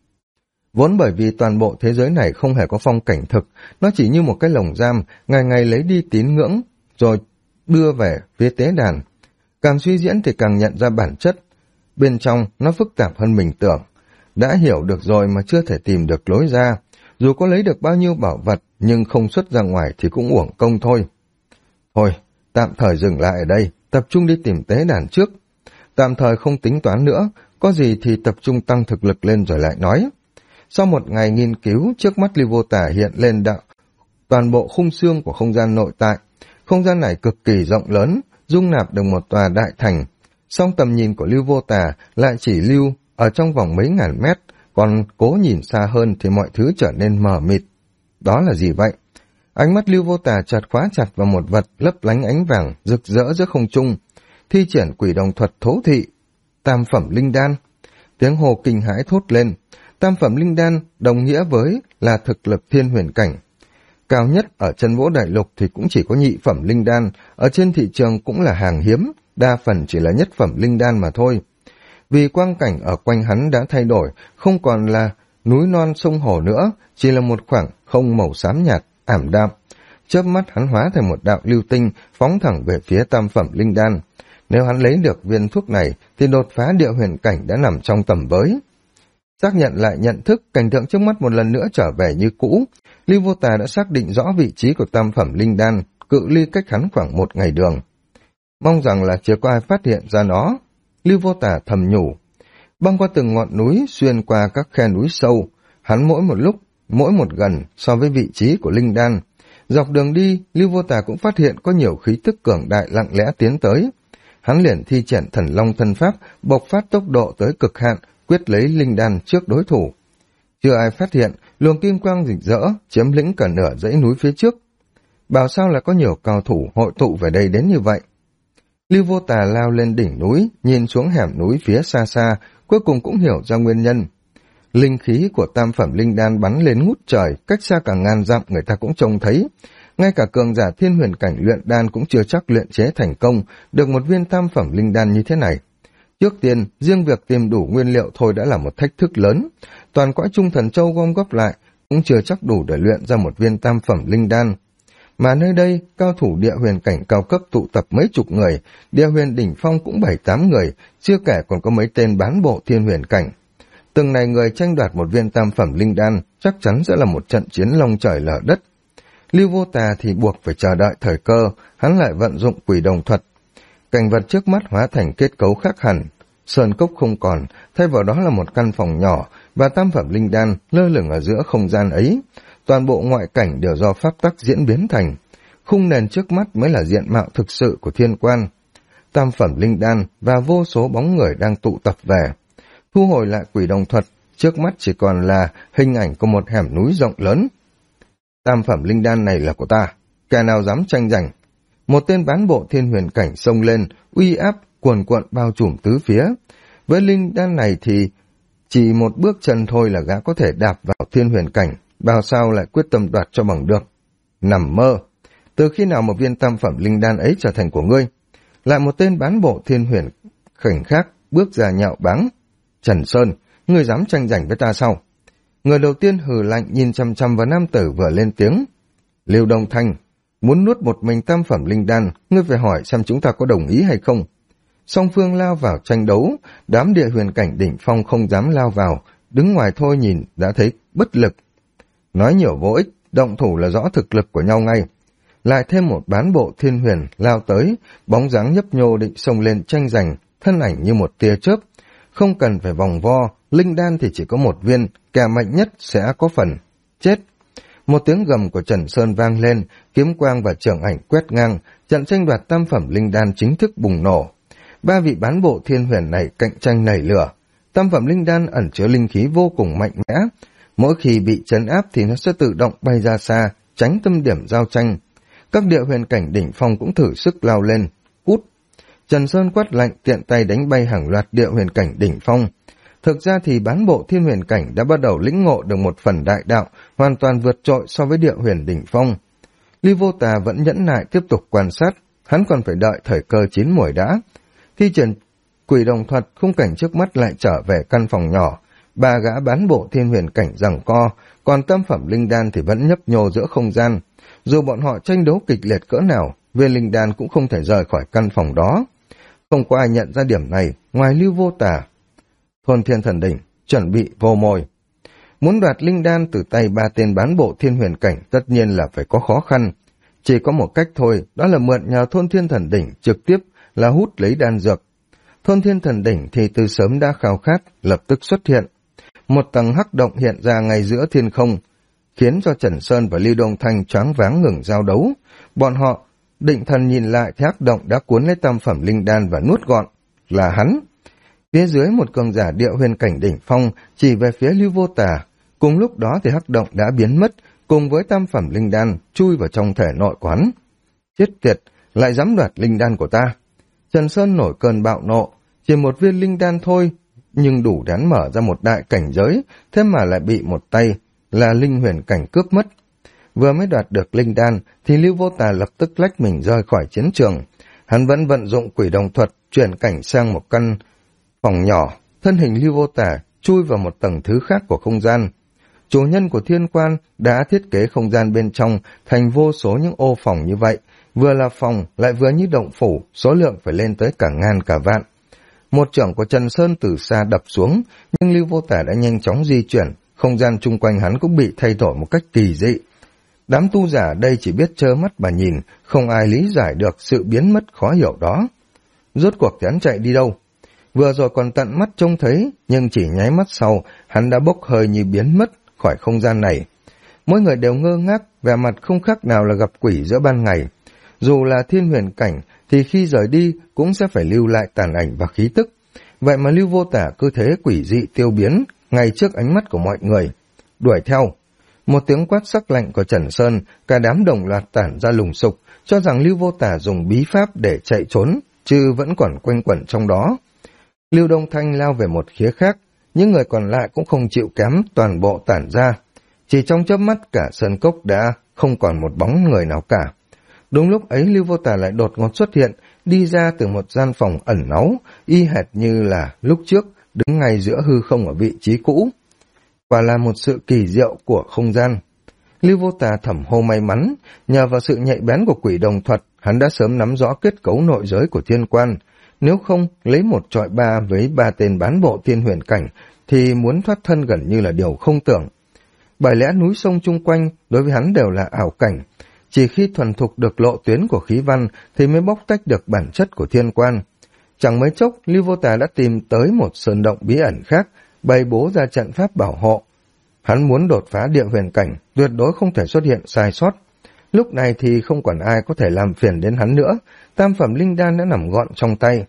Vốn bởi vì toàn bộ thế giới này không hề có phong cảnh thực, nó chỉ như một cái lồng giam, ngày ngày lấy đi tín ngưỡng, rồi đưa về phía tế đàn. Càng suy diễn thì càng nhận ra bản chất. Bên trong nó phức tạp hơn mình tưởng. Đã hiểu được rồi mà chưa thể tìm được lối ra. Dù có lấy được bao nhiêu bảo vật, nhưng không xuất ra ngoài thì cũng uổng công thôi. Thôi, tạm thời dừng lại ở đây, tập trung đi tìm tế đàn trước. Tạm thời không tính toán nữa, có gì thì tập trung tăng thực lực lên rồi lại nói. Sau một ngày nghiên cứu, trước mắt Lưu Vô Tả hiện lên toàn bộ khung xương của không gian nội tại. Không gian này cực kỳ rộng lớn, dung nạp được một tòa đại thành. Song tầm nhìn của Lưu Vô Tả lại chỉ lưu ở trong vòng mấy ngàn mét, còn cố nhìn xa hơn thì mọi thứ trở nên mờ mịt. Đó là gì vậy? Ánh mắt Lưu Vô Tả chợt khóa chặt vào một vật lấp lánh ánh vàng, rực rỡ giữa không trung. Thi triển quỷ đồng thuật thấu thị. Tam phẩm linh đan. Tiếng hồ kinh hãi thốt lên. Tam phẩm linh đan đồng nghĩa với là thực lực thiên huyền cảnh. Cao nhất ở chân vũ đại lục thì cũng chỉ có nhị phẩm linh đan, ở trên thị trường cũng là hàng hiếm, đa phần chỉ là nhất phẩm linh đan mà thôi. Vì quang cảnh ở quanh hắn đã thay đổi, không còn là núi non sông hồ nữa, chỉ là một khoảng không màu xám nhạt, ảm đạm. Chớp mắt hắn hóa thành một đạo lưu tinh, phóng thẳng về phía tam phẩm linh đan. Nếu hắn lấy được viên thuốc này, thì đột phá địa huyền cảnh đã nằm trong tầm với. Xác nhận lại nhận thức, cảnh tượng trước mắt một lần nữa trở về như cũ. Lưu Vô Tà đã xác định rõ vị trí của tam phẩm linh đan, cự ly cách hắn khoảng 1 ngày đường. Mong rằng là chưa có ai phát hiện ra nó. Lưu Vô Tà thầm nhủ. Băng qua từng ngọn núi, xuyên qua các khe núi sâu, hắn mỗi một lúc, mỗi một gần so với vị trí của linh đan. Dọc đường đi, Lưu Vô Tà cũng phát hiện có nhiều khí tức cường đại lặng lẽ tiến tới. Hắn liền thi triển thần long thân pháp, bộc phát tốc độ tới cực hạn, quyết lấy linh đan trước đối thủ. Chưa ai phát hiện, luồng kim quang rực rỡ, chiếm lĩnh cả nửa dãy núi phía trước. Bảo sao là có nhiều cao thủ hội tụ về đây đến như vậy? Lưu Vô Tà lao lên đỉnh núi, nhìn xuống hẻm núi phía xa xa, cuối cùng cũng hiểu ra nguyên nhân. Linh khí của tam phẩm linh đan bắn lên ngút trời, cách xa cả ngàn dặm người ta cũng trông thấy. Ngay cả cường giả thiên huyền cảnh luyện đan cũng chưa chắc luyện chế thành công, được một viên tam phẩm linh đan như thế này. Trước tiên, riêng việc tìm đủ nguyên liệu thôi đã là một thách thức lớn. Toàn cõi Trung Thần Châu gom góp lại cũng chưa chắc đủ để luyện ra một viên tam phẩm linh đan. Mà nơi đây, cao thủ địa huyền cảnh cao cấp tụ tập mấy chục người, địa huyền đỉnh phong cũng 7-8 người, chưa kể còn có mấy tên bán bộ thiên huyền cảnh. Từng này người tranh đoạt một viên tam phẩm linh đan, chắc chắn sẽ là một trận chiến long trời lở đất. Lưu Vô Tà thì buộc phải chờ đợi thời cơ, hắn lại vận dụng quỷ đồng thuật. Cảnh vật trước mắt hóa thành kết cấu khác hẳn. Sơn cốc không còn, thay vào đó là một căn phòng nhỏ và tam phẩm linh đan lơ lửng ở giữa không gian ấy. Toàn bộ ngoại cảnh đều do pháp tắc diễn biến thành. Khung nền trước mắt mới là diện mạo thực sự của thiên quan. Tam phẩm linh đan và vô số bóng người đang tụ tập về. Thu hồi lại quỷ đồng thuật, trước mắt chỉ còn là hình ảnh của một hẻm núi rộng lớn. Tam phẩm linh đan này là của ta, kẻ nào dám tranh giành? Một tên bán bộ thiên huyền cảnh xông lên, uy áp cuồn cuộn bao trùm tứ phía. Với linh đan này thì chỉ một bước chân thôi là gã có thể đạp vào thiên huyền cảnh, bao sao lại quyết tâm đoạt cho bằng được. Nằm mơ! Từ khi nào một viên tam phẩm linh đan ấy trở thành của ngươi? Lại một tên bán bộ thiên huyền cảnh khác bước ra nhạo báng. Trần Sơn, ngươi dám tranh giành với ta sao? Người đầu tiên hừ lạnh nhìn chăm chăm vào nam tử vừa lên tiếng. Lưu Đông Thanh, muốn nuốt một mình tam phẩm linh đan, ngươi phải hỏi xem chúng ta có đồng ý hay không. Song phương lao vào tranh đấu, đám địa huyền cảnh đỉnh phong không dám lao vào, đứng ngoài thôi nhìn đã thấy bất lực. Nói nhiều vô ích, động thủ là rõ thực lực của nhau ngay. Lại thêm một bán bộ thiên huyền lao tới, bóng dáng nhấp nhô định xông lên tranh giành, thân ảnh như một tia chớp. Không cần phải vòng vo, linh đan thì chỉ có một viên, kẻ mạnh nhất sẽ có phần chết. Một tiếng gầm của Trần Sơn vang lên, kiếm quang và trường ảnh quét ngang, trận tranh đoạt tam phẩm linh đan chính thức bùng nổ. 3 vị bán bộ thiên huyền này cạnh tranh nảy lửa. Tam phẩm linh đan ẩn chứa linh khí vô cùng mạnh mẽ. Mỗi khi bị trấn áp thì nó sẽ tự động bay ra xa, tránh tâm điểm giao tranh. Các địa huyền cảnh đỉnh phong cũng thử sức lao lên. Cút! Trần Sơn quát lạnh tiện tay đánh bay hàng loạt địa huyền cảnh đỉnh phong. Thực ra thì bán bộ thiên huyền cảnh đã bắt đầu lĩnh ngộ được một phần đại đạo, hoàn toàn vượt trội so với địa huyền đỉnh phong. Ly Vô Tà vẫn nhẫn nại tiếp tục quan sát, hắn còn phải đợi thời cơ chín muồi đã. Thi triển quỷ đồng thuật, khung cảnh trước mắt lại trở về căn phòng nhỏ. Ba gã bán bộ thiên huyền cảnh giằng co, còn tam phẩm linh đan thì vẫn nhấp nhô giữa không gian. Dù bọn họ tranh đấu kịch liệt cỡ nào, viên linh đan cũng không thể rời khỏi căn phòng đó. Không có ai nhận ra điểm này, ngoài Lưu Vô Tà. Thôn Thiên Thần Đỉnh, chuẩn bị vô mồi. Muốn đoạt linh đan từ tay ba tên bán bộ thiên huyền cảnh tất nhiên là phải có khó khăn. Chỉ có một cách thôi, đó là mượn nhờ Thôn Thiên Thần Đỉnh trực tiếp là hút lấy đan dược. Thôn Thiên Thần Đỉnh thì từ sớm đã khao khát, lập tức xuất hiện. Một tầng hắc động hiện ra ngay giữa thiên không, khiến cho Trần Sơn và Lưu Đông Thanh choáng váng ngừng giao đấu. Bọn họ định thần nhìn lại thì hắc động đã cuốn lấy tam phẩm linh đan và nuốt gọn. Là hắn. Phía dưới một cường giả địa huyền cảnh đỉnh phong chỉ về phía Lưu Vô Tà. Cùng lúc đó thì hắc động đã biến mất, cùng với tam phẩm linh đan chui vào trong thể nội của hắn. Chết tiệt, lại dám đoạt linh đan của ta. Trần Sơn nổi cơn bạo nộ, chỉ một viên linh đan thôi, nhưng đủ để hắn mở ra một đại cảnh giới, thế mà lại bị một tay là linh huyền cảnh cướp mất. Vừa mới đoạt được linh đan thì Lưu Vô Tà lập tức lách mình rời khỏi chiến trường. Hắn vẫn vận dụng quỷ đồng thuật chuyển cảnh sang một căn phòng nhỏ, thân hình Lưu Vô Tà chui vào một tầng thứ khác của không gian. Chủ nhân của Thiên Quan đã thiết kế không gian bên trong thành vô số những ô phòng như vậy, vừa là phòng lại vừa như động phủ, số lượng phải lên tới cả ngàn cả vạn. Một chưởng của Trần Sơn từ xa đập xuống, nhưng Lưu Vô Tà đã nhanh chóng di chuyển, không gian chung quanh hắn cũng bị thay đổi một cách kỳ dị. Đám tu giả đây chỉ biết trơ mắt mà nhìn, không ai lý giải được sự biến mất khó hiểu đó. Rốt cuộc thì hắn chạy đi đâu? Vừa rồi còn tận mắt trông thấy, nhưng chỉ nháy mắt sau, hắn đã bốc hơi như biến mất khỏi không gian này. Mỗi người đều ngơ ngác, vẻ mặt không khác nào là gặp quỷ giữa ban ngày. Dù là thiên huyền cảnh, thì khi rời đi cũng sẽ phải lưu lại tàn ảnh và khí tức. Vậy mà Lưu Vô Tà cứ thế quỷ dị tiêu biến, ngay trước ánh mắt của mọi người. Đuổi theo. Một tiếng quát sắc lạnh của Trần Sơn, cả đám đồng loạt tản ra lùng sục, cho rằng Lưu Vô Tà dùng bí pháp để chạy trốn, chứ vẫn còn quanh quẩn trong đó. Lưu Đông Thanh lao về một khía khác, những người còn lại cũng không chịu kém, toàn bộ tản ra. Chỉ trong chớp mắt cả sơn cốc đã không còn một bóng người nào cả. Đúng lúc ấy Lưu Vô Tà lại đột ngột xuất hiện, đi ra từ một gian phòng ẩn náu, y hệt như là lúc trước, đứng ngay giữa hư không ở vị trí cũ. Và là một sự kỳ diệu của không gian. Lưu Vô Tà thầm hô may mắn, nhờ vào sự nhạy bén của quỷ đồng thuật, hắn đã sớm nắm rõ kết cấu nội giới của Thiên Quan. Nếu không, lấy một trọi ba với ba tên bán bộ thiên huyền cảnh, thì muốn thoát thân gần như là điều không tưởng. Bởi lẽ núi sông chung quanh đối với hắn đều là ảo cảnh, chỉ khi thuần thục được lộ tuyến của khí văn thì mới bóc tách được bản chất của Thiên Quan. Chẳng mấy chốc, Lưu Vô Tà đã tìm tới một sơn động bí ẩn khác, bày bố ra trận pháp bảo hộ. Hắn muốn đột phá địa huyền cảnh, tuyệt đối không thể xuất hiện sai sót. Lúc này thì không còn ai có thể làm phiền đến hắn nữa, tam phẩm linh đan đã nằm gọn trong tay.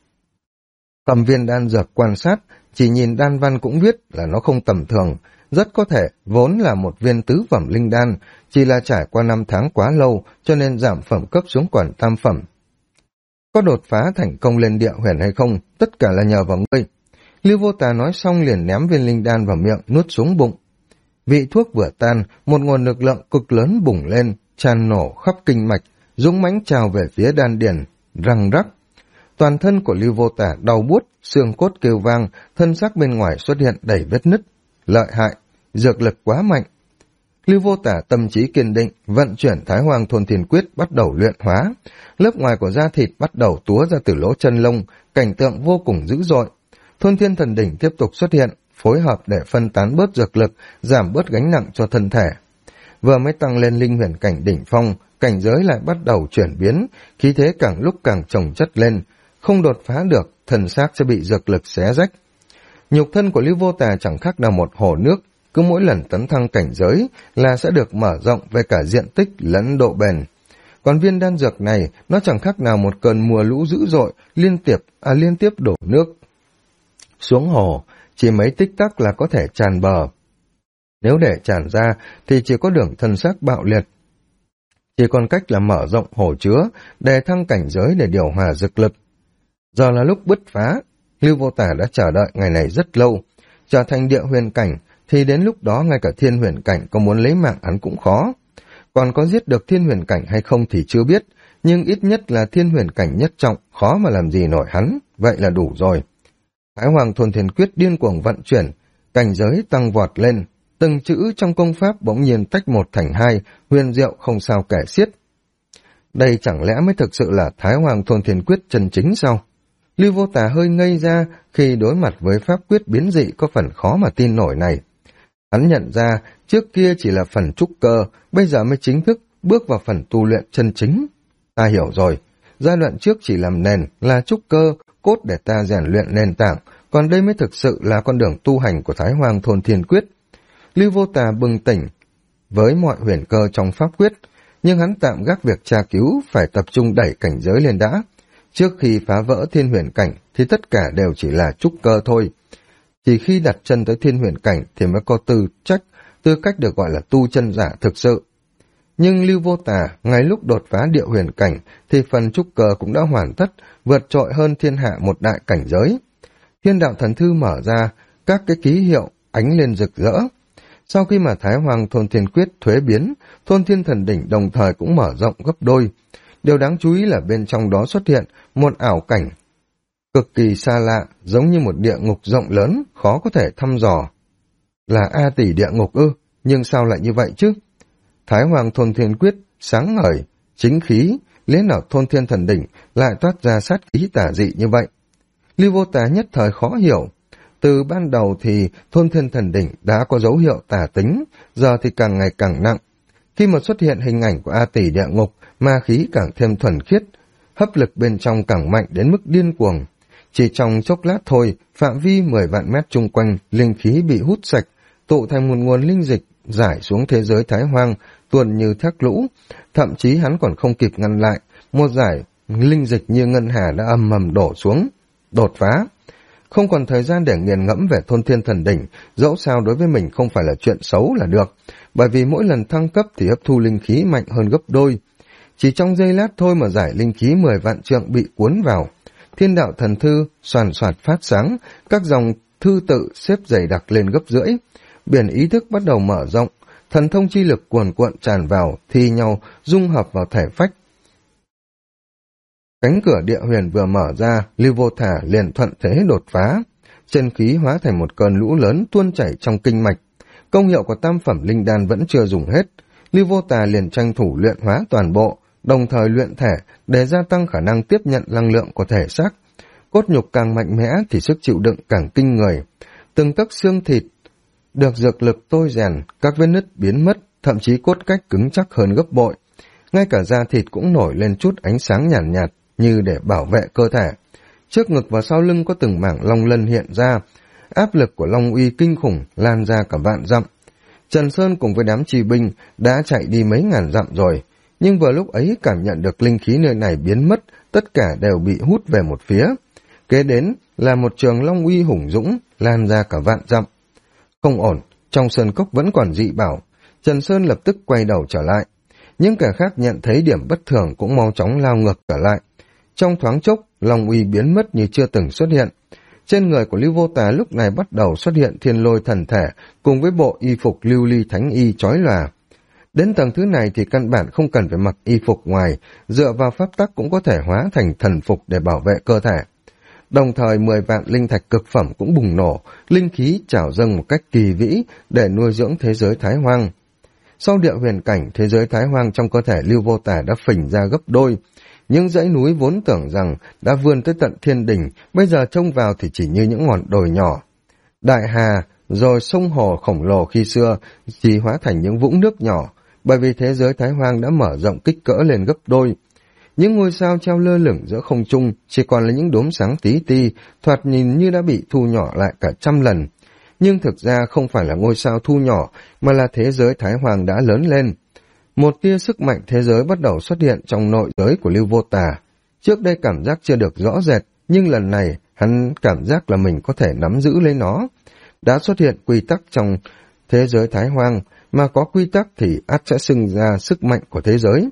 Cầm viên đan dược quan sát, chỉ nhìn đan văn cũng biết là nó không tầm thường, rất có thể vốn là một viên tứ phẩm linh đan, chỉ là trải qua 5 tháng quá lâu cho nên giảm phẩm cấp xuống còn tam phẩm. Có đột phá thành công lên địa huyền hay không, tất cả là nhờ vào ngươi. Lưu Vô Tà nói xong liền ném viên linh đan vào miệng, nuốt xuống bụng. Vị thuốc vừa tan, một nguồn lực lượng cực lớn bùng lên, tràn nổ khắp kinh mạch, dũng mãnh trào về phía đan điền, răng rắc. Toàn thân của Lưu Vô Tà đau buốt, xương cốt kêu vang, thân xác bên ngoài xuất hiện đầy vết nứt. Lợi hại, dược lực quá mạnh. Lưu Vô Tà tâm trí kiên định, vận chuyển Thái Hoàng Thôn Thiên Quyết bắt đầu luyện hóa. Lớp ngoài của da thịt bắt đầu túa ra từ lỗ chân lông, cảnh tượng vô cùng dữ dội. Thôn Thiên Thần Đỉnh tiếp tục xuất hiện, phối hợp để phân tán bớt dược lực, giảm bớt gánh nặng cho thân thể. Vừa mới tăng lên linh huyền cảnh đỉnh phong, cảnh giới lại bắt đầu chuyển biến, khí thế càng lúc càng chồng chất lên, không đột phá được, thần xác sẽ bị dược lực xé rách. Nhục thân của Lưu Vô Tà chẳng khác nào một hồ nước, cứ mỗi lần tấn thăng cảnh giới là sẽ được mở rộng về cả diện tích lẫn độ bền. Còn viên đan dược này, nó chẳng khác nào một cơn mùa lũ dữ dội, liên tiếp đổ nước xuống hồ, chỉ mấy tích tắc là có thể tràn bờ. Nếu để tràn ra thì chỉ có đường thân xác bạo liệt. Chỉ còn cách là mở rộng hồ chứa, đề thăng cảnh giới để điều hòa dược lực. Giờ là lúc bứt phá. Lưu Vô Tả đã chờ đợi ngày này rất lâu. Trở thành địa huyền cảnh thì đến lúc đó ngay cả thiên huyền cảnh có muốn lấy mạng hắn cũng khó. Còn có giết được thiên huyền cảnh hay không thì chưa biết, nhưng ít nhất là thiên huyền cảnh nhất trọng, khó mà làm gì nổi hắn, vậy là đủ rồi. Thái Hoàng Thôn Thiên Quyết điên cuồng vận chuyển, cảnh giới tăng vọt lên, từng chữ trong công pháp bỗng nhiên tách một thành hai, huyền diệu không sao kể xiết. Đây chẳng lẽ mới thực sự là Thái Hoàng Thôn Thiên Quyết chân chính sao? Lưu Vô Tả hơi ngây ra khi đối mặt với pháp quyết biến dị có phần khó mà tin nổi này. Hắn nhận ra trước kia chỉ là phần trúc cơ, bây giờ mới chính thức bước vào phần tu luyện chân chính. Ta hiểu rồi, giai đoạn trước chỉ làm nền là trúc cơ, cốt để ta rèn luyện nền tảng, còn đây mới thực sự là con đường tu hành của Thái Hoàng Thôn Thiên Quyết. Lưu Vô Tả bừng tỉnh với mọi huyền cơ trong pháp quyết, nhưng hắn tạm gác việc tra cứu, phải tập trung đẩy cảnh giới lên đã. Trước khi phá vỡ thiên huyền cảnh thì tất cả đều chỉ là trúc cơ thôi. Chỉ khi đặt chân tới thiên huyền cảnh thì mới có tư cách được gọi là tu chân giả thực sự. Nhưng Lưu Vô Tả, ngay lúc đột phá địa huyền cảnh thì phần trúc cơ cũng đã hoàn tất, vượt trội hơn thiên hạ một đại cảnh giới. Thiên đạo thần thư mở ra, các cái ký hiệu ánh lên rực rỡ. Sau khi mà Thái Hoàng Thôn Thiên Quyết thuế biến, Thôn Thiên Thần Đỉnh đồng thời cũng mở rộng gấp đôi. Điều đáng chú ý là bên trong đó xuất hiện một ảo cảnh cực kỳ xa lạ, giống như một địa ngục rộng lớn, khó có thể thăm dò. Là A Tỷ địa ngục ư, nhưng sao lại như vậy chứ? Thái Hoàng Thôn Thiên Quyết sáng ngời, chính khí, lẽ nào Thôn Thiên Thần Đỉnh lại toát ra sát khí tà dị như vậy? Lưu Vô Tả nhất thời khó hiểu. Từ ban đầu thì Thôn Thiên Thần Đỉnh đã có dấu hiệu tà tính, giờ thì càng ngày càng nặng. Khi mà xuất hiện hình ảnh của A Tỷ địa ngục, ma khí càng thêm thuần khiết, hấp lực bên trong càng mạnh đến mức điên cuồng. Chỉ trong chốc lát thôi, phạm vi 10 vạn mét chung quanh, linh khí bị hút sạch, tụ thành một nguồn linh dịch, rải xuống thế giới Thái Hoang, tuôn như thác lũ. Thậm chí hắn còn không kịp ngăn lại, một dải linh dịch như ngân hà đã ầm ầm đổ xuống, đột phá. Không còn thời gian để nghiền ngẫm về Thôn Thiên Thần Đỉnh, dẫu sao đối với mình không phải là chuyện xấu là được, bởi vì mỗi lần thăng cấp thì hấp thu linh khí mạnh hơn gấp đôi. Chỉ trong giây lát thôi mà giải linh khí 10 vạn trượng bị cuốn vào. Thiên đạo thần thư xoàn xoạt phát sáng, các dòng thư tự xếp dày đặc lên gấp rưỡi. Biển ý thức bắt đầu mở rộng, thần thông chi lực cuồn cuộn tràn vào, thi nhau, dung hợp vào thể phách. Cánh cửa địa huyền vừa mở ra, Lưu Vô Tả liền thuận thế đột phá. Chân khí hóa thành một cơn lũ lớn tuôn chảy trong kinh mạch. Công hiệu của tam phẩm linh đan vẫn chưa dùng hết. Lưu Vô Tả liền tranh thủ luyện hóa toàn bộ, đồng thời luyện thể để gia tăng khả năng tiếp nhận năng lượng của thể xác. Cốt nhục càng mạnh mẽ thì sức chịu đựng càng kinh người. Từng tấc xương thịt được dược lực tôi rèn, các vết nứt biến mất, thậm chí cốt cách cứng chắc hơn gấp bội. Ngay cả da thịt cũng nổi lên chút ánh sáng nhàn nhạt, như để bảo vệ cơ thể. Trước ngực và sau lưng có từng mảng long lân hiện ra, áp lực của long uy kinh khủng lan ra cả vạn dặm. Trần Sơn cùng với đám trì binh đã chạy đi mấy ngàn dặm rồi, nhưng vừa lúc ấy cảm nhận được linh khí nơi này biến mất, tất cả đều bị hút về một phía. Kế đến là một trường long uy hùng dũng lan ra cả vạn dặm. Không ổn, trong sơn cốc vẫn còn dị bảo. Trần Sơn lập tức quay đầu trở lại. Những kẻ khác nhận thấy điểm bất thường cũng mau chóng lao ngược trở lại. Trong thoáng chốc, long uy biến mất như chưa từng xuất hiện. Trên người của Lưu Vô Tả lúc này bắt đầu xuất hiện thiên lôi thần thể cùng với bộ y phục lưu ly thánh y chói lòa. Đến tầng thứ này thì căn bản không cần phải mặc y phục ngoài, dựa vào pháp tắc cũng có thể hóa thành thần phục để bảo vệ cơ thể. Đồng thời 10 vạn linh thạch cực phẩm cũng bùng nổ, linh khí trào dâng một cách kỳ vĩ để nuôi dưỡng thế giới Thái Hoang. Sau địa huyền cảnh, thế giới Thái Hoang trong cơ thể Lưu Vô Tả đã phình ra gấp đôi. Những dãy núi vốn tưởng rằng đã vươn tới tận thiên đỉnh, bây giờ trông vào thì chỉ như những ngọn đồi nhỏ. Đại hà, rồi sông hồ khổng lồ khi xưa chỉ hóa thành những vũng nước nhỏ, bởi vì thế giới Thái Hoang đã mở rộng kích cỡ lên gấp đôi. Những ngôi sao treo lơ lửng giữa không trung chỉ còn là những đốm sáng tí ti, thoạt nhìn như đã bị thu nhỏ lại cả 100 lần. Nhưng thực ra không phải là ngôi sao thu nhỏ, mà là thế giới Thái Hoang đã lớn lên. Một tia sức mạnh thế giới bắt đầu xuất hiện trong nội giới của Lưu Vô Tả. Trước đây cảm giác chưa được rõ rệt, nhưng lần này hắn cảm giác là mình có thể nắm giữ lấy nó. Đã xuất hiện quy tắc trong thế giới Thái Hoang, mà có quy tắc thì ắt sẽ sinh ra sức mạnh của thế giới.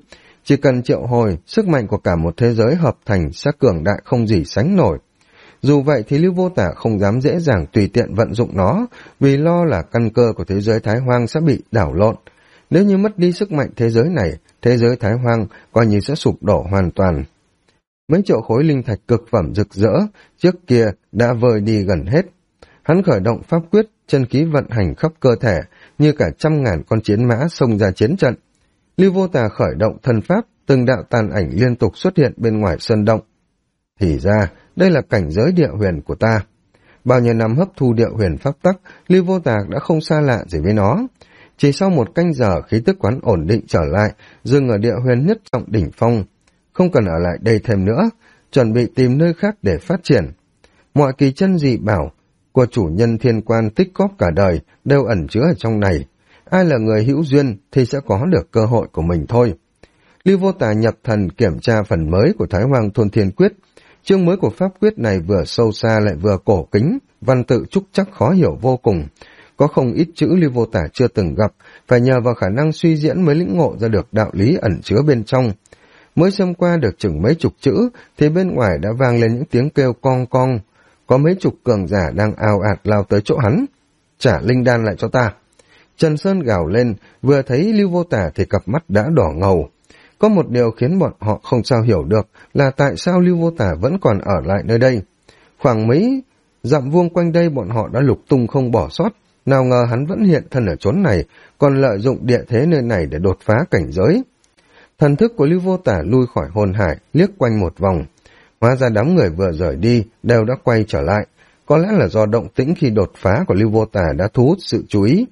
Chỉ cần triệu hồi, sức mạnh của cả một thế giới hợp thành sẽ cường đại không gì sánh nổi. Dù vậy thì Lưu Vô Tả không dám dễ dàng tùy tiện vận dụng nó, vì lo là căn cơ của thế giới Thái Hoang sẽ bị đảo lộn. Nếu như mất đi sức mạnh thế giới này, thế giới Thái Hoang coi như sẽ sụp đổ hoàn toàn. Mấy triệu khối linh thạch cực phẩm rực rỡ, trước kia đã vơi đi gần hết. Hắn khởi động pháp quyết, chân khí vận hành khắp cơ thể, như cả 100.000 con chiến mã xông ra chiến trận. Lưu Vô Tà khởi động thân pháp, từng đạo tàn ảnh liên tục xuất hiện bên ngoài sơn động. Thì ra, đây là cảnh giới địa huyền của ta. Bao nhiêu năm hấp thu địa huyền pháp tắc, Lưu Vô Tà đã không xa lạ gì với nó. Chỉ sau 1 canh giờ khí tức quán ổn định trở lại, dừng ở địa huyền nhất trọng đỉnh phong. Không cần ở lại đây thêm nữa, chuẩn bị tìm nơi khác để phát triển. Mọi kỳ chân dị bảo của chủ nhân thiên quan tích góp cả đời đều ẩn chứa ở trong này. Ai là người hữu duyên thì sẽ có được cơ hội của mình thôi. Lưu Vô Tà nhập thần kiểm tra phần mới của Thái Hoang Thôn Thiên Quyết. Chương mới của pháp quyết này vừa sâu xa lại vừa cổ kính, văn tự trúc chắc khó hiểu vô cùng. Có không ít chữ Lưu Vô Tả chưa từng gặp, phải nhờ vào khả năng suy diễn mới lĩnh ngộ ra được đạo lý ẩn chứa bên trong. Mới xem qua được chừng mấy chục chữ, thì bên ngoài đã vang lên những tiếng kêu cong cong. Có mấy chục cường giả đang ào ạt lao tới chỗ hắn. Trả linh đan lại cho ta. Trần Sơn gào lên, vừa thấy Lưu Vô Tả thì cặp mắt đã đỏ ngầu. Có một điều khiến bọn họ không sao hiểu được là tại sao Lưu Vô Tả vẫn còn ở lại nơi đây. Khoảng mấy dặm vuông quanh đây bọn họ đã lục tung không bỏ sót, nào ngờ hắn vẫn hiện thân ở chốn này, còn lợi dụng địa thế nơi này để đột phá cảnh giới. Thần thức của Lưu Vô Tả lui khỏi hồn hải, liếc quanh một vòng. Hóa ra đám người vừa rời đi đều đã quay trở lại, có lẽ là do động tĩnh khi đột phá của Lưu Vô Tả đã thu hút sự chú ý.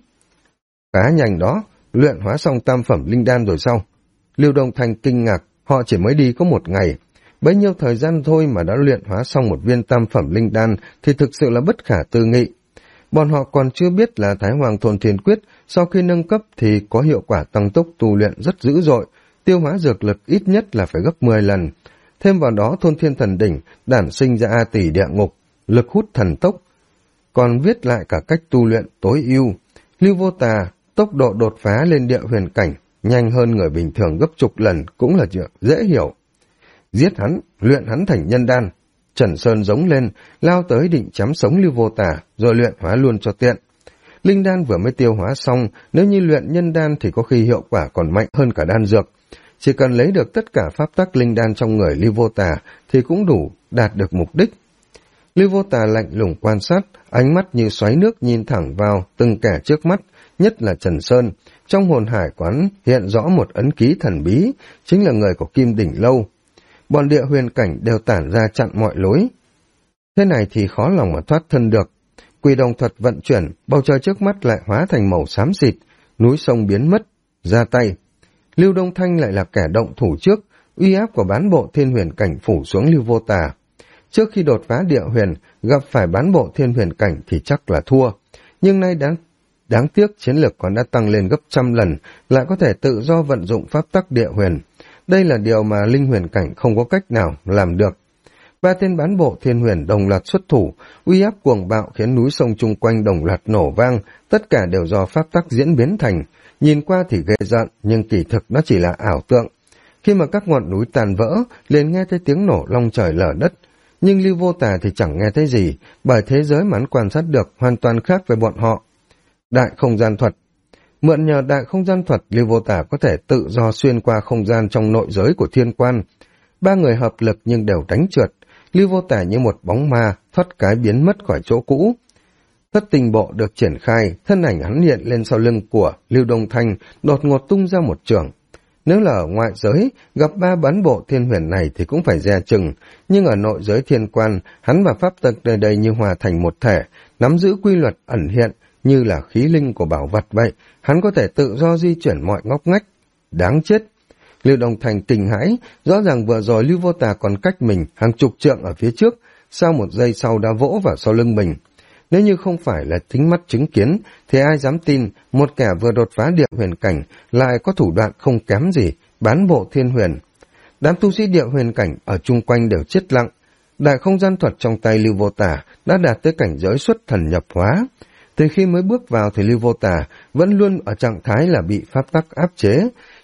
Khá nhanh đó, luyện hóa xong tam phẩm linh đan rồi sao? Lưu Đông Thanh kinh ngạc, họ chỉ mới đi có 1 ngày. Bấy nhiêu thời gian thôi mà đã luyện hóa xong 1 viên tam phẩm linh đan thì thực sự là bất khả tư nghị. Bọn họ còn chưa biết là Thái Hoàng Thôn Thiên Quyết sau khi nâng cấp thì có hiệu quả tăng tốc tu luyện rất dữ dội, tiêu hóa dược lực ít nhất là phải gấp 10 lần. Thêm vào đó Thôn Thiên Thần Đỉnh đản sinh ra A Tỷ địa ngục, lực hút thần tốc, còn viết lại cả cách tu luyện tối ưu. Lưu Vô Tà tốc độ đột phá lên địa huyền cảnh nhanh hơn người bình thường gấp chục lần cũng là chuyện dễ hiểu. Giết hắn, luyện hắn thành nhân đan. Trần Sơn giống lên, lao tới định chém sống Lưu Vô Tả, rồi luyện hóa luôn cho tiện. Linh đan vừa mới tiêu hóa xong, nếu như luyện nhân đan thì có khi hiệu quả còn mạnh hơn cả đan dược. Chỉ cần lấy được tất cả pháp tắc linh đan trong người Lưu Vô Tả thì cũng đủ đạt được mục đích. Lưu Vô Tả lạnh lùng quan sát, ánh mắt như xoáy nước nhìn thẳng vào từng kẻ trước mắt, nhất là Trần Sơn. Trong hồn hải quán hiện rõ một ấn ký thần bí, chính là người của Kim Đỉnh Lâu. Bọn địa huyền cảnh đều tản ra chặn mọi lối. Thế này thì khó lòng mà thoát thân được. Quỷ đồng thuật vận chuyển, bầu trời trước mắt lại hóa thành màu xám xịt, núi sông biến mất, ra tay. Lưu Đông Thanh lại là kẻ động thủ trước, uy áp của bán bộ thiên huyền cảnh phủ xuống Lưu Vô Tả. Trước khi đột phá địa huyền, gặp phải bán bộ thiên huyền cảnh thì chắc là thua. Nhưng nay đáng tiếc chiến lược còn đã tăng lên gấp 100 lần, lại có thể tự do vận dụng pháp tắc địa huyền. Đây là điều mà linh huyền cảnh không có cách nào làm được. 3 tên bán bộ thiên huyền đồng loạt xuất thủ, uy áp cuồng bạo khiến núi sông chung quanh đồng loạt nổ vang, tất cả đều do pháp tắc diễn biến thành. Nhìn qua thì ghê rợn, nhưng kỳ thực nó chỉ là ảo tượng. Khi mà các ngọn núi tàn vỡ, liền nghe thấy tiếng nổ long trời lở đất. Nhưng Lưu Vô Tả thì chẳng nghe thấy gì, bởi thế giới mà hắn quan sát được hoàn toàn khác với bọn họ. Đại không gian thuật. Mượn nhờ đại không gian thuật, Lưu Vô Tả có thể tự do xuyên qua không gian trong nội giới của thiên quan. 3 người hợp lực nhưng đều đánh trượt. Lưu Vô Tả như một bóng ma, thoát cái biến mất khỏi chỗ cũ. Thất tình bộ được triển khai, thân ảnh hắn hiện lên sau lưng của Lưu Đông Thanh, đột ngột tung ra một chưởng. Nếu là ở ngoại giới, gặp 3 bán bộ thiên huyền này thì cũng phải dè chừng, nhưng ở nội giới thiên quan, hắn và pháp tắc nơi đây như hòa thành một thể, nắm giữ quy luật ẩn hiện, như là khí linh của bảo vật vậy, hắn có thể tự do di chuyển mọi ngóc ngách. Đáng chết! Lưu Đông Thành kinh hãi, rõ ràng vừa rồi Lưu Vô Tả còn cách mình hàng chục trượng ở phía trước, sau một giây sau đã vỗ vào sau lưng mình. Nếu như không phải là thính mắt chứng kiến, thì ai dám tin một kẻ vừa đột phá địa huyền cảnh lại có thủ đoạn không kém gì, bán bộ thiên huyền. Đám tu sĩ địa huyền cảnh ở chung quanh đều chết lặng. Đại không gian thuật trong tay Lưu Vô Tả đã đạt tới cảnh giới xuất thần nhập hóa. Từ khi mới bước vào thì Lưu Vô Tả vẫn luôn ở trạng thái là bị pháp tắc áp chế,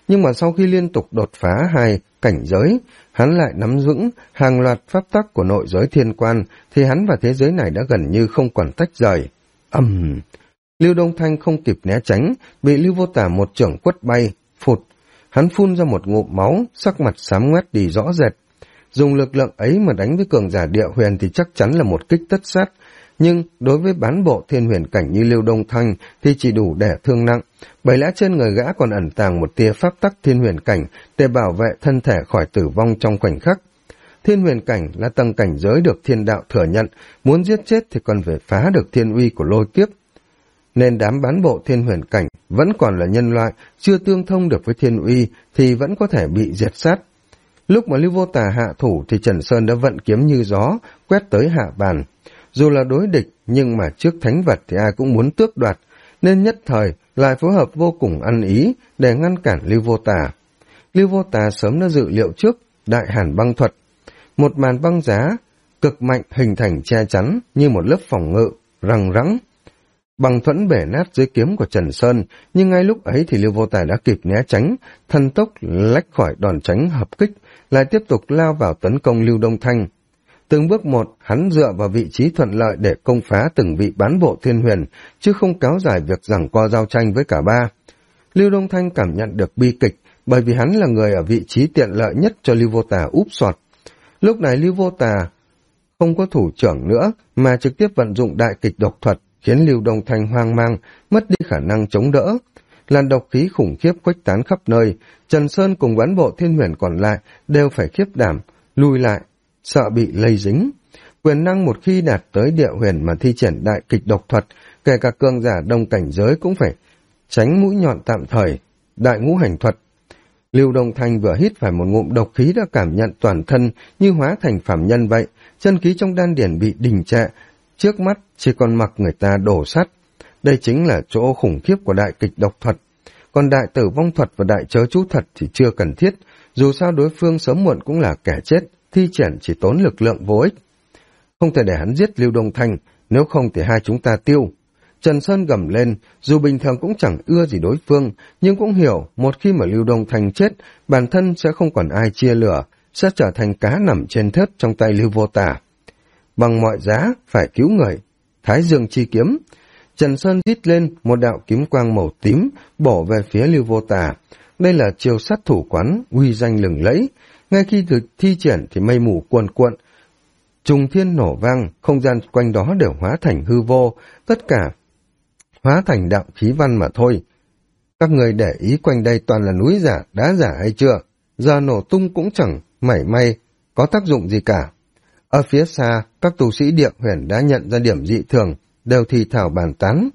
Nhưng mà sau khi liên tục đột phá 2 cảnh giới, hắn lại nắm vững hàng loạt pháp tắc của nội giới thiên quan, thì hắn và thế giới này đã gần như không còn tách rời. Lưu Đông Thanh không kịp né tránh, bị Lưu Vô Tả một chưởng quất bay, phụt. Hắn phun ra một ngụm máu, sắc mặt xám ngoét đi rõ rệt. Dùng lực lượng ấy mà đánh với cường giả địa huyền thì chắc chắn là một kích tất sát, nhưng đối với bán bộ thiên huyền cảnh như Lưu Đông Thanh thì chỉ đủ để thương nặng, bởi lẽ trên người gã còn ẩn tàng một tia pháp tắc thiên huyền cảnh để bảo vệ thân thể khỏi tử vong trong khoảnh khắc. Thiên huyền cảnh là tầng cảnh giới được thiên đạo thừa nhận, muốn giết chết thì còn phải phá được thiên uy của lôi kiếp. Nên đám bán bộ thiên huyền cảnh vẫn còn là nhân loại, chưa tương thông được với thiên uy thì vẫn có thể bị diệt sát. Lúc mà Lưu Vô Tà hạ thủ thì Trần Sơn đã vận kiếm như gió, quét tới hạ bàn. Dù là đối địch, nhưng mà trước thánh vật thì ai cũng muốn tước đoạt, nên nhất thời lại phối hợp vô cùng ăn ý để ngăn cản Lưu Vô Tà. Lưu Vô Tà sớm đã dự liệu trước, đại hàn băng thuật. Một màn băng giá, cực mạnh hình thành che chắn như một lớp phòng ngự, răng rắn. Băng thuẫn bể nát dưới kiếm của Trần Sơn, nhưng ngay lúc ấy thì Lưu Vô Tà đã kịp né tránh, thần tốc lách khỏi đòn tránh hợp kích, lại tiếp tục lao vào tấn công Lưu Đông Thanh. Từng bước một, hắn dựa vào vị trí thuận lợi để công phá từng vị bán bộ thiên huyền, chứ không kéo dài việc giằng co giao tranh với cả ba. Lưu Đông Thanh cảm nhận được bi kịch, bởi vì hắn là người ở vị trí tiện lợi nhất cho Lưu Vô Tà úp sọt. Lúc này Lưu Vô Tà không có thủ trưởng nữa, mà trực tiếp vận dụng đại kịch độc thuật, khiến Lưu Đông Thanh hoang mang, mất đi khả năng chống đỡ. Làn độc khí khủng khiếp khuếch tán khắp nơi, Trần Sơn cùng bán bộ thiên huyền còn lại đều phải khiếp đảm, lùi lại, sợ bị lây dính. Quyền năng một khi đạt tới địa huyền mà thi triển đại kịch độc thuật, kể cả cường giả đồng cảnh giới cũng phải tránh mũi nhọn tạm thời, đại ngũ hành thuật. Lưu Đông Thanh vừa hít phải một ngụm độc khí đã cảm nhận toàn thân như hóa thành phàm nhân vậy, chân khí trong đan điển bị đình trệ, trước mắt chỉ còn mặc người ta đổ sắt. Đây chính là chỗ khủng khiếp của đại kịch độc thuật. Còn đại tử vong thuật và đại chớ chú thuật thì chưa cần thiết, dù sao đối phương sớm muộn cũng là kẻ chết, thi triển chỉ tốn lực lượng vô ích. Không thể để hắn giết Lưu Đông Thanh, nếu không thì hai chúng ta tiêu. Trần Sơn gầm lên, dù bình thường cũng chẳng ưa gì đối phương, nhưng cũng hiểu một khi mà Lưu Đông Thanh chết, bản thân sẽ không còn ai chia lửa, sẽ trở thành cá nằm trên thớt trong tay Lưu Vô Tà. Bằng mọi giá, phải cứu người. Thái Dương chi kiếm. Trần Sơn rít lên một đạo kiếm quang màu tím, bổ về phía Lưu Vô Tà. Đây là chiêu sát thủ quán, uy danh lừng lẫy. Ngay khi được thi triển thì mây mù cuồn cuộn, trùng thiên nổ vang, không gian quanh đó đều hóa thành hư vô, tất cả hóa thành đạo khí văn mà thôi. Các người để ý quanh đây toàn là núi giả, đá giả hay chưa? Giờ nổ tung cũng chẳng mảy may có tác dụng gì cả. Ở phía xa, các tu sĩ địa huyền đã nhận ra điểm dị thường, đều thì thào bàn tán.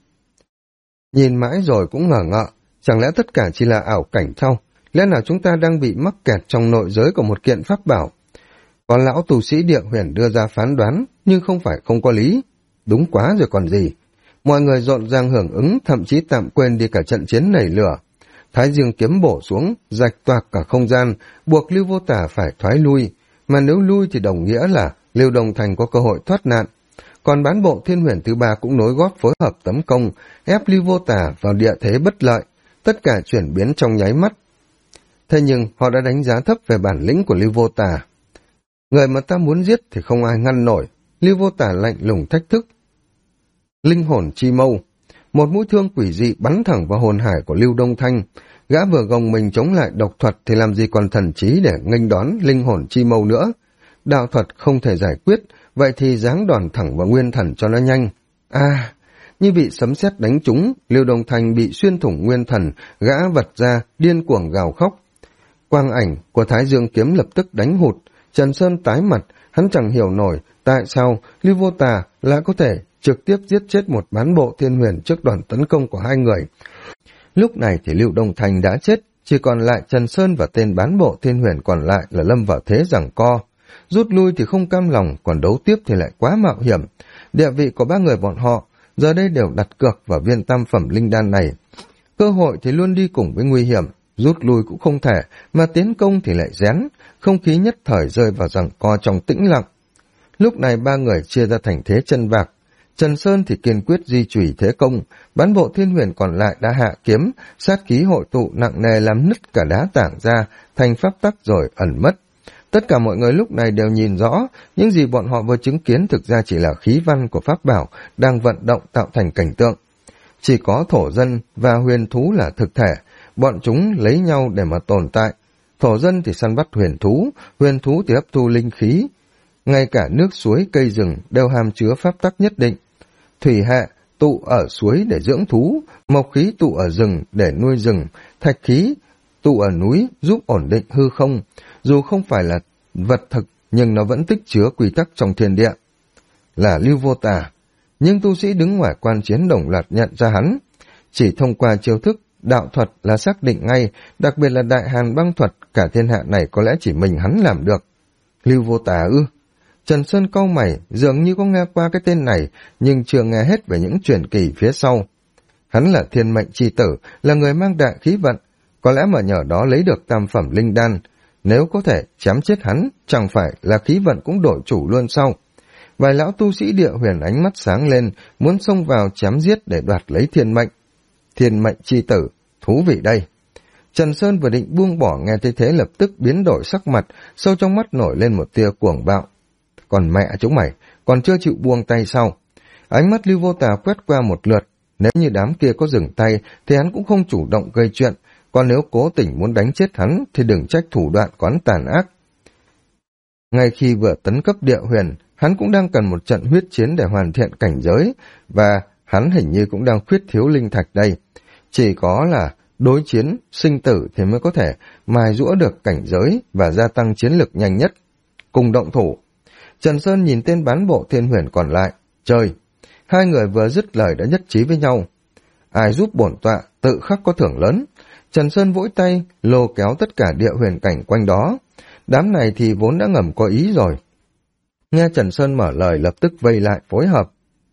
Nhìn mãi rồi cũng ngờ ngợ, chẳng lẽ tất cả chỉ là ảo cảnh sao? Lẽ nào chúng ta đang bị mắc kẹt trong nội giới của một kiện pháp bảo? Còn lão tu sĩ địa huyền đưa ra phán đoán, nhưng không phải không có lý. Đúng quá rồi còn gì. Mọi người rộn ràng hưởng ứng, thậm chí tạm quên đi cả trận chiến nảy lửa. Thái Dương kiếm bổ xuống, rạch toạc cả không gian, buộc Lưu Vô Tà phải thoái lui. Mà nếu lui thì đồng nghĩa là Lưu Đông Thành có cơ hội thoát nạn. Còn bán bộ thiên huyền thứ ba cũng nối gót phối hợp tấn công, ép Lưu Vô Tà vào địa thế bất lợi, tất cả chuyển biến trong nháy mắt. Thế nhưng họ đã đánh giá thấp về bản lĩnh của Lưu Vô Tà. Người mà ta muốn giết thì không ai ngăn nổi. Lưu Vô Tà lạnh lùng thách thức. Linh hồn chi mâu. Một mũi thương quỷ dị bắn thẳng vào hồn hải của Lưu Đông Thanh. Gã vừa gồng mình chống lại độc thuật thì làm gì còn thần trí để nghênh đón linh hồn chi mâu nữa. Đạo thuật không thể giải quyết, vậy thì giáng đòn thẳng vào nguyên thần cho nó nhanh. Như bị sấm sét đánh trúng, Lưu Đông Thanh bị xuyên thủng nguyên thần, gã vật ra, điên cuồng gào khóc. Quang ảnh của Thái Dương kiếm lập tức đánh hụt, Trần Sơn tái mặt, hắn chẳng hiểu nổi tại sao Lưu Vô Tà lại có thể trực tiếp giết chết một bán bộ thiên huyền trước đòn tấn công của hai người. Lúc này thì Lưu Đông Thanh đã chết, chỉ còn lại Trần Sơn và tên bán bộ thiên huyền còn lại là lâm vào thế giằng co. Rút lui thì không cam lòng, còn đấu tiếp thì lại quá mạo hiểm. Địa vị của ba người bọn họ giờ đây đều đặt cược vào viên tam phẩm linh đan này. Cơ hội thì luôn đi cùng với nguy hiểm, rút lui cũng không thể, mà tiến công thì lại rén, không khí nhất thời rơi vào giằng co trong tĩnh lặng. Lúc này ba người chia ra thành thế chân vạc, Trần Sơn thì kiên quyết di chủy thế công, bán bộ thiên huyền còn lại đã hạ kiếm, sát khí hội tụ nặng nề làm nứt cả đá tảng ra, thành pháp tắc rồi ẩn mất. Tất cả mọi người lúc này đều nhìn rõ, những gì bọn họ vừa chứng kiến thực ra chỉ là khí văn của pháp bảo đang vận động tạo thành cảnh tượng. Chỉ có thổ dân và huyền thú là thực thể, bọn chúng lấy nhau để mà tồn tại. Thổ dân thì săn bắt huyền thú thì hấp thu linh khí. Ngay cả nước suối cây rừng đều hàm chứa pháp tắc nhất định. Thủy hệ tụ ở suối để dưỡng thú, mộc khí tụ ở rừng để nuôi rừng, thạch khí tụ ở núi giúp ổn định hư không. Dù không phải là vật thực, nhưng nó vẫn tích chứa quy tắc trong thiên địa. Là Lưu Vô Tà, nhưng tu sĩ đứng ngoài quan chiến đồng loạt nhận ra hắn. Chỉ thông qua chiêu thức, đạo thuật là xác định ngay, đặc biệt là đại hàn băng thuật, cả thiên hạ này có lẽ chỉ mình hắn làm được. Lưu Vô Tà ư? Trần Sơn cau mày, dường như có nghe qua cái tên này, nhưng chưa nghe hết về những truyền kỳ phía sau. Hắn là thiên mệnh chi tử, là người mang đại khí vận, có lẽ mà nhờ đó lấy được tam phẩm linh đan. Nếu có thể chém chết hắn, chẳng phải là khí vận cũng đổi chủ luôn sao? Vài lão tu sĩ địa huyền ánh mắt sáng lên, muốn xông vào chém giết để đoạt lấy thiên mệnh. Thiên mệnh chi tử, thú vị đây. Trần Sơn vừa định buông bỏ, nghe thấy thế lập tức biến đổi sắc mặt, sâu trong mắt nổi lên một tia cuồng bạo. Còn mẹ chúng mày, còn chưa chịu buông tay sao? Ánh mắt Lưu Vô Tà quét qua một lượt, nếu như đám kia có dừng tay thì hắn cũng không chủ động gây chuyện, còn nếu cố tình muốn đánh chết hắn thì đừng trách thủ đoạn của hắn tàn ác. Ngay khi vừa tấn cấp địa huyền, hắn cũng đang cần một trận huyết chiến để hoàn thiện cảnh giới, và hắn hình như cũng đang khuyết thiếu linh thạch đây. Chỉ có là đối chiến, sinh tử thì mới có thể mài giũa được cảnh giới và gia tăng chiến lực nhanh nhất. Cùng động thủ. Trần Sơn nhìn tên bán bộ thiên huyền còn lại. Trời! Hai người vừa dứt lời đã nhất trí với nhau. Ai giúp bổn tọa, tự khắc có thưởng lớn. Trần Sơn vỗ tay, lôi kéo tất cả địa huyền cảnh quanh đó. Đám này thì vốn đã ngầm có ý rồi. Nghe Trần Sơn mở lời lập tức vây lại phối hợp.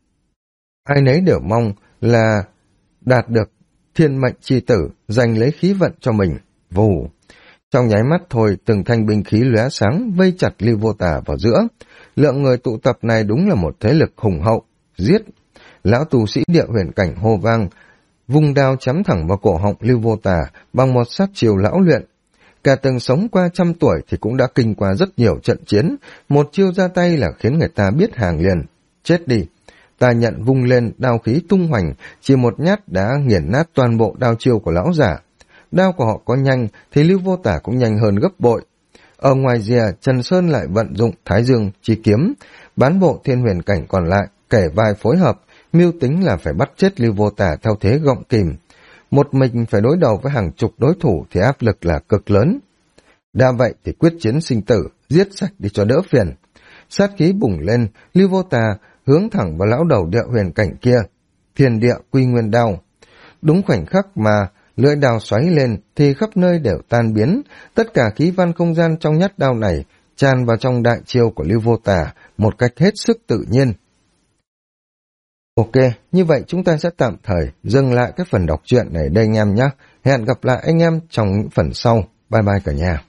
Ai nấy đều mong là đạt được thiên mệnh chi tử, giành lấy khí vận cho mình. Vù! Trong nháy mắt thôi, từng thanh binh khí lóe sáng vây chặt Lưu Vô Tà vào giữa. Lượng người tụ tập này đúng là một thế lực hùng hậu. Giết! Lão tu sĩ địa huyền cảnh hô vang, vung đao chém thẳng vào cổ họng Lưu Vô Tà bằng một sát chiêu lão luyện. Cả từng sống qua 100 tuổi thì cũng đã kinh qua rất nhiều trận chiến, một chiêu ra tay là khiến người ta biết hàng liền. Chết đi! Ta nhận vung lên, đao khí tung hoành, chỉ một nhát đã nghiền nát toàn bộ đao chiêu của lão giả. Đao của họ có nhanh thì Lưu Vô Tà cũng nhanh hơn gấp bội. Ở ngoài rìa, Trần Sơn lại vận dụng Thái Dương chi kiếm, bán bộ thiên huyền cảnh còn lại kể vai phối hợp, mưu tính là phải bắt chết Lưu Vô Tà theo thế gọng kìm. Một mình phải đối đầu với hàng chục đối thủ thì áp lực là cực lớn. Đã vậy thì quyết chiến sinh tử, giết sạch đi cho đỡ phiền. Sát khí bùng lên, Lưu Vô Tà hướng thẳng vào lão đầu địa huyền cảnh kia. Thiên địa quy nguyên đao. Đúng khoảnh khắc mà lưỡi đao xoáy lên thì khắp nơi đều tan biến, tất cả khí văn không gian trong nhát đao này tràn vào trong đại chiêu của Lưu Vô Tà một cách hết sức tự nhiên. Ok, như vậy chúng ta sẽ tạm thời dừng lại cái phần đọc truyện này đây anh em nhé. Hẹn gặp lại anh em trong những phần sau. Bye bye cả nhà.